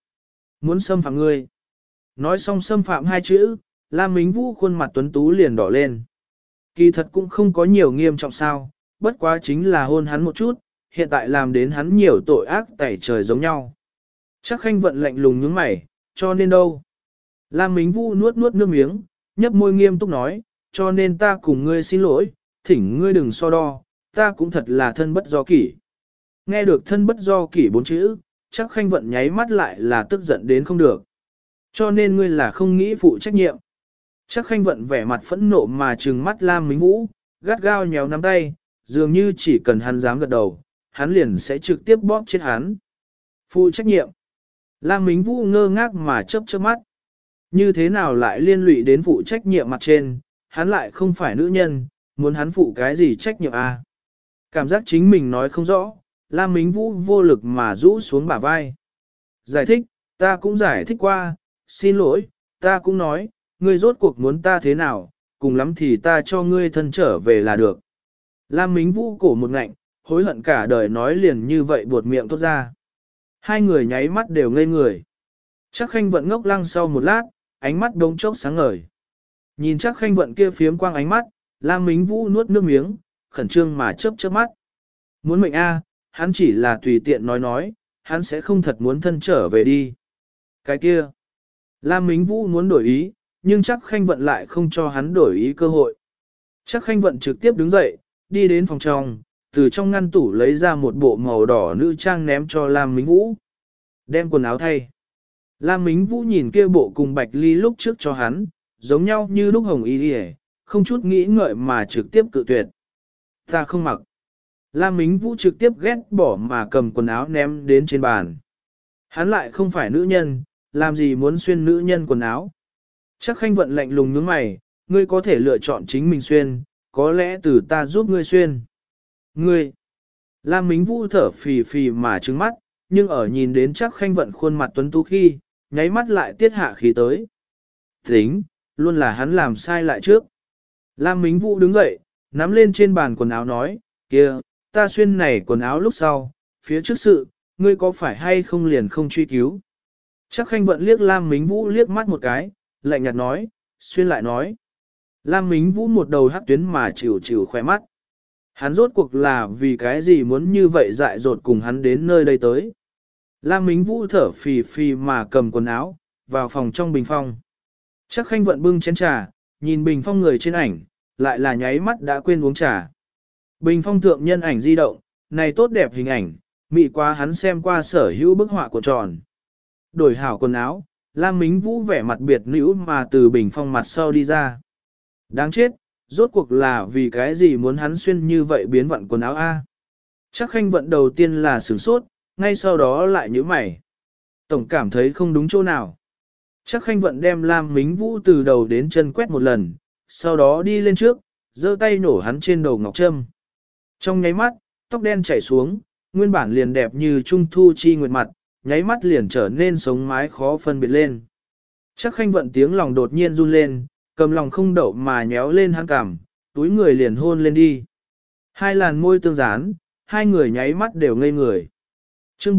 muốn xâm phạm ngươi. Nói xong xâm phạm hai chữ, Lam Minh Vũ khuôn mặt tuấn tú liền đỏ lên. Kỳ thật cũng không có nhiều nghiêm trọng sao, bất quá chính là hôn hắn một chút, hiện tại làm đến hắn nhiều tội ác tẩy trời giống nhau. Chắc Khanh Vận lạnh lùng nhướng mày, cho nên đâu? Lam Minh Vũ nuốt nước miếng, nhấp môi nghiêm túc nói, cho nên ta cùng ngươi xin lỗi, thỉnh ngươi đừng so đo, ta cũng thật là thân bất do kỷ. Nghe được thân bất do kỷ bốn chữ, Chắc Khanh Vận nháy mắt lại là tức giận đến không được. Cho nên ngươi là không nghĩ phụ trách nhiệm. Chắc Khanh Vận vẻ mặt phẫn nộ mà trừng mắt Lam Minh Vũ, gắt gao nhéo nắm tay, dường như chỉ cần hắn dám gật đầu, hắn liền sẽ trực tiếp bóp chết hắn. Phụ trách nhiệm. Lam Minh Vũ ngơ ngác mà chớp chớp mắt. Như thế nào lại liên lụy đến phụ trách nhiệm mặt trên, hắn lại không phải nữ nhân, muốn hắn phụ cái gì trách nhiệm à? Cảm giác chính mình nói không rõ, Lam Minh Vũ vô lực mà rũ xuống bả vai. Giải thích, ta cũng giải thích qua, xin lỗi, ta cũng nói, ngươi rốt cuộc muốn ta thế nào, cùng lắm thì ta cho ngươi thân trở về là được. Lam Minh Vũ cổ một ngạnh, hối hận cả đời nói liền như vậy buột miệng tốt ra. Hai người nháy mắt đều ngây người. Chắc Khanh Vận ngốc lăng sau một lát, ánh mắt đống chốc sáng ngời. Nhìn Chắc Khanh Vận kia phiếm quang ánh mắt, Lam Minh Vũ nuốt nước miếng, khẩn trương mà chớp chớp mắt. Muốn mệnh a, hắn chỉ là tùy tiện nói, hắn sẽ không thật muốn thân trở về đi. Cái kia, Lam Minh Vũ muốn đổi ý, nhưng Chắc Khanh Vận lại không cho hắn đổi ý cơ hội. Chắc Khanh Vận trực tiếp đứng dậy, đi đến phòng trong, từ trong ngăn tủ lấy ra một bộ màu đỏ nữ trang ném cho Lam Minh Vũ. Đem quần áo thay. Lam Minh Vũ nhìn kia bộ cùng Bạch Ly lúc trước cho hắn, giống nhau như lúc hồng y hề, không chút nghĩ ngợi mà trực tiếp cự tuyệt. Ta không mặc. Lam Minh Vũ trực tiếp ghét bỏ mà cầm quần áo ném đến trên bàn. Hắn lại không phải nữ nhân, làm gì muốn xuyên nữ nhân quần áo. Chắc Khanh Vận lạnh lùng nhướng mày, ngươi có thể lựa chọn chính mình xuyên, có lẽ từ ta giúp ngươi xuyên. Ngươi! Lam Minh Vũ thở phì phì mà trừng mắt, nhưng ở nhìn đến Chắc Khanh Vận khuôn mặt tuấn tú khi, nháy mắt lại tiết hạ khí tới. Tính, luôn là hắn làm sai lại trước. Lam Minh Vũ đứng dậy, nắm lên trên bàn quần áo nói, kia, ta xuyên này quần áo lúc sau, phía trước sự, ngươi có phải hay không liền không truy cứu. Chắc Khanh Vận liếc Lam Minh Vũ liếc mắt một cái, lạnh nhạt nói, xuyên lại nói. Lam Minh Vũ một đầu hắc tuyến mà chịu khỏe mắt. Hắn rốt cuộc là vì cái gì muốn như vậy dại dột cùng hắn đến nơi đây tới. Lam Minh Vũ thở phì phì mà cầm quần áo, vào phòng trong bình phong. Chắc Khanh Vận bưng chén trà, nhìn bình phong người trên ảnh, lại là nháy mắt đã quên uống trà. Bình phong thượng nhân ảnh di động, này tốt đẹp hình ảnh, mị quá hắn xem qua sở hữu bức họa của tròn. Đổi hảo quần áo, Lam Minh Vũ vẻ mặt biệt nữ mà từ bình phong mặt sau đi ra. Đáng chết, rốt cuộc là vì cái gì muốn hắn xuyên như vậy biến vận quần áo A. Chắc Khanh Vận đầu tiên là sửng sốt, ngay sau đó lại nhíu mày. Tổng cảm thấy không đúng chỗ nào. Chắc Khanh Vận đem Lam Minh Vũ từ đầu đến chân quét một lần, sau đó đi lên trước, giơ tay nổ hắn trên đầu ngọc trâm. Trong nháy mắt, tóc đen chảy xuống, nguyên bản liền đẹp như trung thu chi nguyệt mặt, nháy mắt liền trở nên sống mái khó phân biệt lên. Chắc Khanh Vận tiếng lòng đột nhiên run lên, cầm lòng không đậu mà nhéo lên hắn cằm, túi người liền hôn lên đi. Hai làn môi tương dán, hai người nháy mắt đều ngây người. Chương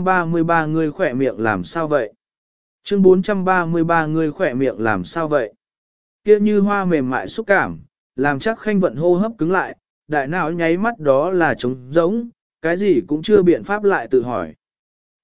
433 người khỏe miệng làm sao vậy? Chương 433 người khỏe miệng làm sao vậy? Kia như hoa mềm mại xúc cảm, làm Chắc Khanh Vận hô hấp cứng lại, đại não nháy mắt đó là trống rỗng, cái gì cũng chưa biện pháp lại tự hỏi.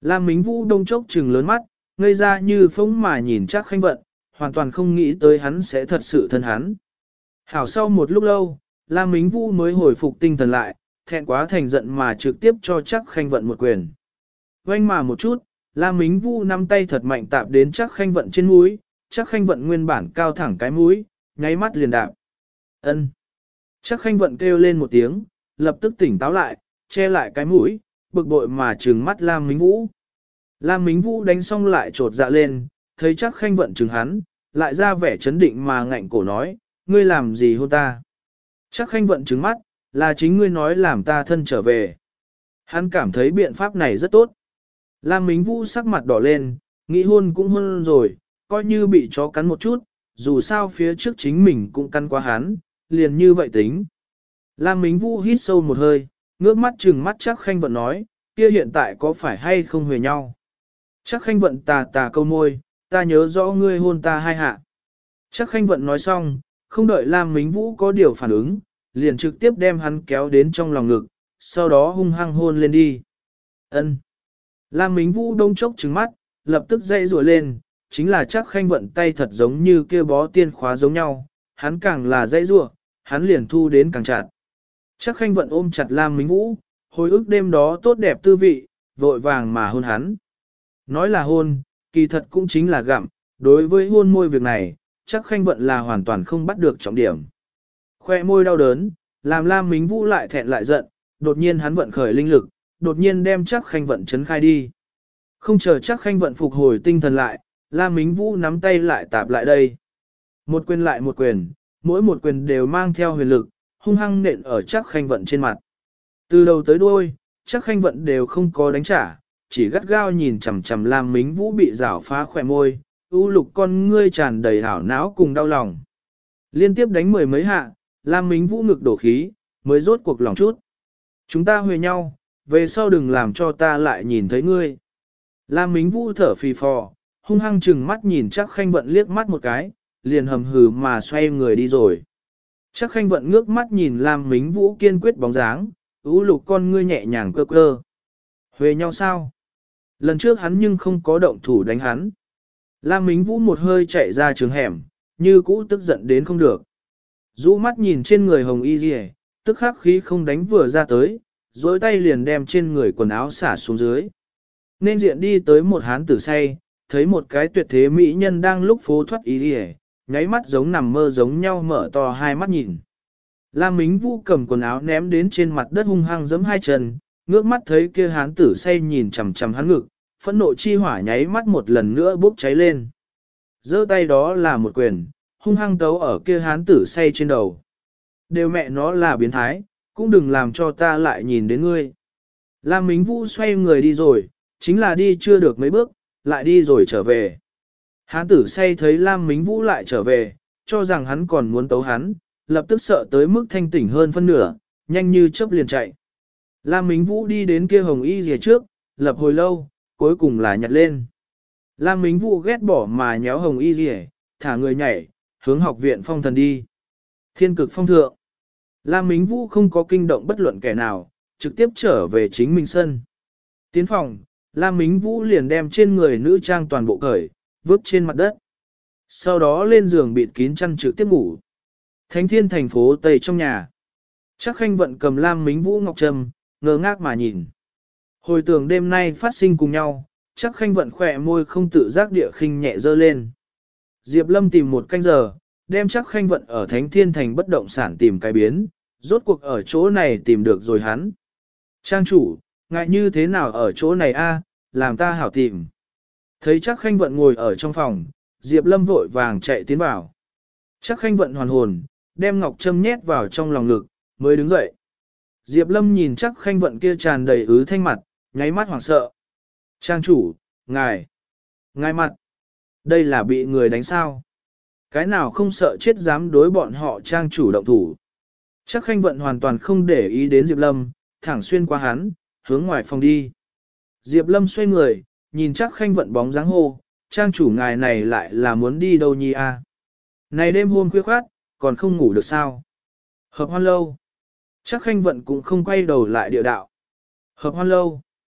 Lam Mính Vũ đông chốc trừng lớn mắt, ngây ra như phóng mà nhìn Trác Khanh Vận, hoàn toàn không nghĩ tới hắn sẽ thật sự thân hắn. Hảo sau một lúc lâu, Lam Mính Vũ mới hồi phục tinh thần lại, thẹn quá thành giận mà trực tiếp cho Trác Khanh Vận một quyền. Oanh mà một chút, Lam Mính Vũ nắm tay thật mạnh tạp đến Trác Khanh Vận trên mũi, Trác Khanh Vận nguyên bản cao thẳng cái mũi, nháy mắt liền đạp. Ân. Trác Khanh Vận kêu lên một tiếng, lập tức tỉnh táo lại, che lại cái mũi, bực bội mà trừng mắt Lam Mính Vũ. Lam Mính Vũ đánh xong lại trột dạ lên, thấy Trác Khanh Vận trừng hắn, lại ra vẻ chấn định mà ngạnh cổ nói, ngươi làm gì hôn ta? Trác Khanh Vận trừng mắt, là chính ngươi nói làm ta thân trở về. Hắn cảm thấy biện pháp này rất tốt. Lam Mính Vũ sắc mặt đỏ lên, nghĩ hôn cũng hôn rồi, coi như bị chó cắn một chút, dù sao phía trước chính mình cũng cắn qua hắn, liền như vậy tính. Lam Mính Vũ hít sâu một hơi, ngước mắt trừng mắt Trác Khanh Vận nói, kia hiện tại có phải hay không huề nhau? Trác Khanh Vận tà tà câu môi, ta nhớ rõ ngươi hôn ta hai hạ. Trác Khanh Vận nói xong, không đợi Lam Mính Vũ có điều phản ứng, liền trực tiếp đem hắn kéo đến trong lòng ngực, sau đó hung hăng hôn lên đi. Ân. Lam Mính Vũ đông chốc trừng mắt, lập tức dậy rùa lên, chính là Trác Khanh Vận tay thật giống như kia bó tiên khóa giống nhau, hắn càng là dậy rùa, hắn liền thu đến càng chặt. Trác Khanh Vận ôm chặt Lam Mính Vũ, hồi ức đêm đó tốt đẹp tư vị, vội vàng mà hôn hắn. Nói là hôn, kỳ thật cũng chính là gặm, đối với hôn môi việc này, Trác Khanh Vận là hoàn toàn không bắt được trọng điểm. Khoe môi đau đớn, làm Lam Mính Vũ lại thẹn lại giận, đột nhiên hắn vận khởi linh lực, đột nhiên đem Trác Khanh Vận chấn khai đi. Không chờ Trác Khanh Vận phục hồi tinh thần lại, Lam Mính Vũ nắm tay lại tạp lại đây. Một quyền lại một quyền, mỗi một quyền đều mang theo huyền lực, hung hăng nện ở Trác Khanh Vận trên mặt. Từ đầu tới đuôi, Trác Khanh Vận đều không có đánh trả, chỉ gắt gao nhìn chằm chằm Lam Mính Vũ bị rảo phá khỏe môi, u lục con ngươi tràn đầy hảo não cùng đau lòng. Liên tiếp đánh mười mấy hạ, Lam Mính Vũ ngực đổ khí, mới rốt cuộc lòng chút. Chúng ta huề nhau, về sau đừng làm cho ta lại nhìn thấy ngươi. Lam Mính Vũ thở phì phò, hung hăng chừng mắt nhìn Trác Khanh Vận liếc mắt một cái, liền hầm hừ mà xoay người đi rồi. Trác Khanh Vận ngước mắt nhìn Lam Mính Vũ kiên quyết bóng dáng, u lục con ngươi nhẹ nhàng cơ cơ. Huề nhau sao? Lần trước hắn nhưng không có động thủ đánh hắn. Lam Mính Vũ một hơi chạy ra trường hẻm, như cũ tức giận đến không được. Rũ mắt nhìn trên người hồng y rìa, tức khắc khí không đánh vừa ra tới, dối tay liền đem trên người quần áo xả xuống dưới. Nên diện đi tới một hán tử say, thấy một cái tuyệt thế mỹ nhân đang lúc phố thoát y rìa, nháy mắt giống nằm mơ giống nhau mở to hai mắt nhìn. Lam Mính Vũ cầm quần áo ném đến trên mặt đất hung hăng giẫm hai chân, ngước mắt thấy kia hán tử say nhìn chằm chằm hắn ngực, phẫn nộ chi hỏa nháy mắt một lần nữa bốc cháy lên. Giơ tay đó là một quyền, hung hăng tấu ở kia hán tử say trên đầu. Đều mẹ nó là biến thái, cũng đừng làm cho ta lại nhìn đến ngươi. Lam Mính Vũ xoay người đi rồi, chính là đi chưa được mấy bước, lại đi rồi trở về. Hán tử say thấy Lam Mính Vũ lại trở về, cho rằng hắn còn muốn tấu hắn, lập tức sợ tới mức thanh tỉnh hơn phân nửa, nhanh như chớp liền chạy. Lam Mính Vũ đi đến kia hồng y rìa trước, lập hồi lâu, cuối cùng là nhặt lên. Lam Mính Vũ ghét bỏ mà nhéo hồng y rìa, thả người nhảy, hướng học viện phong thần đi. Thiên cực phong thượng. Lam Mính Vũ không có kinh động bất luận kẻ nào, trực tiếp trở về chính mình sân. Tiến phòng, Lam Mính Vũ liền đem trên người nữ trang toàn bộ cởi, vứt trên mặt đất. Sau đó lên giường bịt kín chăn trực tiếp ngủ. Thánh Thiên thành phố Tây trong nhà. Trác Khanh Vận cầm Lam Mính Vũ ngọc trâm, ngơ ngác mà nhìn. Hồi tưởng đêm nay phát sinh cùng nhau, Trác Khanh Vận khỏe môi không tự giác địa khinh nhẹ dơ lên. Diệp Lâm tìm một canh giờ, đem Trác Khanh Vận ở Thánh Thiên thành bất động sản tìm cái biến, rốt cuộc ở chỗ này tìm được rồi hắn. Trang chủ, ngại như thế nào ở chỗ này a, làm ta hảo tìm. Thấy Trác Khanh Vận ngồi ở trong phòng, Diệp Lâm vội vàng chạy tiến vào. Trác Khanh Vận hoàn hồn, đem ngọc trâm nhét vào trong lòng ngực, mới đứng dậy. Diệp Lâm nhìn Trác Khanh Vận kia tràn đầy ứ thanh mặt, nháy mắt hoảng sợ. Trang chủ, ngài mặt, đây là bị người đánh sao? Cái nào không sợ chết dám đối bọn họ trang chủ động thủ. Trác Khanh Vận hoàn toàn không để ý đến Diệp Lâm, thẳng xuyên qua hắn, hướng ngoài phòng đi. Diệp Lâm xoay người, nhìn Trác Khanh Vận bóng dáng hô, trang chủ ngài này lại là muốn đi đâu nhi a? Này đêm hôm khuya khoát, còn không ngủ được sao? Hợp hoan lâu. Trác Khanh Vận cũng không quay đầu lại địa đạo. Hợp hoan lâu.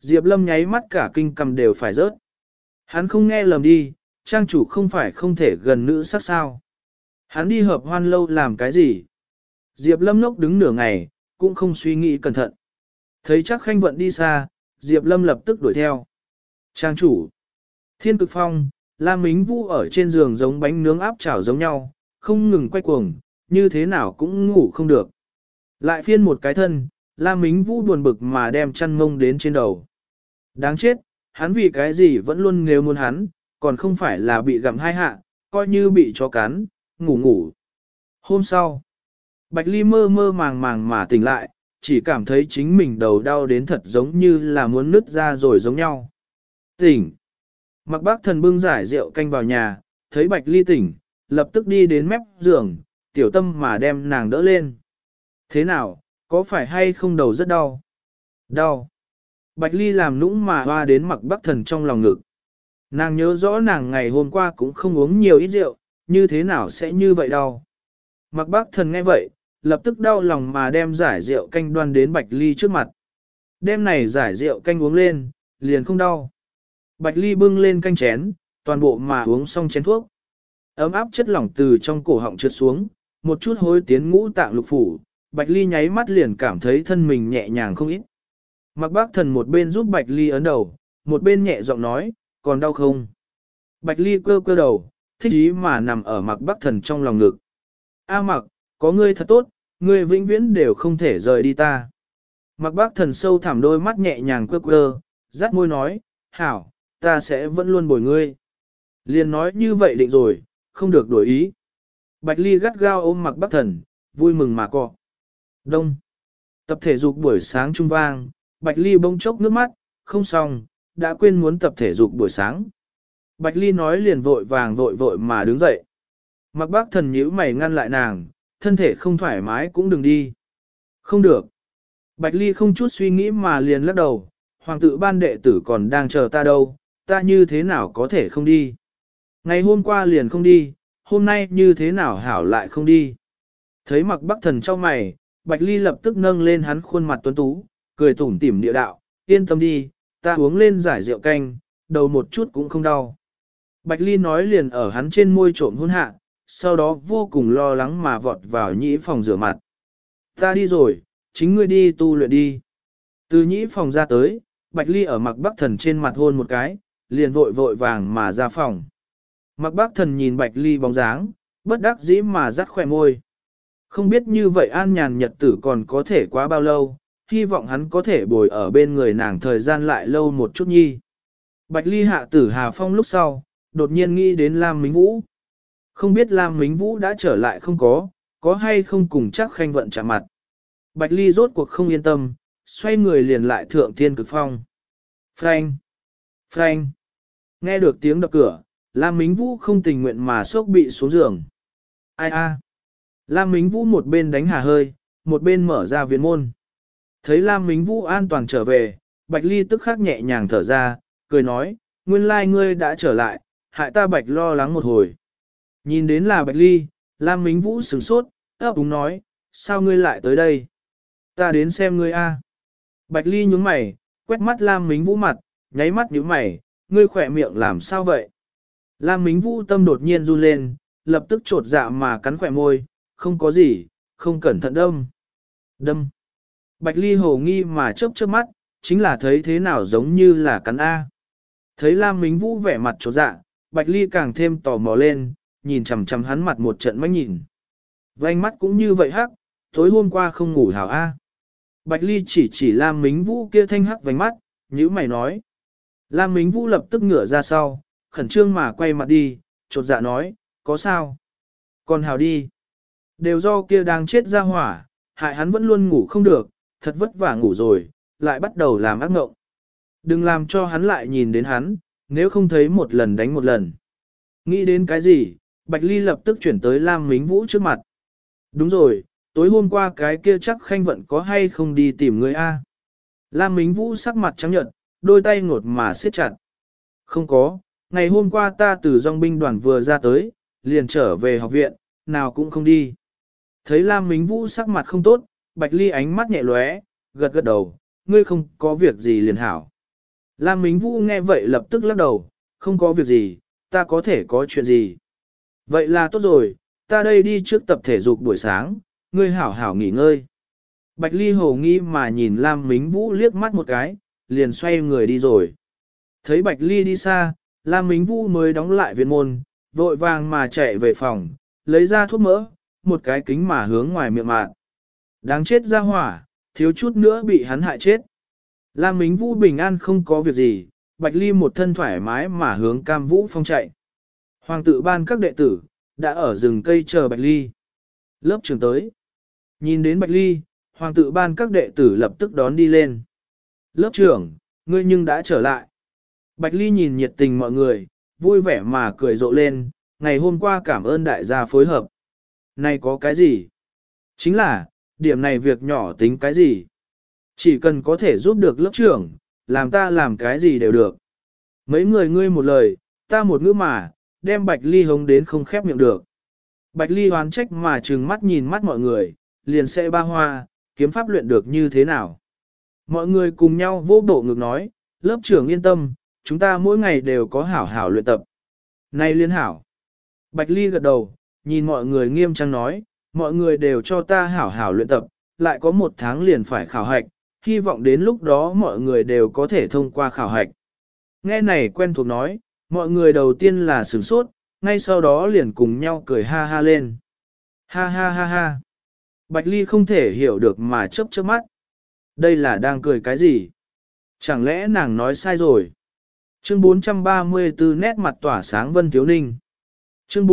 Diệp Lâm nháy mắt cả kinh cầm đều phải rớt. Hắn không nghe lầm đi, trang chủ không phải không thể gần nữ sắc sao. Hắn đi hợp hoan lâu làm cái gì? Diệp Lâm ngốc đứng nửa ngày, cũng không suy nghĩ cẩn thận. Thấy chắc khanh vận đi xa, Diệp Lâm lập tức đuổi theo. Trang chủ. Thiên cực phong, Lam Mính Vũ ở trên giường giống bánh nướng áp chảo giống nhau, không ngừng quay cuồng, như thế nào cũng ngủ không được. Lại phiên một cái thân, Lam Mính Vũ buồn bực mà đem chăn ngông đến trên đầu. Đáng chết, hắn vì cái gì vẫn luôn nếu muốn hắn, còn không phải là bị gặm hai hạ, coi như bị chó cắn, ngủ ngủ. Hôm sau, Bạch Ly mơ mơ màng màng mà tỉnh lại, chỉ cảm thấy chính mình đầu đau đến thật giống như là muốn nứt ra rồi giống nhau. Tỉnh. Mặc Bác Thần bưng giải rượu canh vào nhà, thấy Bạch Ly tỉnh, lập tức đi đến mép giường, tiểu tâm mà đem nàng đỡ lên. Thế nào, có phải hay không đầu rất đau? Đau. Bạch Ly làm nũng mà hoa đến Mặc Bác Thần trong lòng ngực. Nàng nhớ rõ nàng ngày hôm qua cũng không uống nhiều ít rượu, như thế nào sẽ như vậy đau? Mặc Bác Thần nghe vậy, lập tức đau lòng mà đem giải rượu canh đoan đến Bạch Ly trước mặt. Đem này giải rượu canh uống lên, liền không đau. Bạch Ly bưng lên canh chén, toàn bộ mà uống xong chén thuốc. Ấm áp chất lỏng từ trong cổ họng trượt xuống, một chút hối tiến ngũ tạng lục phủ, Bạch Ly nháy mắt liền cảm thấy thân mình nhẹ nhàng không ít. Mặc Bác Thần một bên giúp Bạch Ly ấn đầu, một bên nhẹ giọng nói, còn đau không? Bạch Ly cơ cơ đầu, thích ý mà nằm ở Mặc Bác Thần trong lòng ngực. A Mặc, có ngươi thật tốt, ngươi vĩnh viễn đều không thể rời đi ta. Mặc Bác Thần sâu thẳm đôi mắt nhẹ nhàng quơ quơ, rát môi nói, hảo, ta sẽ vẫn luôn bồi ngươi. Liền nói như vậy định rồi, không được đổi ý. Bạch Ly gắt gao ôm Mặc Bác Thần, vui mừng mà cọ. Đông. Tập thể dục buổi sáng trung vang, Bạch Ly bỗng chốc nước mắt, không xong, đã quên muốn tập thể dục buổi sáng. Bạch Ly nói liền vội vội mà đứng dậy. Mặc Bác Thần nhíu mày ngăn lại nàng, thân thể không thoải mái cũng đừng đi. Không được. Bạch Ly không chút suy nghĩ mà liền lắc đầu, hoàng tự ban đệ tử còn đang chờ ta đâu, ta như thế nào có thể không đi. Ngày hôm qua liền không đi, hôm nay như thế nào hảo lại không đi. Thấy Mặc Bác Thần trong mày, Bạch Ly lập tức nâng lên hắn khuôn mặt tuấn tú, cười tủm tỉm địa đạo, yên tâm đi, ta uống lên giải rượu canh, đầu một chút cũng không đau. Bạch Ly nói liền ở hắn trên môi trộm hôn hạ, sau đó vô cùng lo lắng mà vọt vào nhĩ phòng rửa mặt. Ta đi rồi, chính ngươi đi tu luyện đi. Từ nhĩ phòng ra tới, Bạch Ly ở Mặc Bác Thần trên mặt hôn một cái, liền vội vàng mà ra phòng. Mặc Bác Thần nhìn Bạch Ly bóng dáng, bất đắc dĩ mà rắt khỏe môi. Không biết như vậy an nhàn nhật tử còn có thể quá bao lâu, hy vọng hắn có thể bồi ở bên người nàng thời gian lại lâu một chút nhi. Bạch Ly hạ tử Hà Phong lúc sau, đột nhiên nghĩ đến Lam Mính Vũ. Không biết Lam Mính Vũ đã trở lại không có hay không cùng chắc khanh vận chạm mặt. Bạch Ly rốt cuộc không yên tâm, xoay người liền lại thượng thiên cực phong. Phanh! Phanh! Nghe được tiếng đập cửa, Lam Mính Vũ không tình nguyện mà sốc bị xuống giường. Ai a? Lam Mính Vũ một bên đánh hà hơi, một bên mở ra viện môn. Thấy Lam Mính Vũ an toàn trở về, Bạch Ly tức khắc nhẹ nhàng thở ra, cười nói, nguyên lai ngươi đã trở lại, hại ta Bạch lo lắng một hồi. Nhìn đến là Bạch Ly, Lam Mính Vũ sửng sốt, ấp úng nói, sao ngươi lại tới đây? Ta đến xem ngươi a. Bạch Ly nhướng mày, quét mắt Lam Mính Vũ mặt, nháy mắt nhíu mày, ngươi khỏe miệng làm sao vậy? Lam Mính Vũ tâm đột nhiên run lên, lập tức trột dạ mà cắn khỏe môi, không có gì, không cẩn thận đâm. Đâm. Bạch Ly hồ nghi mà chớp chớp mắt, chính là thấy thế nào giống như là cắn A. Thấy Lam Mính Vũ vẻ mặt trột dạ, Bạch Ly càng thêm tò mò lên, nhìn chằm chằm hắn mặt một trận mách nhìn. Vành mắt cũng như vậy hắc, tối hôm qua không ngủ hảo A. Bạch Ly chỉ Lam Mính Vũ kia thanh hắc vành mắt, nhíu mày nói. Lam Mính Vũ lập tức ngửa ra sau, khẩn trương mà quay mặt đi, chột dạ nói, có sao? Còn hảo đi. Đều do kia đang chết ra hỏa, hại hắn vẫn luôn ngủ không được, thật vất vả ngủ rồi, lại bắt đầu làm ác ngộng. Đừng làm cho hắn lại nhìn đến hắn, nếu không thấy một lần đánh một lần. Nghĩ đến cái gì, Bạch Ly lập tức chuyển tới Lam Mính Vũ trước mặt. Đúng rồi, tối hôm qua cái kia chắc khanh vận có hay không đi tìm người A. Lam Mính Vũ sắc mặt trắng nhợt, đôi tay ngột mà siết chặt. Không có, ngày hôm qua ta từ dòng binh đoàn vừa ra tới, liền trở về học viện, nào cũng không đi. Thấy Lam Mính Vũ sắc mặt không tốt, Bạch Ly ánh mắt nhẹ lóe, gật gật đầu, ngươi không có việc gì liền hảo. Lam Mính Vũ nghe vậy lập tức lắc đầu, không có việc gì, ta có thể có chuyện gì. Vậy là tốt rồi, ta đây đi trước tập thể dục buổi sáng, ngươi hảo hảo nghỉ ngơi. Bạch Ly hồ nghi mà nhìn Lam Mính Vũ liếc mắt một cái, liền xoay người đi rồi. Thấy Bạch Ly đi xa, Lam Mính Vũ mới đóng lại viện môn, vội vàng mà chạy về phòng, lấy ra thuốc mỡ, một cái kính mà hướng ngoài miệng mạn. Đáng chết ra hỏa, thiếu chút nữa bị hắn hại chết. Lam Mính Vũ bình an không có việc gì, Bạch Ly một thân thoải mái mà hướng Cam Vũ Phong chạy. Hoàng tự ban các đệ tử, đã ở rừng cây chờ Bạch Ly. Lớp trưởng tới. Nhìn đến Bạch Ly, Hoàng tự ban các đệ tử lập tức đón đi lên. Lớp trưởng, ngươi nhưng đã trở lại. Bạch Ly nhìn nhiệt tình mọi người, vui vẻ mà cười rộ lên, ngày hôm qua cảm ơn đại gia phối hợp. Này có cái gì? Chính là, điểm này việc nhỏ tính cái gì? Chỉ cần có thể giúp được lớp trưởng, làm ta làm cái gì đều được. Mấy người ngươi một lời, ta một ngữ mà, đem Bạch Ly hống đến không khép miệng được. Bạch Ly hoán trách mà trừng mắt nhìn mắt mọi người, liền sẽ ba hoa, kiếm pháp luyện được như thế nào. Mọi người cùng nhau vô bộ ngực nói, lớp trưởng yên tâm, chúng ta mỗi ngày đều có hảo hảo luyện tập. Này liên hảo. Bạch Ly gật đầu, nhìn mọi người nghiêm trang nói, mọi người đều cho ta hảo hảo luyện tập, lại có 1 tháng liền phải khảo hạch, hy vọng đến lúc đó mọi người đều có thể thông qua khảo hạch. Nghe này quen thuộc nói, mọi người đầu tiên là sửng sốt, ngay sau đó liền cùng nhau cười ha ha lên. Ha ha ha ha. Bạch Ly không thể hiểu được mà chớp chớp mắt. Đây là đang cười cái gì? Chẳng lẽ nàng nói sai rồi? Chương 434 nét mặt tỏa sáng Vân Thiếu Ninh. Chương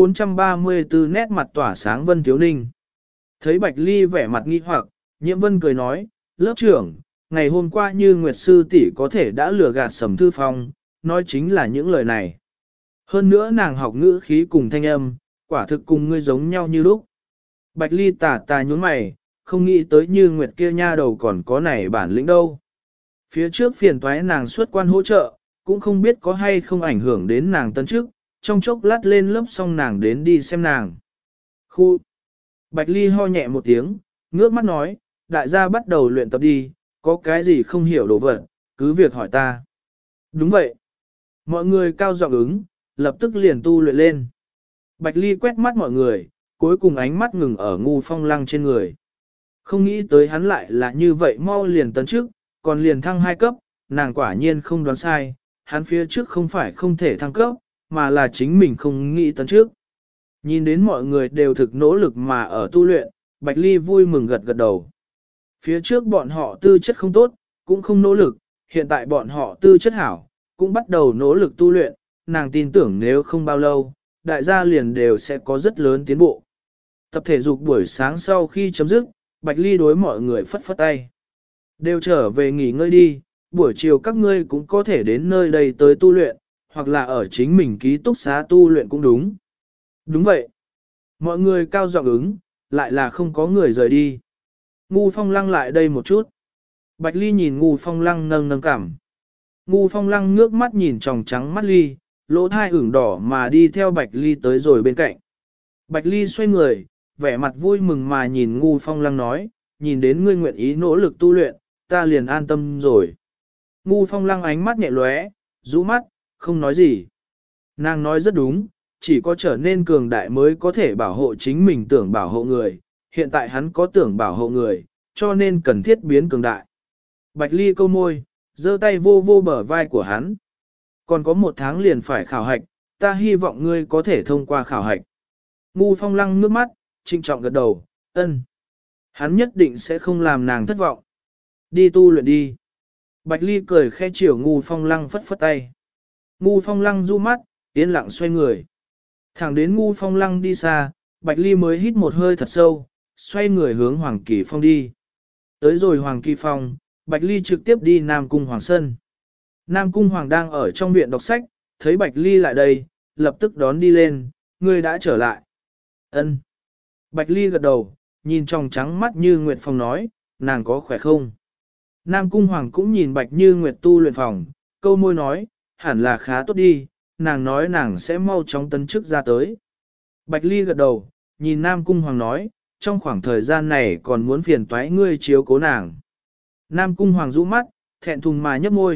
434 nét mặt tỏa sáng Vân Thiếu Ninh. Thấy Bạch Ly vẻ mặt nghi hoặc, Nhiễm Vân cười nói, lớp trưởng, ngày hôm qua như Nguyệt Sư tỷ có thể đã lừa gạt Sầm Thư Phong, nói chính là những lời này. Hơn nữa nàng học ngữ khí cùng thanh âm, quả thực cùng ngươi giống nhau như lúc. Bạch Ly tà tà nhún mày, không nghĩ tới như Nguyệt kia nha đầu còn có này bản lĩnh đâu. Phía trước phiền toái nàng xuất quan hỗ trợ, cũng không biết có hay không ảnh hưởng đến nàng tân trước, trong chốc lát lên lớp xong nàng đến đi xem nàng. Khu! Bạch Ly ho nhẹ một tiếng, ngước mắt nói, đại gia bắt đầu luyện tập đi, có cái gì không hiểu đồ vật, cứ việc hỏi ta. Đúng vậy. Mọi người cao giọng ứng, lập tức liền tu luyện lên. Bạch Ly quét mắt mọi người, cuối cùng ánh mắt ngừng ở Ngu Phong Lăng trên người. Không nghĩ tới hắn lại là như vậy mau liền tấn trước, còn liền thăng 2 cấp, nàng quả nhiên không đoán sai, hắn phía trước không phải không thể thăng cấp, mà là chính mình không nghĩ tấn trước. Nhìn đến mọi người đều thực nỗ lực mà ở tu luyện, Bạch Ly vui mừng gật gật đầu. Phía trước bọn họ tư chất không tốt, cũng không nỗ lực, hiện tại bọn họ tư chất hảo, cũng bắt đầu nỗ lực tu luyện, nàng tin tưởng nếu không bao lâu, đại gia liền đều sẽ có rất lớn tiến bộ. Tập thể dục buổi sáng sau khi chấm dứt, Bạch Ly đối mọi người phất phất tay. Đều trở về nghỉ ngơi đi, buổi chiều các ngươi cũng có thể đến nơi đây tới tu luyện, hoặc là ở chính mình ký túc xá tu luyện cũng đúng. Đúng vậy. Mọi người cao giọng ứng, lại là không có người rời đi. Ngu Phong Lăng lại đây một chút. Bạch Ly nhìn Ngu Phong Lăng nâng nâng cảm. Ngu Phong Lăng ngước mắt nhìn tròng trắng mắt Ly, lỗ thai ửng đỏ mà đi theo Bạch Ly tới rồi bên cạnh. Bạch Ly xoay người, vẻ mặt vui mừng mà nhìn Ngu Phong Lăng nói, nhìn đến ngươi nguyện ý nỗ lực tu luyện, ta liền an tâm rồi. Ngu Phong Lăng ánh mắt nhẹ lóe, rũ mắt, không nói gì. Nàng nói rất đúng, chỉ có trở nên cường đại mới có thể bảo hộ chính mình tưởng bảo hộ người, hiện tại hắn có tưởng bảo hộ người, cho nên cần thiết biến cường đại. Bạch Ly câu môi, giơ tay vô vô bờ vai của hắn. Còn có 1 tháng liền phải khảo hạch, ta hy vọng ngươi có thể thông qua khảo hạch. Ngu Phong Lăng nước mắt, trịnh trọng gật đầu, ân. Hắn nhất định sẽ không làm nàng thất vọng. Đi tu luyện đi. Bạch Ly cười khẽ chiều Ngu Phong Lăng phất phất tay. Ngu Phong Lăng du mắt, yên lặng xoay người. Thẳng đến Ngu Phong Lăng đi xa, Bạch Ly mới hít một hơi thật sâu, xoay người hướng Hoàng Kỳ Phong đi. Tới rồi Hoàng Kỳ Phong, Bạch Ly trực tiếp đi Nam Cung Hoàng Sân. Nam Cung Hoàng đang ở trong viện đọc sách, thấy Bạch Ly lại đây, lập tức đón đi lên, ngươi đã trở lại. Ân. Bạch Ly gật đầu, nhìn tròng trắng mắt Như Nguyệt Phong nói, nàng có khỏe không? Nam Cung Hoàng cũng nhìn Bạch Như Nguyệt tu luyện phòng, câu môi nói, hẳn là khá tốt đi, nàng nói nàng sẽ mau chóng tấn chức ra tới. Bạch Ly gật đầu, nhìn Nam Cung Hoàng nói, trong khoảng thời gian này còn muốn phiền toái ngươi chiếu cố nàng. Nam Cung Hoàng rũ mắt, thẹn thùng mà nhấp môi,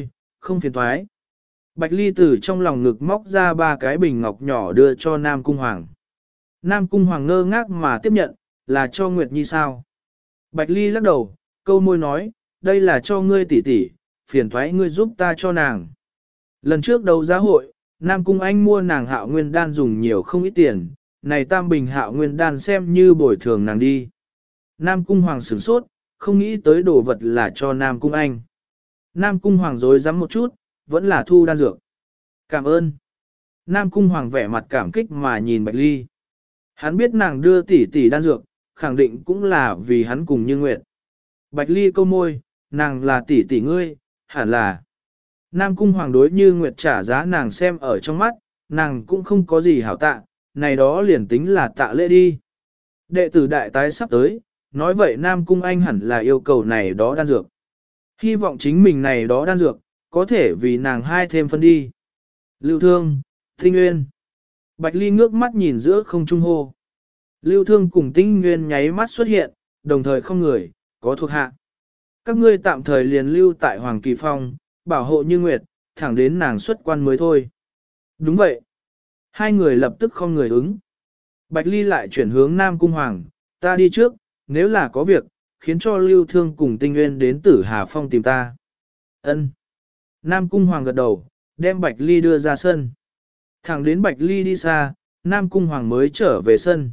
không phiền thoái. Bạch Ly từ trong lòng ngực móc ra 3 cái bình ngọc nhỏ đưa cho Nam Cung Hoàng. Nam Cung Hoàng ngơ ngác mà tiếp nhận, là cho Nguyệt Nhi sao? Bạch Ly lắc đầu, câu môi nói, đây là cho ngươi tỷ tỷ, phiền thoái ngươi giúp ta cho nàng. Lần trước đấu giá hội, Nam Cung Anh mua nàng Hạo Nguyên Đan dùng nhiều không ít tiền, này tam bình Hạo Nguyên Đan xem như bồi thường nàng đi. Nam Cung Hoàng sửng sốt, không nghĩ tới đồ vật là cho Nam Cung Anh. Nam Cung Hoàng dối rắm một chút, vẫn là thu đan dược. Cảm ơn. Nam Cung Hoàng vẻ mặt cảm kích mà nhìn Bạch Ly. Hắn biết nàng đưa tỷ tỷ đan dược, khẳng định cũng là vì hắn cùng Như Nguyệt. Bạch Ly câu môi, nàng là tỷ tỷ ngươi, hẳn là. Nam Cung Hoàng đối Như Nguyệt trả giá nàng xem ở trong mắt, nàng cũng không có gì hảo tạ, này đó liền tính là tạ lễ đi. Đệ tử đại tái sắp tới, nói vậy Nam Cung Anh hẳn là yêu cầu này đó đan dược. Hy vọng chính mình này đó đan dược, có thể vì nàng hai thêm phân đi. Lưu Thương, Tinh Nguyên. Bạch Ly ngước mắt nhìn giữa không trung hô. Lưu Thương cùng Tinh Nguyên nháy mắt xuất hiện, đồng thời không người, có thuộc hạ. Các ngươi tạm thời liền lưu tại Hoàng Kỳ Phong, bảo hộ Như Nguyệt, thẳng đến nàng xuất quan mới thôi. Đúng vậy. Hai người lập tức không người ứng. Bạch Ly lại chuyển hướng Nam Cung Hoàng, ta đi trước, nếu là có việc, khiến cho Lưu Thương cùng Tinh Nguyên đến Tử Hà Phong tìm ta. Ân. Nam Cung Hoàng gật đầu, đem Bạch Ly đưa ra sân. Thẳng đến Bạch Ly đi xa, Nam Cung Hoàng mới trở về sân.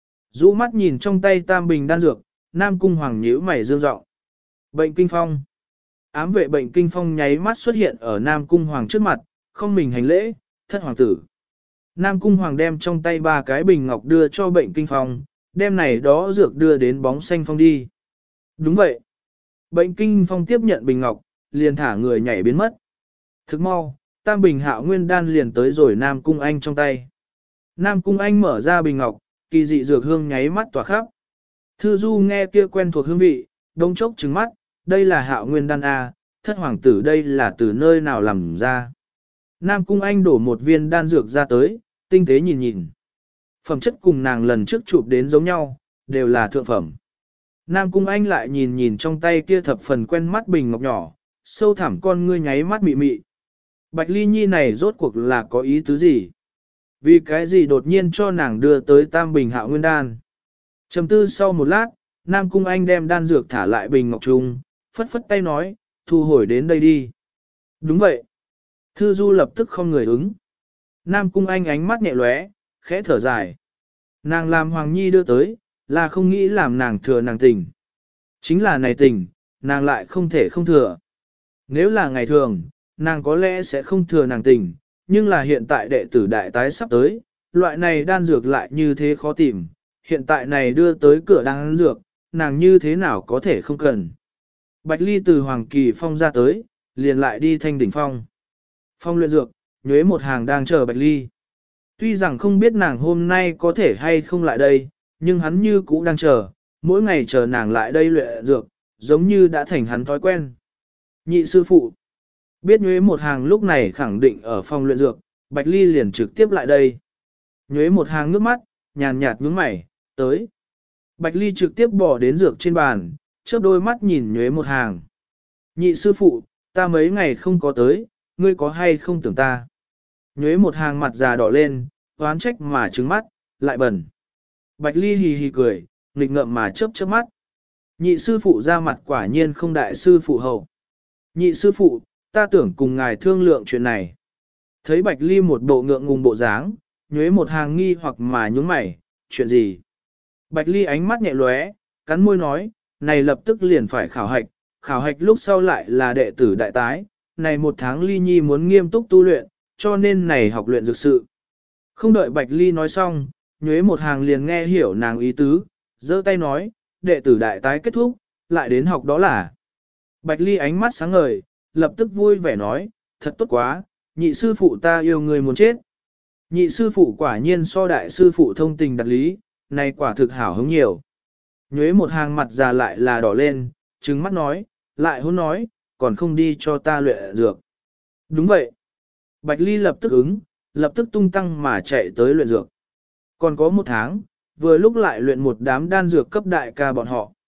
Rũ mắt nhìn trong tay tam bình đan dược, Nam Cung Hoàng nhíu mày dương rộng. Bệnh kinh phong. Ám vệ bệnh kinh phong nháy mắt xuất hiện ở Nam Cung Hoàng trước mặt, không mình hành lễ, thất hoàng tử. Nam Cung Hoàng đem trong tay 3 cái bình ngọc đưa cho bệnh kinh phong, đem này đó dược đưa đến bóng xanh phong đi. Đúng vậy. Bệnh kinh phong tiếp nhận bình ngọc, liền thả người nhảy biến mất. Thức mau, tam bình Hạo Nguyên Đan liền tới rồi Nam Cung Anh trong tay. Nam Cung Anh mở ra bình ngọc, kỳ dị dược hương nháy mắt tỏa khắp. Thư Du nghe kia quen thuộc hương vị, đông chốc trừng mắt, đây là Hạo Nguyên Đan A, thất hoàng tử đây là từ nơi nào làm ra. Nam Cung Anh đổ một viên đan dược ra tới, tinh tế nhìn nhìn. Phẩm chất cùng nàng lần trước chụp đến giống nhau, đều là thượng phẩm. Nam Cung Anh lại nhìn nhìn trong tay kia thập phần quen mắt bình ngọc nhỏ, sâu thẳm con ngươi nháy mắt mị mị. Bạch Ly Nhi này rốt cuộc là có ý tứ gì? Vì cái gì đột nhiên cho nàng đưa tới tam bình Hạo Nguyên Đan? Trầm tư sau một lát, Nam Cung Anh đem đan dược thả lại bình ngọc trung, phất phất tay nói, thu hồi đến đây đi. Đúng vậy. Thư Du lập tức không người ứng. Nam Cung Anh ánh mắt nhẹ lóe, khẽ thở dài. Nàng làm Hoàng Nhi đưa tới, là không nghĩ làm nàng thừa nàng tình. Chính là này tình, nàng lại không thể không thừa. Nếu là ngày thường, nàng có lẽ sẽ không thừa nàng tình, nhưng là hiện tại đệ tử đại tái sắp tới, loại này đan dược lại như thế khó tìm, hiện tại này đưa tới cửa đan dược, nàng như thế nào có thể không cần. Bạch Ly từ Hoàng Kỳ Phong ra tới, liền lại đi Thanh Đỉnh Phong. Phong luyện dược, nhuế một hàng đang chờ Bạch Ly. Tuy rằng không biết nàng hôm nay có thể hay không lại đây, nhưng hắn như cũ đang chờ, mỗi ngày chờ nàng lại đây luyện dược, giống như đã thành hắn thói quen. Nhị sư phụ, biết nhuế một hàng lúc này khẳng định ở phòng luyện dược, Bạch Ly liền trực tiếp lại đây. Nhuế một hàng nước mắt, nhàn nhạt nhướng mày, tới. Bạch Ly trực tiếp bỏ đến dược trên bàn, chớp đôi mắt nhìn nhuế một hàng. Nhị sư phụ, ta mấy ngày không có tới, ngươi có hay không tưởng ta? Nhuế một hàng mặt già đỏ lên, oán trách mà trứng mắt, lại bẩn. Bạch Ly hì hì cười, nghịch ngợm mà chớp chớp mắt. Nhị sư phụ ra mặt quả nhiên không đại sư phụ hậu. Nhị sư phụ, ta tưởng cùng ngài thương lượng chuyện này. Thấy Bạch Ly một bộ ngượng ngùng bộ dáng, nhuế một hàng nghi hoặc mà nhúng mày, chuyện gì? Bạch Ly ánh mắt nhẹ lóe, cắn môi nói, này lập tức liền phải khảo hạch lúc sau lại là đệ tử đại tái, này 1 tháng Ly Nhi muốn nghiêm túc tu luyện, cho nên này học luyện dược sự. Không đợi Bạch Ly nói xong, nhuế một hàng liền nghe hiểu nàng ý tứ, giơ tay nói, đệ tử đại tái kết thúc, lại đến học đó là. Bạch Ly ánh mắt sáng ngời, lập tức vui vẻ nói, thật tốt quá, nhị sư phụ ta yêu người muốn chết. Nhị sư phụ quả nhiên so đại sư phụ thông tình đặt lý, này quả thực hảo hứng nhiều. Nhuế một hàng mặt già lại là đỏ lên, trừng mắt nói, lại hôn nói, còn không đi cho ta luyện dược. Đúng vậy. Bạch Ly lập tức ứng, lập tức tung tăng mà chạy tới luyện dược. Còn có 1 tháng, vừa lúc lại luyện một đám đan dược cấp đại ca bọn họ.